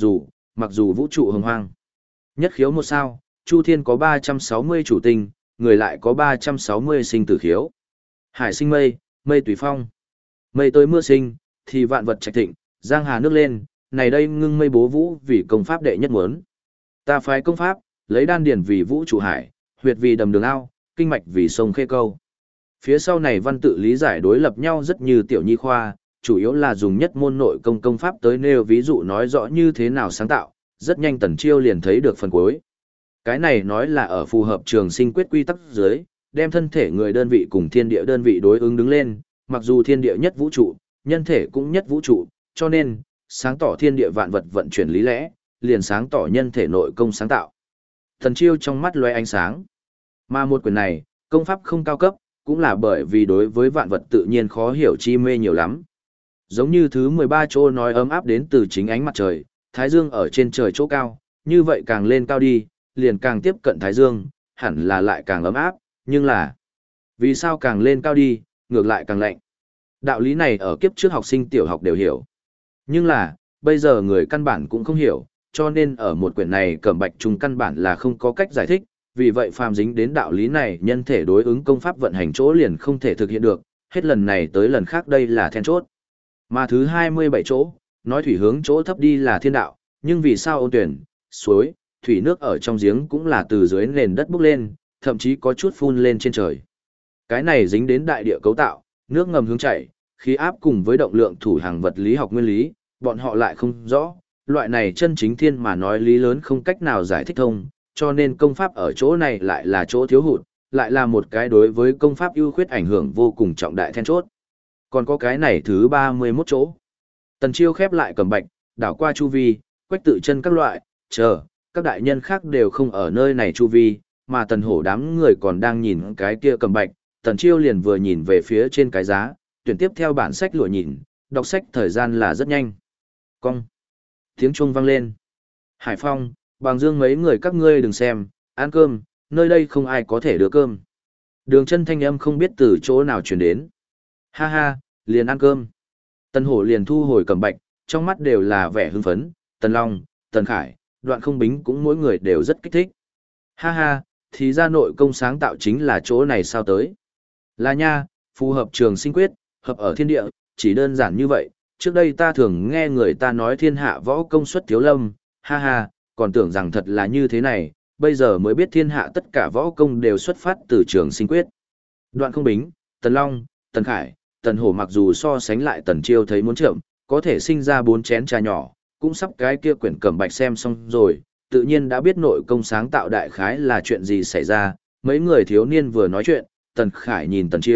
mặc dù vũ trụ hồng hoang. Nhất khiếu một sao, Chu Thiên có 360 chủ tinh, người lại có 360 sinh tử khiếu. Hải sinh mây, mây tùy phong. Mây tới mưa sinh, thì vạn vật trạch thịnh, giang hà nước lên, này đây ngưng mây bố vũ vì công pháp đệ nhất muốn. Ta phái công pháp, lấy đan điển vì vũ trụ hải, huyệt vì đầm đường ao, kinh mạch vì sông khê câu. Phía sau này văn tự lý giải đối lập nhau rất như tiểu nhi khoa, chủ yếu là dùng nhất môn nội công pháp tới nêu ví dụ nói rõ như thế nào sáng tạo, rất nhanh Tần Chiêu liền thấy được phần cuối. Cái này nói là ở phù hợp trường sinh quyết quy tắc dưới, đem thân thể người đơn vị cùng thiên địa đơn vị đối ứng đứng lên, mặc dù thiên địa nhất vũ trụ, nhân thể cũng nhất vũ trụ, cho nên, sáng tỏ thiên địa vạn vật vận chuyển lý lẽ, liền sáng tỏ nhân thể nội công sáng tạo. Tần Chiêu trong mắt lóe ánh sáng. Mà một quyển này, công pháp không cao cấp, cũng là bởi vì đối với vạn vật tự nhiên khó hiểu chi mê nhiều lắm. Giống như thứ 13 chỗ nói ấm áp đến từ chính ánh mặt trời, Thái Dương ở trên trời chỗ cao, như vậy càng lên cao đi, liền càng tiếp cận Thái Dương, hẳn là lại càng ấm áp, nhưng là vì sao càng lên cao đi, ngược lại càng lạnh. Đạo lý này ở kiếp trước học sinh tiểu học đều hiểu. Nhưng là, bây giờ người căn bản cũng không hiểu, cho nên ở một quyển này Cẩm Bạch Trùng căn bản là không có cách giải thích, vì vậy phàm dính đến đạo lý này nhân thể đối ứng công pháp vận hành chỗ liền không thể thực hiện được, hết lần này tới lần khác đây là then chốt. Mà thứ 27 chỗ, nói thủy hướng chỗ thấp đi là thiên đạo, nhưng vì sao ôn tuyển, suối, thủy nước ở trong giếng cũng là từ dưới nền đất bốc lên, thậm chí có chút phun lên trên trời. Cái này dính đến đại địa cấu tạo, nước ngầm hướng chảy, khí áp cùng với động lượng thủ hàng vật lý học nguyên lý, bọn họ lại không rõ, loại này chân chính thiên mà nói lý lớn không cách nào giải thích thông, cho nên công pháp ở chỗ này lại là chỗ thiếu hụt, lại là một cái đối với công pháp ưu khuyết ảnh hưởng vô cùng trọng đại then chốt. Còn có cái này thứ 31 chỗ. Tần Chiêu khép lại Cẩm Bạch, đảo qua chu vi, Quách Tự Chân các loại, chờ, các đại nhân khác đều không ở nơi này chu vi, mà Tần Hổ đám người còn đang nhìn cái kia Cẩm Bạch, Tần Chiêu liền vừa nhìn về phía trên cái giá, tuyển tiếp theo bản sách lụa nhìn, đọc sách thời gian là rất nhanh. Cong. Tiếng chuông vang lên. Hải Phong, Bàng Dương mấy người các ngươi đừng xem, ăn cơm, nơi đây không ai có thể đưa cơm. Đường Chân thanh âm không biết từ chỗ nào truyền đến. Ha ha, liền ăn cơm. Tần Hổ liền thu hồi Cẩm Bạch, trong mắt đều là vẻ hưng phấn, Tần Long, Tần Khải, Đoạn Không Bính cũng mỗi người đều rất kích thích. Ha ha, thì ra nội công sáng tạo chính là chỗ này sao tới. Là nha, phù hợp trường sinh quyết, hợp ở thiên địa, chỉ đơn giản như vậy. Trước đây ta thường nghe người ta nói thiên hạ võ công xuất thiếu lâm, ha ha, còn tưởng rằng thật là như thế này, bây giờ mới biết thiên hạ tất cả võ công đều xuất phát từ trường sinh quyết. Đoạn Không Bính, Tần Long, Tần Khải, Tần Hổ mặc dù so sánh lại Tần Chiêu thấy muốn chậm, có thể sinh ra 4 chén trà nhỏ, cũng sắp cái kia quyển Cẩm Bạch xem xong rồi, tự nhiên đã biết nội công sáng tạo đại khái là chuyện gì xảy ra. Mấy người thiếu niên vừa nói chuyện, Tần Khải nhìn Tần Chiêu,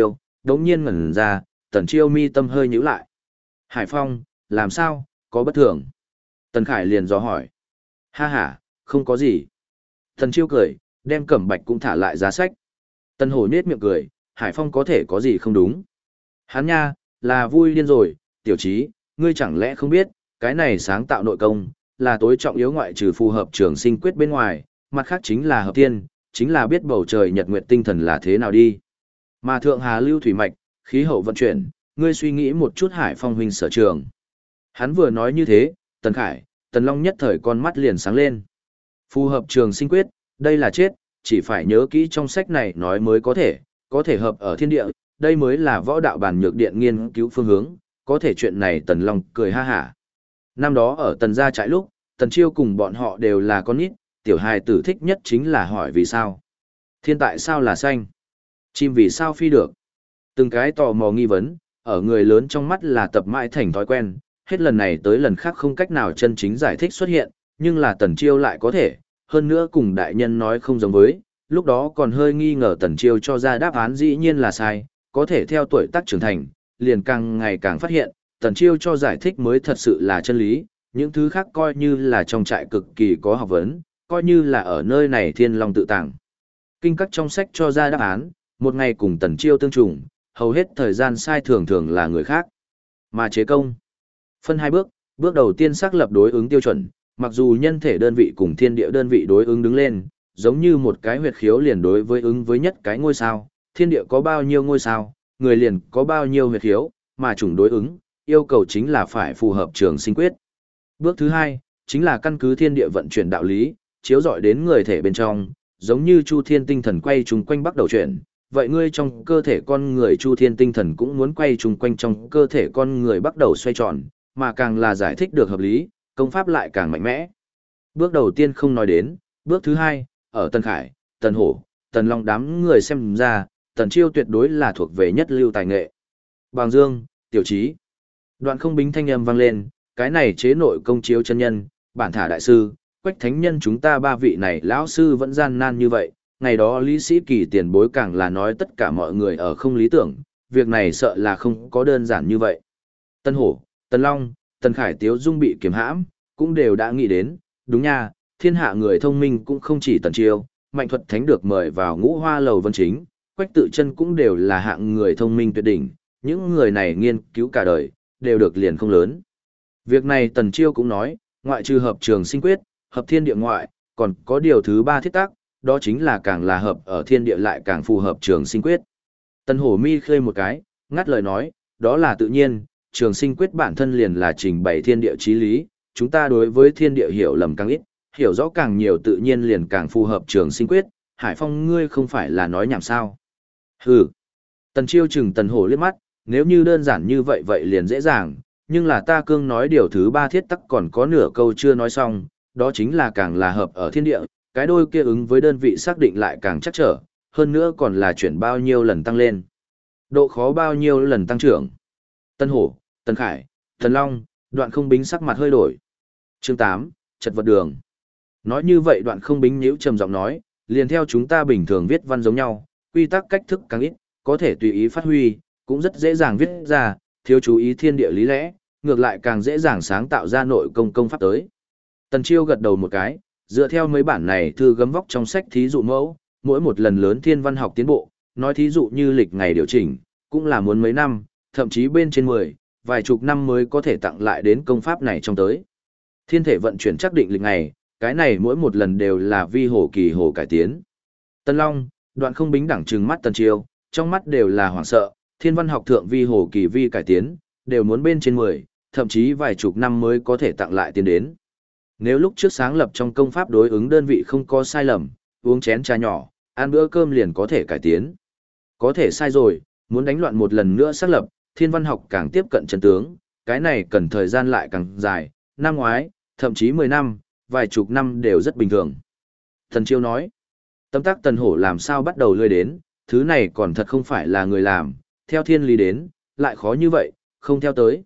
đống nhiên ngẩn ra, Tần Chiêu mi tâm hơi nhíu lại. Hải Phong, làm sao, có bất thường? Tần Khải liền dò hỏi. Ha ha, không có gì. Tần Chiêu cười, đem cẩm bạch cũng thả lại giá sách. Tần Hổ nết miệng cười, Hải Phong có thể có gì không đúng. Hắn nha, là vui điên rồi, tiểu trí, ngươi chẳng lẽ không biết, cái này sáng tạo nội công, là tối trọng yếu ngoại trừ phù hợp trường sinh quyết bên ngoài, mặt khác chính là hợp tiên, chính là biết bầu trời nhật nguyệt tinh thần là thế nào đi. Mà thượng hà lưu thủy mạch, khí hậu vận chuyển, ngươi suy nghĩ một chút Hải Phong huynh sở trường. Hắn vừa nói như thế, Tần Khải, Tần Long nhất thời con mắt liền sáng lên. Phù hợp trường sinh quyết, đây là chết, chỉ phải nhớ kỹ trong sách này nói mới có thể hợp ở thiên địa, đây mới là võ đạo bản nhược điện nghiên cứu phương hướng, có thể chuyện này Tần Long cười ha hả. Năm đó ở Tần gia trại lúc, Tần Chiêu cùng bọn họ đều là con nít, tiểu hài tử thích nhất chính là hỏi vì sao. Thiên tại sao là xanh? Chim vì sao phi được? Từng cái tò mò nghi vấn, ở người lớn trong mắt là tập mãi thành thói quen, hết lần này tới lần khác không cách nào chân chính giải thích xuất hiện, nhưng là Tần Chiêu lại có thể, hơn nữa cùng đại nhân nói không giống với, lúc đó còn hơi nghi ngờ Tần Chiêu cho ra đáp án dĩ nhiên là sai, có thể theo tuổi tác trưởng thành, liền càng ngày càng phát hiện, Tần Chiêu cho giải thích mới thật sự là chân lý, những thứ khác coi như là trong trại cực kỳ có học vấn, coi như là ở nơi này thiên long tự tàng. Kinh các trong sách cho ra đáp án, một ngày cùng Tần Chiêu tương trùng, hầu hết thời gian sai thường thường là người khác. Mà chế công, phân hai bước, bước đầu tiên xác lập đối ứng tiêu chuẩn, mặc dù nhân thể đơn vị cùng thiên địa đơn vị đối ứng đứng lên, giống như một cái huyệt khiếu liền đối với ứng với nhất cái ngôi sao, thiên địa có bao nhiêu ngôi sao, người liền có bao nhiêu huyệt khiếu, mà chủng đối ứng, yêu cầu chính là phải phù hợp trường sinh quyết. Bước thứ hai, chính là căn cứ thiên địa vận chuyển đạo lý, chiếu rọi đến người thể bên trong, giống như chu thiên tinh thần quay chung quanh bắt đầu chuyển, vậy ngươi trong cơ thể con người chu thiên tinh thần cũng muốn quay chung quanh trong cơ thể con người bắt đầu xoay tròn, mà càng là giải thích được hợp lý, công pháp lại càng mạnh mẽ. Bước đầu tiên không nói đến, bước thứ hai, ở Tần Khải, Tần Hổ, Tần Long đám người xem ra, Tần Chiêu tuyệt đối là thuộc về nhất lưu tài nghệ. Bàng Dương, tiểu trí. Đoạn không bính thanh âm vang lên, cái này chế nội công chiếu chân nhân, bản thả đại sư, Quách thánh nhân chúng ta ba vị này lão sư vẫn gian nan như vậy, ngày đó Lý Sĩ Kỳ tiền bối càng là nói tất cả mọi người ở không lý tưởng, việc này sợ là không có đơn giản như vậy. Tân Hổ, Tần Long, Tần Khải Tiếu Dung bị kiềm hãm, cũng đều đã nghĩ đến, đúng nha, thiên hạ người thông minh cũng không chỉ Tần Chiêu, Mạnh Thuật Thánh được mời vào Ngũ Hoa Lầu Vân Chính, Quách Tự Chân cũng đều là hạng người thông minh tuyệt đỉnh, những người này nghiên cứu cả đời, đều được liền không lớn. Việc này Tần Chiêu cũng nói, ngoại trừ hợp trường sinh quyết, hợp thiên địa ngoại, còn có điều thứ ba thiết tắc, đó chính là càng là hợp ở thiên địa lại càng phù hợp trường sinh quyết. Tần Hổ mi khơi một cái, ngắt lời nói, đó là tự nhiên, trường sinh quyết bản thân liền là trình bày thiên địa chí lý, chúng ta đối với thiên địa hiểu lầm càng ít, hiểu rõ càng nhiều tự nhiên liền càng phù hợp trường sinh quyết, Hải Phong ngươi không phải là nói nhảm sao. Hừ. Tần Chiêu chừng Tần Hổ liếc mắt, nếu như đơn giản như vậy vậy liền dễ dàng, nhưng là ta cương nói điều thứ ba thiết tắc còn có nửa câu chưa nói xong, đó chính là càng là hợp ở thiên địa, cái đôi kia ứng với đơn vị xác định lại càng chắc trở, hơn nữa còn là chuyển bao nhiêu lần tăng lên. Độ khó bao nhiêu lần tăng trưởng. Tân Hổ, Tần Khải, Tần Long, Đoạn không bính sắc mặt hơi đổi. Chương 8, chật vật đường. Nói như vậy Đoạn không bính nhíu trầm giọng nói, liền theo chúng ta bình thường viết văn giống nhau, quy tắc cách thức càng ít, có thể tùy ý phát huy, cũng rất dễ dàng viết ra, thiếu chú ý thiên địa lý lẽ, ngược lại càng dễ dàng sáng tạo ra nội công pháp tới. Tần Chiêu gật đầu một cái, dựa theo mấy bản này thư gấm vóc trong sách thí dụ mẫu, mỗi một lần lớn thiên văn học tiến bộ, nói thí dụ như lịch ngày điều chỉnh, cũng là muốn mấy năm, thậm chí bên trên 10, vài chục năm mới có thể tặng lại đến công pháp này trong tới. Thiên thể vận chuyển chắc định lịch ngày, cái này mỗi một lần đều là vi hồ kỳ hồ cải tiến. Tân Long, Đoạn không bính đẳng trừng mắt Tần Chiêu, trong mắt đều là hoảng sợ, thiên văn học thượng vi hồ kỳ vi cải tiến, đều muốn bên trên 10, thậm chí vài chục năm mới có thể tặng lại tiến đến. Nếu lúc trước sáng lập trong công pháp đối ứng đơn vị không có sai lầm, uống chén trà nhỏ, ăn bữa cơm liền có thể cải tiến. Có thể sai rồi, muốn đánh loạn một lần nữa xác lập, thiên văn học càng tiếp cận chân tướng, cái này cần thời gian lại càng dài, năm ngoái, thậm chí 10 năm, vài chục năm đều rất bình thường. Thần Chiêu nói, tâm tác Tần Hổ làm sao bắt đầu lươi đến, thứ này còn thật không phải là người làm, theo thiên lý đến, lại khó như vậy, không theo tới.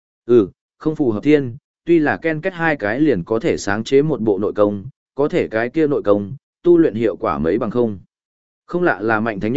Không phù hợp thiên, tuy là ken kết hai cái liền có thể sáng chế một bộ nội công, có thể cái kia nội công, tu luyện hiệu quả mấy bằng không. Không lạ là Mạnh Thánh Nhân,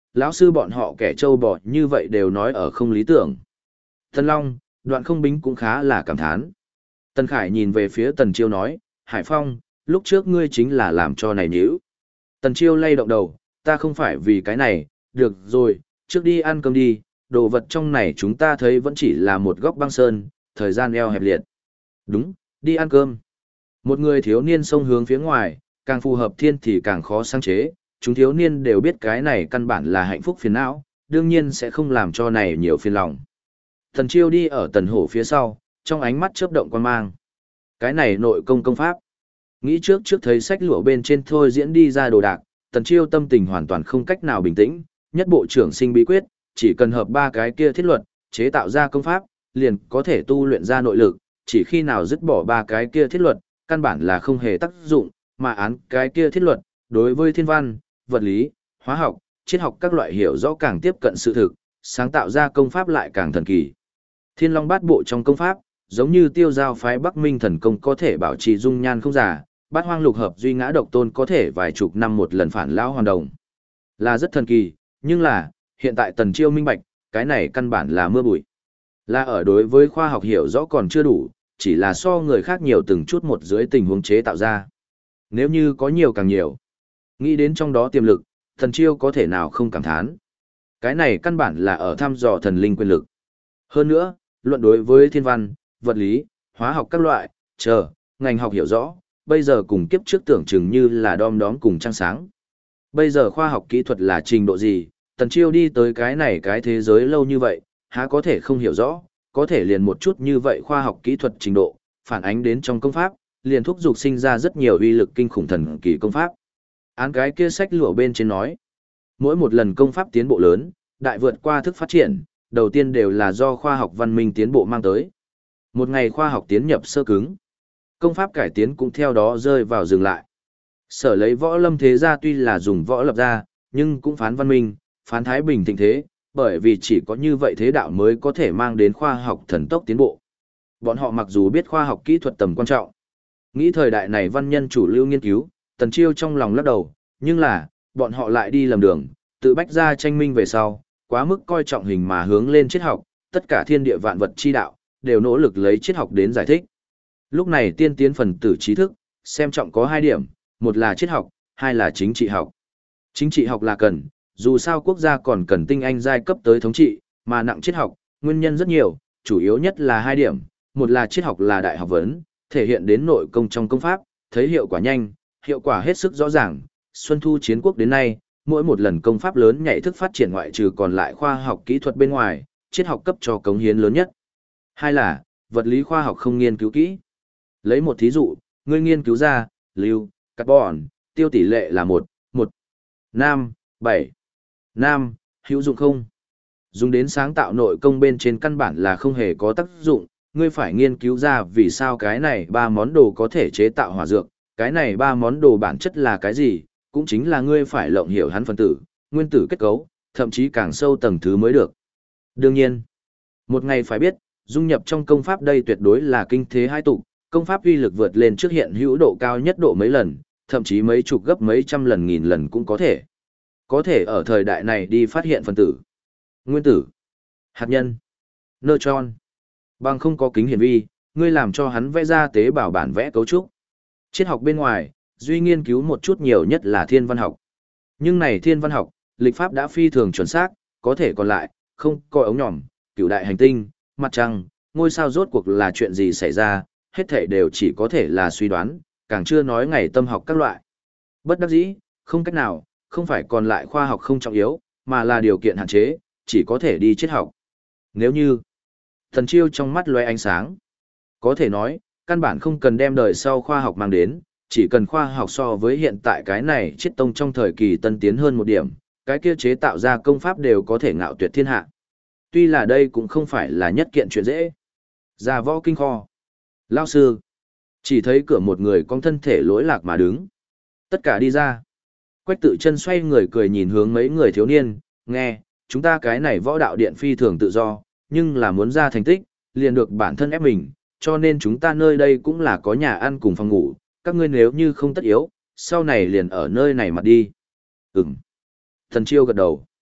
lão sư bọn họ kẻ trâu bò như vậy đều nói ở không lý tưởng. Tần Long, Đoạn Không Bính cũng khá là cảm thán. Tần Khải nhìn về phía Tần Chiêu nói, Hải Phong, lúc trước ngươi chính là làm cho này nhữ. Tần Chiêu lay động đầu, ta không phải vì cái này, được rồi, trước đi ăn cơm đi, đồ vật trong này chúng ta thấy vẫn chỉ là một góc băng sơn, thời gian eo hẹp liệt. Đúng, đi ăn cơm. Một người thiếu niên xông hướng phía ngoài, càng phù hợp thiên thì càng khó sáng chế, chúng thiếu niên đều biết cái này căn bản là hạnh phúc phiền não, đương nhiên sẽ không làm cho này nhiều phiền lòng. Tần Chiêu đi ở Tần Hổ phía sau, trong ánh mắt chớp động quan mang. Cái này nội công công pháp. Nghĩ trước thấy sách lụa bên trên thôi diễn đi ra đồ đạc, Tần Chiêu tâm tình hoàn toàn không cách nào bình tĩnh, nhất bộ trưởng sinh bí quyết, chỉ cần hợp ba cái kia thiết luật, chế tạo ra công pháp, liền có thể tu luyện ra nội lực, chỉ khi nào dứt bỏ ba cái kia thiết luật, căn bản là không hề tác dụng, mà án cái kia thiết luật, đối với thiên văn, vật lý, hóa học, triết học các loại hiểu rõ càng tiếp cận sự thực, sáng tạo ra công pháp lại càng thần kỳ. Thiên Long Bát Bộ trong công pháp, giống như Tiêu Giao phái Bắc Minh thần công có thể bảo trì dung nhan không già, Bát Hoang Lục Hợp Duy Ngã Độc Tôn có thể vài chục năm một lần phản lão hoàn đồng. Là rất thần kỳ, nhưng là, hiện tại Tần Chiêu minh bạch, cái này căn bản là mưa bụi. Là ở đối với khoa học hiểu rõ còn chưa đủ, chỉ là so người khác nhiều từng chút một dưới tình huống chế tạo ra. Nếu như có nhiều càng nhiều, nghĩ đến trong đó tiềm lực, Tần Chiêu có thể nào không cảm thán. Cái này căn bản là ở thăm dò thần linh quyền lực. Hơn nữa, luận đối với thiên văn, vật lý, hóa học các loại, ngành học hiểu rõ, bây giờ cùng kiếp trước tưởng chừng như là đom đóm cùng trăng sáng. Bây giờ khoa học kỹ thuật là trình độ gì, Tần Chiêu đi tới cái này cái thế giới lâu như vậy, há có thể không hiểu rõ, có thể liền một chút như vậy khoa học kỹ thuật trình độ, phản ánh đến trong công pháp, liền thúc giục sinh ra rất nhiều uy lực kinh khủng thần kỳ công pháp. Án cái kia sách lụa bên trên nói, mỗi một lần công pháp tiến bộ lớn, đại vượt qua thức phát triển, đầu tiên đều là do khoa học văn minh tiến bộ mang tới. Một ngày khoa học tiến nhập sơ cứng, công pháp cải tiến cũng theo đó rơi vào dừng lại. Sở lấy võ lâm thế gia tuy là dùng võ lập ra, nhưng cũng phán văn minh, phán thái bình thịnh thế, bởi vì chỉ có như vậy thế đạo mới có thể mang đến khoa học thần tốc tiến bộ. Bọn họ mặc dù biết khoa học kỹ thuật tầm quan trọng, nghĩ thời đại này văn nhân chủ lưu nghiên cứu, Tần Chiêu trong lòng lắc đầu, nhưng là, bọn họ lại đi lầm đường, tự bách ra tranh minh về sau, quá mức coi trọng hình mà hướng lên triết học, tất cả thiên địa vạn vật chi đạo, đều nỗ lực lấy triết học đến giải thích. Lúc này tiên tiến phần tử trí thức, xem trọng có hai điểm, một là triết học, hai là chính trị học. Chính trị học là cần, dù sao quốc gia còn cần tinh anh giai cấp tới thống trị, mà nặng triết học, nguyên nhân rất nhiều, chủ yếu nhất là hai điểm, một là triết học là đại học vấn, thể hiện đến nội công trong công pháp, thấy hiệu quả nhanh, hiệu quả hết sức rõ ràng, Xuân Thu chiến quốc đến nay, mỗi một lần công pháp lớn nhảy thức phát triển ngoại trừ còn lại khoa học kỹ thuật bên ngoài, triết học cấp cho cống hiến lớn nhất. Hai là, vật lý khoa học không nghiên cứu kỹ. Lấy một thí dụ, ngươi nghiên cứu ra, lưu, carbon, tiêu tỷ lệ là 1, 5, 7, 5, hữu dụng không? Dùng đến sáng tạo nội công bên trên căn bản là không hề có tác dụng, ngươi phải nghiên cứu ra vì sao cái này ba món đồ có thể chế tạo hỏa dược, cái này ba món đồ bản chất là cái gì, cũng chính là ngươi phải lộng hiểu hắn phân tử, nguyên tử kết cấu, thậm chí càng sâu tầng thứ mới được. Đương nhiên, một ngày phải biết, dung nhập trong công pháp đây tuyệt đối là kinh thế hai tục, công pháp uy lực vượt lên trước hiện hữu độ cao nhất độ mấy lần, thậm chí mấy chục gấp mấy trăm lần nghìn lần cũng có thể. Có thể ở thời đại này đi phát hiện phân tử, nguyên tử, hạt nhân, neutron. Bằng không có kính hiển vi, ngươi làm cho hắn vẽ ra tế bào bản vẽ cấu trúc. Triết học bên ngoài, duy nghiên cứu một chút nhiều nhất là thiên văn học. Nhưng này thiên văn học, lịch pháp đã phi thường chuẩn xác, có thể còn lại, không coi ống nhỏm, cửu đại hành tinh, mặt trăng, ngôi sao rốt cuộc là chuyện gì xảy ra, hết thảy đều chỉ có thể là suy đoán, càng chưa nói ngày tâm học các loại. Bất đắc dĩ, không cách nào, không phải còn lại khoa học không trọng yếu, mà là điều kiện hạn chế, chỉ có thể đi triết học. Nếu như, Thần Chiêu trong mắt lóe ánh sáng, có thể nói, căn bản không cần đem đời sau khoa học mang đến, chỉ cần khoa học so với hiện tại cái này chiết tông trong thời kỳ tân tiến hơn một điểm, cái kia chế tạo ra công pháp đều có thể ngạo tuyệt thiên hạ. Tuy là đây cũng không phải là nhất kiện chuyện dễ. Ra võ kinh kho. Lao sư. Chỉ thấy cửa một người con thân thể lỗi lạc mà đứng. Tất cả đi ra. Quách Tự Chân xoay người cười nhìn hướng mấy người thiếu niên, nghe, chúng ta cái này võ đạo điện phi thường tự do, nhưng là muốn ra thành tích, liền được bản thân ép mình, cho nên chúng ta nơi đây cũng là có nhà ăn cùng phòng ngủ, các ngươi nếu như không tất yếu, sau này liền ở nơi này mà đi. Thần Chiêu gật đầu.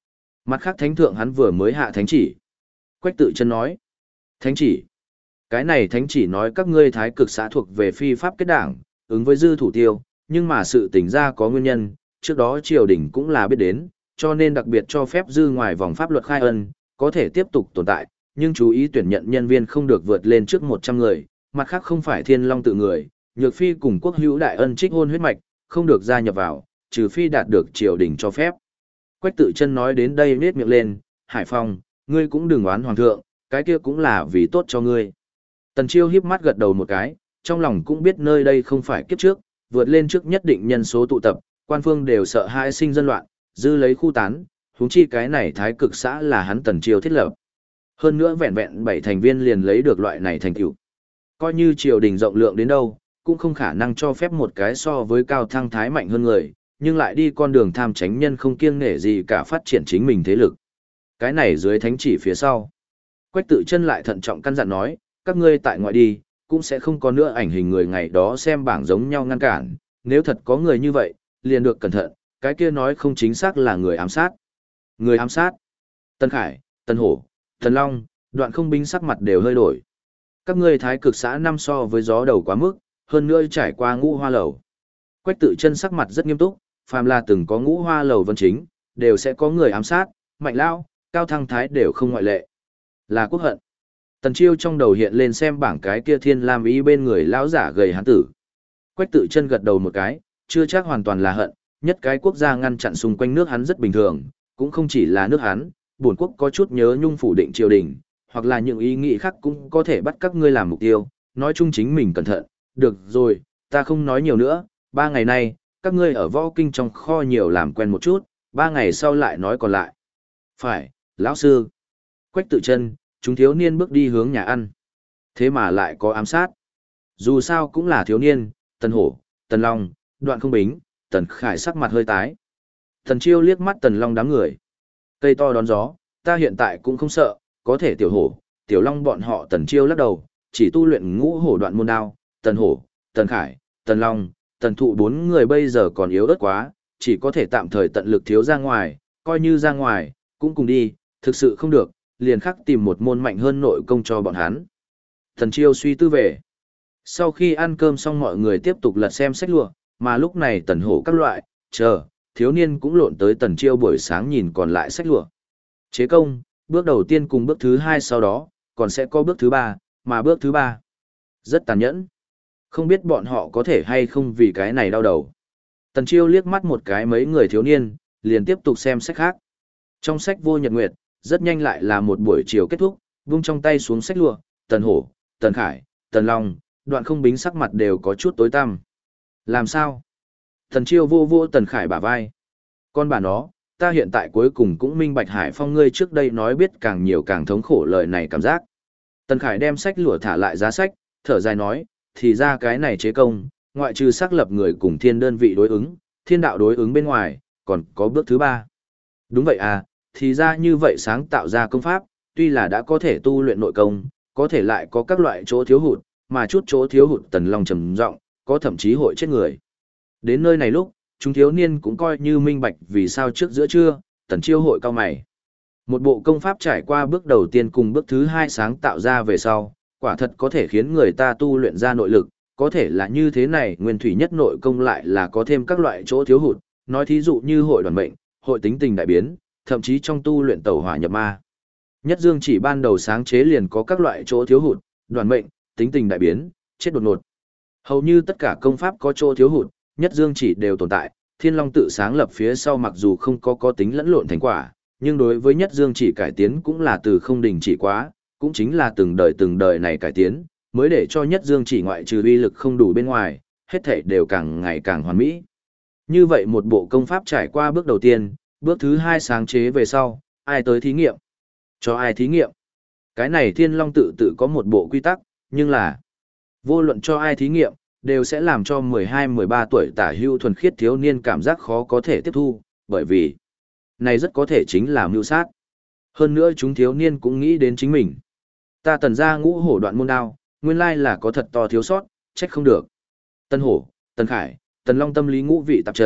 Mặt khác thánh thượng hắn vừa mới hạ thánh chỉ. Quách Tự Chân nói. Thánh chỉ. Cái này thánh chỉ nói các ngươi thái cực xã thuộc về phi pháp kết đảng, ứng với dư thủ tiêu, nhưng mà sự tình ra có nguyên nhân, trước đó triều đình cũng là biết đến, cho nên đặc biệt cho phép dư ngoài vòng pháp luật khai ân, có thể tiếp tục tồn tại, nhưng chú ý tuyển nhận nhân viên không được vượt lên trước 100 người, mặt khác không phải Thiên Long tự người, Nhược Phi cùng Quốc Hữu đại ân trích hôn huyết mạch, không được gia nhập vào, trừ phi đạt được triều đình cho phép. Quách Tự Chân nói đến đây nhếch miệng lên, Hải Phong, ngươi cũng đừng oán hoàng thượng, cái kia cũng là vì tốt cho ngươi. Tần Chiêu híp mắt gật đầu một cái, trong lòng cũng biết nơi đây không phải kiếp trước, vượt lên trước nhất định nhân số tụ tập, quan phương đều sợ hãi sinh dân loạn, dư lấy khu tán, huống chi cái này thái cực xã là hắn Tần Chiêu thiết lập. Hơn nữa vẹn vẹn 7 thành viên liền lấy được loại này thành tựu. Coi như triều đình rộng lượng đến đâu, cũng không khả năng cho phép một cái so với Cao Thăng Thái mạnh hơn người, nhưng lại đi con đường tham chánh nhân không kiêng nể gì cả phát triển chính mình thế lực. Cái này dưới thánh chỉ phía sau. Quách Tự Chân lại thận trọng căn dặn nói, các ngươi tại ngoại đi, cũng sẽ không có nữa ảnh hình người ngày đó xem bảng giống nhau ngăn cản, nếu thật có người như vậy, liền được cẩn thận, cái kia nói không chính xác là người ám sát. Người ám sát. Tân Khải, Tân Hổ, Thần Long, Đoạn Không binh sắc mặt đều hơi đổi. Các ngươi thái cực xã năm so với gió đầu quá mức, hơn nữa trải qua ngũ hoa lầu. Quách Tự Chân sắc mặt rất nghiêm túc, phàm là từng có ngũ hoa lầu vân chính, đều sẽ có người ám sát, Mạnh Lao, Cao Thăng Thái đều không ngoại lệ. Là quốc hận. Tần Chiêu trong đầu hiện lên xem bảng cái kia Thiên Lam ý bên người lão giả gầy hán tử. Quách Tự Chân gật đầu một cái, chưa chắc hoàn toàn là hận, nhất cái quốc gia ngăn chặn xung quanh nước hắn rất bình thường, cũng không chỉ là nước hắn, bổn quốc có chút nhớ nhung phủ định triều đình, hoặc là những ý nghĩ khác cũng có thể bắt các ngươi làm mục tiêu, nói chung chính mình cẩn thận. Được rồi, ta không nói nhiều nữa, 3 ngày nay, các ngươi ở võ kinh trong kho nhiều làm quen một chút, 3 ngày sau lại nói còn lại. Phải, lão sư. Quách Tự Chân, chúng thiếu niên bước đi hướng nhà ăn. Thế mà lại có ám sát. Dù sao cũng là thiếu niên, Tần Hổ, Tần Long, Đoạn Không bính, Tần Khải sắc mặt hơi tái. Tần Chiêu liếc mắt Tần Long đám người. Cây to đón gió, ta hiện tại cũng không sợ, có thể Tiểu Hổ, Tiểu Long bọn họ. Tần Chiêu lắc đầu, chỉ tu luyện ngũ hổ đoạn môn đao, Tần Hổ, Tần Khải, Tần Long, Tần Thụ 4 người bây giờ còn yếu ớt quá, chỉ có thể tạm thời tận lực thiếu ra ngoài, coi như ra ngoài, cũng cùng đi, thực sự không được, liền khắc tìm một môn mạnh hơn nội công cho bọn hắn. Tần Chiêu suy tư về. Sau khi ăn cơm xong mọi người tiếp tục lật xem sách lụa, mà lúc này Tần Hổ các loại, thiếu niên cũng lộn tới Tần Chiêu buổi sáng nhìn còn lại sách lụa. Chế công, bước đầu tiên cùng bước thứ 2 sau đó, còn sẽ có bước thứ 3, mà bước thứ 3 rất tàn nhẫn. Không biết bọn họ có thể hay không vì cái này đau đầu. Tần Chiêu liếc mắt một cái mấy người thiếu niên, liền tiếp tục xem sách khác. Trong sách vô nhật nguyệt, rất nhanh lại là một buổi chiều kết thúc, vung trong tay xuống sách lụa, Tần Hổ, Tần Khải, Tần Long, Đoạn Không bính sắc mặt đều có chút tối tăm. Làm sao? Tần Chiêu vô vô Tần Khải bả vai. Con bà nó, ta hiện tại cuối cùng cũng minh bạch Hải Phong ngươi trước đây nói biết càng nhiều càng thống khổ lời này cảm giác. Tần Khải đem sách lụa thả lại giá sách, thở dài nói, thì ra cái này chế công, ngoại trừ xác lập người cùng thiên đơn vị đối ứng, thiên đạo đối ứng bên ngoài, còn có bước thứ 3. Đúng vậy à, thì ra như vậy sáng tạo ra công pháp, tuy là đã có thể tu luyện nội công, có thể lại có các loại chỗ thiếu hụt, mà chút chỗ thiếu hụt Tần Long trầm giọng, có thậm chí hội chết người. Đến nơi này lúc, chúng thiếu niên cũng coi như minh bạch vì sao trước giữa trưa, Tần Chiêu hội cao mày. Một bộ công pháp trải qua bước đầu tiên cùng bước thứ 2 sáng tạo ra về sau, quả thật có thể khiến người ta tu luyện ra nội lực, có thể là như thế này nguyên thủy nhất nội công lại là có thêm các loại chỗ thiếu hụt, nói thí dụ như hội đoàn mệnh, hội tính tình đại biến, thậm chí trong tu luyện tẩu hỏa nhập ma. Nhất Dương chỉ ban đầu sáng chế liền có các loại chỗ thiếu hụt, đoàn mệnh, tính tình đại biến, chết đột ngột. Hầu như tất cả công pháp có chỗ thiếu hụt, Nhất Dương chỉ đều tồn tại, Thiên Long tự sáng lập phía sau mặc dù không có tính lẫn lộn thành quả, nhưng đối với Nhất Dương chỉ cải tiến cũng là từ không đình chỉ quá, cũng chính là từng đời này cải tiến, mới để cho Nhất Dương chỉ ngoại trừ uy lực không đủ bên ngoài, hết thảy đều càng ngày càng hoàn mỹ. Như vậy một bộ công pháp trải qua bước đầu tiên, bước thứ 2 sáng chế về sau, ai tới thí nghiệm? Cho ai thí nghiệm? Cái này Thiên Long tự có một bộ quy tắc, nhưng là vô luận cho ai thí nghiệm, đều sẽ làm cho 12-13 tuổi tả hữu thuần khiết thiếu niên cảm giác khó có thể tiếp thu, bởi vì này rất có thể chính là mưu sát. Hơn nữa chúng thiếu niên cũng nghĩ đến chính mình. Ta Tần gia ngũ hổ đoạn môn đao, nguyên lai là có thật to thiếu sót, trách không được. Tân Hổ, Tần Khải, Tần Long tâm lý ngũ vị tạp trần,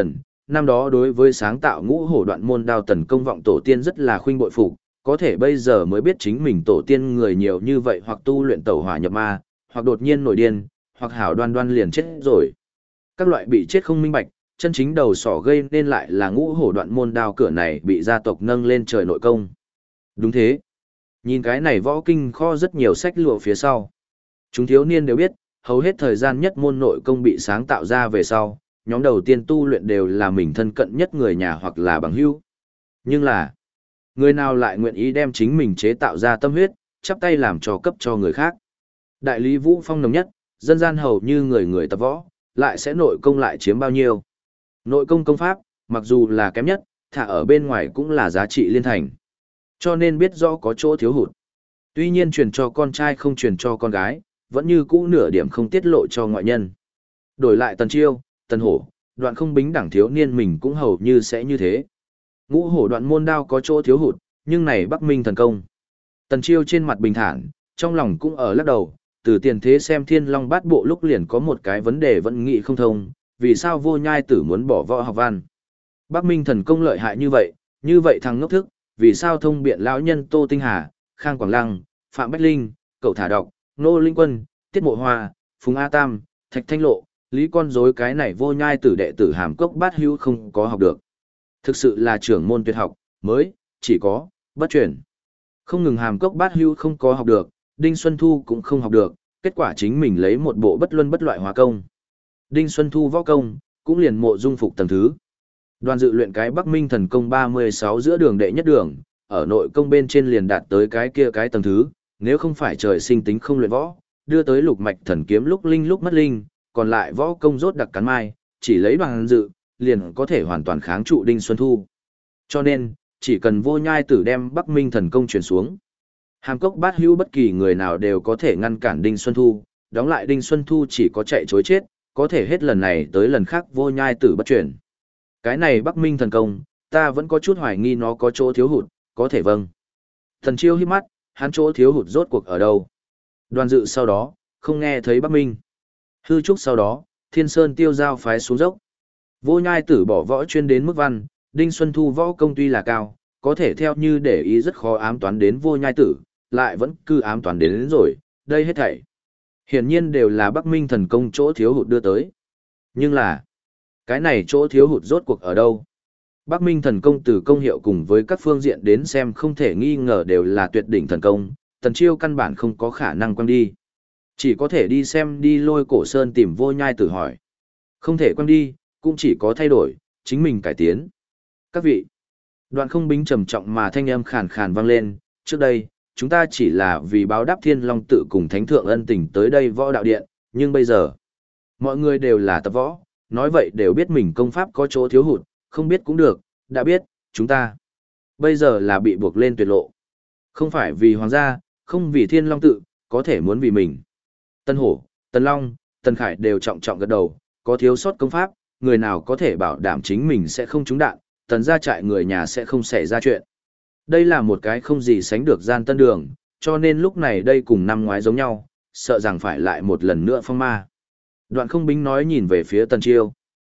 năm đó đối với sáng tạo ngũ hổ đoạn môn đao tần công vọng tổ tiên rất là khuynh bội phục, có thể bây giờ mới biết chính mình tổ tiên người nhiều như vậy hoặc tu luyện tẩu hỏa nhập ma, hoặc đột nhiên nổi điên, hoặc hảo đoan đoan liền chết rồi. Các loại bị chết không minh bạch, chân chính đầu sỏ gây nên lại là ngũ hổ đoạn môn đao cửa này bị gia tộc nâng lên trời nội công. Đúng thế. Nhìn cái này võ kinh kho rất nhiều sách lụa phía sau. Chúng thiếu niên đều biết, hầu hết thời gian nhất môn nội công bị sáng tạo ra về sau, nhóm đầu tiên tu luyện đều là mình thân cận nhất người nhà hoặc là bằng hữu. Nhưng là, người nào lại nguyện ý đem chính mình chế tạo ra tâm huyết, chắp tay làm cho cấp cho người khác. Đại lý Vũ Phong nồng nhất, dân gian hầu như người người tập võ, lại sẽ nội công lại chiếm bao nhiêu. Nội công công pháp, mặc dù là kém nhất, thả ở bên ngoài cũng là giá trị liên thành. Cho nên biết rõ có chỗ thiếu hụt. Tuy nhiên truyền cho con trai không truyền cho con gái, vẫn như cũ nửa điểm không tiết lộ cho ngoại nhân. Đổi lại Tần Chiêu, Tần Hổ, Đoạn Không Bính đẳng thiếu niên mình cũng hầu như sẽ như thế. Ngũ hổ đoạn môn đao có chỗ thiếu hụt, nhưng này Bắc Minh thần công. Tần Chiêu trên mặt bình thản, trong lòng cũng ở lắc đầu, từ tiền thế xem Thiên Long Bát Bộ lúc liền có một cái vấn đề vẫn nghĩ không thông, vì sao Vô Nhai Tử muốn bỏ võ học văn. Bắc Minh thần công lợi hại như vậy thằng ngốc thức, vì sao thông biện lão nhân Tô Tinh Hà, Khang Quảng Lăng, Phạm Bách Linh, Cậu Thả Độc, Nô Linh Quân, Tiết Mộ Hoa, Phùng A Tam, Thạch Thanh Lộ, Lý Con Rối cái này Vô Nhai Tử đệ tử Hàm Cốc Bát Hữu không có học được. Thực sự là trưởng môn tuyệt học, mới, chỉ có, bất chuyển. Không ngừng Hàm Cốc Bát Hữu không có học được, Đinh Xuân Thu cũng không học được, kết quả chính mình lấy một bộ bất luân bất loại hóa công. Đinh Xuân Thu võ công, cũng liền mộ dung phục tầng thứ. Đoàn dự luyện cái Bắc Minh thần công 36 giữa đường đệ nhất đường, ở nội công bên trên liền đạt tới cái kia cái tầng thứ, nếu không phải trời sinh tính không luyện võ, đưa tới lục mạch thần kiếm lúc linh lúc mất linh, còn lại võ công rốt đặc cắn mai, chỉ lấy đoàn dự, liền có thể hoàn toàn kháng trụ Đinh Xuân Thu. Cho nên, chỉ cần Vô Nhai Tử đem Bắc Minh thần công truyền xuống, Hàm Cốc Bát Hữu bất kỳ người nào đều có thể ngăn cản Đinh Xuân Thu, đóng lại Đinh Xuân Thu chỉ có chạy chối chết, có thể hết lần này tới lần khác Vô Nhai Tử bất chuyển. Cái này Bắc Minh thần công, ta vẫn có chút hoài nghi nó có chỗ thiếu hụt, có thể vâng. Thần Chiêu hít mắt, hắn chỗ thiếu hụt rốt cuộc ở đâu? Đoàn dự sau đó, không nghe thấy Bắc Minh. Hư Trúc sau đó, Thiên Sơn tiêu giao phái xuống dốc. Vô Nhai Tử bỏ võ chuyên đến mức văn, Đinh Xuân Thu võ công tuy là cao, có thể theo như để ý rất khó ám toán đến Vô Nhai Tử, lại vẫn cứ ám toán đến rồi, đây hết thảy. Hiển nhiên đều là Bắc Minh thần công chỗ thiếu hụt đưa tới. Nhưng là, cái này chỗ thiếu hụt rốt cuộc ở đâu? Bắc Minh thần công từ công hiệu cùng với các phương diện đến xem không thể nghi ngờ đều là tuyệt đỉnh thần công, Tần Chiêu căn bản không có khả năng quăng đi. Chỉ có thể đi xem đi Lôi Cổ Sơn tìm Vô Nhai Tử hỏi. Không thể quăng đi, cũng chỉ có thay đổi, chính mình cải tiến. Các vị, Đoạn Không Bính trầm trọng mà thanh âm khàn khàn vang lên, trước đây, chúng ta chỉ là vì báo đáp Thiên Long Tự cùng Thánh Thượng ân tình tới đây võ đạo điện, nhưng bây giờ, mọi người đều là tập võ, nói vậy đều biết mình công pháp có chỗ thiếu hụt, không biết cũng được, đã biết, chúng ta bây giờ là bị buộc lên tuyệt lộ. Không phải vì hoàng gia, không vì Thiên Long Tự, có thể muốn vì mình. Tân Hổ, Tần Long, Tần Khải đều trọng trọng gật đầu, có thiếu sót công pháp, người nào có thể bảo đảm chính mình sẽ không trúng đạn, Tần gia trại người nhà sẽ không xảy ra chuyện. Đây là một cái không gì sánh được gian tân đường, cho nên lúc này đây cùng năm ngoái giống nhau, sợ rằng phải lại một lần nữa phong ma. Đoạn Không Bính nói nhìn về phía Tần Chiêu.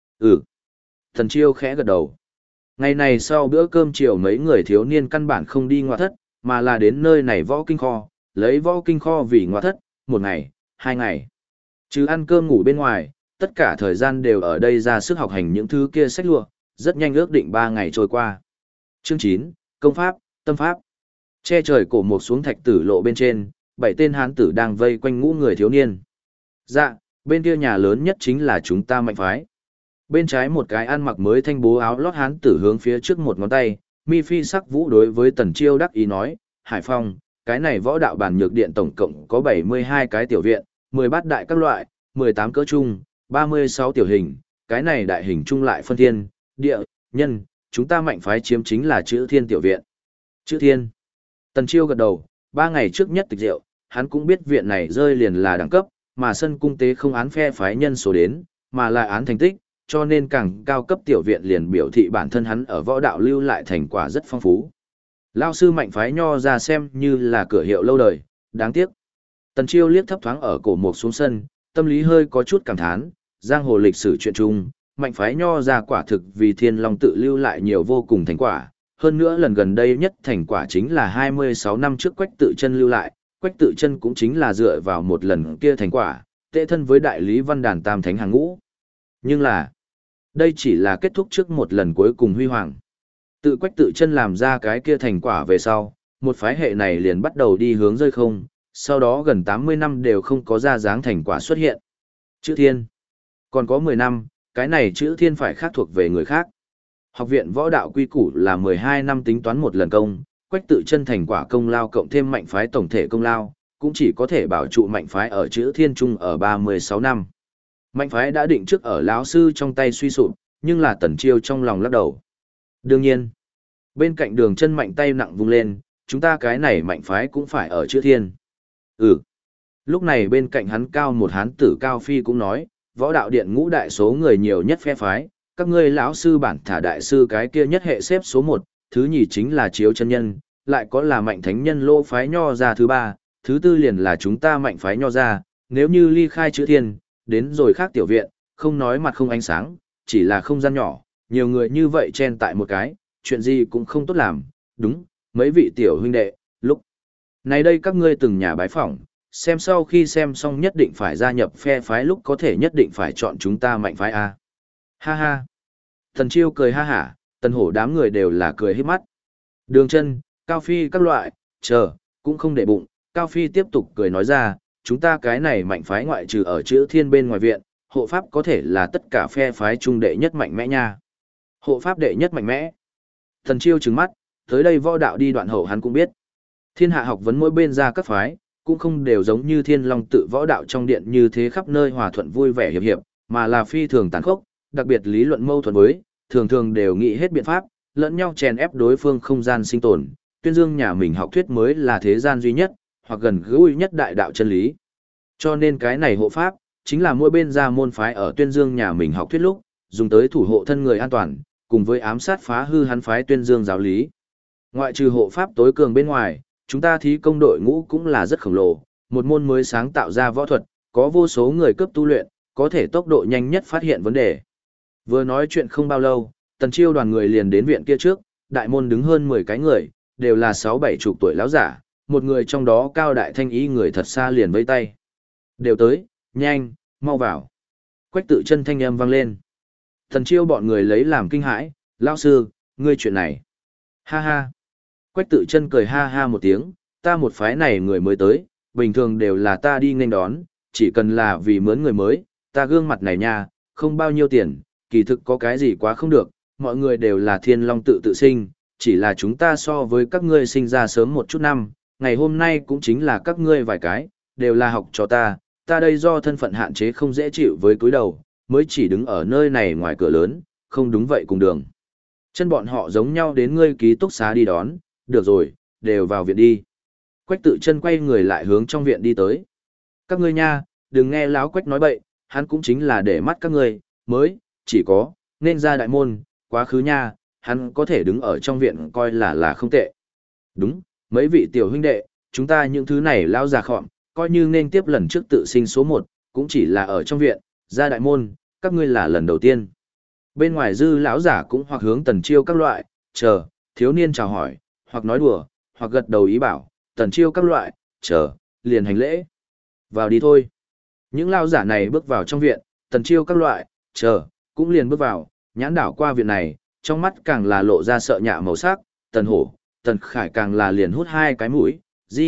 Tần Chiêu khẽ gật đầu. Ngày này sau bữa cơm chiều mấy người thiếu niên căn bản không đi ngoại thất, mà là đến nơi này võ kinh kho, lấy võ kinh kho vì ngoại thất, 1 ngày, 2 ngày. Chứ ăn cơm ngủ bên ngoài, tất cả thời gian đều ở đây ra sức học hành những thứ kia sách lụa, rất nhanh ước định 3 ngày trôi qua. Chương 9, Công pháp, Tâm pháp. Che trời cổ mục xuống thạch tử lộ bên trên, 7 tên hán tử đang vây quanh ngũ người thiếu niên. Dạ, bên kia nhà lớn nhất chính là chúng ta Mạnh phái. Bên trái một cái ăn mặc mới thanh bố áo lót hán tử hướng phía trước một ngón tay, mi phi sắc vũ đối với Tần Chiêu đắc ý nói, Hải Phong, cái này võ đạo bản nhược điện tổng cộng có 72 cái tiểu viện, 10 bát đại các loại, 18 cỡ trung, 36 tiểu hình, cái này đại hình trung lại phân thiên, địa, nhân, chúng ta Mạnh phái chiếm chính là chữ thiên tiểu viện. Chữ thiên. Tần Chiêu gật đầu, 3 ngày trước nhất tịch diệu, hắn cũng biết viện này rơi liền là đẳng cấp, mà sân cung tế không án phe phái nhân số đến, mà là án thành tích, cho nên càng cao cấp tiểu viện liền biểu thị bản thân hắn ở võ đạo lưu lại thành quả rất phong phú. Lao sư Mạnh phái nho ra xem như là cửa hiệu lâu đời, đáng tiếc. Tần Chiêu liếc thấp thoáng ở cổ mục xuống sân, tâm lý hơi có chút cảm thán, giang hồ lịch sử chuyện chung, mạnh phái nho ra quả thực vì Thiên Long tự lưu lại nhiều vô cùng thành quả. Hơn nữa lần gần đây nhất thành quả chính là 26 năm trước Quách Tự Chân lưu lại, Quách Tự Chân cũng chính là dựa vào một lần kia thành quả, tệ thân với đại lý văn đàn tam thánh hàng ngũ. Nhưng là, đây chỉ là kết thúc trước một lần cuối cùng huy hoàng. Tự Quách Tự Chân làm ra cái kia thành quả về sau, một phái hệ này liền bắt đầu đi hướng rơi không, sau đó gần 80 năm đều không có ra dáng thành quả xuất hiện. Chữ Thiên. Còn có 10 năm, cái này chữ Thiên phải khác thuộc về người khác. Học viện võ đạo quy củ là 12 năm tính toán một lần công, Quách Tự Chân thành quả công lao cộng thêm mạnh phái tổng thể công lao, cũng chỉ có thể bảo trụ mạnh phái ở chữ Thiên Trung ở 36 năm. Mạnh phái đã định trước ở lão sư trong tay suy sụp, nhưng là Tần Chiêu trong lòng lắc đầu. Đương nhiên, bên cạnh Đường Chân mạnh tay nặng vung lên, chúng ta cái này mạnh phái cũng phải ở chữ Thiên. Ừ. Lúc này bên cạnh hắn cao một hán tử Cao Phi cũng nói, võ đạo điện ngũ đại số người nhiều nhất phe phái, các ngươi lão sư bản thả đại sư cái kia nhất hệ xếp số 1, thứ nhì chính là Chiếu chân nhân, lại có là Mạnh thánh nhân Lô phái nho ra thứ 3, thứ tư liền là chúng ta Mạnh phái nho ra, nếu như ly khai chữ Thiên, đến rồi khác tiểu viện, không nói mặt không ánh sáng, chỉ là không gian nhỏ, nhiều người như vậy chen tại một cái, chuyện gì cũng không tốt làm, đúng, mấy vị tiểu huynh đệ, lúc này đây các ngươi từng nhà bái phỏng, xem sau khi xem xong nhất định phải gia nhập phe phái, lúc có thể nhất định phải chọn chúng ta Mạnh phái A. Ha ha. Tần Chiêu cười ha hả, Tần Hổ đám người đều là cười hết mắt. Đường Chân, Cao Phi các loại, chờ, cũng không để bụng, Cao Phi tiếp tục cười nói ra, chúng ta cái này Mạnh phái ngoại trừ ở chữ Thiên bên ngoài viện, hộ pháp có thể là tất cả phe phái trung đệ nhất mạnh mẽ nha. Hộ pháp đệ nhất mạnh mẽ. Tần Chiêu trừng mắt, tới đây võ đạo đi đoạn hậu hắn cũng biết. Thiên hạ học vấn mỗi bên ra các phái, cũng không đều giống như Thiên Long tự võ đạo trong điện như thế khắp nơi hòa thuận vui vẻ hiệp hiệp, mà là phi thường tàn khốc, đặc biệt lý luận mâu thuẫn với, thường thường đều nghĩ hết biện pháp, lẫn nhau chèn ép đối phương không gian sinh tồn, tuyên dương nhà mình học thuyết mới là thế gian duy nhất, hoặc gần gũi nhất đại đạo chân lý. Cho nên cái này hộ pháp, chính là mỗi bên ra môn phái ở tuyên dương nhà mình học thuyết lúc, dùng tới thủ hộ thân người an toàn, cùng với ám sát phá hư hắn phái tuyên dương giáo lý. Ngoại trừ hộ pháp tối cường bên ngoài, chúng ta thí công đội ngũ cũng là rất khổng lồ, một môn mới sáng tạo ra võ thuật, có vô số người cấp tu luyện, có thể tốc độ nhanh nhất phát hiện vấn đề. Vừa nói chuyện không bao lâu, Tần Chiêu đoàn người liền đến viện kia trước, đại môn đứng hơn 10 cái người, đều là 6-7 chục tuổi lão giả, một người trong đó cao đại thanh ý người thật xa liền vẫy tay. Đều tới, nhanh, mau vào. Quách Tự Chân thanh âm vang lên. Tần Chiêu bọn người lấy làm kinh hãi, lão sư, ngươi chuyện này. Ha ha. Quách Tự Chân cười ha ha một tiếng, ta một phái này người mới tới, bình thường đều là ta đi nghênh đón, chỉ cần là vì mướn người mới, ta gương mặt này nha, không bao nhiêu tiền, kỳ thực có cái gì quá không được, mọi người đều là Thiên Long tự tự sinh, chỉ là chúng ta so với các ngươi sinh ra sớm một chút năm, ngày hôm nay cũng chính là các ngươi vài cái, đều là học cho ta đây do thân phận hạn chế không dễ chịu với cúi đầu, mới chỉ đứng ở nơi này ngoài cửa lớn, không đúng vậy cùng đường. Chân bọn họ giống nhau đến ngươi ký túc xá đi đón, được rồi, đều vào viện đi. Quách Tự Chân quay người lại hướng trong viện đi tới. Các ngươi nha, đừng nghe láo Quách nói bậy, hắn cũng chính là để mắt các ngươi, mới, chỉ có, nên ra đại môn, quá khứ nha, hắn có thể đứng ở trong viện coi là không tệ. Đúng, mấy vị tiểu huynh đệ, chúng ta những thứ này lao già khọm, coi như nên tiếp lần trước tự sinh số 1, cũng chỉ là ở trong viện, ra đại môn, các ngươi là lần đầu tiên. Bên ngoài dư lão giả cũng hoặc hướng Tần Chiêu các loại, chờ, thiếu niên chào hỏi, hoặc nói đùa, hoặc gật đầu ý bảo, Tần Chiêu các loại, chờ, liền hành lễ. Vào đi thôi. Những lao giả này bước vào trong viện, Tần Chiêu các loại, chờ, cũng liền bước vào, nhãn đảo qua viện này, trong mắt càng là lộ ra sợ nhạ màu sắc, Tần Hổ, Tần Khải càng là liền hút 2 cái mũi,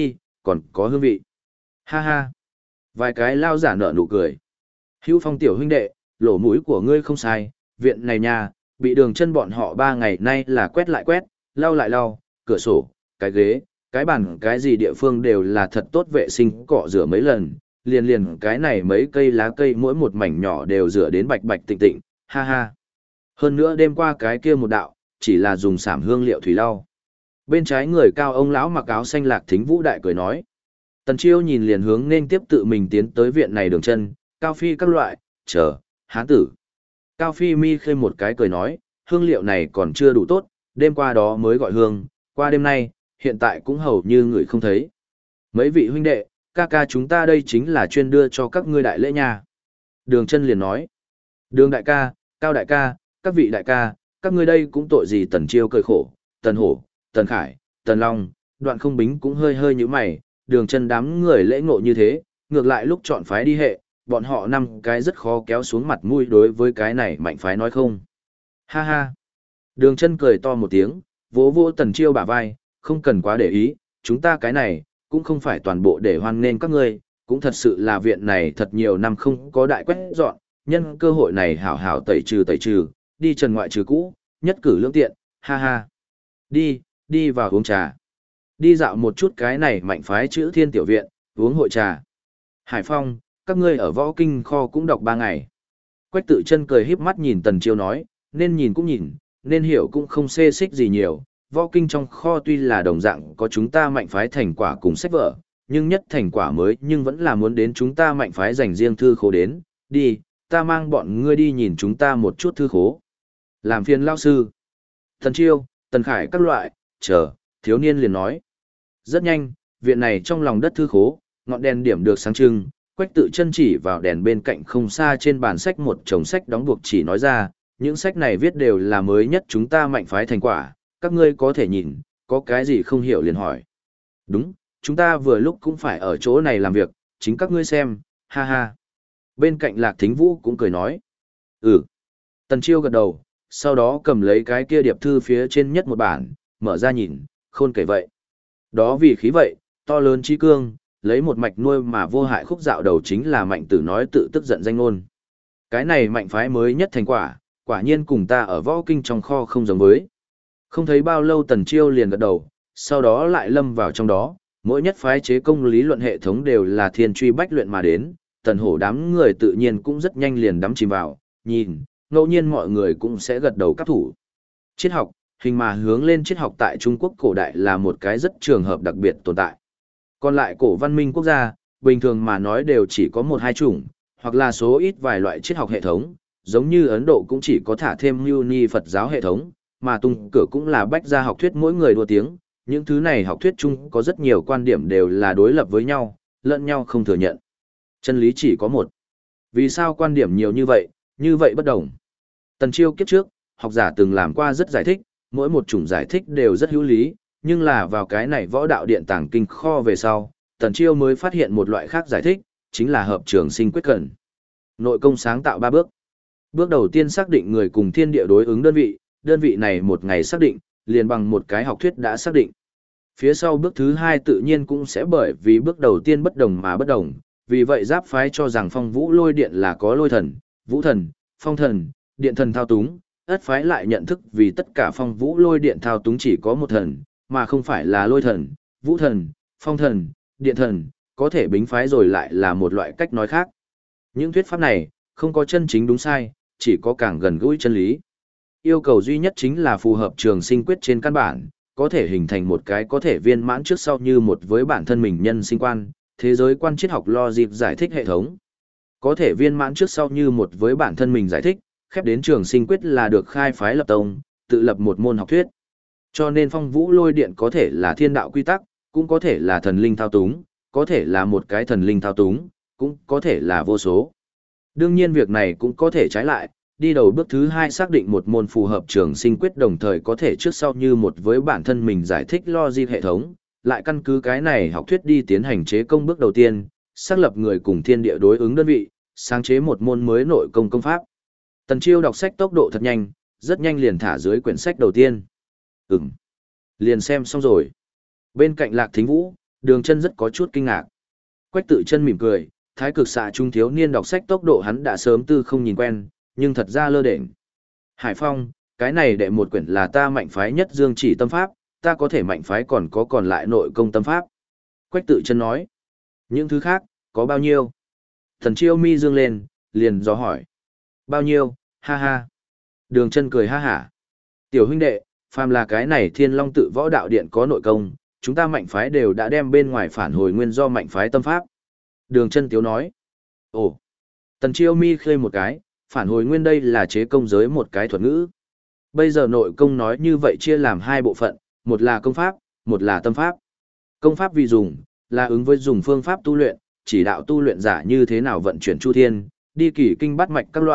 còn có hương vị. Ha ha. Vài cái lao giả nở nụ cười. Hữu Phong tiểu huynh đệ, lỗ mũi của ngươi không sai, viện này nha, bị Đường Chân bọn họ 3 ngày nay là quét lại quét, lau lại lau, cửa sổ, cái ghế, cái bàn cái gì địa phương đều là thật tốt vệ sinh cọ rửa mấy lần, liền cái này mấy cây lá cây mỗi một mảnh nhỏ đều rửa đến bạch bạch tịnh tịnh, ha ha. Hơn nữa đêm qua cái kia một đạo, chỉ là dùng sảm hương liệu thủy lau. Bên trái người cao ông lão mặc áo xanh Lạc Thính Vũ đại cười nói. Tần Chiêu nhìn liền hướng nên tiếp tự mình tiến tới viện này Đường Chân, Cao Phi các loại, chờ, hán tử. Cao Phi mi khơi một cái cười nói, hương liệu này còn chưa đủ tốt, đêm qua đó mới gọi hương, qua đêm nay, hiện tại cũng hầu như người không thấy. Mấy vị huynh đệ, ca ca chúng ta đây chính là chuyên đưa cho các ngươi đại lễ nha. Đường Chân liền nói, Đường đại ca, Cao đại ca, các vị đại ca, các ngươi đây cũng tội gì? Tần Chiêu cười khổ, Tần Hổ, Tần Khải, Tần Long, Đoạn Không Bính cũng hơi hơi như mày, Đường Chân đám người lễ ngộ như thế, ngược lại lúc chọn phái đi hệ, bọn họ năm cái rất khó kéo xuống mặt mũi đối với cái này mạnh phái nói không. Ha ha. Đường Chân cười to một tiếng, vỗ vỗ Tần Chiêu bả vai, không cần quá để ý, chúng ta cái này cũng không phải toàn bộ để hoan nghênh các ngươi, cũng thật sự là viện này thật nhiều năm không có đại quét dọn, nhân cơ hội này hảo hảo tẩy trừ, đi trần ngoại trừ cũ, nhất cử lưỡng tiện, ha ha. Đi vào uống trà. Đi dạo một chút cái này mạnh phái chữ Thiên tiểu viện, uống hội trà. Hải Phong, các ngươi ở võ kinh kho cũng đọc 3 ngày. Quách Tự Chân cười híp mắt nhìn Tần Chiêu nói, nên nhìn cũng nhìn, nên hiểu cũng không xê xích gì nhiều. Võ kinh trong kho tuy là đồng dạng có chúng ta mạnh phái thành quả cùng sách vở, nhưng nhất thành quả mới nhưng vẫn là muốn đến chúng ta mạnh phái dành riêng thư khố đến. Đi, ta mang bọn ngươi đi nhìn chúng ta một chút thư khố. Làm phiền lao sư. Tần Chiêu, Tần Khải các loại, chờ, thiếu niên liền nói. Rất nhanh, viện này trong lòng đất thư khố, ngọn đèn điểm được sáng trưng, Quách Tự Chân chỉ vào đèn bên cạnh không xa trên bàn sách một chồng sách đóng buộc chỉ nói ra, những sách này viết đều là mới nhất chúng ta mạnh phái thành quả, các ngươi có thể nhìn, có cái gì không hiểu liền hỏi. Đúng, chúng ta vừa lúc cũng phải ở chỗ này làm việc, chính các ngươi xem, ha ha. Bên cạnh Lạc Thính Vũ cũng cười nói. Ừ. Tần Chiêu gật đầu, sau đó cầm lấy cái kia điệp thư phía trên nhất một bản, mở ra nhìn, khôn kể vậy. Đó vì khí vậy, to lớn trí cương, lấy một mạch nuôi mà vô hại khúc dạo đầu chính là Mạnh Tử nói tự tức giận danh ngôn. Cái này mạnh phái mới nhất thành quả, quả nhiên cùng ta ở võ kinh trong kho không giống với. Không thấy bao lâu Tần Chiêu liền gật đầu, sau đó lại lâm vào trong đó, mỗi nhất phái chế công lý luận hệ thống đều là thiên truy bách luyện mà đến, Tần Hổ đám người tự nhiên cũng rất nhanh liền đắm chìm vào, nhìn, ngẫu nhiên mọi người cũng sẽ gật đầu các thủ. Triết học, hình mà hướng lên triết học tại Trung Quốc cổ đại là một cái rất trường hợp đặc biệt tồn tại. Còn lại cổ văn minh quốc gia, bình thường mà nói đều chỉ có một hai chủng, hoặc là số ít vài loại triết học hệ thống, giống như Ấn Độ cũng chỉ có thả thêm Mưu Ni Phật giáo hệ thống, mà tung cửa cũng là bách gia học thuyết mỗi người đua tiếng, những thứ này học thuyết chung có rất nhiều quan điểm đều là đối lập với nhau, lẫn nhau không thừa nhận. Chân lý chỉ có một. Vì sao quan điểm nhiều như vậy bất đồng? Tần Chiêu kiếp trước, học giả từng làm qua rất giải thích, mỗi một chủng giải thích đều rất hữu lý, nhưng là vào cái này võ đạo điện tàng kinh kho về sau, Tần Chiêu mới phát hiện một loại khác giải thích, chính là hợp trường sinh quyết cẩn. Nội công sáng tạo 3 bước. Bước đầu tiên xác định người cùng thiên địa đối ứng đơn vị này một ngày xác định, liền bằng một cái học thuyết đã xác định. Phía sau bước thứ 2 tự nhiên cũng sẽ bởi vì bước đầu tiên bất đồng mà bất đồng, vì vậy giáp phái cho rằng phong vũ lôi điện là có lôi thần, vũ thần, phong thần, điện thần thao túng, ất phái lại nhận thức vì tất cả phong vũ lôi điện thao túng chỉ có một thần, mà không phải là lôi thần, vũ thần, phong thần, điện thần, có thể bính phái rồi lại là một loại cách nói khác. Những thuyết pháp này, không có chân chính đúng sai, chỉ có càng gần gũi chân lý. Yêu cầu duy nhất chính là phù hợp trường sinh quyết trên căn bản, có thể hình thành một cái có thể viên mãn trước sau như một với bản thân mình nhân sinh quan, thế giới quan triết học logic giải thích hệ thống. Có thể viên mãn trước sau như một với bản thân mình giải thích, khép đến trường sinh quyết là được khai phái lập tông, tự lập một môn học thuyết. Cho nên phong vũ lôi điện có thể là thiên đạo quy tắc, cũng có thể là thần linh thao túng, có thể là một cái thần linh thao túng, cũng có thể là vô số. Đương nhiên việc này cũng có thể trái lại, đi đầu bước thứ 2 xác định một môn phù hợp trường sinh quyết đồng thời có thể trước sau như một với bản thân mình giải thích logic hệ thống, lại căn cứ cái này học thuyết đi tiến hành chế công bước đầu tiên, xác lập người cùng thiên địa đối ứng đơn vị, sáng chế một môn mới nội công công pháp. Tần Chiêu đọc sách tốc độ thật nhanh, rất nhanh liền thả dưới quyển sách đầu tiên. Liền xem xong rồi. Bên cạnh Lạc Thính Vũ, Đường Chân rất có chút kinh ngạc. Quách Tự Chân mỉm cười, thái cực xạ trung thiếu niên đọc sách tốc độ hắn đã sớm tư không nhìn quen, nhưng thật ra lơ đễnh. Hải Phong, cái này đệ một quyển là ta mạnh phái nhất dương chỉ tâm pháp, ta có thể mạnh phái còn lại nội công tâm pháp. Quách Tự Chân nói. Những thứ khác, có bao nhiêu? Thần Chiêu mi dương lên, liền dò hỏi. Bao nhiêu, ha ha. Đường Chân cười ha hả. Tiểu huynh đệ, phàm là cái này Thiên Long tự võ đạo điện có nội công, chúng ta mạnh phái đều đã đem bên ngoài phản hồi nguyên do mạnh phái tâm pháp. Đường Chân tiếu nói. Ồ. Tần Chiêu mi khơi một cái, phản hồi nguyên đây là chế công giới một cái thuật ngữ. Bây giờ nội công nói như vậy chia làm 2 bộ phận, một là công pháp, một là tâm pháp. Công pháp vì dùng, là ứng với dùng phương pháp tu luyện, chỉ đạo tu luyện giả như thế nào vận chuyển chu thiên, đi kỳ kinh bát mạch các loại,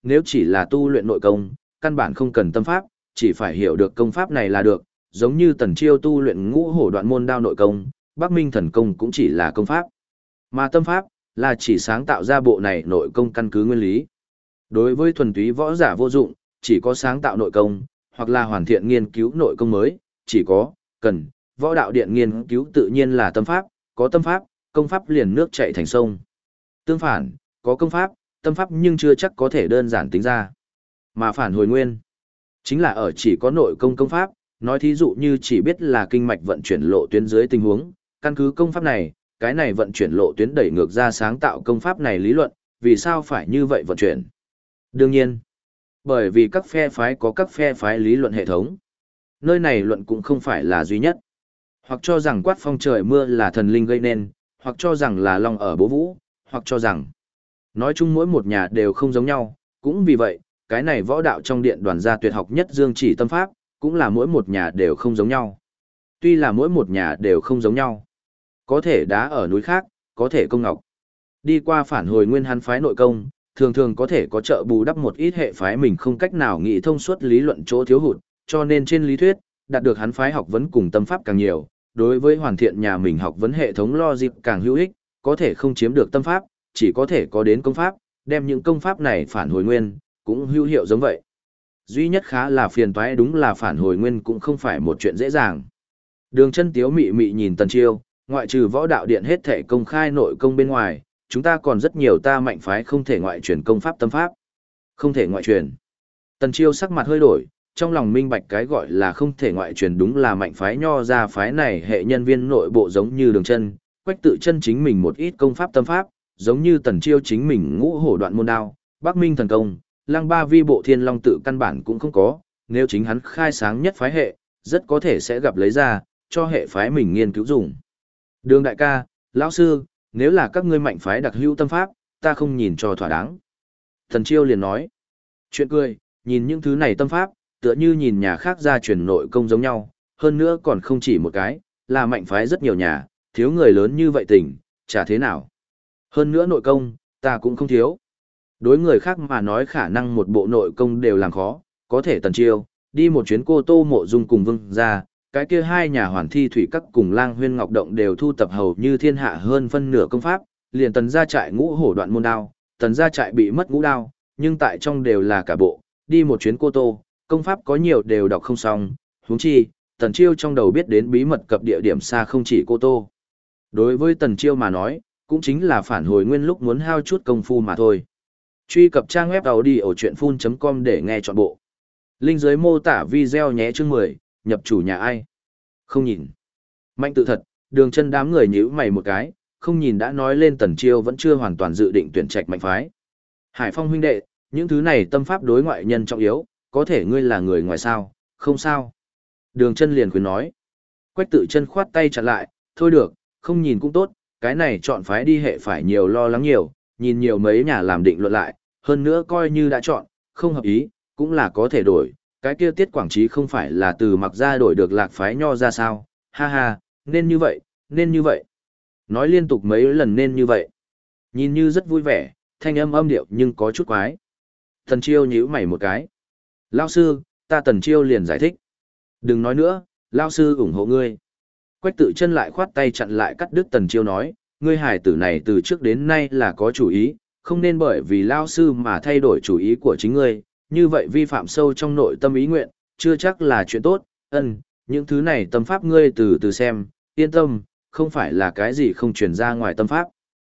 nếu chỉ là tu luyện nội công, căn bản không cần tâm pháp, chỉ phải hiểu được công pháp này là được, giống như Tần Chiêu tu luyện ngũ hổ đoạn môn đao nội công, Bắc Minh thần công cũng chỉ là công pháp. Mà tâm pháp, là chỉ sáng tạo ra bộ này nội công căn cứ nguyên lý. Đối với thuần túy võ giả vô dụng, chỉ có sáng tạo nội công, hoặc là hoàn thiện nghiên cứu nội công mới, chỉ có, cần, võ đạo điện nghiên cứu tự nhiên là tâm pháp, có tâm pháp, công pháp liền nước chảy thành sông. Tương phản, có công pháp, tâm pháp nhưng chưa chắc có thể đơn giản tính ra. Mà phản hồi nguyên, chính là ở chỉ có nội công công pháp, nói thí dụ như chỉ biết là kinh mạch vận chuyển lộ tuyến dưới tình huống, căn cứ công pháp này, cái này vận chuyển lộ tuyến đẩy ngược ra sáng tạo công pháp này lý luận, vì sao phải như vậy vận chuyển? Đương nhiên, bởi vì các phe phái có các phe phái lý luận hệ thống. Nơi này luận cũng không phải là duy nhất. Hoặc cho rằng quát phong trời mưa là thần linh gây nên, hoặc cho rằng là long ở bố vũ, hoặc cho rằng nói chung mỗi một nhà đều không giống nhau, cũng vì vậy, cái này võ đạo trong điện đoàn gia tuyệt học nhất dương chỉ tâm pháp, cũng là mỗi một nhà đều không giống nhau. Tuy là mỗi một nhà đều không giống nhau, có thể đá ở núi khác, có thể công ngọc. Đi qua phản hồi nguyên hắn phái nội công, thường thường có thể có trợ bù đắp một ít hệ phái mình không cách nào nghĩ thông suốt lý luận chỗ thiếu hụt, cho nên trên lý thuyết, đạt được hắn phái học vấn cùng tâm pháp càng nhiều, đối với hoàn thiện nhà mình học vấn hệ thống logic càng hữu ích, có thể không chiếm được tâm pháp, chỉ có thể có đến công pháp, đem những công pháp này phản hồi nguyên, cũng hữu hiệu giống vậy. Duy nhất khá là phiền toái đúng là phản hồi nguyên cũng không phải một chuyện dễ dàng. Đường Chân Tiếu mị mị nhìn Tần Chiêu, ngoại trừ võ đạo điện hết thể công khai nội công bên ngoài, chúng ta còn rất nhiều ta mạnh phái không thể ngoại truyền công pháp tâm pháp. Không thể ngoại truyền. Tần Chiêu sắc mặt hơi đổi, trong lòng minh bạch cái gọi là không thể ngoại truyền đúng là mạnh phái nho ra phái này hệ nhân viên nội bộ giống như Đường Chân, Quách Tự Chân chính mình một ít công pháp tâm pháp, giống như Tần Chiêu chính mình ngũ hổ đoạn môn đao, Bắc Minh thần công, Lăng Ba Vi bộ Thiên Long tự căn bản cũng không có, nếu chính hắn khai sáng nhất phái hệ, rất có thể sẽ gặp lấy ra, cho hệ phái mình nghiên cứu dùng. Đường đại ca, lão sư, nếu là các ngươi mạnh phái đặc hữu tâm pháp, ta không nhìn cho thỏa đáng. Tần Chiêu liền nói, chuyện cười, nhìn những thứ này tâm pháp, tựa như nhìn nhà khác ra truyền nội công giống nhau, hơn nữa còn không chỉ một cái, là mạnh phái rất nhiều nhà, thiếu người lớn như vậy tỉnh, chả thế nào. Hơn nữa nội công, ta cũng không thiếu. Đối người khác mà nói khả năng một bộ nội công đều làm khó, có thể Tần Chiêu, đi một chuyến Cô Tô Mộ Dung cùng Vương ra, cái kia hai nhà hoàn thi thủy các cùng Lang Huyên Ngọc Động đều thu tập hầu như thiên hạ hơn phân nửa công pháp, liền Tần gia trại ngũ hổ đoạn môn đao, Tần gia trại bị mất ngũ đao, nhưng tại trong đều là cả bộ, đi một chuyến Cô Tô, công pháp có nhiều đều đọc không xong, huống chi, Tần Chiêu trong đầu biết đến bí mật cập địa điểm xa không chỉ Cô Tô. Đối với Tần Chiêu mà nói, cũng chính là phản hồi nguyên lúc muốn hao chút công phu mà thôi. Truy cập trang web audiochuyenphun.com để nghe trọn bộ. Link dưới mô tả video nhé. Chương 10, nhập chủ nhà ai? Không nhìn. Mạnh tự thật, Đường Chân đám người nhíu mày một cái, không nhìn đã nói lên Tần Chiêu vẫn chưa hoàn toàn dự định tuyển trạch mạnh phái. Hải Phong huynh đệ, những thứ này tâm pháp đối ngoại nhân trọng yếu, có thể ngươi là người ngoài sao, không sao. Đường Chân liền khuyên nói. Quách Tự Chân khoát tay chặn lại, thôi được, không nhìn cũng tốt, cái này chọn phái đi hệ phải nhiều lo lắng nhiều, nhìn nhiều mấy nhà làm định luận lại, hơn nữa coi như đã chọn, không hợp ý, cũng là có thể đổi, cái kia Tiết Quảng Trí không phải là từ mặc ra đổi được Lạc phái nho ra sao, ha ha, nên như vậy, nên như vậy. Nói liên tục mấy lần nên như vậy. Nhìn như rất vui vẻ, thanh âm âm điệu nhưng có chút quái. Tần Chiêu nhíu mày một cái. Lão sư, ta Tần Chiêu liền giải thích. Đừng nói nữa, lão sư ủng hộ ngươi. Quách Tự Chân lại khoát tay chặn lại cắt đứt Tần Chiêu nói, ngươi hài tử này từ trước đến nay là có chủ ý, không nên bởi vì lão sư mà thay đổi chủ ý của chính ngươi, như vậy vi phạm sâu trong nội tâm ý nguyện, chưa chắc là chuyện tốt. Những thứ này tâm pháp ngươi từ từ xem, yên tâm, không phải là cái gì không truyền ra ngoài tâm pháp.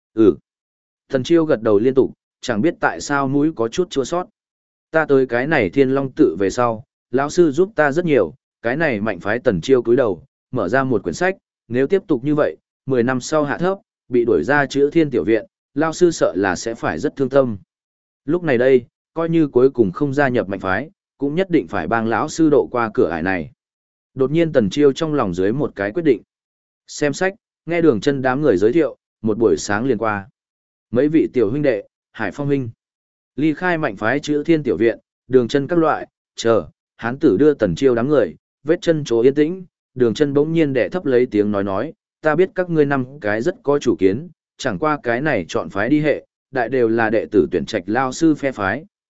Tần Chiêu gật đầu liên tục, chẳng biết tại sao mũi có chút chua sót. Ta tới cái này Thiên Long tự về sau, lão sư giúp ta rất nhiều, cái này mạnh phái Tần Chiêu cúi đầu, mở ra một quyển sách, nếu tiếp tục như vậy, 10 năm sau hạ thấp, bị đuổi ra chữa Thiên tiểu viện, lão sư sợ là sẽ phải rất thương tâm. Lúc này đây, coi như cuối cùng không gia nhập mạnh phái, cũng nhất định phải bang lão sư độ qua cửa ải này. Đột nhiên Tần Chiêu trong lòng dưới một cái quyết định. Xem sách, nghe Đường Chân đám người giới thiệu, một buổi sáng liền qua. Mấy vị tiểu huynh đệ, Hải Phong huynh, ly khai mạnh phái chữa Thiên tiểu viện, Đường Chân các loại, chờ, hán tử đưa Tần Chiêu đám người, vết chân chỗ yên tĩnh, Đường Chân bỗng nhiên đè thấp lấy tiếng nói, ta biết các ngươi năm cái rất có chủ kiến, chẳng qua cái này chọn phái đi hệ, đại đều là đệ tử tuyển trạch lao sư phe phái,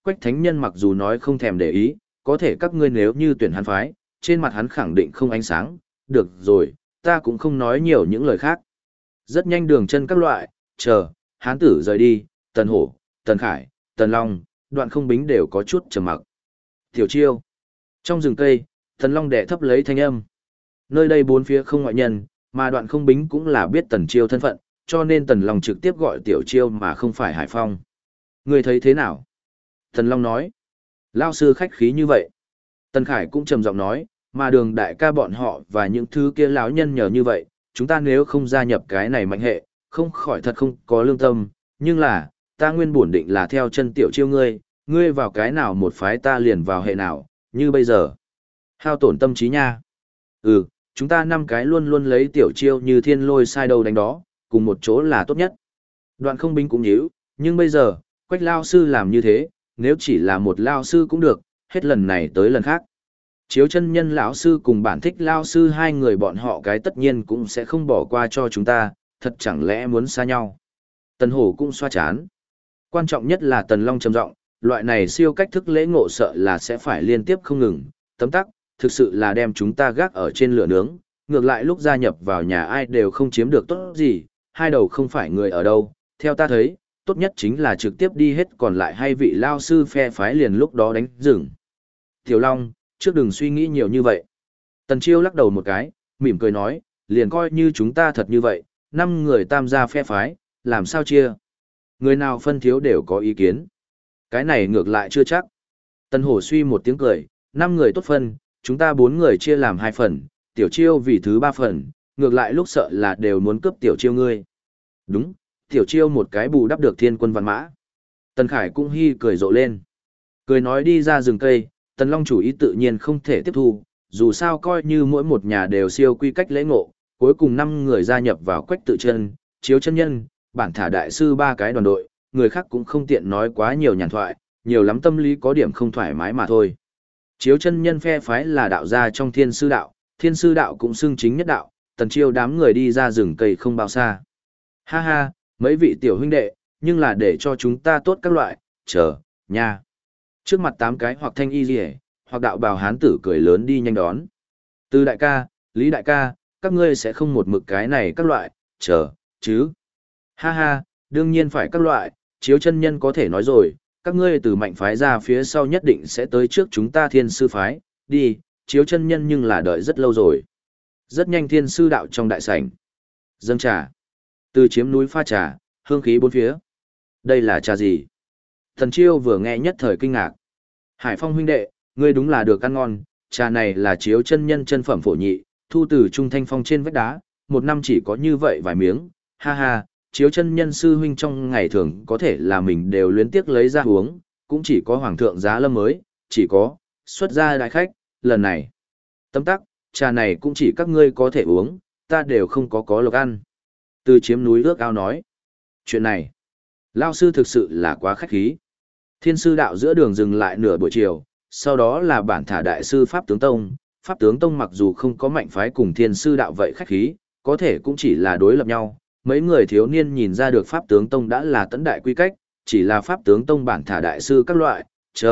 Quách Thánh Nhân mặc dù nói không thèm để ý, có thể các ngươi nếu như tuyển hắn phái, trên mặt hắn khẳng định không ánh sáng, được rồi, ta cũng không nói nhiều những lời khác. Rất nhanh Đường Chân các loại, chờ, hán tử rời đi, Tần Hổ, Tần Khải, Tần Long, Đoạn Không Bính đều có chút trầm mặc. Tiểu Chiêu. Trong rừng cây, Tần Long đè thấp lấy thanh âm. Nơi đây bốn phía không ngoại nhân, mà Đoạn Không Bính cũng là biết Tần Chiêu thân phận, cho nên Tần Long trực tiếp gọi Tiểu Chiêu mà không phải Hải Phong. Người thấy thế nào? Tần Long nói. Lao sư khách khí như vậy. Tần Khải cũng trầm giọng nói, mà Đường đại ca bọn họ và những thứ kia lão nhân nhờ như vậy, chúng ta nếu không gia nhập cái này mạnh hệ, không khỏi thật không có lương tâm, nhưng là, ta nguyên bổn định là theo chân Tiểu Chiêu ngươi vào cái nào một phái ta liền vào hệ nào, như bây giờ. Hao tổn tâm trí nha. Ừ, chúng ta 5 cái luôn luôn lấy Tiểu Chiêu như thiên lôi sai đầu đánh đó, cùng một chỗ là tốt nhất. Đoạn Không Bính cũng nhíu, nhưng bây giờ, Quách lao sư làm như thế, nếu chỉ là một lao sư cũng được, hết lần này tới lần khác. Chiếu Chân Nhân lão sư cùng Bản Thích lao sư hai người bọn họ cái tất nhiên cũng sẽ không bỏ qua cho chúng ta, thật chẳng lẽ muốn xa nhau. Tần Hổ cũng xoa chán. Quan trọng nhất là Tần Long trầm giọng, loại này siêu cách thức lễ ngộ sợ là sẽ phải liên tiếp không ngừng, tấm tắc, thực sự là đem chúng ta gác ở trên lửa nướng, ngược lại lúc gia nhập vào nhà ai đều không chiếm được tốt gì, hai đầu không phải người ở đâu, theo ta thấy, tốt nhất chính là trực tiếp đi hết còn lại hay vị lao sư phe phái liền lúc đó đánh rừng. Tiểu Long, trước đừng suy nghĩ nhiều như vậy. Tần Chiêu lắc đầu một cái, mỉm cười nói, liền coi như chúng ta thật như vậy, 5 người tam gia phe phái, làm sao chia? Người nào phân thiếu đều có ý kiến. Cái này ngược lại chưa chắc. Tần Hổ suy một tiếng cười, 5 người tốt phân, chúng ta 4 người chia làm 2 phần, Tiểu Chiêu vì thứ 3 phần, ngược lại lúc sợ là đều muốn cướp Tiểu Chiêu ngươi. Đúng, Tiểu Chiêu một cái bù đắp được thiên quân văn mã. Tần Khải cũng hi cười rộ lên. Cười nói đi ra rừng cây, Tần Long chủ ý tự nhiên không thể tiếp thu, dù sao coi như mỗi một nhà đều siêu quy cách lễ ngộ, cuối cùng 5 người gia nhập vào Quách Tự Chân, Chiếu Chân Nhân, Bản Thả đại sư 3 cái đoàn đội, người khác cũng không tiện nói quá nhiều nhàn thoại, nhiều lắm tâm lý có điểm không thoải mái mà thôi. Chiếu Chân Nhân phe phái là đạo gia trong Thiên sư đạo cũng xưng chính nhất đạo, Tần Chiêu đám người đi ra rừng cây không bao xa. Ha ha, mấy vị tiểu huynh đệ, nhưng là để cho chúng ta tốt các loại, chờ, nha. Trước mặt 8 cái hoặc thanh y rìa, hoặc đạo bào hán tử cười lớn đi nhanh đón. Từ đại ca, Lý đại ca, các ngươi sẽ không một mực cái này các loại, chờ, chứ. Ha ha, đương nhiên phải các loại, Chiếu Chân Nhân có thể nói rồi, các ngươi từ mạnh phái ra phía sau nhất định sẽ tới trước chúng ta Thiên sư phái, đi, Chiếu Chân Nhân nhưng là đợi rất lâu rồi. Rất nhanh Thiên sư đạo trong đại sảnh. Dâng trà. Từ chiếm núi pha trà, hương khí bốn phía. Đây là trà gì? Thần Chiêu vừa nghe nhất thời kinh ngạc. Hải Phong huynh đệ, ngươi đúng là được ăn ngon, trà này là Chiếu Chân Nhân chân phẩm phổ nhị, thu từ trung thanh phong trên vách đá, một năm chỉ có như vậy vài miếng, ha ha, Chiếu Chân Nhân sư huynh trong ngày thường có thể là mình đều luyến tiếc lấy ra uống, cũng chỉ có hoàng thượng giá lâm mới, chỉ có, xuất ra đại khách, lần này. Tấm tắc, trà này cũng chỉ các ngươi có thể uống, ta đều không có lộc ăn. Từ chiếm núi ước ao nói. Chuyện này, Lao sư thực sự là quá khách khí. Thiên sư đạo giữa đường dừng lại nửa buổi chiều, sau đó là Bản Thả đại sư Pháp Tướng Tông. Pháp Tướng Tông mặc dù không có mạnh phái cùng thiên sư đạo vậy khách khí, có thể cũng chỉ là đối lập nhau. Mấy người thiếu niên nhìn ra được Pháp Tướng Tông đã là tấn đại quy cách, chỉ là Pháp Tướng Tông Bản Thả đại sư các loại,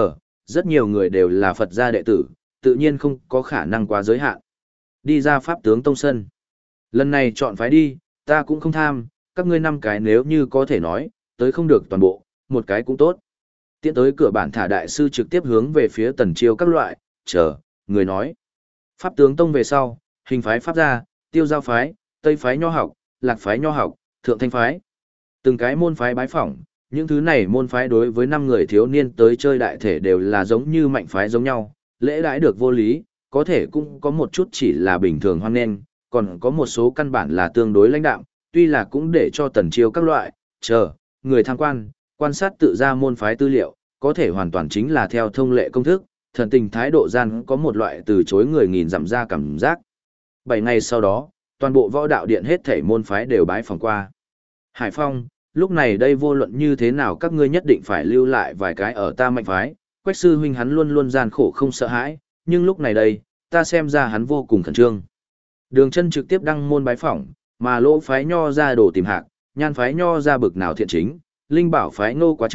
rất nhiều người đều là Phật gia đệ tử, tự nhiên không có khả năng quá giới hạn. Đi ra Pháp Tướng Tông sân. Lần này chọn phái đi, ta cũng không tham, các ngươi 5 cái nếu như có thể nói, tới không được toàn bộ, một cái cũng tốt. Tiến tới cửa Bản Thả đại sư trực tiếp hướng về phía Tần Chiêu các loại, người nói. Pháp Tướng Tông về sau, hình phái Pháp gia, Tiêu Giao phái, Tây phái Nho học, Lạc phái Nho học, Thượng Thanh phái. Từng cái môn phái bái phỏng, những thứ này môn phái đối với 5 người thiếu niên tới chơi đại thể đều là giống như mạnh phái giống nhau, lễ đãi được vô lý, có thể cũng có một chút chỉ là bình thường hoan nghênh, còn có một số căn bản là tương đối lãnh đạm, tuy là cũng để cho Tần Chiêu các loại, người tham quan sát tự ra môn phái tư liệu, có thể hoàn toàn chính là theo thông lệ công thức, thần tình thái độ gian có một loại từ chối người nghìn dặm ra cảm giác. 7 ngày sau đó, toàn bộ võ đạo điện hết thảy môn phái đều bái phỏng qua. Hải Phong, lúc này đây vô luận như thế nào các ngươi nhất định phải lưu lại vài cái ở ta mạnh phái, Quách sư huynh hắn luôn luôn gian khổ không sợ hãi, nhưng lúc này đây, ta xem ra hắn vô cùng khẩn trương. Đường Chân trực tiếp đăng môn bái phỏng, mà Lỗ phái Nho ra đổ tìm hạc, Nhan phái Nho ra bực nào thiện chính, Linh Bảo phái Ngô quá trước,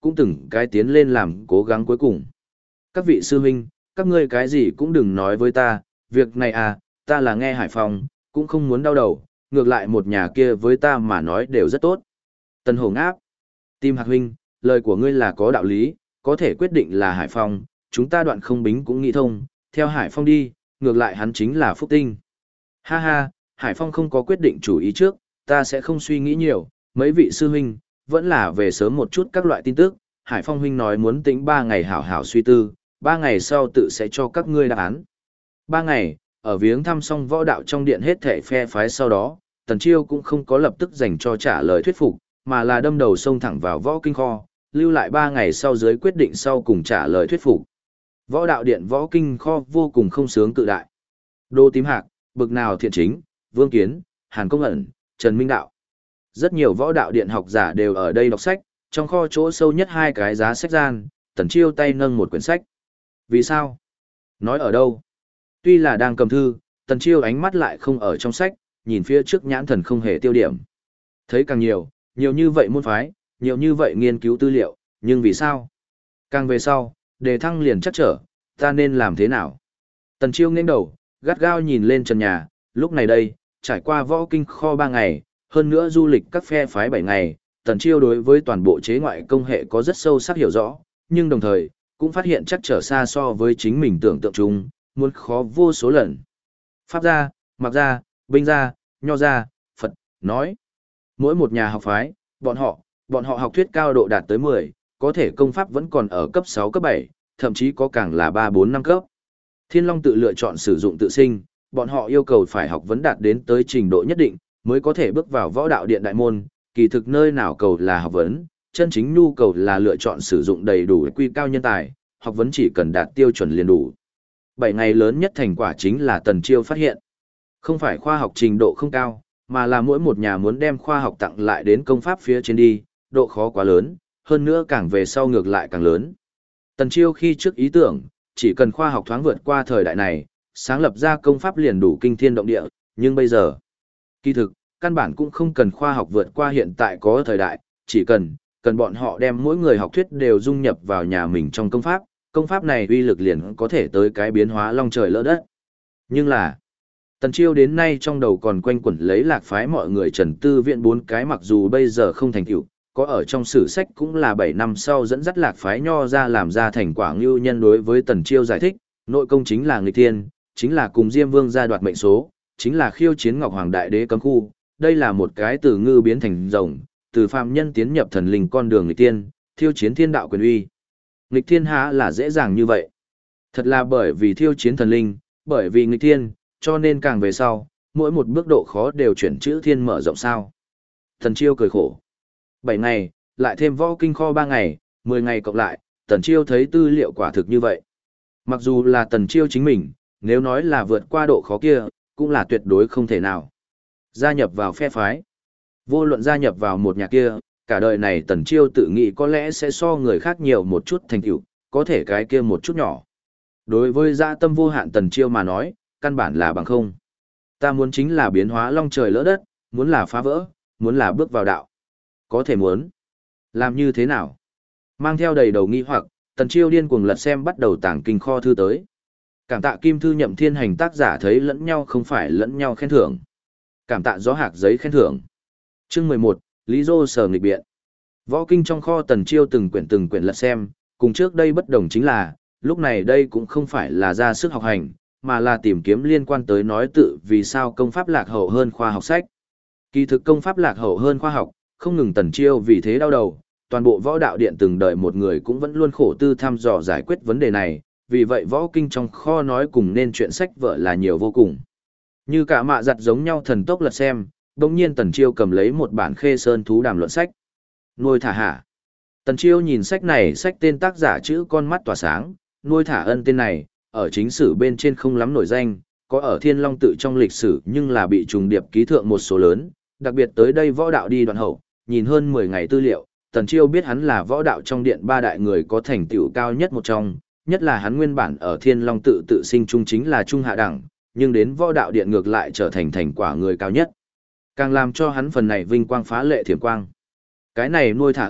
cũng từng cái tiến lên làm cố gắng cuối cùng. Các vị sư huynh, các ngươi cái gì cũng đừng nói với ta, việc này à, ta là nghe Hải Phong, cũng không muốn đau đầu, ngược lại một nhà kia với ta mà nói đều rất tốt. Tần Hổ ngáp. Tim Hạc huynh, lời của ngươi là có đạo lý, có thể quyết định là Hải Phong, chúng ta Đoạn Không Bính cũng nghĩ thông, theo Hải Phong đi, ngược lại hắn chính là Phúc Tinh. Ha ha, Hải Phong không có quyết định chủ ý trước, ta sẽ không suy nghĩ nhiều, mấy vị sư huynh, vẫn là về sớm một chút các loại tin tức, Hải Phong huynh nói muốn tính 3 ngày hảo hảo suy tư, 3 ngày sau tự sẽ cho các ngươi đáp án. 3 ngày, ở viếng thăm xong võ đạo trong điện hết thảy phe phái sau đó, Tần Chiêu cũng không có lập tức dành cho trả lời thuyết phục, mà là đâm đầu xông thẳng vào võ kinh kho, lưu lại 3 ngày sau dưới quyết định sau cùng trả lời thuyết phục. Võ đạo điện võ kinh kho vô cùng không sướng cự đại. Đô Tím Hạc, bực nào thiện chính, Vương Kiến, Hàn Công Ẩn, Trần Minh Đạo. Rất nhiều võ đạo điện học giả đều ở đây đọc sách, trong kho chỗ sâu nhất 2 cái giá sách gian, Tần Chiêu tay nâng một quyển sách. Vì sao? Nói ở đâu? Tuy là đang cầm thư, Tần Chiêu ánh mắt lại không ở trong sách, nhìn phía trước nhãn thần không hề tiêu điểm. Thấy càng nhiều, nhiều như vậy môn phái, nhiều như vậy nghiên cứu tư liệu, nhưng vì sao? Càng về sau, đề thăng liền chắc trở, ta nên làm thế nào? Tần Chiêu nghiêng đầu, gắt gao nhìn lên trần nhà, lúc này đây, trải qua võ kinh kho 3 ngày, hơn nữa du lịch các phe phái 7 ngày, Tần Chiêu đối với toàn bộ chế ngoại công hệ có rất sâu sắc hiểu rõ, nhưng đồng thời, cũng phát hiện chắc trở xa so với chính mình tưởng tượng chung, muốn khó vô số lần. Pháp gia, Mạc gia, Binh gia, Nho gia, Phật, nói. Mỗi một nhà học phái, bọn họ học thuyết cao độ đạt tới 10, có thể công pháp vẫn còn ở cấp 6 cấp 7, thậm chí có càng là 3 4 5 cấp. Thiên Long tự lựa chọn sử dụng tự sinh, bọn họ yêu cầu phải học vấn đạt đến tới trình độ nhất định, mới có thể bước vào võ đạo điện đại môn, kỳ thực nơi nào cầu là học vấn, chân chính nhu cầu là lựa chọn sử dụng đầy đủ quy cao nhân tài, học vấn chỉ cần đạt tiêu chuẩn liền đủ. 7 ngày lớn nhất thành quả chính là Tần Chiêu phát hiện. Không phải khoa học trình độ không cao, mà là mỗi một nhà muốn đem khoa học tặng lại đến công pháp phía trên đi, độ khó quá lớn, hơn nữa càng về sau ngược lại càng lớn. Tần Chiêu khi trước ý tưởng, chỉ cần khoa học thoáng vượt qua thời đại này, sáng lập ra công pháp liền đủ kinh thiên động địa, nhưng bây giờ, kỳ thực, căn bản cũng không cần khoa học vượt qua hiện tại có thời đại, chỉ cần bọn họ đem mỗi người học thuyết đều dung nhập vào nhà mình trong công pháp này uy lực liền có thể tới cái biến hóa long trời lỡ đất. Nhưng là, Tần Chiêu đến nay trong đầu còn quanh quẩn lấy lạc phái mọi người Trần Tư Viện 4 cái mặc dù bây giờ không thành tựu, có ở trong sử sách cũng là 7 năm sau dẫn dắt lạc phái Nho ra làm ra thành quả ngưu nhân đối với Tần Chiêu giải thích, nội công chính là nghịch thiên, chính là cùng Diêm Vương gia đoạt mệnh số, chính là khiêu chiến Ngọc Hoàng Đại Đế cấm khu, đây là một cái từ ngư biến thành rồng, từ phàm nhân tiến nhập thần linh con đường nghịch tiên, thiêu chiến thiên đạo quyền uy. Nghịch thiên há là dễ dàng như vậy. Thật là bởi vì thiêu chiến thần linh, bởi vì nghịch thiên, cho nên càng về sau, mỗi một bước độ khó đều chuyển chữ thiên mở rộng sao. Tần Chiêu cười khổ. 7 ngày, lại thêm võ kinh kho 3 ngày, 10 ngày cộng lại, Tần Chiêu thấy tư liệu quả thực như vậy. Mặc dù là Tần Chiêu chính mình, nếu nói là vượt qua độ khó kia, cũng là tuyệt đối không thể nào. Gia nhập vào phe phái. Vô luận gia nhập vào một nhà kia, cả đời này Tần Chiêu tự nghĩ có lẽ sẽ so người khác nhiều một chút thành tựu, có thể cái kia một chút nhỏ. Đối với dã tâm vô hạn Tần Chiêu mà nói, căn bản là bằng không. Ta muốn chính là biến hóa long trời lỡ đất, muốn là phá vỡ, muốn là bước vào đạo. Có thể muốn. Làm như thế nào? Mang theo đầy đầu nghi hoặc, Tần Chiêu điên cuồng lật xem bắt đầu tàng kinh kho thư tới. Cảm tạ Kim Thư Nhậm Thiên Hành tác giả thấy lẫn nhau không phải lẫn nhau khen thưởng. Cảm tạ gió hạc giấy khen thưởng. Chương 11, Lý Dô sở nghịch biện. Võ kinh trong kho Tần Chiêu từng quyển lật xem, cùng trước đây bất đồng chính là, lúc này đây cũng không phải là ra sức học hành, mà là tìm kiếm liên quan tới nói tự vì sao công pháp lạc hậu hơn khoa học sách. Kỳ thực công pháp lạc hậu hơn khoa học, không ngừng Tần Chiêu vì thế đau đầu, toàn bộ võ đạo điện từng đợi một người cũng vẫn luôn khổ tư thăm dò giải quyết vấn đề này, vì vậy võ kinh trong kho nói cùng nên chuyện sách vợ là nhiều vô cùng. Như cả mạ giặt giống nhau thần tốc lật xem, đồng nhiên Tần Chiêu cầm lấy một bản Khê Sơn thú đàm luận sách. Nuôi thả hả. Tần Chiêu nhìn sách này, sách tên tác giả chữ con mắt tỏa sáng, nuôi thả ân tên này, ở chính sử bên trên không lắm nổi danh, có ở Thiên Long tự trong lịch sử nhưng là bị trùng điệp ký thượng một số lớn, đặc biệt tới đây võ đạo đi đoạn hậu, nhìn hơn 10 ngày tư liệu, Tần Chiêu biết hắn là võ đạo trong điện 3 đại người có thành tựu cao nhất một trong, nhất là hắn nguyên bản ở Thiên Long tự tự sinh trung chính là trung hạ đẳng, nhưng đến võ đạo điện ngược lại trở thành thành quả người cao nhất. Càng làm cho hắn phần này vinh quang phá lệ thiểm quang. Cái này nuôi thả ân,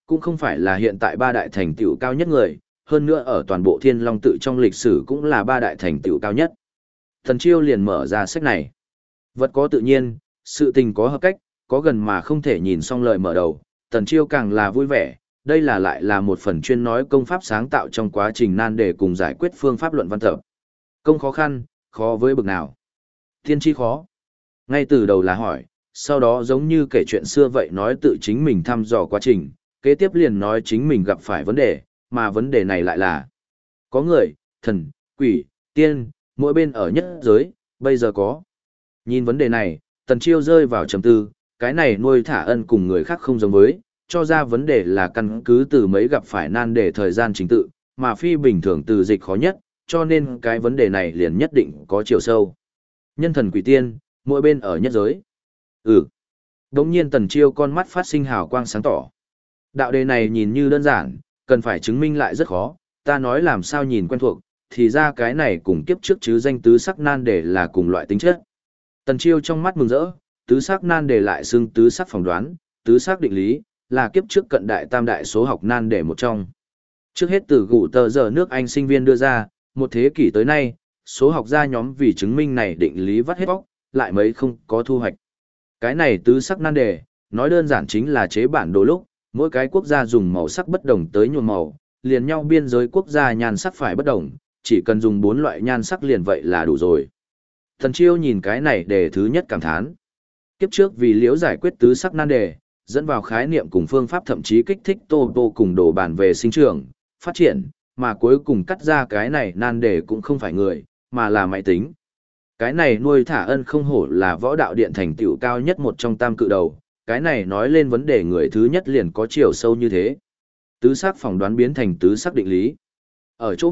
cũng không phải là hiện tại ba đại thành tựu cao nhất người, hơn nữa ở toàn bộ Thiên Long tự trong lịch sử cũng là ba đại thành tựu cao nhất. Tần Chiêu liền mở ra sách này. Vật có tự nhiên, sự tình có hợp cách, có gần mà không thể nhìn xong lời mở đầu, Tần Chiêu càng là vui vẻ, đây là lại là một phần chuyên nói công pháp sáng tạo trong quá trình nan đề cùng giải quyết phương pháp luận văn tập. Công khó khăn, khó với bực nào? Tiên tri khó. Ngay từ đầu là hỏi, sau đó giống như kể chuyện xưa vậy nói tự chính mình thăm dò quá trình, kế tiếp liền nói chính mình gặp phải vấn đề, mà vấn đề này lại là có người, thần, quỷ, tiên, mỗi bên ở nhất giới, bây giờ có. Nhìn vấn đề này, Tần Chiêu rơi vào trầm tư, cái này nuôi thả ân cùng người khác không giống với, cho ra vấn đề là căn cứ từ mấy gặp phải nan đề thời gian chính tự, mà phi bình thường từ dịch khó nhất, cho nên cái vấn đề này liền nhất định có chiều sâu. Nhân thần quỷ tiên, mỗi bên ở nhất giới. Đống nhiên Tần Chiêu con mắt phát sinh hào quang sáng tỏ. Đạo đề này nhìn như đơn giản, cần phải chứng minh lại rất khó, ta nói làm sao nhìn quen thuộc, thì ra cái này cùng kiếp trước chứ danh tứ sắc nan đề là cùng loại tính chất. Tần Chiêu trong mắt mừng rỡ, tứ sắc nan đề lại xưng tứ sắc phỏng đoán, tứ sắc định lý, là kiếp trước cận đại tam đại số học nan đề một trong. Trước hết từ gụ tờ giờ nước Anh sinh viên đưa ra, một thế kỷ tới nay, số học gia nhóm vì chứng minh này định lý vắt hết bóc, lại mấy không có thu hoạch. Cái này tứ sắc nan đề, nói đơn giản chính là chế bản đồ lúc, mỗi cái quốc gia dùng màu sắc bất đồng tới nhuộm màu, liền nhau biên giới quốc gia nhan sắc phải bất đồng, chỉ cần dùng 4 loại nhan sắc liền vậy là đủ rồi. Thần Chiêu nhìn cái này đề thứ nhất cảm thán. Kiếp trước vì liễu giải quyết tứ sắc nan đề, dẫn vào khái niệm cùng phương pháp thậm chí kích thích tô cùng đồ bàn về sinh trưởng, phát triển, mà cuối cùng cắt ra cái này nan đề cũng không phải người, mà là máy tính. Cái này nuôi thả ân không hổ là võ đạo điện thành tựu cao nhất một trong tam cự đầu, cái này nói lên vấn đề người thứ nhất liền có chiều sâu như thế. Tứ sắc phỏng đoán biến thành tứ sắc định lý. Ở chỗ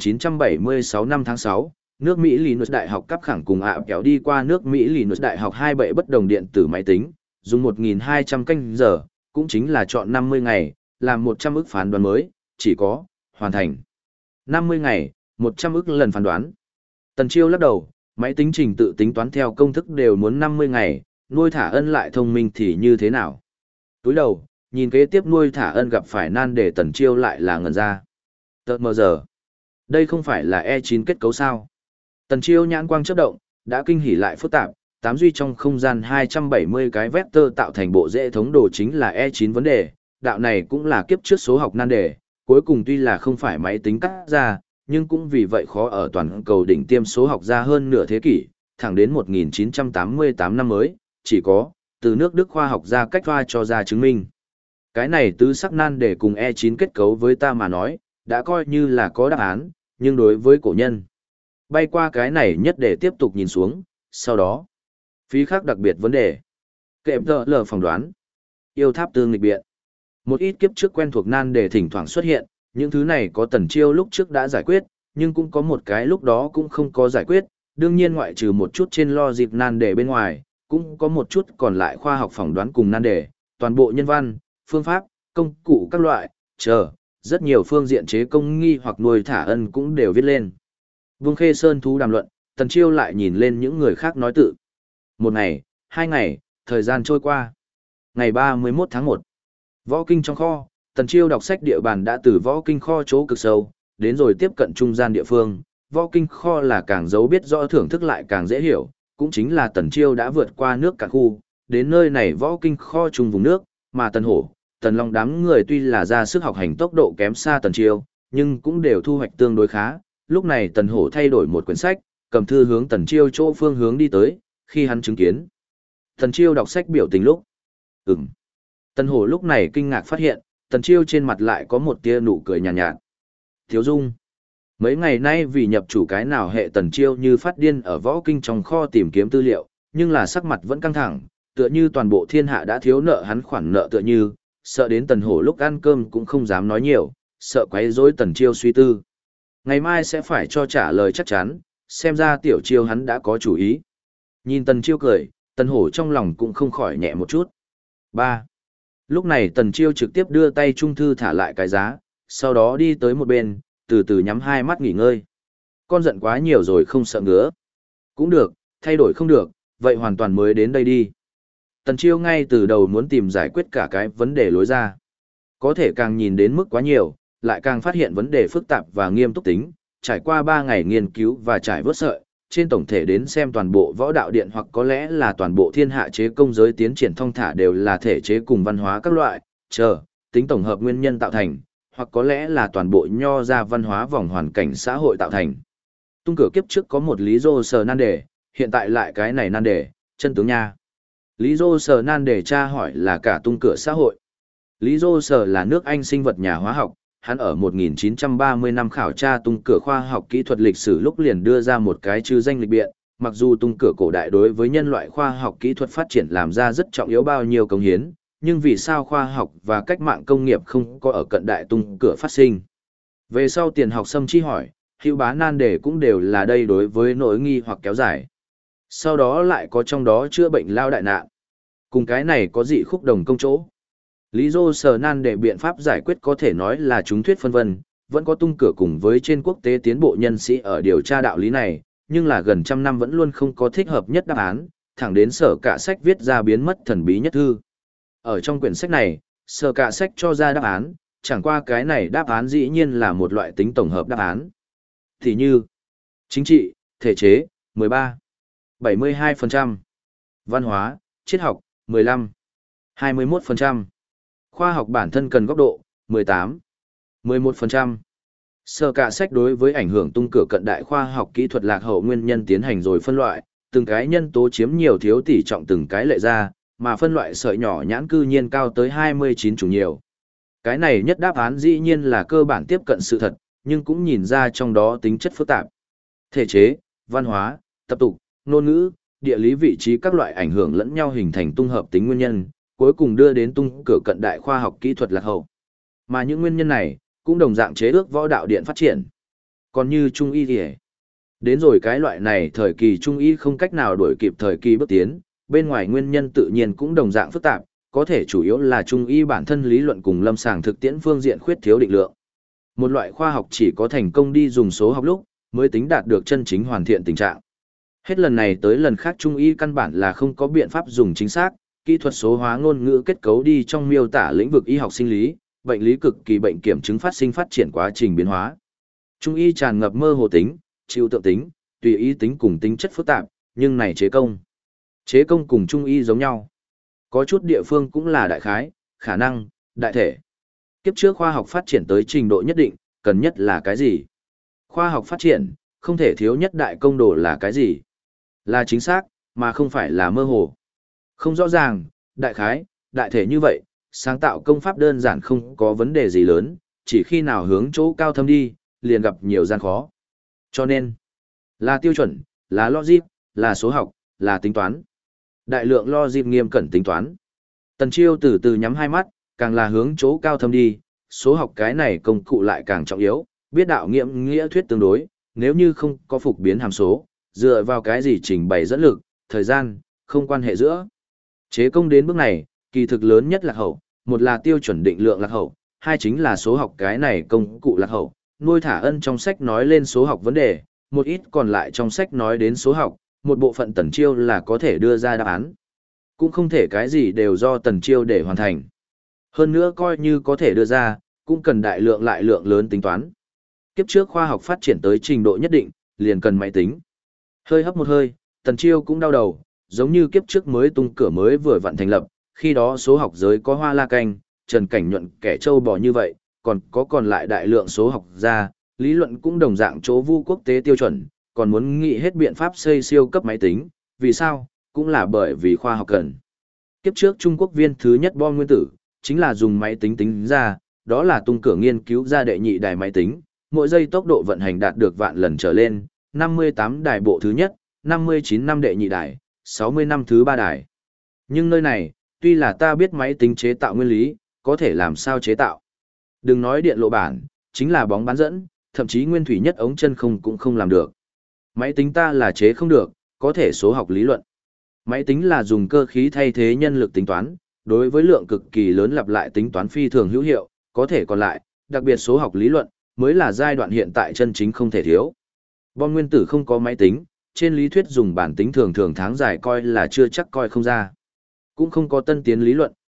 1976 năm tháng 6, nước Mỹ Linus Đại học cấp khẳng cùng ạ kéo đi qua nước Mỹ Linus Đại học hai bệ bất đồng điện tử máy tính, dùng 1.200 canh giờ, cũng chính là chọn 50 ngày, làm 100 ức phán đoán mới, chỉ có, hoàn thành. 50 ngày, 100 ức lần phán đoán. Tần Chiêu lắc đầu, máy tính trình tự tính toán theo công thức đều muốn 50 ngày, nuôi thả ân lại thông minh thì như thế nào? Túi đầu, nhìn kế tiếp nuôi thả ân gặp phải nan để Tần Chiêu lại là ngẩn ra. Tợt mờ giờ. Đây không phải là E9 kết cấu sao? Tần Chiêu nhãn quang chớp động, đã kinh hỉ lại phức tạp, 8 duy trong không gian 270 cái vector tạo thành bộ dễ thống đồ chính là E9 vấn đề, đạo này cũng là kiếp trước số học nan đề, cuối cùng tuy là không phải máy tính cắt ra, nhưng cũng vì vậy khó ở toàn cầu đỉnh tiêm số học ra hơn nửa thế kỷ, thẳng đến 1988 năm mới, chỉ có, từ nước Đức khoa học ra cách hoa cho ra chứng minh. Cái này tứ sắc nan đề cùng E9 kết cấu với ta mà nói, đã coi như là có đáp án, nhưng đối với cổ nhân, bay qua cái này nhất để tiếp tục nhìn xuống, sau đó, phí khác đặc biệt vấn đề. Kệm tờ lờ phỏng đoán, yêu tháp tương nghịch biện. Một ít kiếp trước quen thuộc nan đề thỉnh thoảng xuất hiện, những thứ này có Tần Chiêu lúc trước đã giải quyết, nhưng cũng có một cái lúc đó cũng không có giải quyết, đương nhiên ngoại trừ một chút trên logic nan đề bên ngoài, cũng có một chút còn lại khoa học phỏng đoán cùng nan đề, toàn bộ nhân văn, phương pháp, công cụ các loại, rất nhiều phương diện chế công nghi hoặc nuôi thả ân cũng đều viết lên. Vương Khê Sơn thú đàm luận, Tần Chiêu lại nhìn lên những người khác nói tự. Một ngày, 2 ngày, thời gian trôi qua. Ngày 31 tháng 1, võ kinh trong kho, Tần Chiêu đọc sách địa bàn đã từ võ kinh kho chỗ cực sâu, đến rồi tiếp cận trung gian địa phương. Võ kinh kho là càng giấu biết rõ thưởng thức lại càng dễ hiểu, cũng chính là Tần Chiêu đã vượt qua nước cả khu, đến nơi này võ kinh kho trùng vùng nước, mà Tần Hổ, Tần Long đám người tuy là ra sức học hành tốc độ kém xa Tần Chiêu, nhưng cũng đều thu hoạch tương đối khá. Lúc này Tần Hổ thay đổi một quyển sách, cầm thư hướng Tần Chiêu chỗ phương hướng đi tới, khi hắn chứng kiến Tần Chiêu đọc sách biểu tình lúc. Tần Hổ lúc này kinh ngạc phát hiện, Tần Chiêu trên mặt lại có một tia nụ cười nhàn nhạt. Thiếu dung. Mấy ngày nay vì nhập chủ cái nào hệ Tần Chiêu như phát điên ở võ kinh trong kho tìm kiếm tư liệu, nhưng là sắc mặt vẫn căng thẳng, tựa như toàn bộ thiên hạ đã thiếu nợ hắn khoản nợ tựa như, sợ đến Tần Hổ lúc ăn cơm cũng không dám nói nhiều, sợ quấy rối Tần Chiêu suy tư. Ngày mai sẽ phải cho trả lời chắc chắn, xem ra tiểu Chiêu hắn đã có chủ ý. Nhìn Tần Chiêu cười, Tần Hổ trong lòng cũng không khỏi nhẹ một chút. 3. Lúc này Tần Chiêu trực tiếp đưa tay trung thư thả lại cái giá, sau đó đi tới một bên, từ từ nhắm hai mắt nghỉ ngơi. Con giận quá nhiều rồi không sợ ngứa. Cũng được, thay đổi không được, vậy hoàn toàn mới đến đây đi. Tần Chiêu ngay từ đầu muốn tìm giải quyết cả cái vấn đề lối ra. Có thể càng nhìn đến mức quá nhiều, lại càng phát hiện vấn đề phức tạp và nghiêm túc tính, trải qua 3 ngày nghiên cứu và trải vớt sợi, trên tổng thể đến xem toàn bộ võ đạo điện hoặc có lẽ là toàn bộ thiên hạ chế công giới tiến triển thong thả đều là thể chế cùng văn hóa các loại, tính tổng hợp nguyên nhân tạo thành, hoặc có lẽ là toàn bộ nho ra văn hóa vòng hoàn cảnh xã hội tạo thành. Tung cửa kiếp trước có một lý do sờ nan đề, hiện tại lại cái này nan đề, chân tướng nha. Lý do sờ nan đề tra hỏi là cả tung cửa xã hội. Lý do sờ là nước Anh sinh vật nhà hóa học, hắn ở 1930 năm khảo tra tung cửa khoa học kỹ thuật lịch sử lúc liền đưa ra một cái chữ danh lịch biện, mặc dù tung cửa cổ đại đối với nhân loại khoa học kỹ thuật phát triển làm ra rất trọng yếu bao nhiêu công hiến, nhưng vì sao khoa học và cách mạng công nghiệp không có ở cận đại tung cửa phát sinh. Về sau tiền học xâm chi hỏi, hữu bá nan đề cũng đều là đây đối với nỗi nghi hoặc kéo dài. Sau đó lại có trong đó chữa bệnh lao đại nạn. Cùng cái này có dị khúc đồng công chỗ. Lý do sờ nan để biện pháp giải quyết có thể nói là chúng thuyết phân vân, vẫn có tung cửa cùng với trên quốc tế tiến bộ nhân sĩ ở điều tra đạo lý này, nhưng là gần trăm năm vẫn luôn không có thích hợp nhất đáp án, thẳng đến sở cả sách viết ra biến mất thần bí nhất thư. Ở trong quyển sách này, sở cả sách cho ra đáp án, chẳng qua cái này đáp án dĩ nhiên là một loại tính tổng hợp đáp án. Thì như, chính trị, thể chế, 13, 72%, văn hóa, triết học, 15, 21%. Khoa học bản thân cần góc độ, 18, 11%. Sở cả sách đối với ảnh hưởng tung cửa cận đại khoa học kỹ thuật lạc hậu nguyên nhân tiến hành rồi phân loại, từng cái nhân tố chiếm nhiều thiếu tỷ trọng từng cái lệ ra, mà phân loại sợi nhỏ nhãn cư nhiên cao tới 29 chủng nhiều. Cái này nhất đáp án dĩ nhiên là cơ bản tiếp cận sự thật, nhưng cũng nhìn ra trong đó tính chất phức tạp. Thể chế, văn hóa, tập tục, ngôn ngữ, địa lý vị trí các loại ảnh hưởng lẫn nhau hình thành tung hợp tính nguyên nhân, cuối cùng đưa đến tung cửa cận đại khoa học kỹ thuật lạc hậu. Mà những nguyên nhân này, cũng đồng dạng chế ước võ đạo điện phát triển. Còn như Trung y thì đến rồi cái loại này thời kỳ Trung y không cách nào đuổi kịp thời kỳ bước tiến, bên ngoài nguyên nhân tự nhiên cũng đồng dạng phức tạp, có thể chủ yếu là Trung y bản thân lý luận cùng lâm sàng thực tiễn phương diện khuyết thiếu định lượng. Một loại khoa học chỉ có thành công đi dùng số học lúc, mới tính đạt được chân chính hoàn thiện tình trạng. Hết lần này tới lần khác Trung y căn bản là không có biện pháp dùng chính xác, kỹ thuật số hóa ngôn ngữ kết cấu đi trong miêu tả lĩnh vực y học sinh lý, bệnh lý cực kỳ bệnh kiểm chứng phát sinh phát triển quá trình biến hóa. Trung y tràn ngập mơ hồ tính, trừu tượng tính, tùy ý tính cùng tính chất phức tạp, nhưng này chế công. Chế công cùng Trung y giống nhau. Có chút địa phương cũng là đại khái, khả năng, đại thể. Kiếp trước khoa học phát triển tới trình độ nhất định, cần nhất là cái gì? Khoa học phát triển, không thể thiếu nhất đại công đồ là cái gì? Là chính xác, mà không phải là mơ hồ. Không rõ ràng, đại khái, đại thể như vậy, sáng tạo công pháp đơn giản không có vấn đề gì lớn, chỉ khi nào hướng chỗ cao thâm đi, liền gặp nhiều gian khó. Cho nên, là tiêu chuẩn, là logic, là số học, là tính toán. Đại lượng logic nghiêm cẩn tính toán. Tần Chiêu từ từ nhắm hai mắt, càng là hướng chỗ cao thâm đi, số học cái này công cụ lại càng trọng yếu, biết đạo nghiệm nghĩa thuyết tương đối, nếu như không có phục biến hàm số, dựa vào cái gì trình bày dẫn lực, thời gian, không quan hệ giữa. Chế công đến bước này, kỳ thực lớn nhất lạc hậu, một là tiêu chuẩn định lượng lạc hậu, hai chính là số học cái này công cụ lạc hậu. Nuôi thả ân trong sách nói lên số học vấn đề, một ít còn lại trong sách nói đến số học, một bộ phận Tần Chiêu là có thể đưa ra đáp án. Cũng không thể cái gì đều do Tần Chiêu để hoàn thành. Hơn nữa coi như có thể đưa ra, cũng cần đại lượng lại lượng lớn tính toán. Kiếp trước khoa học phát triển tới trình độ nhất định, liền cần máy tính. Hơi hấp một hơi, Tần Chiêu cũng đau đầu, giống như kiếp trước mới tung cửa mới vừa vặn thành lập, khi đó số học giới có Hoa La Canh, Trần Cảnh Nhuận kẻ trâu bò như vậy, còn lại đại lượng số học gia, lý luận cũng đồng dạng chỗ vu quốc tế tiêu chuẩn, còn muốn nghĩ hết biện pháp xây siêu cấp máy tính, vì sao? Cũng là bởi vì khoa học cần. Kiếp trước Trung Quốc viên thứ nhất bom nguyên tử, chính là dùng máy tính tính ra, đó là tung cửa nghiên cứu ra đệ nhị đài máy tính, mỗi giây tốc độ vận hành đạt được vạn lần trở lên, 58 đài bộ thứ nhất, 59 năm đệ nhị đài, 60 năm thứ ba đài. Nhưng nơi này, tuy là ta biết máy tính chế tạo nguyên lý, có thể làm sao chế tạo. Đừng nói điện lộ bản, chính là bóng bán dẫn, thậm chí nguyên thủy nhất ống chân không cũng không làm được. Máy tính ta là chế không được, có thể số học lý luận. Máy tính là dùng cơ khí thay thế nhân lực tính toán, đối với lượng cực kỳ lớn lặp lại tính toán phi thường hữu hiệu, có thể còn lại, đặc biệt số học lý luận, mới là giai đoạn hiện tại chân chính không thể thiếu. Bom nguyên tử không có máy tính, trên lý thuyết dùng bản tính thường tháng dài coi là chưa chắc coi không ra. Cũng không có tân tiến lý luận,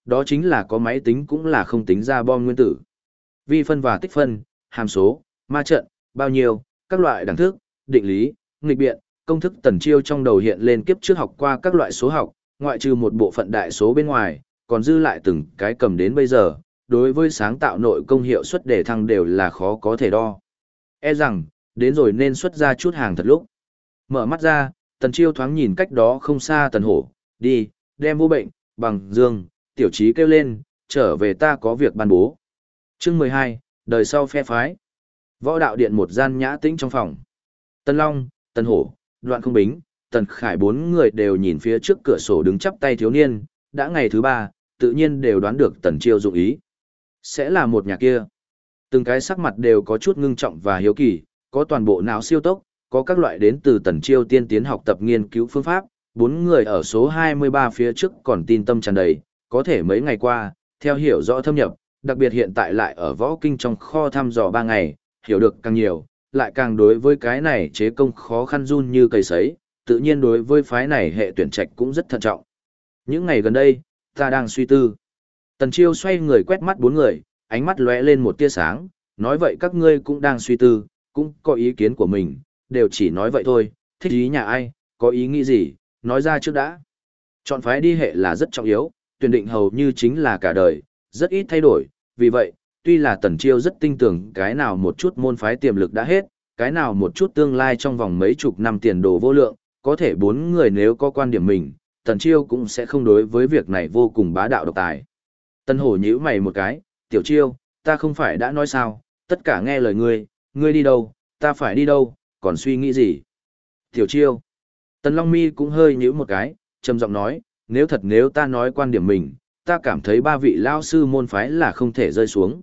đó chính là có máy tính cũng là không tính ra bom nguyên tử. Vi phân và tích phân, hàm số, ma trận, bao nhiêu, các loại đẳng thức, định lý, nghịch biện, công thức Tần Chiêu trong đầu hiện lên kiếp trước học qua các loại số học, ngoại trừ một bộ phận đại số bên ngoài, còn dư lại từng cái cầm đến bây giờ, đối với sáng tạo nội công hiệu suất đề thăng đều là khó có thể đo. E rằng, đến rồi nên xuất ra chút hàng thật lúc. Mở mắt ra, Tần Chiêu thoáng nhìn cách đó không xa Tần Hổ, đi, đem vô bệnh, bằng dương, tiểu trí kêu lên, trở về ta có việc ban bố. Chương 12, đời sau phe phái. Võ đạo điện một gian nhã tĩnh trong phòng. Tần Long, Tần Hổ, Đoạn Không Bính, Tần Khải bốn người đều nhìn phía trước cửa sổ đứng chắp tay thiếu niên, đã ngày thứ ba, tự nhiên đều đoán được Tần Chiêu dụng ý. Sẽ là một nhà kia. Từng cái sắc mặt đều có chút ngưng trọng và hiếu kỳ, có toàn bộ não siêu tốc, có các loại đến từ Tần Chiêu tiên tiến học tập nghiên cứu phương pháp, bốn người ở số 23 phía trước còn tin tâm tràn đầy, có thể mấy ngày qua, theo hiểu rõ thâm nhập, đặc biệt hiện tại lại ở võ kinh trong kho thăm dò 3 ngày, hiểu được càng nhiều, lại càng đối với cái này chế công khó khăn run như cây sấy, tự nhiên đối với phái này hệ tuyển trạch cũng rất thận trọng. Những ngày gần đây, ta đang suy tư. Tần Chiêu xoay người quét mắt bốn người, ánh mắt lóe lên một tia sáng, nói vậy các ngươi cũng đang suy tư, cũng có ý kiến của mình, đều chỉ nói vậy thôi, thích ý nhà ai, có ý nghĩ gì, nói ra trước đã. Chọn phái đi hệ là rất trọng yếu, tuyển định hầu như chính là cả đời, rất ít thay đổi, vì vậy, tuy là Tần Chiêu rất tin tưởng cái nào một chút môn phái tiềm lực đã hết, cái nào một chút tương lai trong vòng mấy chục năm tiền đồ vô lượng, có thể bốn người nếu có quan điểm mình, Tần Chiêu cũng sẽ không đối với việc này vô cùng bá đạo độc tài. Tần Hổ nhíu mày một cái, Tiểu Chiêu, ta không phải đã nói sao, tất cả nghe lời ngươi đi đâu, ta phải đi đâu, còn suy nghĩ gì? Tiểu Chiêu. Tần Long Mi cũng hơi nhíu một cái, trầm giọng nói, nếu ta nói quan điểm mình, ta cảm thấy ba vị lao sư môn phái là không thể rơi xuống.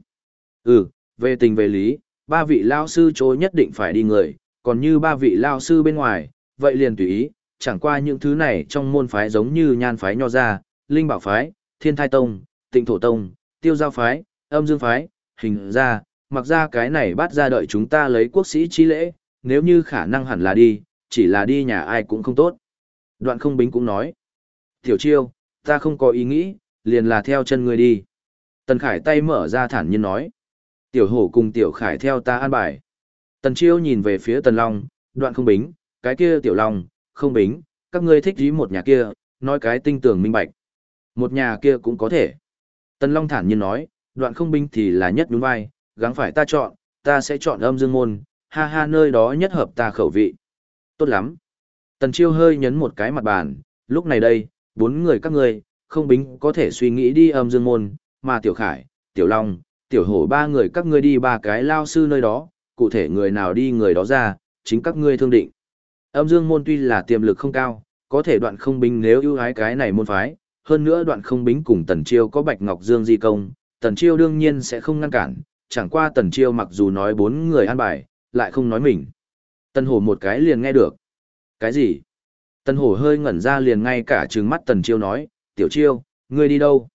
Về tình về lý, ba vị lao sư chối nhất định phải đi người, còn như ba vị lao sư bên ngoài, vậy liền tùy ý, chẳng qua những thứ này trong môn phái giống như Nhan phái Nho gia, Linh Bảo phái, Thiên Thai tông, Tịnh Thổ tông, Tiêu Giao phái, Âm Dương phái, Hình gia, mặc ra cái này bắt ra đợi chúng ta lấy quốc sĩ chi lễ, nếu như khả năng hẳn là đi, chỉ là đi nhà ai cũng không tốt. Đoạn Không Bính cũng nói, Tiểu Chiêu, ta không có ý nghĩ, liền là theo chân ngươi đi. Tần Khải tay mở ra thản nhiên nói, Tiểu Hổ cùng Tiểu Khải theo ta an bài. Tần Chiêu nhìn về phía Tần Long, Đoạn Không Bính, cái kia Tiểu Long, Không Bính, các ngươi thích ý một nhà kia, nói cái tinh tường minh bạch. Một nhà kia cũng có thể. Tần Long thản nhiên nói, Đoạn Không Bính thì là nhất đúng vai, gắng phải ta chọn, ta sẽ chọn Âm Dương môn, ha ha nơi đó nhất hợp ta khẩu vị. Tốt lắm. Tần Chiêu hơi nhấn một cái mặt bàn, lúc này đây, bốn người các ngươi, Không Bính có thể suy nghĩ đi Âm Dương môn, mà Tiểu Khải, Tiểu Long, Tiểu Hổ ba người các ngươi đi ba cái lao sư nơi đó, cụ thể người nào đi người đó ra, chính các ngươi thương định. Âm Dương môn tuy là tiềm lực không cao, có thể Đoạn Không Bính nếu ưu ái cái này môn phái, hơn nữa Đoạn Không Bính cùng Tần Chiêu có Bạch Ngọc Dương di công, Tần Chiêu đương nhiên sẽ không ngăn cản, chẳng qua Tần Chiêu mặc dù nói bốn người an bài, lại không nói mình. Tần Hổ một cái liền nghe được. Cái gì? Tần Hổ hơi ngẩn ra liền ngay cả trừng mắt Tần Chiêu nói, Tiểu Chiêu, ngươi đi đâu?